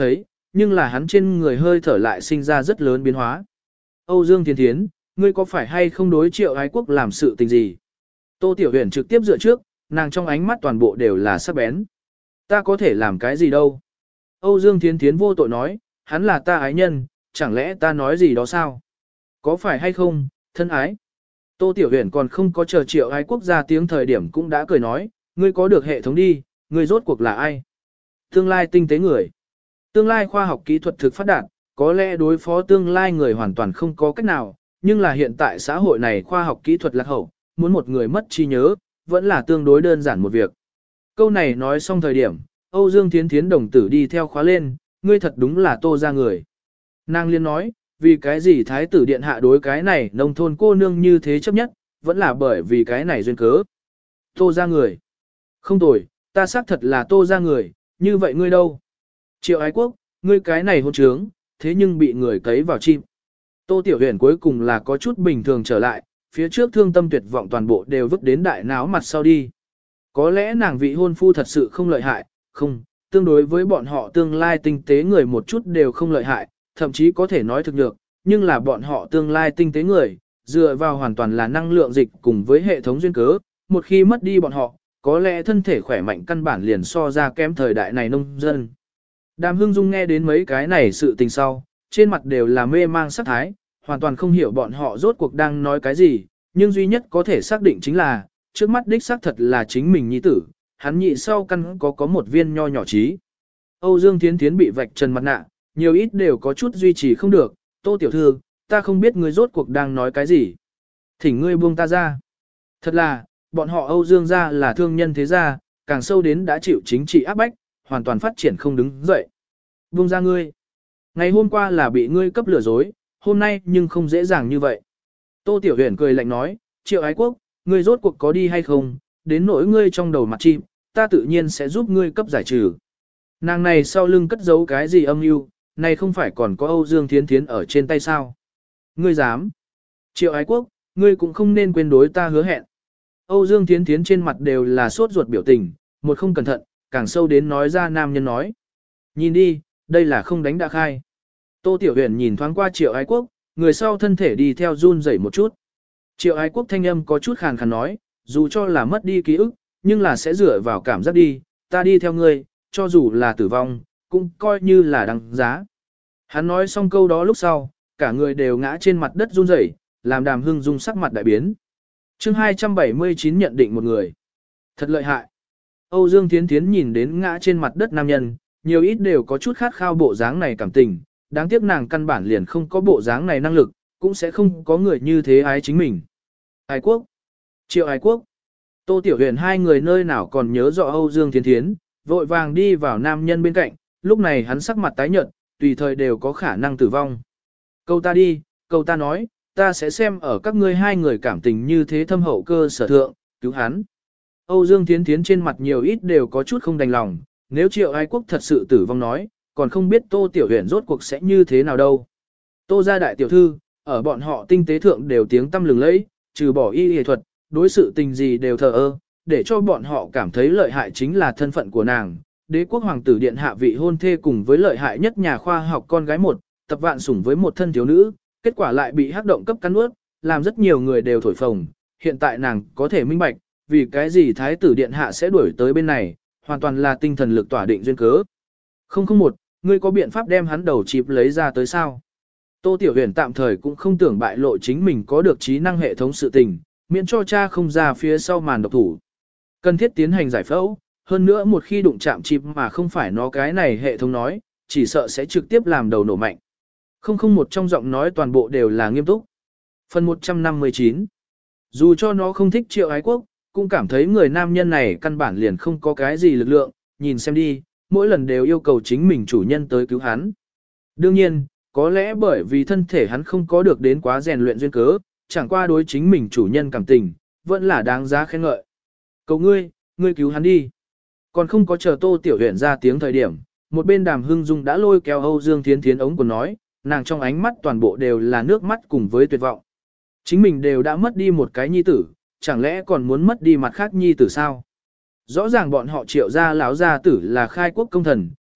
nhưng là hắn trên người hơi thở lại sinh ra rất lớn biến hóa. Âu Dương Thiến Thiến, ngươi có phải hay không đối Triệu Ái Quốc làm sự tình gì? Tô Tiểu Huyền trực tiếp dựa trước, nàng trong ánh mắt toàn bộ đều là sắc bén. Ta có thể làm cái gì đâu? Âu Dương Thiến Thiến vô tội nói, hắn là ta ái nhân, chẳng lẽ ta nói gì đó sao? Có phải hay không, thân ái? Tô Tiểu Huyền còn không có chờ Triệu Ái Quốc ra tiếng thời điểm cũng đã cười nói, ngươi có được hệ thống đi, ngươi rốt cuộc là ai? Tương lai tinh tế người. Tương lai khoa học kỹ thuật thực phát đạt, có lẽ đối phó tương lai người hoàn toàn không có cách nào, nhưng là hiện tại xã hội này khoa học kỹ thuật lạc hậu, muốn một người mất trí nhớ, vẫn là tương đối đơn giản một việc. Câu này nói xong thời điểm, Âu Dương Thiến Thiến đồng tử đi theo khóa lên, ngươi thật đúng là Tô ra người. Nàng liên nói, vì cái gì thái tử điện hạ đối cái này nông thôn cô nương như thế chấp nhất, vẫn là bởi vì cái này duyên cớ. Tô ra người. Không tồi, ta xác thật là Tô ra người, như vậy ngươi đâu? Triệu Ái Quốc, ngươi cái này hôn trướng, thế nhưng bị người cấy vào chim. Tô Tiểu Huyền cuối cùng là có chút bình thường trở lại, phía trước thương tâm tuyệt vọng toàn bộ đều vứt đến đại náo mặt sau đi. Có lẽ nàng vị hôn phu thật sự không lợi hại, không, tương đối với bọn họ tương lai tinh tế người một chút đều không lợi hại, thậm chí có thể nói thực được, nhưng là bọn họ tương lai tinh tế người, dựa vào hoàn toàn là năng lượng dịch cùng với hệ thống duyên cớ, một khi mất đi bọn họ, có lẽ thân thể khỏe mạnh căn bản liền so ra kém thời đại này nông dân. Đàm Hưng Dung nghe đến mấy cái này sự tình sau, trên mặt đều là mê mang sắc thái, hoàn toàn không hiểu bọn họ rốt cuộc đang nói cái gì, nhưng duy nhất có thể xác định chính là, trước mắt đích xác thật là chính mình nhi tử, hắn nhị sau căn có có một viên nho nhỏ trí. Âu Dương Thiến Thiến bị vạch trần mặt nạ, nhiều ít đều có chút duy trì không được, Tô tiểu thư, ta không biết ngươi rốt cuộc đang nói cái gì. Thỉnh ngươi buông ta ra. Thật là, bọn họ Âu Dương gia là thương nhân thế gia, càng sâu đến đã chịu chính trị áp bách, hoàn toàn phát triển không đứng dậy. Buông ra ngươi. Ngày hôm qua là bị ngươi cấp lừa dối, hôm nay nhưng không dễ dàng như vậy. Tô Tiểu Huyền cười lạnh nói, Triệu Ái Quốc, ngươi rốt cuộc có đi hay không, đến nỗi ngươi trong đầu mặt chim, ta tự nhiên sẽ giúp ngươi cấp giải trừ. Nàng này sau lưng cất giấu cái gì âm mưu, này không phải còn có Âu Dương Thiến Thiến ở trên tay sao? Ngươi dám? Triệu Ái Quốc, ngươi cũng không nên quên đối ta hứa hẹn. Âu Dương Thiến Thiến trên mặt đều là sốt ruột biểu tình, một không cẩn thận, càng sâu đến nói ra nam nhân nói. Nhìn đi, đây là không đánh đã khai. Tô Tiểu Huyền nhìn thoáng qua Triệu Ái Quốc, người sau thân thể đi theo run rẩy một chút. Triệu Ái Quốc thanh âm có chút khàn khàn nói, dù cho là mất đi ký ức, nhưng là sẽ dựa vào cảm giác đi, ta đi theo ngươi, cho dù là tử vong, cũng coi như là đăng giá. Hắn nói xong câu đó lúc sau, cả người đều ngã trên mặt đất run rẩy, làm Đàm Hưng Dung sắc mặt đại biến. Chương hai trăm bảy mươi chín nhận định một người. Thật lợi hại. Âu Dương Thiến Thiến nhìn đến ngã trên mặt đất nam nhân, nhiều ít đều có chút khát khao bộ dáng này cảm tình, đáng tiếc nàng căn bản liền không có bộ dáng này năng lực, cũng sẽ không có người như thế ái chính mình. Ái Quốc. Triệu Ái Quốc. Tô Tiểu Huyền hai người nơi nào còn nhớ rõ Âu Dương Thiến Thiến, vội vàng đi vào nam nhân bên cạnh, lúc này hắn sắc mặt tái nhợt, tùy thời đều có khả năng tử vong. Câu ta đi, câu ta nói, ta sẽ xem ở các ngươi hai người cảm tình như thế thâm hậu cơ sở thượng, cứu hắn. Âu Dương Thiến Thiến trên mặt nhiều ít đều có chút không đành lòng, nếu Triệu Ái Quốc thật sự tử vong nói, còn không biết Tô Tiểu Huyền rốt cuộc sẽ như thế nào đâu. Tô gia đại tiểu thư, ở bọn họ tinh tế thượng đều tiếng tâm lừng lẫy, trừ bỏ y y thuật, đối sự tình gì đều thờ ơ, để cho bọn họ cảm thấy lợi hại chính là thân phận của nàng. Đế quốc hoàng tử điện hạ vị hôn thê cùng với lợi hại nhất nhà khoa học con gái một, tập vạn sủng với một thân thiếu nữ, kết quả lại bị hắc động cấp cắn nuốt, làm rất nhiều người đều thổi phồng. Hiện tại nàng có thể minh bạch, vì cái gì thái tử điện hạ sẽ đuổi tới bên này, hoàn toàn là tinh thần lực tỏa định duyên cớ. Không không một, ngươi có biện pháp đem hắn đầu chịp lấy ra tới sao? Tô Tiểu Huyền tạm thời cũng không tưởng bại lộ chính mình có được trí năng hệ thống sự tình, miễn cho cha không ra phía sau màn độc thủ. Cần thiết tiến hành giải phẫu, hơn nữa một khi đụng chạm chịp mà không phải nó cái này hệ thống nói, chỉ sợ sẽ trực tiếp làm đầu nổ mạnh. Không không một trong giọng nói toàn bộ đều là nghiêm túc. Phần một trăm năm mươi chín. Dù cho nó không thích Triệu Ái Quốc, cũng cảm thấy người nam nhân này căn bản liền không có cái gì lực lượng, nhìn xem đi, mỗi lần đều yêu cầu chính mình chủ nhân tới cứu hắn. Đương nhiên, có lẽ bởi vì thân thể hắn không có được đến quá rèn luyện duyên cớ, chẳng qua đối chính mình chủ nhân cảm tình, vẫn là đáng giá khen ngợi. Cầu ngươi, ngươi cứu hắn đi. Còn không có chờ Tô Tiểu Huyền ra tiếng thời điểm, một bên Đàm Hưng Dung đã lôi kéo Âu Dương Thiến Thiến ống của nói, nàng trong ánh mắt toàn bộ đều là nước mắt cùng với tuyệt vọng. Chính mình đều đã mất đi một cái nhi tử, chẳng lẽ còn muốn mất đi mặt khác nhi tử sao? Rõ ràng bọn họ Triệu gia lão gia tử là khai quốc công thần,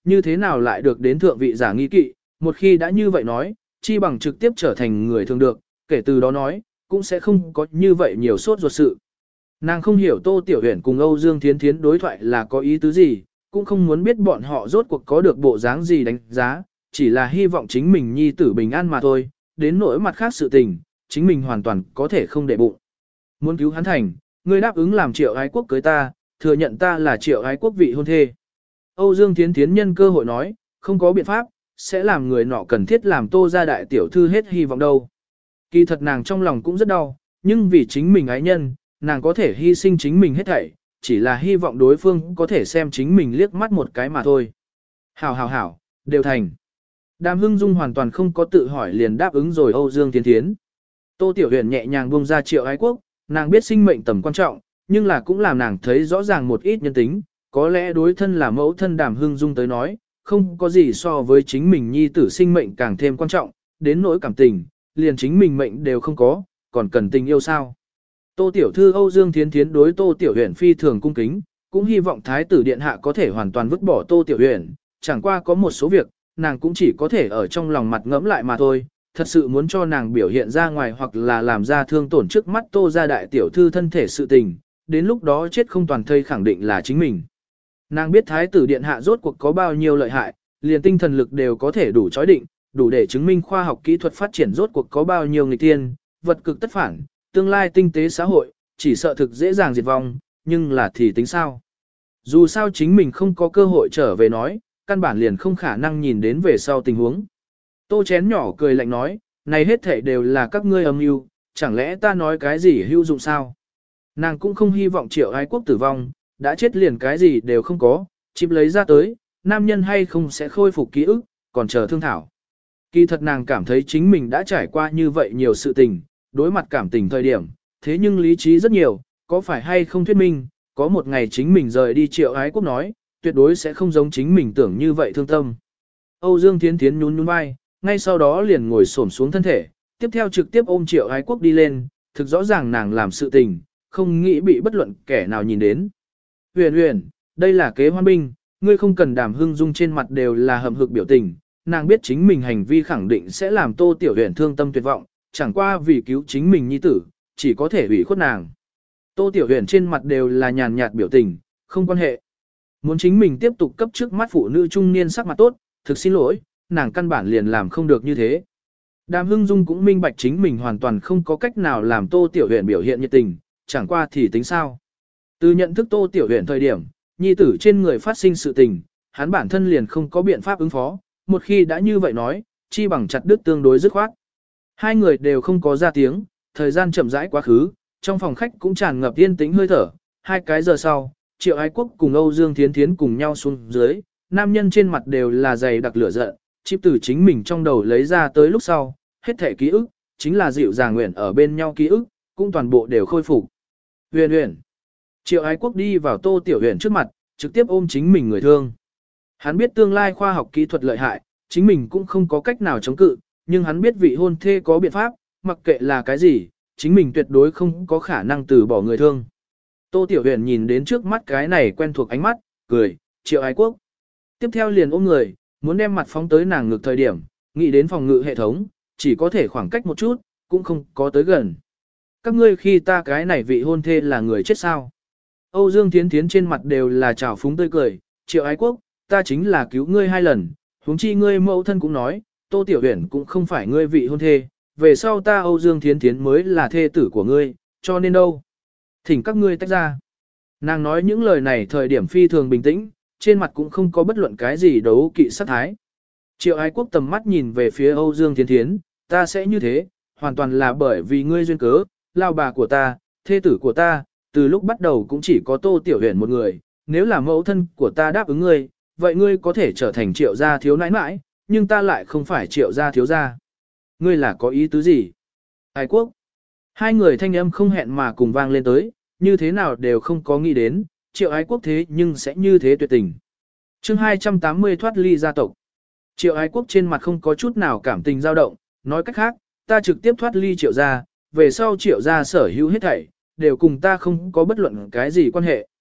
như thế nào lại được đến thượng vị giả nghi kỵ, một khi đã như vậy nói, chi bằng trực tiếp trở thành người thường được, kể từ đó nói, cũng sẽ không có như vậy nhiều sốt ruột sự. Nàng không hiểu Tô Tiểu Huyền cùng Âu Dương Thiến Thiến đối thoại là có ý tứ gì, cũng không muốn biết bọn họ rốt cuộc có được bộ dáng gì đánh giá, chỉ là hy vọng chính mình nhi tử bình an mà thôi, đến nỗi mặt khác sự tình, chính mình hoàn toàn có thể không để bụng. Muốn cứu hắn thành, ngươi đáp ứng làm Triệu Ái Quốc cưới ta, thừa nhận ta là Triệu Ái Quốc vị hôn thê. Âu Dương Thiến Thiến nhân cơ hội nói, không có biện pháp, sẽ làm người nọ cần thiết làm Tô gia đại tiểu thư hết hy vọng đâu. Kỳ thật nàng trong lòng cũng rất đau, nhưng vì chính mình ái nhân, nàng có thể hy sinh chính mình hết thảy, chỉ là hy vọng đối phương có thể xem chính mình liếc mắt một cái mà thôi. Hảo hảo hảo, đều thành. Đàm Hưng Dung hoàn toàn không có tự hỏi liền đáp ứng rồi Âu Dương Thiến Thiến. Tô Tiểu Huyền nhẹ nhàng buông ra Triệu Ái Quốc, nàng biết sinh mệnh tầm quan trọng, nhưng là cũng làm nàng thấy rõ ràng một ít nhân tính, có lẽ đối thân là mẫu thân Đàm Hưng Dung tới nói, không có gì so với chính mình nhi tử sinh mệnh càng thêm quan trọng, đến nỗi cảm tình, liền chính mình mệnh đều không có, còn cần tình yêu sao. Tô Tiểu Thư Âu Dương Thiến Thiến đối Tô Tiểu Huyền phi thường cung kính, cũng hy vọng Thái tử Điện Hạ có thể hoàn toàn vứt bỏ Tô Tiểu Huyền, chẳng qua có một số việc, nàng cũng chỉ có thể ở trong lòng mặt ngẫm lại mà thôi, thật sự muốn cho nàng biểu hiện ra ngoài hoặc là làm ra thương tổn trước mắt Tô gia đại tiểu thư thân thể sự tình, đến lúc đó chết không toàn thây khẳng định là chính mình. Nàng biết Thái tử Điện Hạ rốt cuộc có bao nhiêu lợi hại, liền tinh thần lực đều có thể đủ chói định, đủ để chứng minh khoa học kỹ thuật phát triển rốt cuộc có bao nhiêu nghịch tiên, vật cực tất phản, tương lai tinh tế xã hội, chỉ sợ thực dễ dàng diệt vong, nhưng là thì tính sao? Dù sao chính mình không có cơ hội trở về nói, căn bản liền không khả năng nhìn đến về sau tình huống. Tô chén nhỏ cười lạnh nói, này hết thảy đều là các ngươi âm mưu, chẳng lẽ ta nói cái gì hữu dụng sao? Nàng cũng không hy vọng Triệu Ái Quốc tử vong, đã chết liền cái gì đều không có, chịp lấy ra tới, nam nhân hay không sẽ khôi phục ký ức, còn chờ thương thảo. Kỳ thật nàng cảm thấy chính mình đã trải qua như vậy nhiều sự tình, đối mặt cảm tình thời điểm, thế nhưng lý trí rất nhiều, có phải hay không thuyết minh, có một ngày chính mình rời đi Triệu Ái Quốc nói, tuyệt đối sẽ không giống chính mình tưởng như vậy thương tâm. Âu Dương Thiến Thiến nhún nhún vai, ngay sau đó liền ngồi xổm xuống thân thể, tiếp theo trực tiếp ôm Triệu Ái Quốc đi lên, thực rõ ràng nàng làm sự tình, không nghĩ bị bất luận kẻ nào nhìn đến. Huyền Huyền, đây là kế hoan binh, ngươi không cần Đàm Hưng Dung trên mặt đều là hầm hực biểu tình, nàng biết chính mình hành vi khẳng định sẽ làm Tô Tiểu Huyền thương tâm tuyệt vọng, chẳng qua vì cứu chính mình nhi tử, chỉ có thể ủy khuất nàng. Tô Tiểu Huyền trên mặt đều là nhàn nhạt biểu tình, không quan hệ. Muốn chính mình tiếp tục cấp trước mắt phụ nữ trung niên sắc mặt tốt, thực xin lỗi, nàng căn bản liền làm không được như thế. Đàm Hưng Dung cũng minh bạch chính mình hoàn toàn không có cách nào làm Tô Tiểu Huyền biểu hiện nhiệt tình, chẳng qua thì tính sao. Từ nhận thức Tô Tiểu Huyền thời điểm, nhi tử trên người phát sinh sự tình, hắn bản thân liền không có biện pháp ứng phó, một khi đã như vậy nói, chi bằng chặt đứt tương đối dứt khoát. Hai người đều không có ra tiếng, thời gian chậm rãi quá khứ, trong phòng khách cũng tràn ngập yên tĩnh hơi thở, hai cái giờ sau, Triệu Ái Quốc cùng Âu Dương Thiến Thiến cùng nhau xuống dưới, nam nhân trên mặt đều là dày đặc lửa giận, chip từ chính mình trong đầu lấy ra tới lúc sau, hết thể ký ức, chính là dịu dàng nguyện ở bên nhau ký ức, cũng toàn bộ đều khôi phục. Huyền Huyền. Triệu Ái Quốc đi vào Tô Tiểu Huyền trước mặt, trực tiếp ôm chính mình người thương. Hắn biết tương lai khoa học kỹ thuật lợi hại, chính mình cũng không có cách nào chống cự, nhưng hắn biết vị hôn thê có biện pháp, mặc kệ là cái gì, chính mình tuyệt đối không có khả năng từ bỏ người thương. Tô Tiểu Huyền nhìn đến trước mắt cái này quen thuộc ánh mắt, cười, Triệu Ái Quốc. Tiếp theo liền ôm người, muốn đem mặt phóng tới nàng ngực thời điểm, nghĩ đến phòng ngự hệ thống, chỉ có thể khoảng cách một chút, cũng không có tới gần. Các ngươi khi ta cái này vị hôn thê là người chết sao? Âu Dương Thiến Thiến trên mặt đều là trào phúng tươi cười, Triệu Ái Quốc, ta chính là cứu ngươi hai lần, huống chi ngươi mẫu thân cũng nói, Tô Tiểu Huyền cũng không phải ngươi vị hôn thê, về sau ta Âu Dương Thiến Thiến mới là thê tử của ngươi, cho nên đâu? Thỉnh các ngươi tách ra. Nàng nói những lời này thời điểm phi thường bình tĩnh, trên mặt cũng không có bất luận cái gì đấu kỵ sát thái. Triệu Ái Quốc tầm mắt nhìn về phía Âu Dương Thiến Thiến, ta sẽ như thế, hoàn toàn là bởi vì ngươi duyên cớ, lao bà của ta, thê tử của ta, từ lúc bắt đầu cũng chỉ có Tô Tiểu Huyền một người, nếu là mẫu thân của ta đáp ứng ngươi, vậy ngươi có thể trở thành Triệu gia thiếu nãi nãi, nhưng ta lại không phải Triệu gia thiếu gia. Ngươi là có ý tứ gì? Ái Quốc. Hai người thanh âm không hẹn mà cùng vang lên tới, như thế nào đều không có nghĩ đến, Triệu Ái Quốc thế nhưng sẽ như thế tuyệt tình. chương hai trăm tám mươi thoát ly gia tộc. Triệu Ái Quốc trên mặt không có chút nào cảm tình dao động, nói cách khác, ta trực tiếp thoát ly Triệu gia, về sau Triệu gia sở hữu hết thảy, đều cùng ta không có bất luận cái gì quan hệ.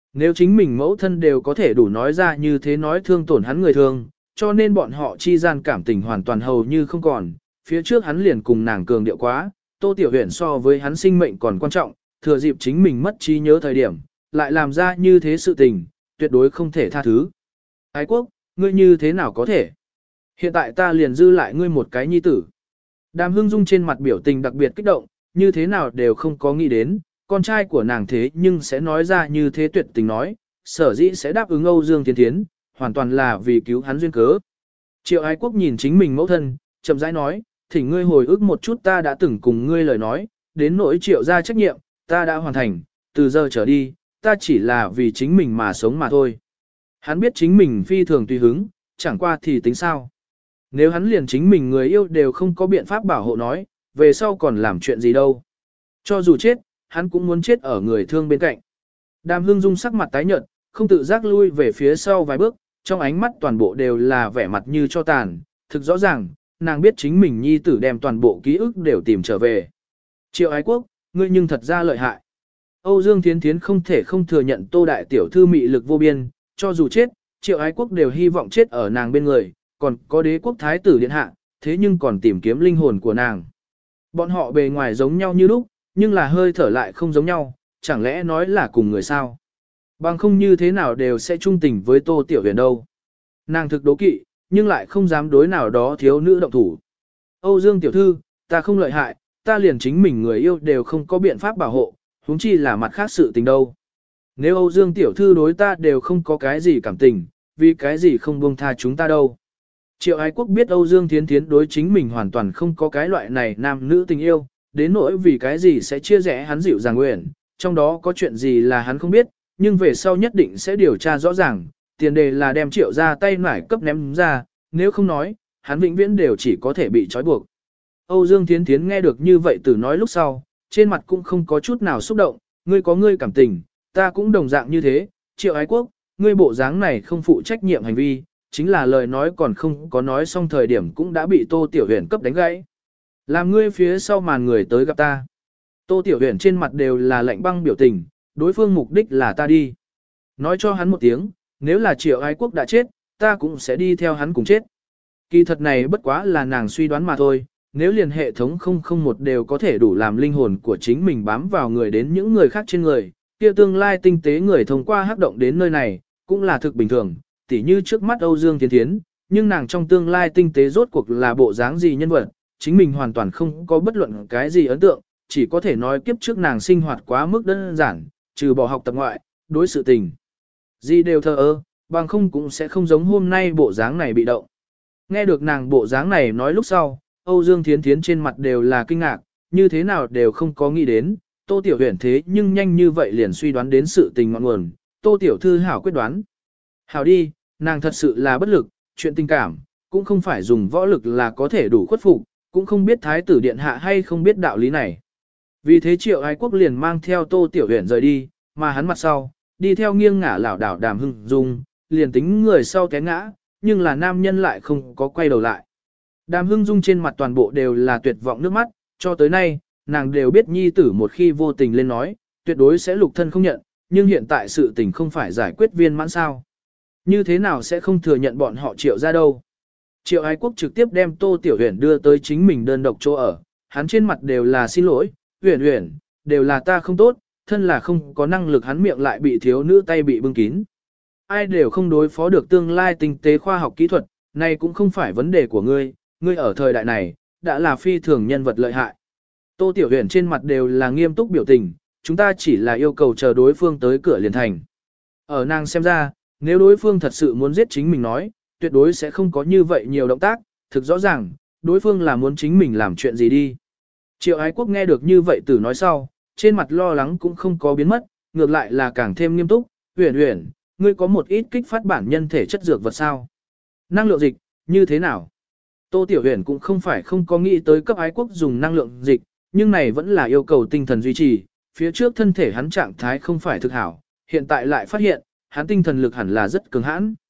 Nếu chính mình mẫu thân đều có thể đủ nói ra như thế nói thương tổn hắn người thương, cho nên bọn họ chi gian cảm tình hoàn toàn hầu như không còn, phía trước hắn liền cùng nàng cường điệu quá, Tô Tiểu Huyền so với hắn sinh mệnh còn quan trọng, thừa dịp chính mình mất trí nhớ thời điểm, lại làm ra như thế sự tình, tuyệt đối không thể tha thứ. Ái quốc, ngươi như thế nào có thể? Hiện tại ta liền dư lại ngươi một cái nhi tử. Đàm Hưng Dung trên mặt biểu tình đặc biệt kích động, như thế nào đều không có nghĩ đến, con trai của nàng thế nhưng sẽ nói ra như thế tuyệt tình nói, sở dĩ sẽ đáp ứng Âu Dương Tiến Thiến, hoàn toàn là vì cứu hắn duyên cớ. Triệu Ái Quốc nhìn chính mình mẫu thân, chậm rãi nói, thỉnh ngươi hồi ức một chút ta đã từng cùng ngươi lời nói, đến nỗi triệu ra trách nhiệm, ta đã hoàn thành, từ giờ trở đi, ta chỉ là vì chính mình mà sống mà thôi. Hắn biết chính mình phi thường tùy hứng, chẳng qua thì tính sao. Nếu hắn liền chính mình người yêu đều không có biện pháp bảo hộ nói, về sau còn làm chuyện gì đâu. Cho dù chết, hắn cũng muốn chết ở người thương bên cạnh. Đàm Hưng Dung sắc mặt tái nhợt, không tự giác lui về phía sau vài bước, trong ánh mắt toàn bộ đều là vẻ mặt như cho tàn, thực rõ ràng, nàng biết chính mình nhi tử đem toàn bộ ký ức đều tìm trở về. Triệu Ái Quốc, ngươi nhưng thật ra lợi hại. Âu Dương Thiến Thiến không thể không thừa nhận Tô đại tiểu thư mị lực vô biên, cho dù chết, Triệu Ái Quốc đều hy vọng chết ở nàng bên người, còn có đế quốc thái tử điện hạ, thế nhưng còn tìm kiếm linh hồn của nàng. Bọn họ bề ngoài giống nhau như lúc, nhưng là hơi thở lại không giống nhau, chẳng lẽ nói là cùng người sao? Bằng không như thế nào đều sẽ trung tình với Tô Tiểu Huyền đâu. Nàng thực đố kỵ, nhưng lại không dám đối nào đó thiếu nữ động thủ. Âu Dương tiểu thư, ta không lợi hại, ta liền chính mình người yêu đều không có biện pháp bảo hộ, huống chi là mặt khác sự tình đâu. Nếu Âu Dương tiểu thư đối ta đều không có cái gì cảm tình, vì cái gì không buông tha chúng ta đâu. Triệu Ái Quốc biết Âu Dương Thiến Thiến đối chính mình hoàn toàn không có cái loại này nam nữ tình yêu, đến nỗi vì cái gì sẽ chia rẽ hắn dịu dàng nguyện, trong đó có chuyện gì là hắn không biết, nhưng về sau nhất định sẽ điều tra rõ ràng, tiền đề là đem Triệu ra tay nải cấp ném ra, nếu không nói, hắn vĩnh viễn đều chỉ có thể bị trói buộc. Âu Dương Thiến Thiến nghe được như vậy từ nói lúc sau, trên mặt cũng không có chút nào xúc động, ngươi có ngươi cảm tình, ta cũng đồng dạng như thế, Triệu Ái Quốc, ngươi bộ dáng này không phụ trách nhiệm hành vi, chính là lời nói còn không có nói xong thời điểm cũng đã bị Tô Tiểu Huyền cấp đánh gãy. Làm ngươi phía sau màn người tới gặp ta. Tô Tiểu Huyền trên mặt đều là lạnh băng biểu tình, đối phương mục đích là ta đi. Nói cho hắn một tiếng, nếu là Triệu Ái Quốc đã chết, ta cũng sẽ đi theo hắn cùng chết. Kỳ thật này bất quá là nàng suy đoán mà thôi, nếu liền hệ thống không không một đều có thể đủ làm linh hồn của chính mình bám vào người đến những người khác trên người, kia tương lai tinh tế người thông qua hắc động đến nơi này, cũng là thực bình thường, tỉ như trước mắt Âu Dương Thiến Thiến, nhưng nàng trong tương lai tinh tế rốt cuộc là bộ dáng gì nhân vật, chính mình hoàn toàn không có bất luận cái gì ấn tượng, chỉ có thể nói kiếp trước nàng sinh hoạt quá mức đơn giản, trừ bỏ học tập ngoại, đối sự tình. Gì đều thờ ơ, bằng không cũng sẽ không giống hôm nay bộ dáng này bị động. Nghe được nàng bộ dáng này nói lúc sau, Âu Dương Thiến Thiến trên mặt đều là kinh ngạc, như thế nào đều không có nghĩ đến, Tô Tiểu Huyền thế nhưng nhanh như vậy liền suy đoán đến sự tình ngọn nguồn, Tô Tiểu Thư hảo quyết đoán. Hảo đi, nàng thật sự là bất lực, chuyện tình cảm, cũng không phải dùng võ lực là có thể đủ khuất phục, cũng không biết thái tử điện hạ hay không biết đạo lý này. Vì thế Triệu Ái Quốc liền mang theo Tô Tiểu Huyền rời đi, mà hắn mặt sau, đi theo nghiêng ngả lảo đảo Đàm Hưng Dung, liền tính người sau té ngã, nhưng là nam nhân lại không có quay đầu lại. Đàm Hưng Dung trên mặt toàn bộ đều là tuyệt vọng nước mắt, cho tới nay, nàng đều biết nhi tử một khi vô tình lên nói, tuyệt đối sẽ lục thân không nhận, nhưng hiện tại sự tình không phải giải quyết viên mãn sao. Như thế nào sẽ không thừa nhận bọn họ Triệu ra đâu. Triệu Ái Quốc trực tiếp đem Tô Tiểu Huyền đưa tới chính mình đơn độc chỗ ở, hắn trên mặt đều là xin lỗi, Huyền Huyền, đều là ta không tốt, thân là không có năng lực hắn miệng lại bị thiếu nữ tay bị bưng kín. Ai đều không đối phó được tương lai tinh tế khoa học kỹ thuật, này cũng không phải vấn đề của ngươi, ngươi ở thời đại này, đã là phi thường nhân vật lợi hại. Tô Tiểu Huyền trên mặt đều là nghiêm túc biểu tình, chúng ta chỉ là yêu cầu chờ đối phương tới cửa liền thành. Ở nàng xem ra, nếu đối phương thật sự muốn giết chính mình nói, tuyệt đối sẽ không có như vậy nhiều động tác, thực rõ ràng, đối phương là muốn chính mình làm chuyện gì đi. Triệu Ái Quốc nghe được như vậy từ nói sau, trên mặt lo lắng cũng không có biến mất, ngược lại là càng thêm nghiêm túc, Huyền Huyền, ngươi có một ít kích phát bản nhân thể chất dược vật sao? Năng lượng dịch, như thế nào? Tô Tiểu Huyền cũng không phải không có nghĩ tới cấp Ái Quốc dùng năng lượng dịch, nhưng này vẫn là yêu cầu tinh thần duy trì, phía trước thân thể hắn trạng thái không phải thực hảo, hiện tại lại phát hiện, hắn tinh thần lực hẳn là rất cường hãn.